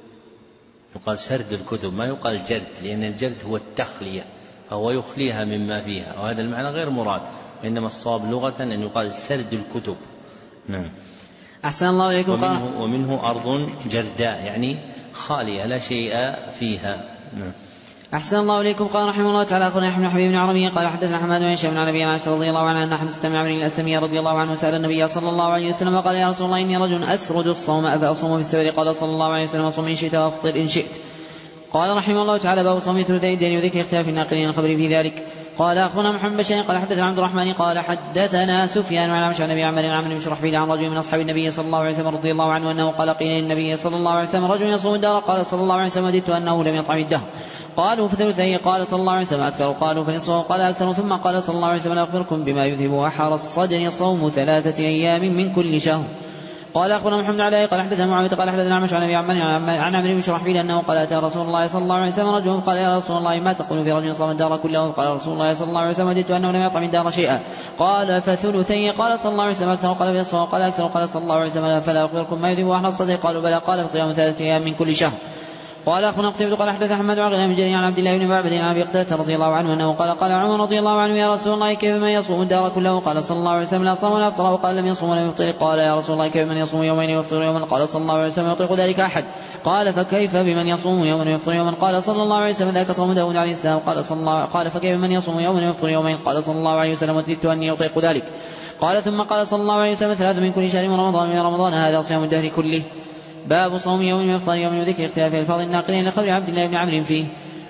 يقال سرد الكتب ما يقال جرد، لأن الجرد هو التخلية فهو يخليها مما فيها، وهذا المعنى غير مراد، وإنما الصواب لغة أن يقال سرد الكتب. نعم. أحسن الله إليكم. ومنه, ومنه أرض جرداء يعني خالية لا شيء فيها. نعم. أحسن الله إليكم. قال رحمه الله تعالى أخونا يحيى بن حبيب بن عربي قال حدثنا حماد بن هشام عن أبي عائشة رضي الله عنها أن حمزة بن عمرو الأسلمي رضي الله عنه سأل النبي صلى الله عليه وسلم وقال يا رسول الله إني رجل أسرد الصوم أفأصوم في السفر؟ قال صلى الله عليه وسلم صم إن شئت وأفطر إن شئت. قال رحمه الله تعالى باب صوم ثلثي الدين وذكر اختلاف الناقلين الخبر في ذلك. قال أخونا محمد بشير قال حدثنا عبد الرحمن قال حدثنا سفيان عن عمش عن أبي عمرو عن بن شرحبيل عن رجل من أصحاب النبي صلى الله عليه وسلم رضي الله عنه أنه قال قيل للنبي صلى الله عليه وسلم رجل يصوم الدهر قال صلى الله عليه وسلم وددت أنه لم يطعم الدهر. قالوا فثلثيه قال صلى الله عليه وسلم أكثر. قالوا فنصفه قال أكثر. ثم قال صلى الله عليه وسلم أخبركم بما يذهب أحر الصدر صوم ثلاثة أيام من كل شهر. قال أخبرنا محمد عليه قال حدثنا معاوية قال حدثنا عمش عن أبي عمرو عن عمرو بن شرحبيل أنه قال أتى رسول الله صلى الله عليه وسلم رجل قال يا رسول الله ما تقول في رجل صام الدار كله؟ قال رسول الله صلى الله عليه وسلم وددت أنه لم يطعم الدار شيئا. قال فثلثي قال صلى الله عليه وسلم أكثر. قال فنصفه قال أكثر. قال صلى الله عليه وسلم فلا أخبركم ما يذهب أحر الصدر؟ قالوا بلى. قال فصيام ثلاثة أيام من كل شهر. قال أخونا قتيبة قال حدث أحمد عن غيلان بن جرير عن عبد الله بن معبد عن أبي قتادة رضي الله عنه أنه قال قال عمر رضي الله عنه يا رسول الله كيف من يصوم الدار كله؟ قال صلى الله عليه وسلم لا صام ولا أفطر. وقال لم يصوم ولم يفطر. قال يا رسول الله كيف من يصوم يومين ويفطر يوما؟ قال صلى الله عليه وسلم يطيق ذلك أحد. قال فكيف بمن يصوم يوما ويفطر يوما؟ قال صلى الله عليه وسلم ذاك صوم داود عليه السلام. قال صلى الله قال فكيف من يصوم يوما ويفطر يومين؟ قال صلى الله عليه وسلم وددت أني يطيق ذلك. قال ثم قال صلى الله عليه وسلم ثلاث من كل شهر من رمضان من رمضان هذا صيام الدهر كله. باب صوم يوم ويفطر يوم وذكر اختلاف الفاظ الناقلين لخبر عبد الله بن عمرو فيه.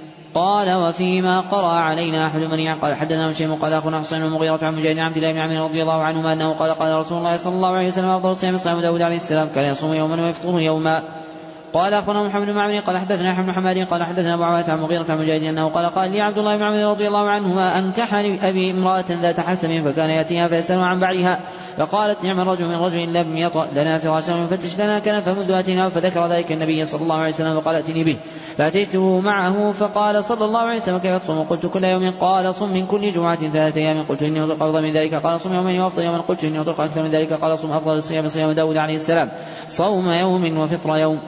قال وفيما قرأ علينا أحد من قال حدثنا هشيم قال أخونا حسين المغيرة عن مجاهد عبد الله بن عمرو رضي الله عنهما أنه قال قال رسول الله صلى الله عليه وسلم أفضل الصيام صيام داود عليه السلام كان يصوم يوما ويفطر يوما. قال أخونا محمد بن معمر قال حدثنا أحمد بن حماد قال حدثنا أبو عوانة عن مغيرة عن مجاهد أنه قال قال لي عبد الله بن عمرو رضي الله عنهما أنكح أبي امرأة ذات حسم فكان يأتيها فيسأل عن بعلها فقالت نعم الرجل من رجل لم يطأ لنا فراشا يفتش لنا كان فمنذ أتيناه فذكر ذلك النبي صلى الله عليه وسلم فقال ائتني به فأتيته معه فقال صلى الله عليه وسلم كيف تصوم؟ قلت كل يوم. قال صم من كل جمعة ثلاثة أيام. قلت إني أطيق أفضل من ذلك. قال صم يومين وأفطر يوما. قلت إني أطيق أكثر من ذلك. قال صم أفضل الصيام صيام داود عليه السلام صوم يوم وفطر يوم.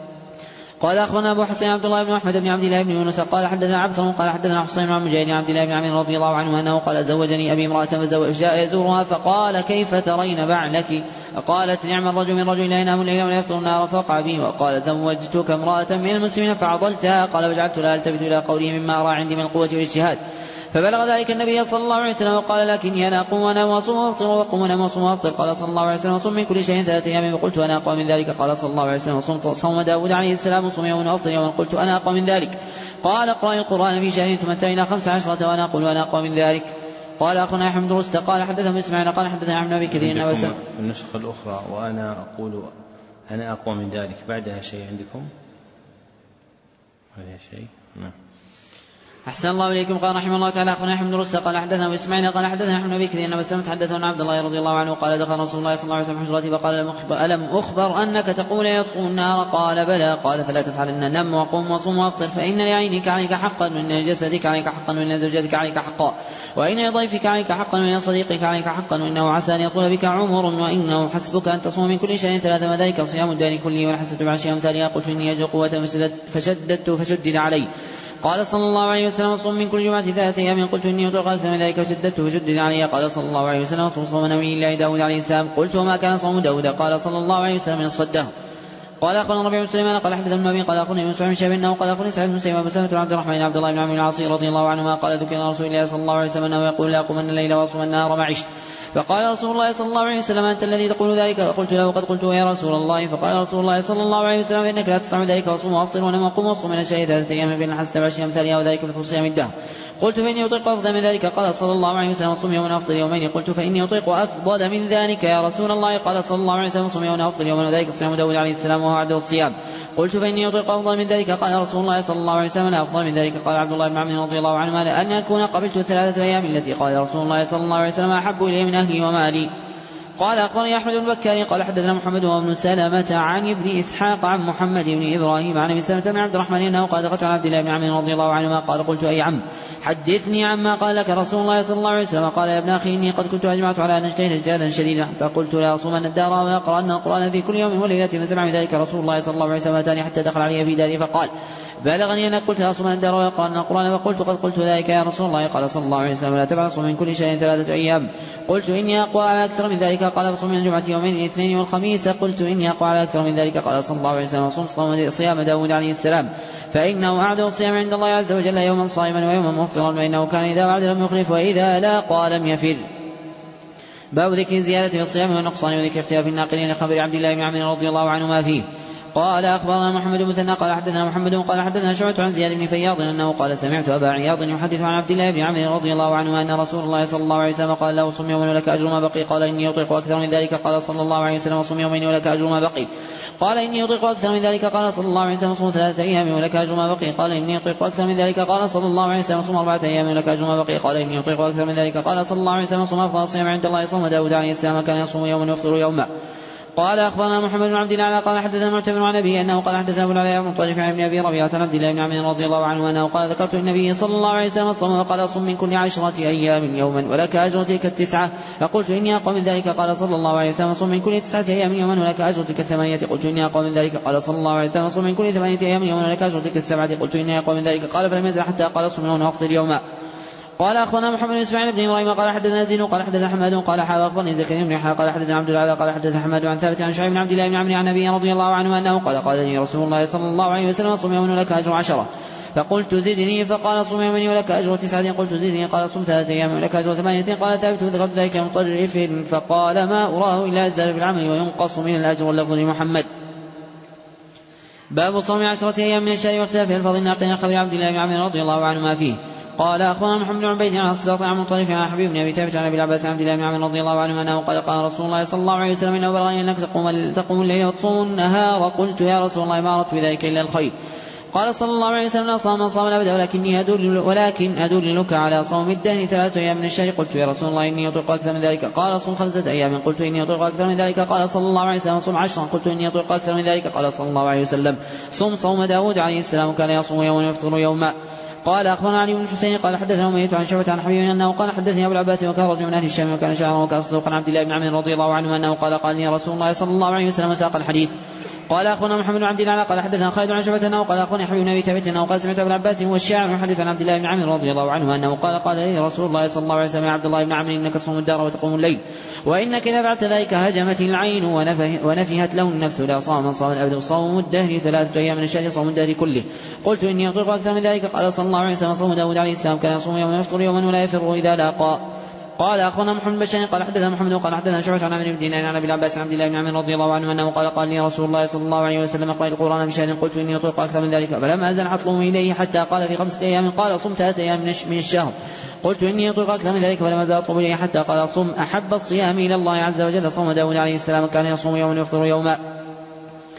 قال أخبرنا أبو حسين عبد الله بن أحمد بن عبد الله بن يونس قال حدثنا عبثر قال حدثنا حسين عن مجاهد عبد الله بن عمرو رضي الله عنه أنه قال زوجني أبي امرأة فجاء يزورها فقال كيف ترين بعلك؟ قالت نعم الرجل من رجل لا ينام الليل ولا يفطر النهار فوقع به. وقال زوجتك امرأة من المسلمين فعضلتها. قال وجعلت لا ألتفت إلى قوله مما أرى عندي من القوة والاجتهاد. فبلغ ذلك النبي صلى الله عليه وسلم وقال لكني أنا أقوم وأنام وأصوم وأفطر وأقوم وأنام وأصوم وأفطر. قال صلى الله عليه وسلم صم من كل شيء ثلاثة أيام. وقلت أنا أقوم من ذلك. قال صلى الله عليه وسلم صوم داود عليه السلام صم يوما وأفطر يوما. قلت أنا أقوم من ذلك. قال اقرأ القرآن في شهر ثم انتهينا خمس عشرة وأنا أقول وأنا أقوم من ذلك. قال أخونا أحمد رست قال حدثنا اسماعيل قال حدثنا عن أبي كثير في النسخة الأخرى وأنا أقول أنا أقوم من ذلك بعدها شيء عندكم؟ هذا شيء نعم. أحسن الله إليكم. قال رحمه الله تعالى أخبرنا أحمد بن رشد قال حدثنا إسماعيل قال حدثنا أحمد بن بكر إن مسلمة حدثنا عن عبد الله رضي الله عنه قال دخل رسول الله صلى الله عليه وسلم حجرته فقال ألم أخبر أنك تقول يطفو النار؟ قال بلى. قال فلا تفعلن، نم وقم وصم وافطر، فإن لعينك عليك حقا وإن لجسدك عليك حقا وإن لزوجتك عليك حقا وإن لضيفك عليك حقا وإن لصديقك عليك حقا وإنه عسى أن يطول بك عمر وإنه حسبك أن تصوم من كل شيء ثلاثة وذلك صيام الدار كله والحسنة بعشرة أمثالها. قلت إني أجد قوة فشددت فشدد علي. قال صلى الله عليه وسلم صم من كل جمعة ثلاثة أيام. قلت إني أطلق أكثر من ذلك فشددت فشدد علي. قال صلى الله عليه وسلم صم صوم نبي الله داود عليه السلام. قلت وما كان صوم داود؟ قال صلى الله عليه وسلم نصف الدهر. قال أخبرنا ربيع بن سليمان قال حدثنا ابن أبي قال أخبرني ابن سعيد بن شهاب أنه قال أخبرني سعيد بن مسيب وأبو سلمة عبد الرحمن عبد الله بن عمرو بن العاص رضي الله عنهما قال ذكر رسول الله صلى الله عليه وسلم أنه يقول لا أقومن الليل وأصوم النهار ما عشت. فقال رسول الله صلى الله عليه وسلم أنت الذي تقول ذلك؟ فقلت له قد قلت يا رسول الله. فقال رسول الله صلى الله عليه وسلم إنك لا تستطيع ذلك وصوم وأفطر ونم وقم وصوم من الشيء ثلاثة أيام فإن الحسنة بعشر أمثالها وذلك مثل صيام الدهر. قلت فإني أطيق أفضل من ذلك. قال صلى الله عليه وسلم صم يوما وأفطر يومين. قلت فإني أطيق أفضل من ذلك يا رسول الله. قال صلى الله عليه وسلم صم يوما وأفطر يوما وذلك صيام داود عليه السلام وهو عدو الصيام. قلت فإني أطيق أفضل من ذلك. قال رسول الله صلى الله عليه وسلم لا أفضل من ذلك. قال عبد الله بن عمرو رضي الله عنه أن أكون قبلت ثلاثة أيام التي قال رسول الله صلى الله عليه وسلم أحب إلي من أهلي ومالي. قال أخبرني أحمد بن بكار قال حدثنا محمد وابن سلمة عن ابن إسحاق عن محمد بن إبراهيم عن ابن سلمة بن عبد الرحمن أنه قال دخلت على عبد الله بن عمرو رضي الله عنهما قال قلت أي عم حدثني عما قال لك رسول الله صلى الله عليه وسلم. قال يا ابن أخي إني قد كنت أجمعت على أن أجتهد اجتهادا شديدا حتى قلت لا أصومن الدار ويقرأن القرآن في كل يوم وليلة. فسمع من ذلك رسول الله صلى الله عليه وسلم أتاني حتى دخل علي في داري فقال بلغني أنك قلت لا أصومن الدار ويقرأن القرآن. فقلت قد قلت ذلك يا رسول الله. قال صلى الله عليه وسلم لا تبع صوم من كل شيء ثلاثة أيام. قلت إني أقوى على أكثر من ذلك. قال فصوم من الجمعة يومين الاثنين والخميس. قلت إني أقوى على أكثر من ذلك. قال صلى الله عليه وسلم صوم صيام داود عليه السلام فإنه أعدل الصيام عند الله عز وجل يوما صائما ويوما مفطرا وإنه كان إذا وعد لم يخلف وإذا لاقى لم يفر. باب ذكر الزيادة في الصيام والنقصان وذكر اختلاف الناقلين لخبر عبد الله بن عمرو رضي الله عنهما فيه. قال أخبرنا محمد بن مثنى قال حدثنا محمد قال حدثنا شعبة عن زياد بن فياض أنه قال سمعت أبا عياض يحدث عن عبد الله بن عمرو رضي الله عنه أن رسول الله صلى الله عليه وسلم قال له صم يوما ولك أجر ما بقي. قال إني أطيق أكثر من ذلك. قال صلى الله عليه وسلم صم يومين ولك أجر ما بقي. قال إني أطيق أكثر من ذلك. قال صلى الله عليه وسلم صم ثلاثة أيام ولك أجر ما بقي. قال إني أطيق أكثر من ذلك. قال صلى الله عليه وسلم صم أربعة أيام ولك أجر ما بقي. قال إني أطيق أكثر من ذلك. قال صلى الله عليه وسلم صم أفضل الصيام عند الله صوم داود عليه السلام كان يصوم يوما ويفطر يوما. قال أخبرنا محمد بن عبد الله قال حدثنا معتمر عن أبيه أنه قال حدثنا أبو العلاء بن طريف عن ابن أبي ربيعة عن عبد الله بن عمرو رضي الله عنه أنه قال ذكرت النبي صلى الله عليه وسلم الصوم وقال صم من كل عشرة أيام يوما ولك أجر تلك التسعة. فقلت إني أقوى من ذلك. قال صلى الله عليه وسلم صم من كل تسعة أيام يوما ولك أجر تلك الثمانية. قلت إني أقوى من ذلك. قال صلى الله عليه وسلم صم من كل ثمانية أيام يوما ولك أجر تلك السبعة. قلت إني أقوى من ذلك. قال فلم يزل حتى قال صم يوما وأفطر يوما. قال أخبرنا محمد بن إسماعيل بن إبراهيم قال حدثنا زين قال حدثنا حماد قال حاول أخبرني زكريا بن يحيى قال حدثنا عبد العالى قال حدثنا حماد عن ثابت عن شعيب بن عبد الله بن عمرو عن أبي رضي الله عنه أنه قال قال لي رسول الله صلى الله عليه وسلم صم يوما ولك أجر عشرة. فقلت زدني. فقال صم يوما ولك أجر تسعة. قلت زدني. قال صم ثلاثة أيام ولك أجر ثمانية. قال ثابت ذكرت ذلك مطرف فقال ما أراه إلا أزداد في العمل وينقص من الأجر واللفظ لمحمد. باب صوم عشرة أيام من الشهر واختلاف الفضل الناقل خبر عبد الله بن عمرو رضي الله عنه ما فيه. قال أخبرنا محمد بن عبيد عن الصلاط عن مطرف عن حبيب بن أبي ثابت عن أبي العباس عن عبد الله بن عمرو رضي الله عنه أنه قال قال رسول الله صلى الله عليه وسلم إنه بلغني أنك تقوم, تقوم الليل وتصوم النهار. قلت يا رسول الله ما أردت بذلك إلا الخير. قال صلى الله عليه وسلم لا صام من صام الأبد ولكني أدل ولكن أدلك على صوم الدهر ثلاثة أيام من الشهر. قلت يا رسول الله إني أطيق أكثر من ذلك. قال صم خمسة أيام. قلت إني أطيق أكثر من ذلك. قال صلى الله عليه وسلم صم عشرا. قلت إني أطيق أكثر من ذلك. قال صلى الله عليه وسلم صم صوم داود عليه السلام كان يصوم يوما ويفطر يوما. قال أخبرنا علي بن الحسين قال حدثنا أمية عن شعبة عن حبيب أنه قال حدثني أبو العباس وكان رجل من أهل الشام وكان شاعرا وكان صدوقا عبد الله بن عمرو رضي الله عنه أنه قال قال لي رسول الله صلى الله عليه وسلم ساق الحديث. قال أخبرنا محمد بن عبد الله قال حدثنا خالد عن شعبة أنه قال أخبرني حبيب بن أبي ثابت أنه قال سمعت أبو العباس هو الشاعر يحدث عن عبد الله بن عمرو رضي الله عنه أنه قال قال لي رسول الله صلى الله عليه وسلم يا عبد الله بن عمرو إنك تصوم الدار وتقوم الليل وإنك إذا فعلت ذلك هجمت العين ونفهت له النفس لا صام من صام الأبد صوم الدهر ثلاثة أيام من الشهر صوم الدهر كله. قلت إني أطيق أكثر من ذلك. قال صلى الله عليه وسلم صوم داود عليه السلام كان يصوم يوما ويفطر يوما ولا يفر إذا لاقى. قال أخبرنا محمد بن بشار قال حدثنا محمد قال حدثنا شعبة عن عمرو بن دينار عن أبي العباس عن عبد الله بن عمرو رضي الله عنه أنه قال قال لي رسول الله صلى الله عليه وسلم اقرأ القرآن بشهر. قلت إني أطيق أكثر من ذلك. فلم أزل أطلب إليه حتى قال في خمسة أيام. قال صم ثلاثة أيام من الشهر. قلت إني أطيق أكثر من ذلك. فلم أزل أطلب إليه حتى قال صم أحب الصيام إلى الله عز وجل صوم داود عليه السلام كان يصوم يوما ويفطر يوما.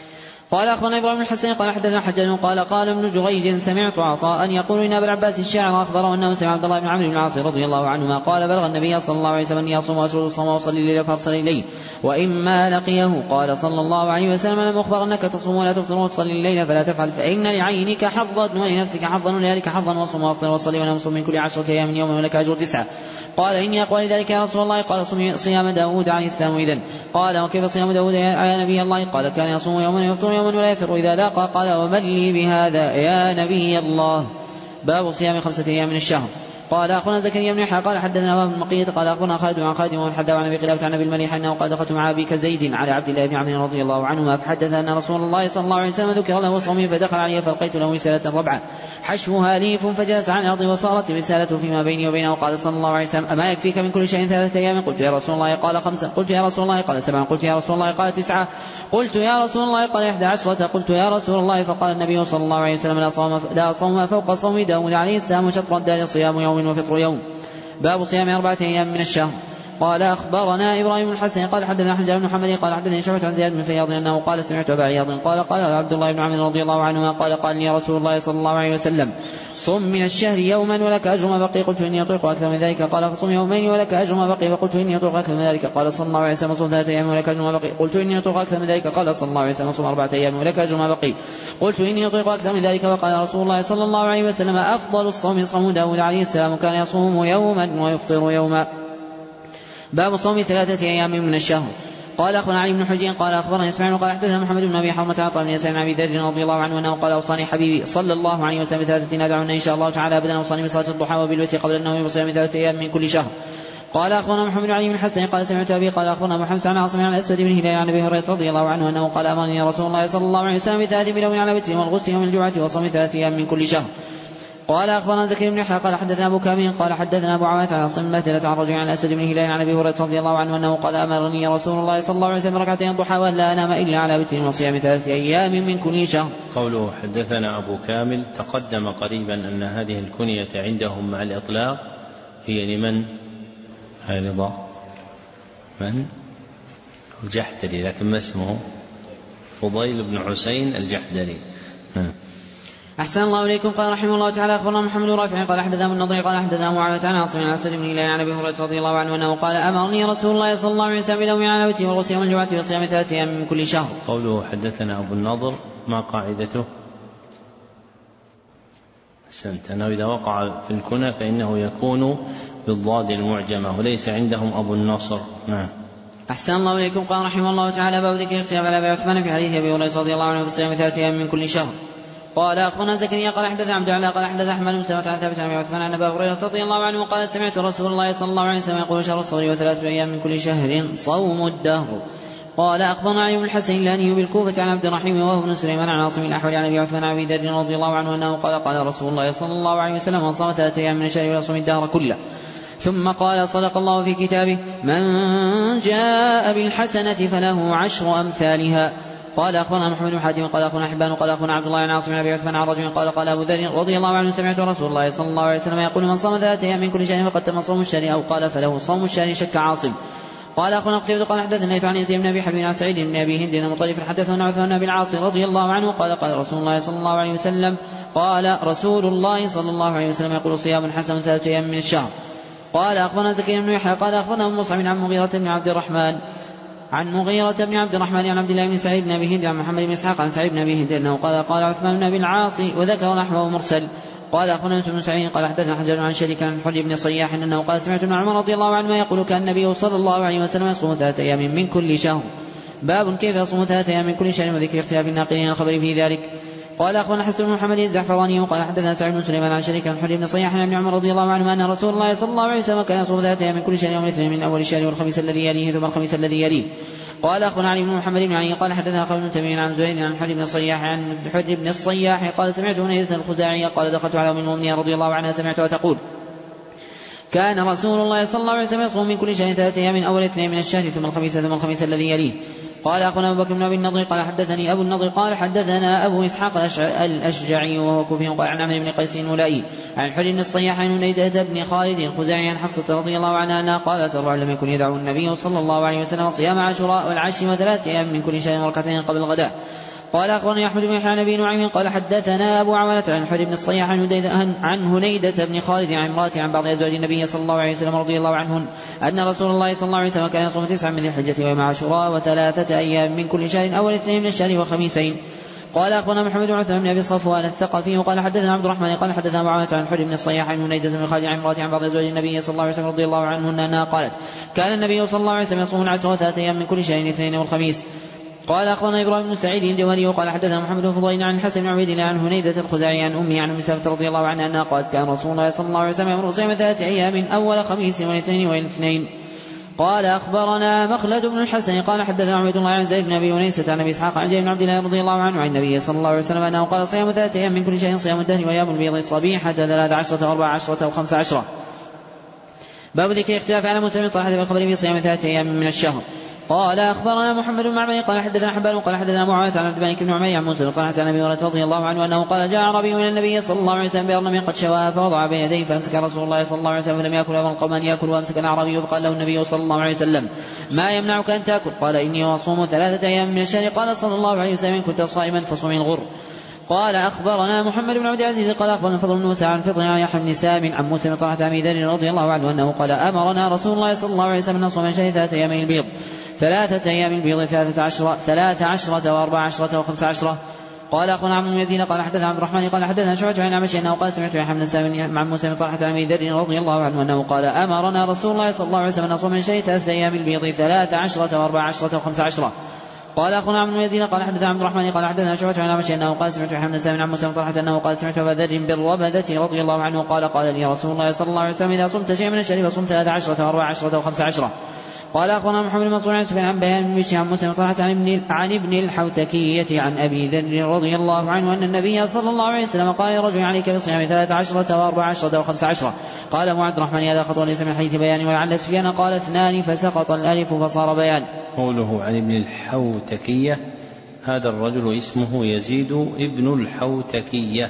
قال أخبرنا إبراهيم الحسن قال حدثنا حجاج قال قال ابن جريج سمعت عطاء يقول إن أبا العباس الشاعر أخبره أنه سمع عبد الله بن عمرو بن العاص رضي الله عنهما قال بلغ النبي صلى الله عليه وسلم أن يصوم ويصوم الصوم ويصلي الليل فأرسل إليه وإما لقيه قال صلى الله عليه وسلم لم أخبر أنك تصوم ولا تفطر وتصلي الليل فلا تفعل فإن لعينك حظا ولنفسك حظا ولذلك حظا وصوم وافطر وصلي ونام صوم من كل عشرة أيام يوما ولك أجر تسعة. قال إني أقوى لذلك يا رسول الله قال صيام داود عليه السلام إذن. قال وكيف صيام داود يا نبي الله قال كان يصوم يوما ويفطر يوما ولا يفطر إذا لاقى قال ومن لي بهذا يا نبي الله. باب صيام خمسة أيام من الشهر. قال أخونا زكريا بن يحيى قال حدثنا أبا بن المقية قال أخونا خالد عن خالد ومن حدث عن أبي قلابة عن أبي المليح أنه قال دخلت مع أبي كزيد على عبد الله بن عمرو رضي الله عنهما فحدث أن رسول الله صلى الله عليه وسلم ذكر له صومه فدخل عليه فلقيت له رسالة ربعة حشوها ليف فجلس عن الأرض وصارت رسالة فيما بيني وبينه قال صلى الله عليه وسلم أما يكفيك من كل شيء ثلاثة أيام؟ قلت يا رسول الله قال خمسة. قلت يا رسول الله قال سبعة. قلت يا رسول الله قال تسعة. قلت يا رسول الله قال إحدى عشرة. قلت يا رسول الله فقال النبي صلى الله عليه وسلم لا صوم, لا صوم فوق صوم داود عليه السلام شطر الدار صيام يوم وفطر يوم. باب صيام أربعة أيام من الشهر. قال أخبرنا إبراهيم الحسن قال حدثنا حجاج بن محمد قال حدثني شعبة عن زياد بن فياض أنه قال سمعت أبا عياض قال قال عبد الله بن عمرو رضي الله عنهما قال قال لي رسول الله صلى الله عليه وسلم صم من الشهر يوما ولك أجر ما بقي. قلت إني أطيق أكثر من ذلك قال فصم يومين ولك أجر ما بقي. فقلت إني أطيق أكثر من ذلك قال صلى الله عليه وسلم صم ثلاثة أيام ولك أجر ما بقي. قلت إني أطيق أكثر من ذلك قال صلى الله عليه وسلم صم أربعة أيام ولك أجر ما بقي. قلت إني أطيق أكثر من ذلك وقال رسول الله صلى الله عليه وسلم أفضل الصوم صوم داود عليه السلام كان يصوم يوما ويفطر يوما. باب صوم ثلاثة أيام من الشهر. قال أخبرنا علي بن حجين قال أخبرنا إسماعيل قال حدثنا محمد بن أبي حرمة عطاء بن يسار بن أبي ذر رضي الله عنه أنه قال أوصاني حبيبي صلى الله عليه وسلم بثلاثة ندعونا إن شاء الله تعالى أبدا أوصاني بصلاة الضحى وبالوتر قبل النوم بصيام ثلاثة أيام من كل شهر. قال أخبرنا محمد بن علي بن حسن قال سمعت أبي قال أخبرنا أبو حمزة عن عاصم عن الأسود بن هلال عن أبي هريرة رضي الله عنه أنه قال أمرني رسول الله صلى الله عليه وسلم بثلاث بلون على وتر والغسل يوم الجمعة وصوم ثلاثة أيام من كل شهر. قال أخبرنا زكريا بن يحيى قال حدثنا أبو كامل قال حدثنا أبو عوانة عن صم مثلة عن رجل عن الأسود بن هلال عن أبي هريرة رضي الله عنه أنه قال أمرني رسول الله صلى الله عليه وسلم ركعتين الضحى ولا أنام إلا على وتر وصيام ثلاثة أيام من كل شهر. قوله حدثنا أبو كامل تقدم قريبا أن هذه الكنية عندهم مع الإطلاق هي لمن؟ هاي رضا من؟ الجحدري لكن ما اسمه؟ فضيل بن حسين الجحدري. أحسن الله إليكم. قال رحمه الله تعالى أخبرنا محمد رافع قال حدثنا من النضر قال حدثنا معاوية عن عاصم عن الأسود بن هلال عن أبي هريرة رضي الله عنه أنه قال أمرني رسول الله صلى الله عليه وسلم بلوم على وتر والغسل يوم الجمعة وصيام ثلاثة أيام من كل شهر. قوله حدثنا أبو النضر ما قاعدته؟ أحسنت. أنه إذا وقع في الكنى فإنه يكون بالضاد المعجمة وليس عندهم أبو النصر. نعم. أحسن الله إليكم. قال رحمه الله تعالى باب ذكر الاختلاف على أبي عثمان في حديث أبي هريرة رضي الله عنه في صيام ثلاثة أيام من كل شهر. قال أخبرنا زكريا قال حدث عبد الله قال حدث أحمد بن سلمة عن ثابت عن أبي عثمان عن أبي هريرة رضي الله عنه قال سمعت رسول الله صلى الله عليه وسلم يقول شهر الصوم وثلاثة أيام من كل شهر صوم الدهر. قال أخبرنا علي بن الحسن اللاني بالكوفة عن عبد الرحيم وهو بن سليمان عن عاصم الأحول عن أبي عثمان عن أبي ذر رضي الله عنه أنه قال قال رسول الله صلى الله عليه وسلم من صام ثلاثة أيام من الشهر ويصوم الدهر كله. ثم قال صدق الله في كتابه من جاء بالحسنة فله عشر أمثالها. قال أخبرنا محمد بن حاتم قال أخونا حبان قال أخونا عبد الله عن عاصم بن أبي عثمان عن رجل قال قال أبو ذر رضي الله عنه سمعت رسول الله صلى الله عليه وسلم يقول من صام ثلاثة أيام من كل شهر فقد تم صوم الشهر أو قال فله صوم الشهر شك عاصم. قال أخونا قتيبة قال حدثنا عن يزيد بن أبي حبيب عن سعيد بن أبي هند بن مطرف حدثنا عثمان بن أبي العاص رضي الله عنه قال قال رسول الله صلى الله عليه وسلم قال رسول الله صلى الله عليه وسلم يقول صيام حسن ثلاثة أيام من الشهر. قال أخبرنا زكريا بن يحيى قال أخبرنا مصعب عن مغيرة بن عبد الرحمن عن مغيرة بن عبد الرحمن عن عبد الله بن سعيد بن أبي هند عن محمد بن إسحاق عن سعيد بن أبي هند أنه قال قال عثمان بن أبي العاص وذكر نحوه مرسل. قال أخونا يوسف بن سعيد قال حدثنا حجاج عن شريك عن حلي بن صياح أنه قال سمعت ابن عمر رضي الله عنهما يقول كان النبي صلى الله عليه وسلم يصوم ثلاثة أيام من كل شهر. باب كيف يصوم ثلاثة أيام من كل شهر وذكر اختلاف الناقلين الخبر في ذلك. قال أخونا حسن بن محمد الزعفراني قال حدثنا سعيد بن سليمان عن شريك عن حلي بن صياح عن ابن عمر رضي الله عنهما أن رسول الله صلى الله عليه وسلم كان يصوم ثلاثة أيام من كل شهر يوم الاثنين من أول الشهر والخميس الذي يليه ثم الخميس الذي يليه. قال أخونا علي بن محمد بن علي قال حدثنا خالد بن تميم عن زهير عن حلي بن الصياح عن حلي بن الصياح قال سمعت هنيدة الخزاعية قال دخلت على أم المؤمنين رضي الله عنها سمعتها تقول كان رسول الله صلى الله عليه وسلم يصوم من كل شهر ثلاثة أيام من أول اثنين من الشهر ثم الخميس ثم الخميس الذي يليه. قال أخونا أبو بكر بن أبي النضر قال حدثني أبو النضر قال حدثنا أبو إسحاق الأشجعي وهو كوفي قال عن عمرو بن قيس الملائي عن حلي بن الصياح عن هنيدة بن خالد الخزاعي عن حفصة رضي الله عنها أنها قالت الرعل لم يكن يدعو النبي صلى الله عليه وسلم صيام عاشوراء والعشر وثلاثة أيام من كل شهر وركعتين قبل الغداء. قال أخبرني أحمد بن يحيى عن أبي نعيم قال حدثنا أبو عوانة عن الحر بن الصياح عن هنيدة بن خالد عن امرأته عن بعض أزواج النبي صلى الله عليه وسلم رضي الله عنهن أن رسول الله صلى الله عليه وسلم كان يصوم تسعا من ذي الحجة ويوم عاشوراء وثلاثة أيام من كل شهر أول اثنين من الشهر وخميسين. قال أخبرنا محمد بن عثمان بن أبي صفوان الثقفي وقال حدثنا عبد الرحمن قال حدثنا أبو عوانة عن الحر بن الصياح عن هنيدة بن خالد عن امرأته عن بعض أزواج النبي صلى الله عليه وسلم رضي الله عنهن أنها قالت كان النبي صلى الله عليه وسلم يصوم العشر وثلاثة أيام من كل شهر الاثنين والخميس. قال أخبرنا إبراهيم بن سعيد الجوهري وقال حدثنا محمد بن فضيل عن الحسن بن عبيد الله عن هنيدة الخزاعي عن أمه عن أم سلمة رضي الله عنها أنها قالت كان رسول الله صلى الله عليه وسلم يأمر صيام ثلاثة أيام أول خميس والاثنين والاثنين. قال أخبرنا مخلد بن الحسن قال حدثنا عبيد الله عن زيد بن أبي أنيسة عن أبي إسحاق عن جابر بن عبد الله رضي الله عنه عن النبي صلى الله عليه وسلم أنه قال صيام ثلاثة أيام من كل شيء صيام الدهر وأيام البيض صبيحة ثلاث عشرة وأربع عشرة وخمس عشرة. باب ذكر اختلاف على مسلم طلحة في الخبر في صيام ثلاثة أيام من الشهر. قال أخبرنا محمد بن معمر قال حدثنا حبان قال حدثنا معاوية عن عبد الملك بن عمير عن موسى طلحة عن أبي هريرة رضي الله عنه أنه قال جاء أعرابي من النبي صلى الله عليه وسلم بأرنب قد شواها فوضع بين يديه فأمسك رسول الله صلى الله عليه وسلم فلم يأكل أمر القوم أن يأكل وأمسك الأعرابي فقال له النبي صلى الله عليه وسلم ما يمنعك أن تأكل؟ قال إني أصوم ثلاثة أيام من الشهر. قال صلى الله عليه وسلم كنت صائما فصوم الغر. قال أخبرنا محمد بن عبد العزيز قال أخبرنا فضل بن موسى عن فضل عن يحيى بن سام عن موسى بن طلحة عن أبي ذر رضي الله عنه أنه قال أمرنا رسول الله صلى الله عليه وسلم أن نصوم من شهر ثلاثة أيام البيض ثلاثة أيام البيض ثلاثة عشرة ثلاث عشرة وأربع عشرة وخمس عشرة. قال أخونا عبد المزيد قال حدثنا عبد الرحمن قال حدثنا شعبة عن عمشي أنه قال سمعت يحيى بن سام مع موسى بن طلحة عن أبي ذر رضي الله عنه أنه قال أمرنا رسول الله صلى الله عليه وسلم أن نصوم من شهر ثلاثة أيام البيض ثلاث عشرة وأربع عشرة وخمس عشرة. قال أخونا عبد المزيد قال حدثنا عبد الرحمن قال حدثنا شعبة عن عمشي أنه قال سمعت يحيى بن سام عن موسى بن طلحة أنه قال سمعت أبا ذر بالربذة رضي الله عنه قال قال لي رسول الله صلى الله عليه وسلم إذا صمت شيئا من الشهر فصمت ثلاث عشرة وأربع عشرة وخمس عشرة. قال أخبرنا محمد بن منصور عن سفيان عن بيان بن عن موسى بن طلحة عن ابن عن ابن الحوتكية عن أبي ذر رضي الله عنه أن النبي صلى الله عليه وسلم قال يا رجل عليك بصيام ثلاث عشرة وأربع عشرة وخمس عشرة. قال أبو عبد الرحمن هذا خطأ ليس من حديث بيان ولعل سفيان قال اثنان فسقط الألف فصار بيان. قوله عن ابن الحوتكية هذا الرجل اسمه يزيد ابن الحوتكية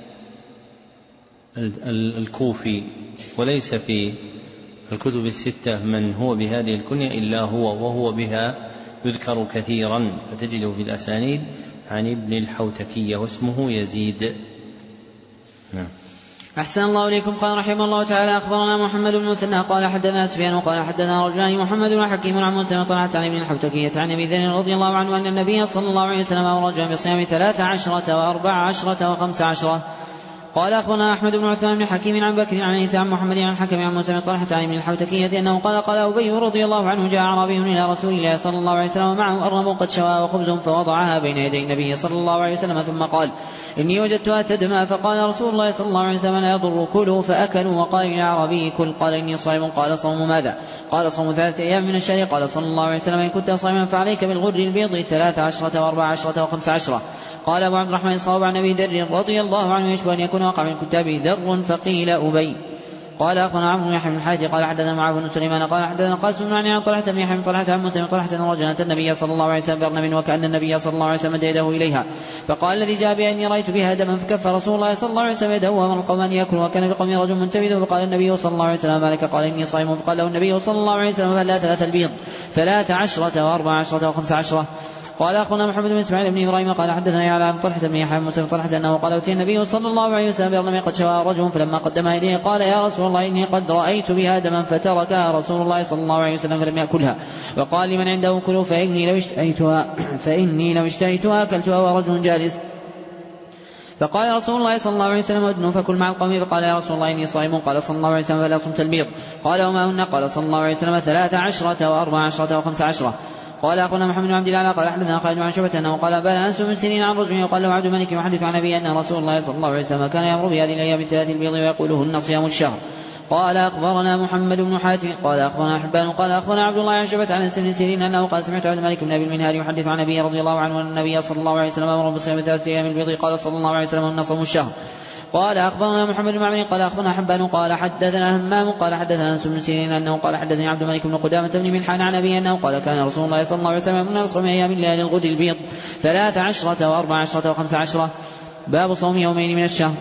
الكوفي وليس في الكتب الستة من هو بهذه الكنية إلا هو وهو بها يذكر كثيرا فتجده في الأسانيد عن ابن الحوتكية واسمه يزيد. نعم. أحسن الله إليكم. قال رحمه الله تعالى أخبرنا محمد بن مثنى قال حدثنا سفيان وقال حدثنا رجلان محمد بن حكيم عن موسى بن طلحة عن ابن الحوتكية عن أبي ذر رضي الله عنه أن النبي صلى الله عليه وسلم أمر رجلا بصيام ثلاث عشرة وأربع عشرة وخمس عشرة. قال أخبرنا أحمد بن عثمان بن حكيم عن بكر عن عيسى عن محمد عن حكم عن موسى بن طلحة عن ابن الحوتكية أنه قال قال أبي رضي الله عنه جاء أعرابي إلى رسول الله صلى الله عليه وسلم معه أرنب قد شوى وخبز فوضعها بين يدي النبي صلى الله عليه وسلم ثم قال إني وجدتها تدمى. فقال رسول الله صلى الله عليه وسلم لا يضر كلوا فأكلوا. وقال للأعرابي كل. قال إني صائم. قال صوم ماذا؟ قال صوم ثلاثة أيام من الشهر. قال صلى الله عليه وسلم إن كنت صائما فعليك بالغر البيض ثلاث عشرة وأربع عشرة وخمس عشرة. قال أبو عبد الرحمن الصواب عن أبي ذر رضي الله عنه يشبه أن يكون وقع من كتاب ذر فقيل أبي. قال أخبرنا عمرو بن يحيى بن الحارث قال حدثنا معاذ بن سليمان قال حدثنا قاسم بن عن طلحة بن يحيى بن طلحة عن موسى بن طلحة أن رجلا أتى النبي صلى الله عليه وسلم بأرنب وكأن النبي صلى الله عليه وسلم مد يده إليها فقال الذي جاء بها إني رأيت بها دما فكف رسول الله صلى الله عليه وسلم يده وأمر القوم أن يأكلوا وكان في القوم رجل منتبذ فقال النبي صلى الله عليه وسلم مالك؟ قال إني صائم. فقال له النبي صلى الله عليه وسلم فلا ثلاث البيض ثلاث عشرة وأربع عشرة وخمس عشرة. قال أخونا محمد بن إسماعيل بن إبراهيم قال حدثنا يعلى عن طلحة بن يحيى موسى بن طلحة أنه قال أتي النبي صلى الله عليه وسلم بأرنب قد شوى رجل فلما قدمها إليه قال يا رسول الله إني قد رأيت بها دما فتركها رسول الله صلى الله عليه وسلم فلم يأكلها. وقال لمن عنده كلوا فإني لو اشتريتها فإني لو اشتريتها أكلتها ورجل جالس. فقال رسول الله صلى الله عليه وسلم ادنوا فكل مع القوم. فقال يا رسول الله إني صائم. قال صلى الله عليه وسلم فلا صمت البيض. قال وما هن؟ قال صلى الله عليه وسلم ثلاث عشرة وأربع عشرة وخمس عشرة. قال أخونا محمد بن عبد الله قال حدثنا خالد عن شعبة أنه قال بلى أنس بن سيرين عن رجل يقال له عبد الملك يحدث عن أبي أن رسول الله صلى الله عليه وسلم كان يأمر بهذه الأيام الثلاث البيض ويقولهن صيام الشهر. قال أخبرنا محمد بن حاتم قال أخبرنا حبان قال أخبرنا عبد الله عن شعبة عن أنس بن سيرين أنه قال سمعت عبد الملك بن أبي المنهال يحدث عن أبي رضي الله عنه أن النبي صلى الله عليه وسلم أمر بصيام ثلاث أيام البيض. قال صلى الله عليه وسلم أن صوم الشهر. قال أخبرنا محمد بن معمر قال أخبرنا حبان قال حدثنا همام قال حدثنا أنس بن سيرين أنه قال حدثني عبد الملك بن قدامة بن ملحان عن أبي أنه قال كان رسول الله صلى الله عليه وسلم من صوم أيام الليالي الغد البيض ثلاث عشرة وأربع عشرة وخمس عشرة. باب صوم يومين من الشهر.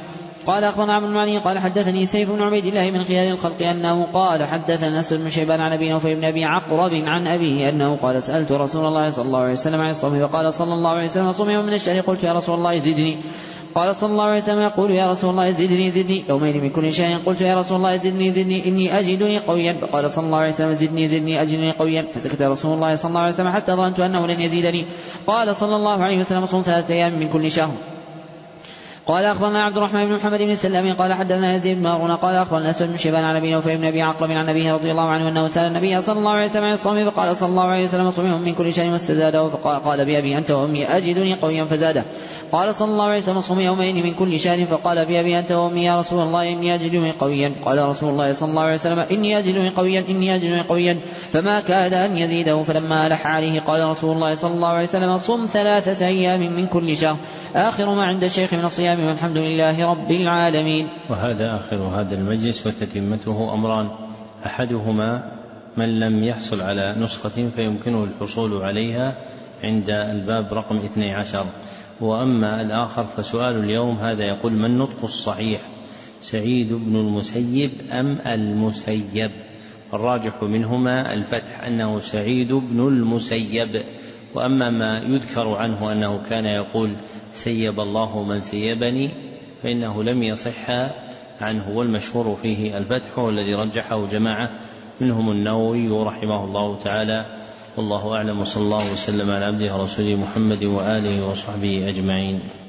قال أخبرنا عبد المعني قال حدثني سيف بن عبيد الله من خيار الخلق أنه قال حدثنا أنس بن شيبان عن أبي نوفل بن أبي عقرب عن أبيه أنه قال سألت رسول الله صلى الله عليه وسلم عن الصوم فقال صلى الله عليه وسلم صوم يوم من الشهر قلت يا رسول الله زدني قال صلى الله عليه وسلم يقول يا رسول الله زدني زدني يومين من كل شيء قلت يا رسول الله زدني زدني إني أجدني قويا فقال صلى الله عليه وسلم زدني زدني أجدني قويا فسكت رسول الله صلى الله عليه وسلم حتى ظننت أنه لن يزيدني قال صلى الله عليه وسلم صوم ثلاثة أيام من كل شهر. قال أخبرنا عبد الرحمن بن محمد بن السلام قال حدثنا يزيد بن هارون قال أخبرنا أسود بن شيبان عن أبي نوفل بن أبي عقرب عن أبيه رضي الله عنه أنه سأل النبي صلى الله عليه وسلم عن الصوم فقال صلى الله عليه وسلم صوم من كل شيء واستزاده فقال قال بأبي أنت وأمي أجدني قويا فزاده. قال صلى الله عليه وسلم صوم يومين من كل شهر فقال بأبي أنت وأمي يا رسول الله إني أجدني قويا. قال رسول الله صلى الله عليه وسلم إني أجدني قويا إني أجدني قويا فما كاد أن يزيده فلما ألح عليه قال رسول الله صلى الله عليه وسلم صم ثلاثة أيام من كل شهر آخر ما عند الشيخ من الصيام والحمد لله رب العالمين. وهذا آخر هذا المجلس وتتمته أمران أحدهما من لم يحصل على نسخة فيمكنه الحصول عليها عند الباب رقم اثني عشر، وأما الآخر فسؤال اليوم هذا يقول ما النطق الصحيح سعيد بن المسيب أم المسيب؟ الراجح منهما الفتح أنه سعيد بن المسيب، وأما ما يذكر عنه أنه كان يقول سيب الله من سيبني فإنه لم يصح عنه، والمشهور فيه الفتح والذي رجحه جماعة منهم النووي رحمه الله تعالى، والله أعلم. وصلى الله وسلم على عبده ورسوله محمد وآله وصحبه أجمعين.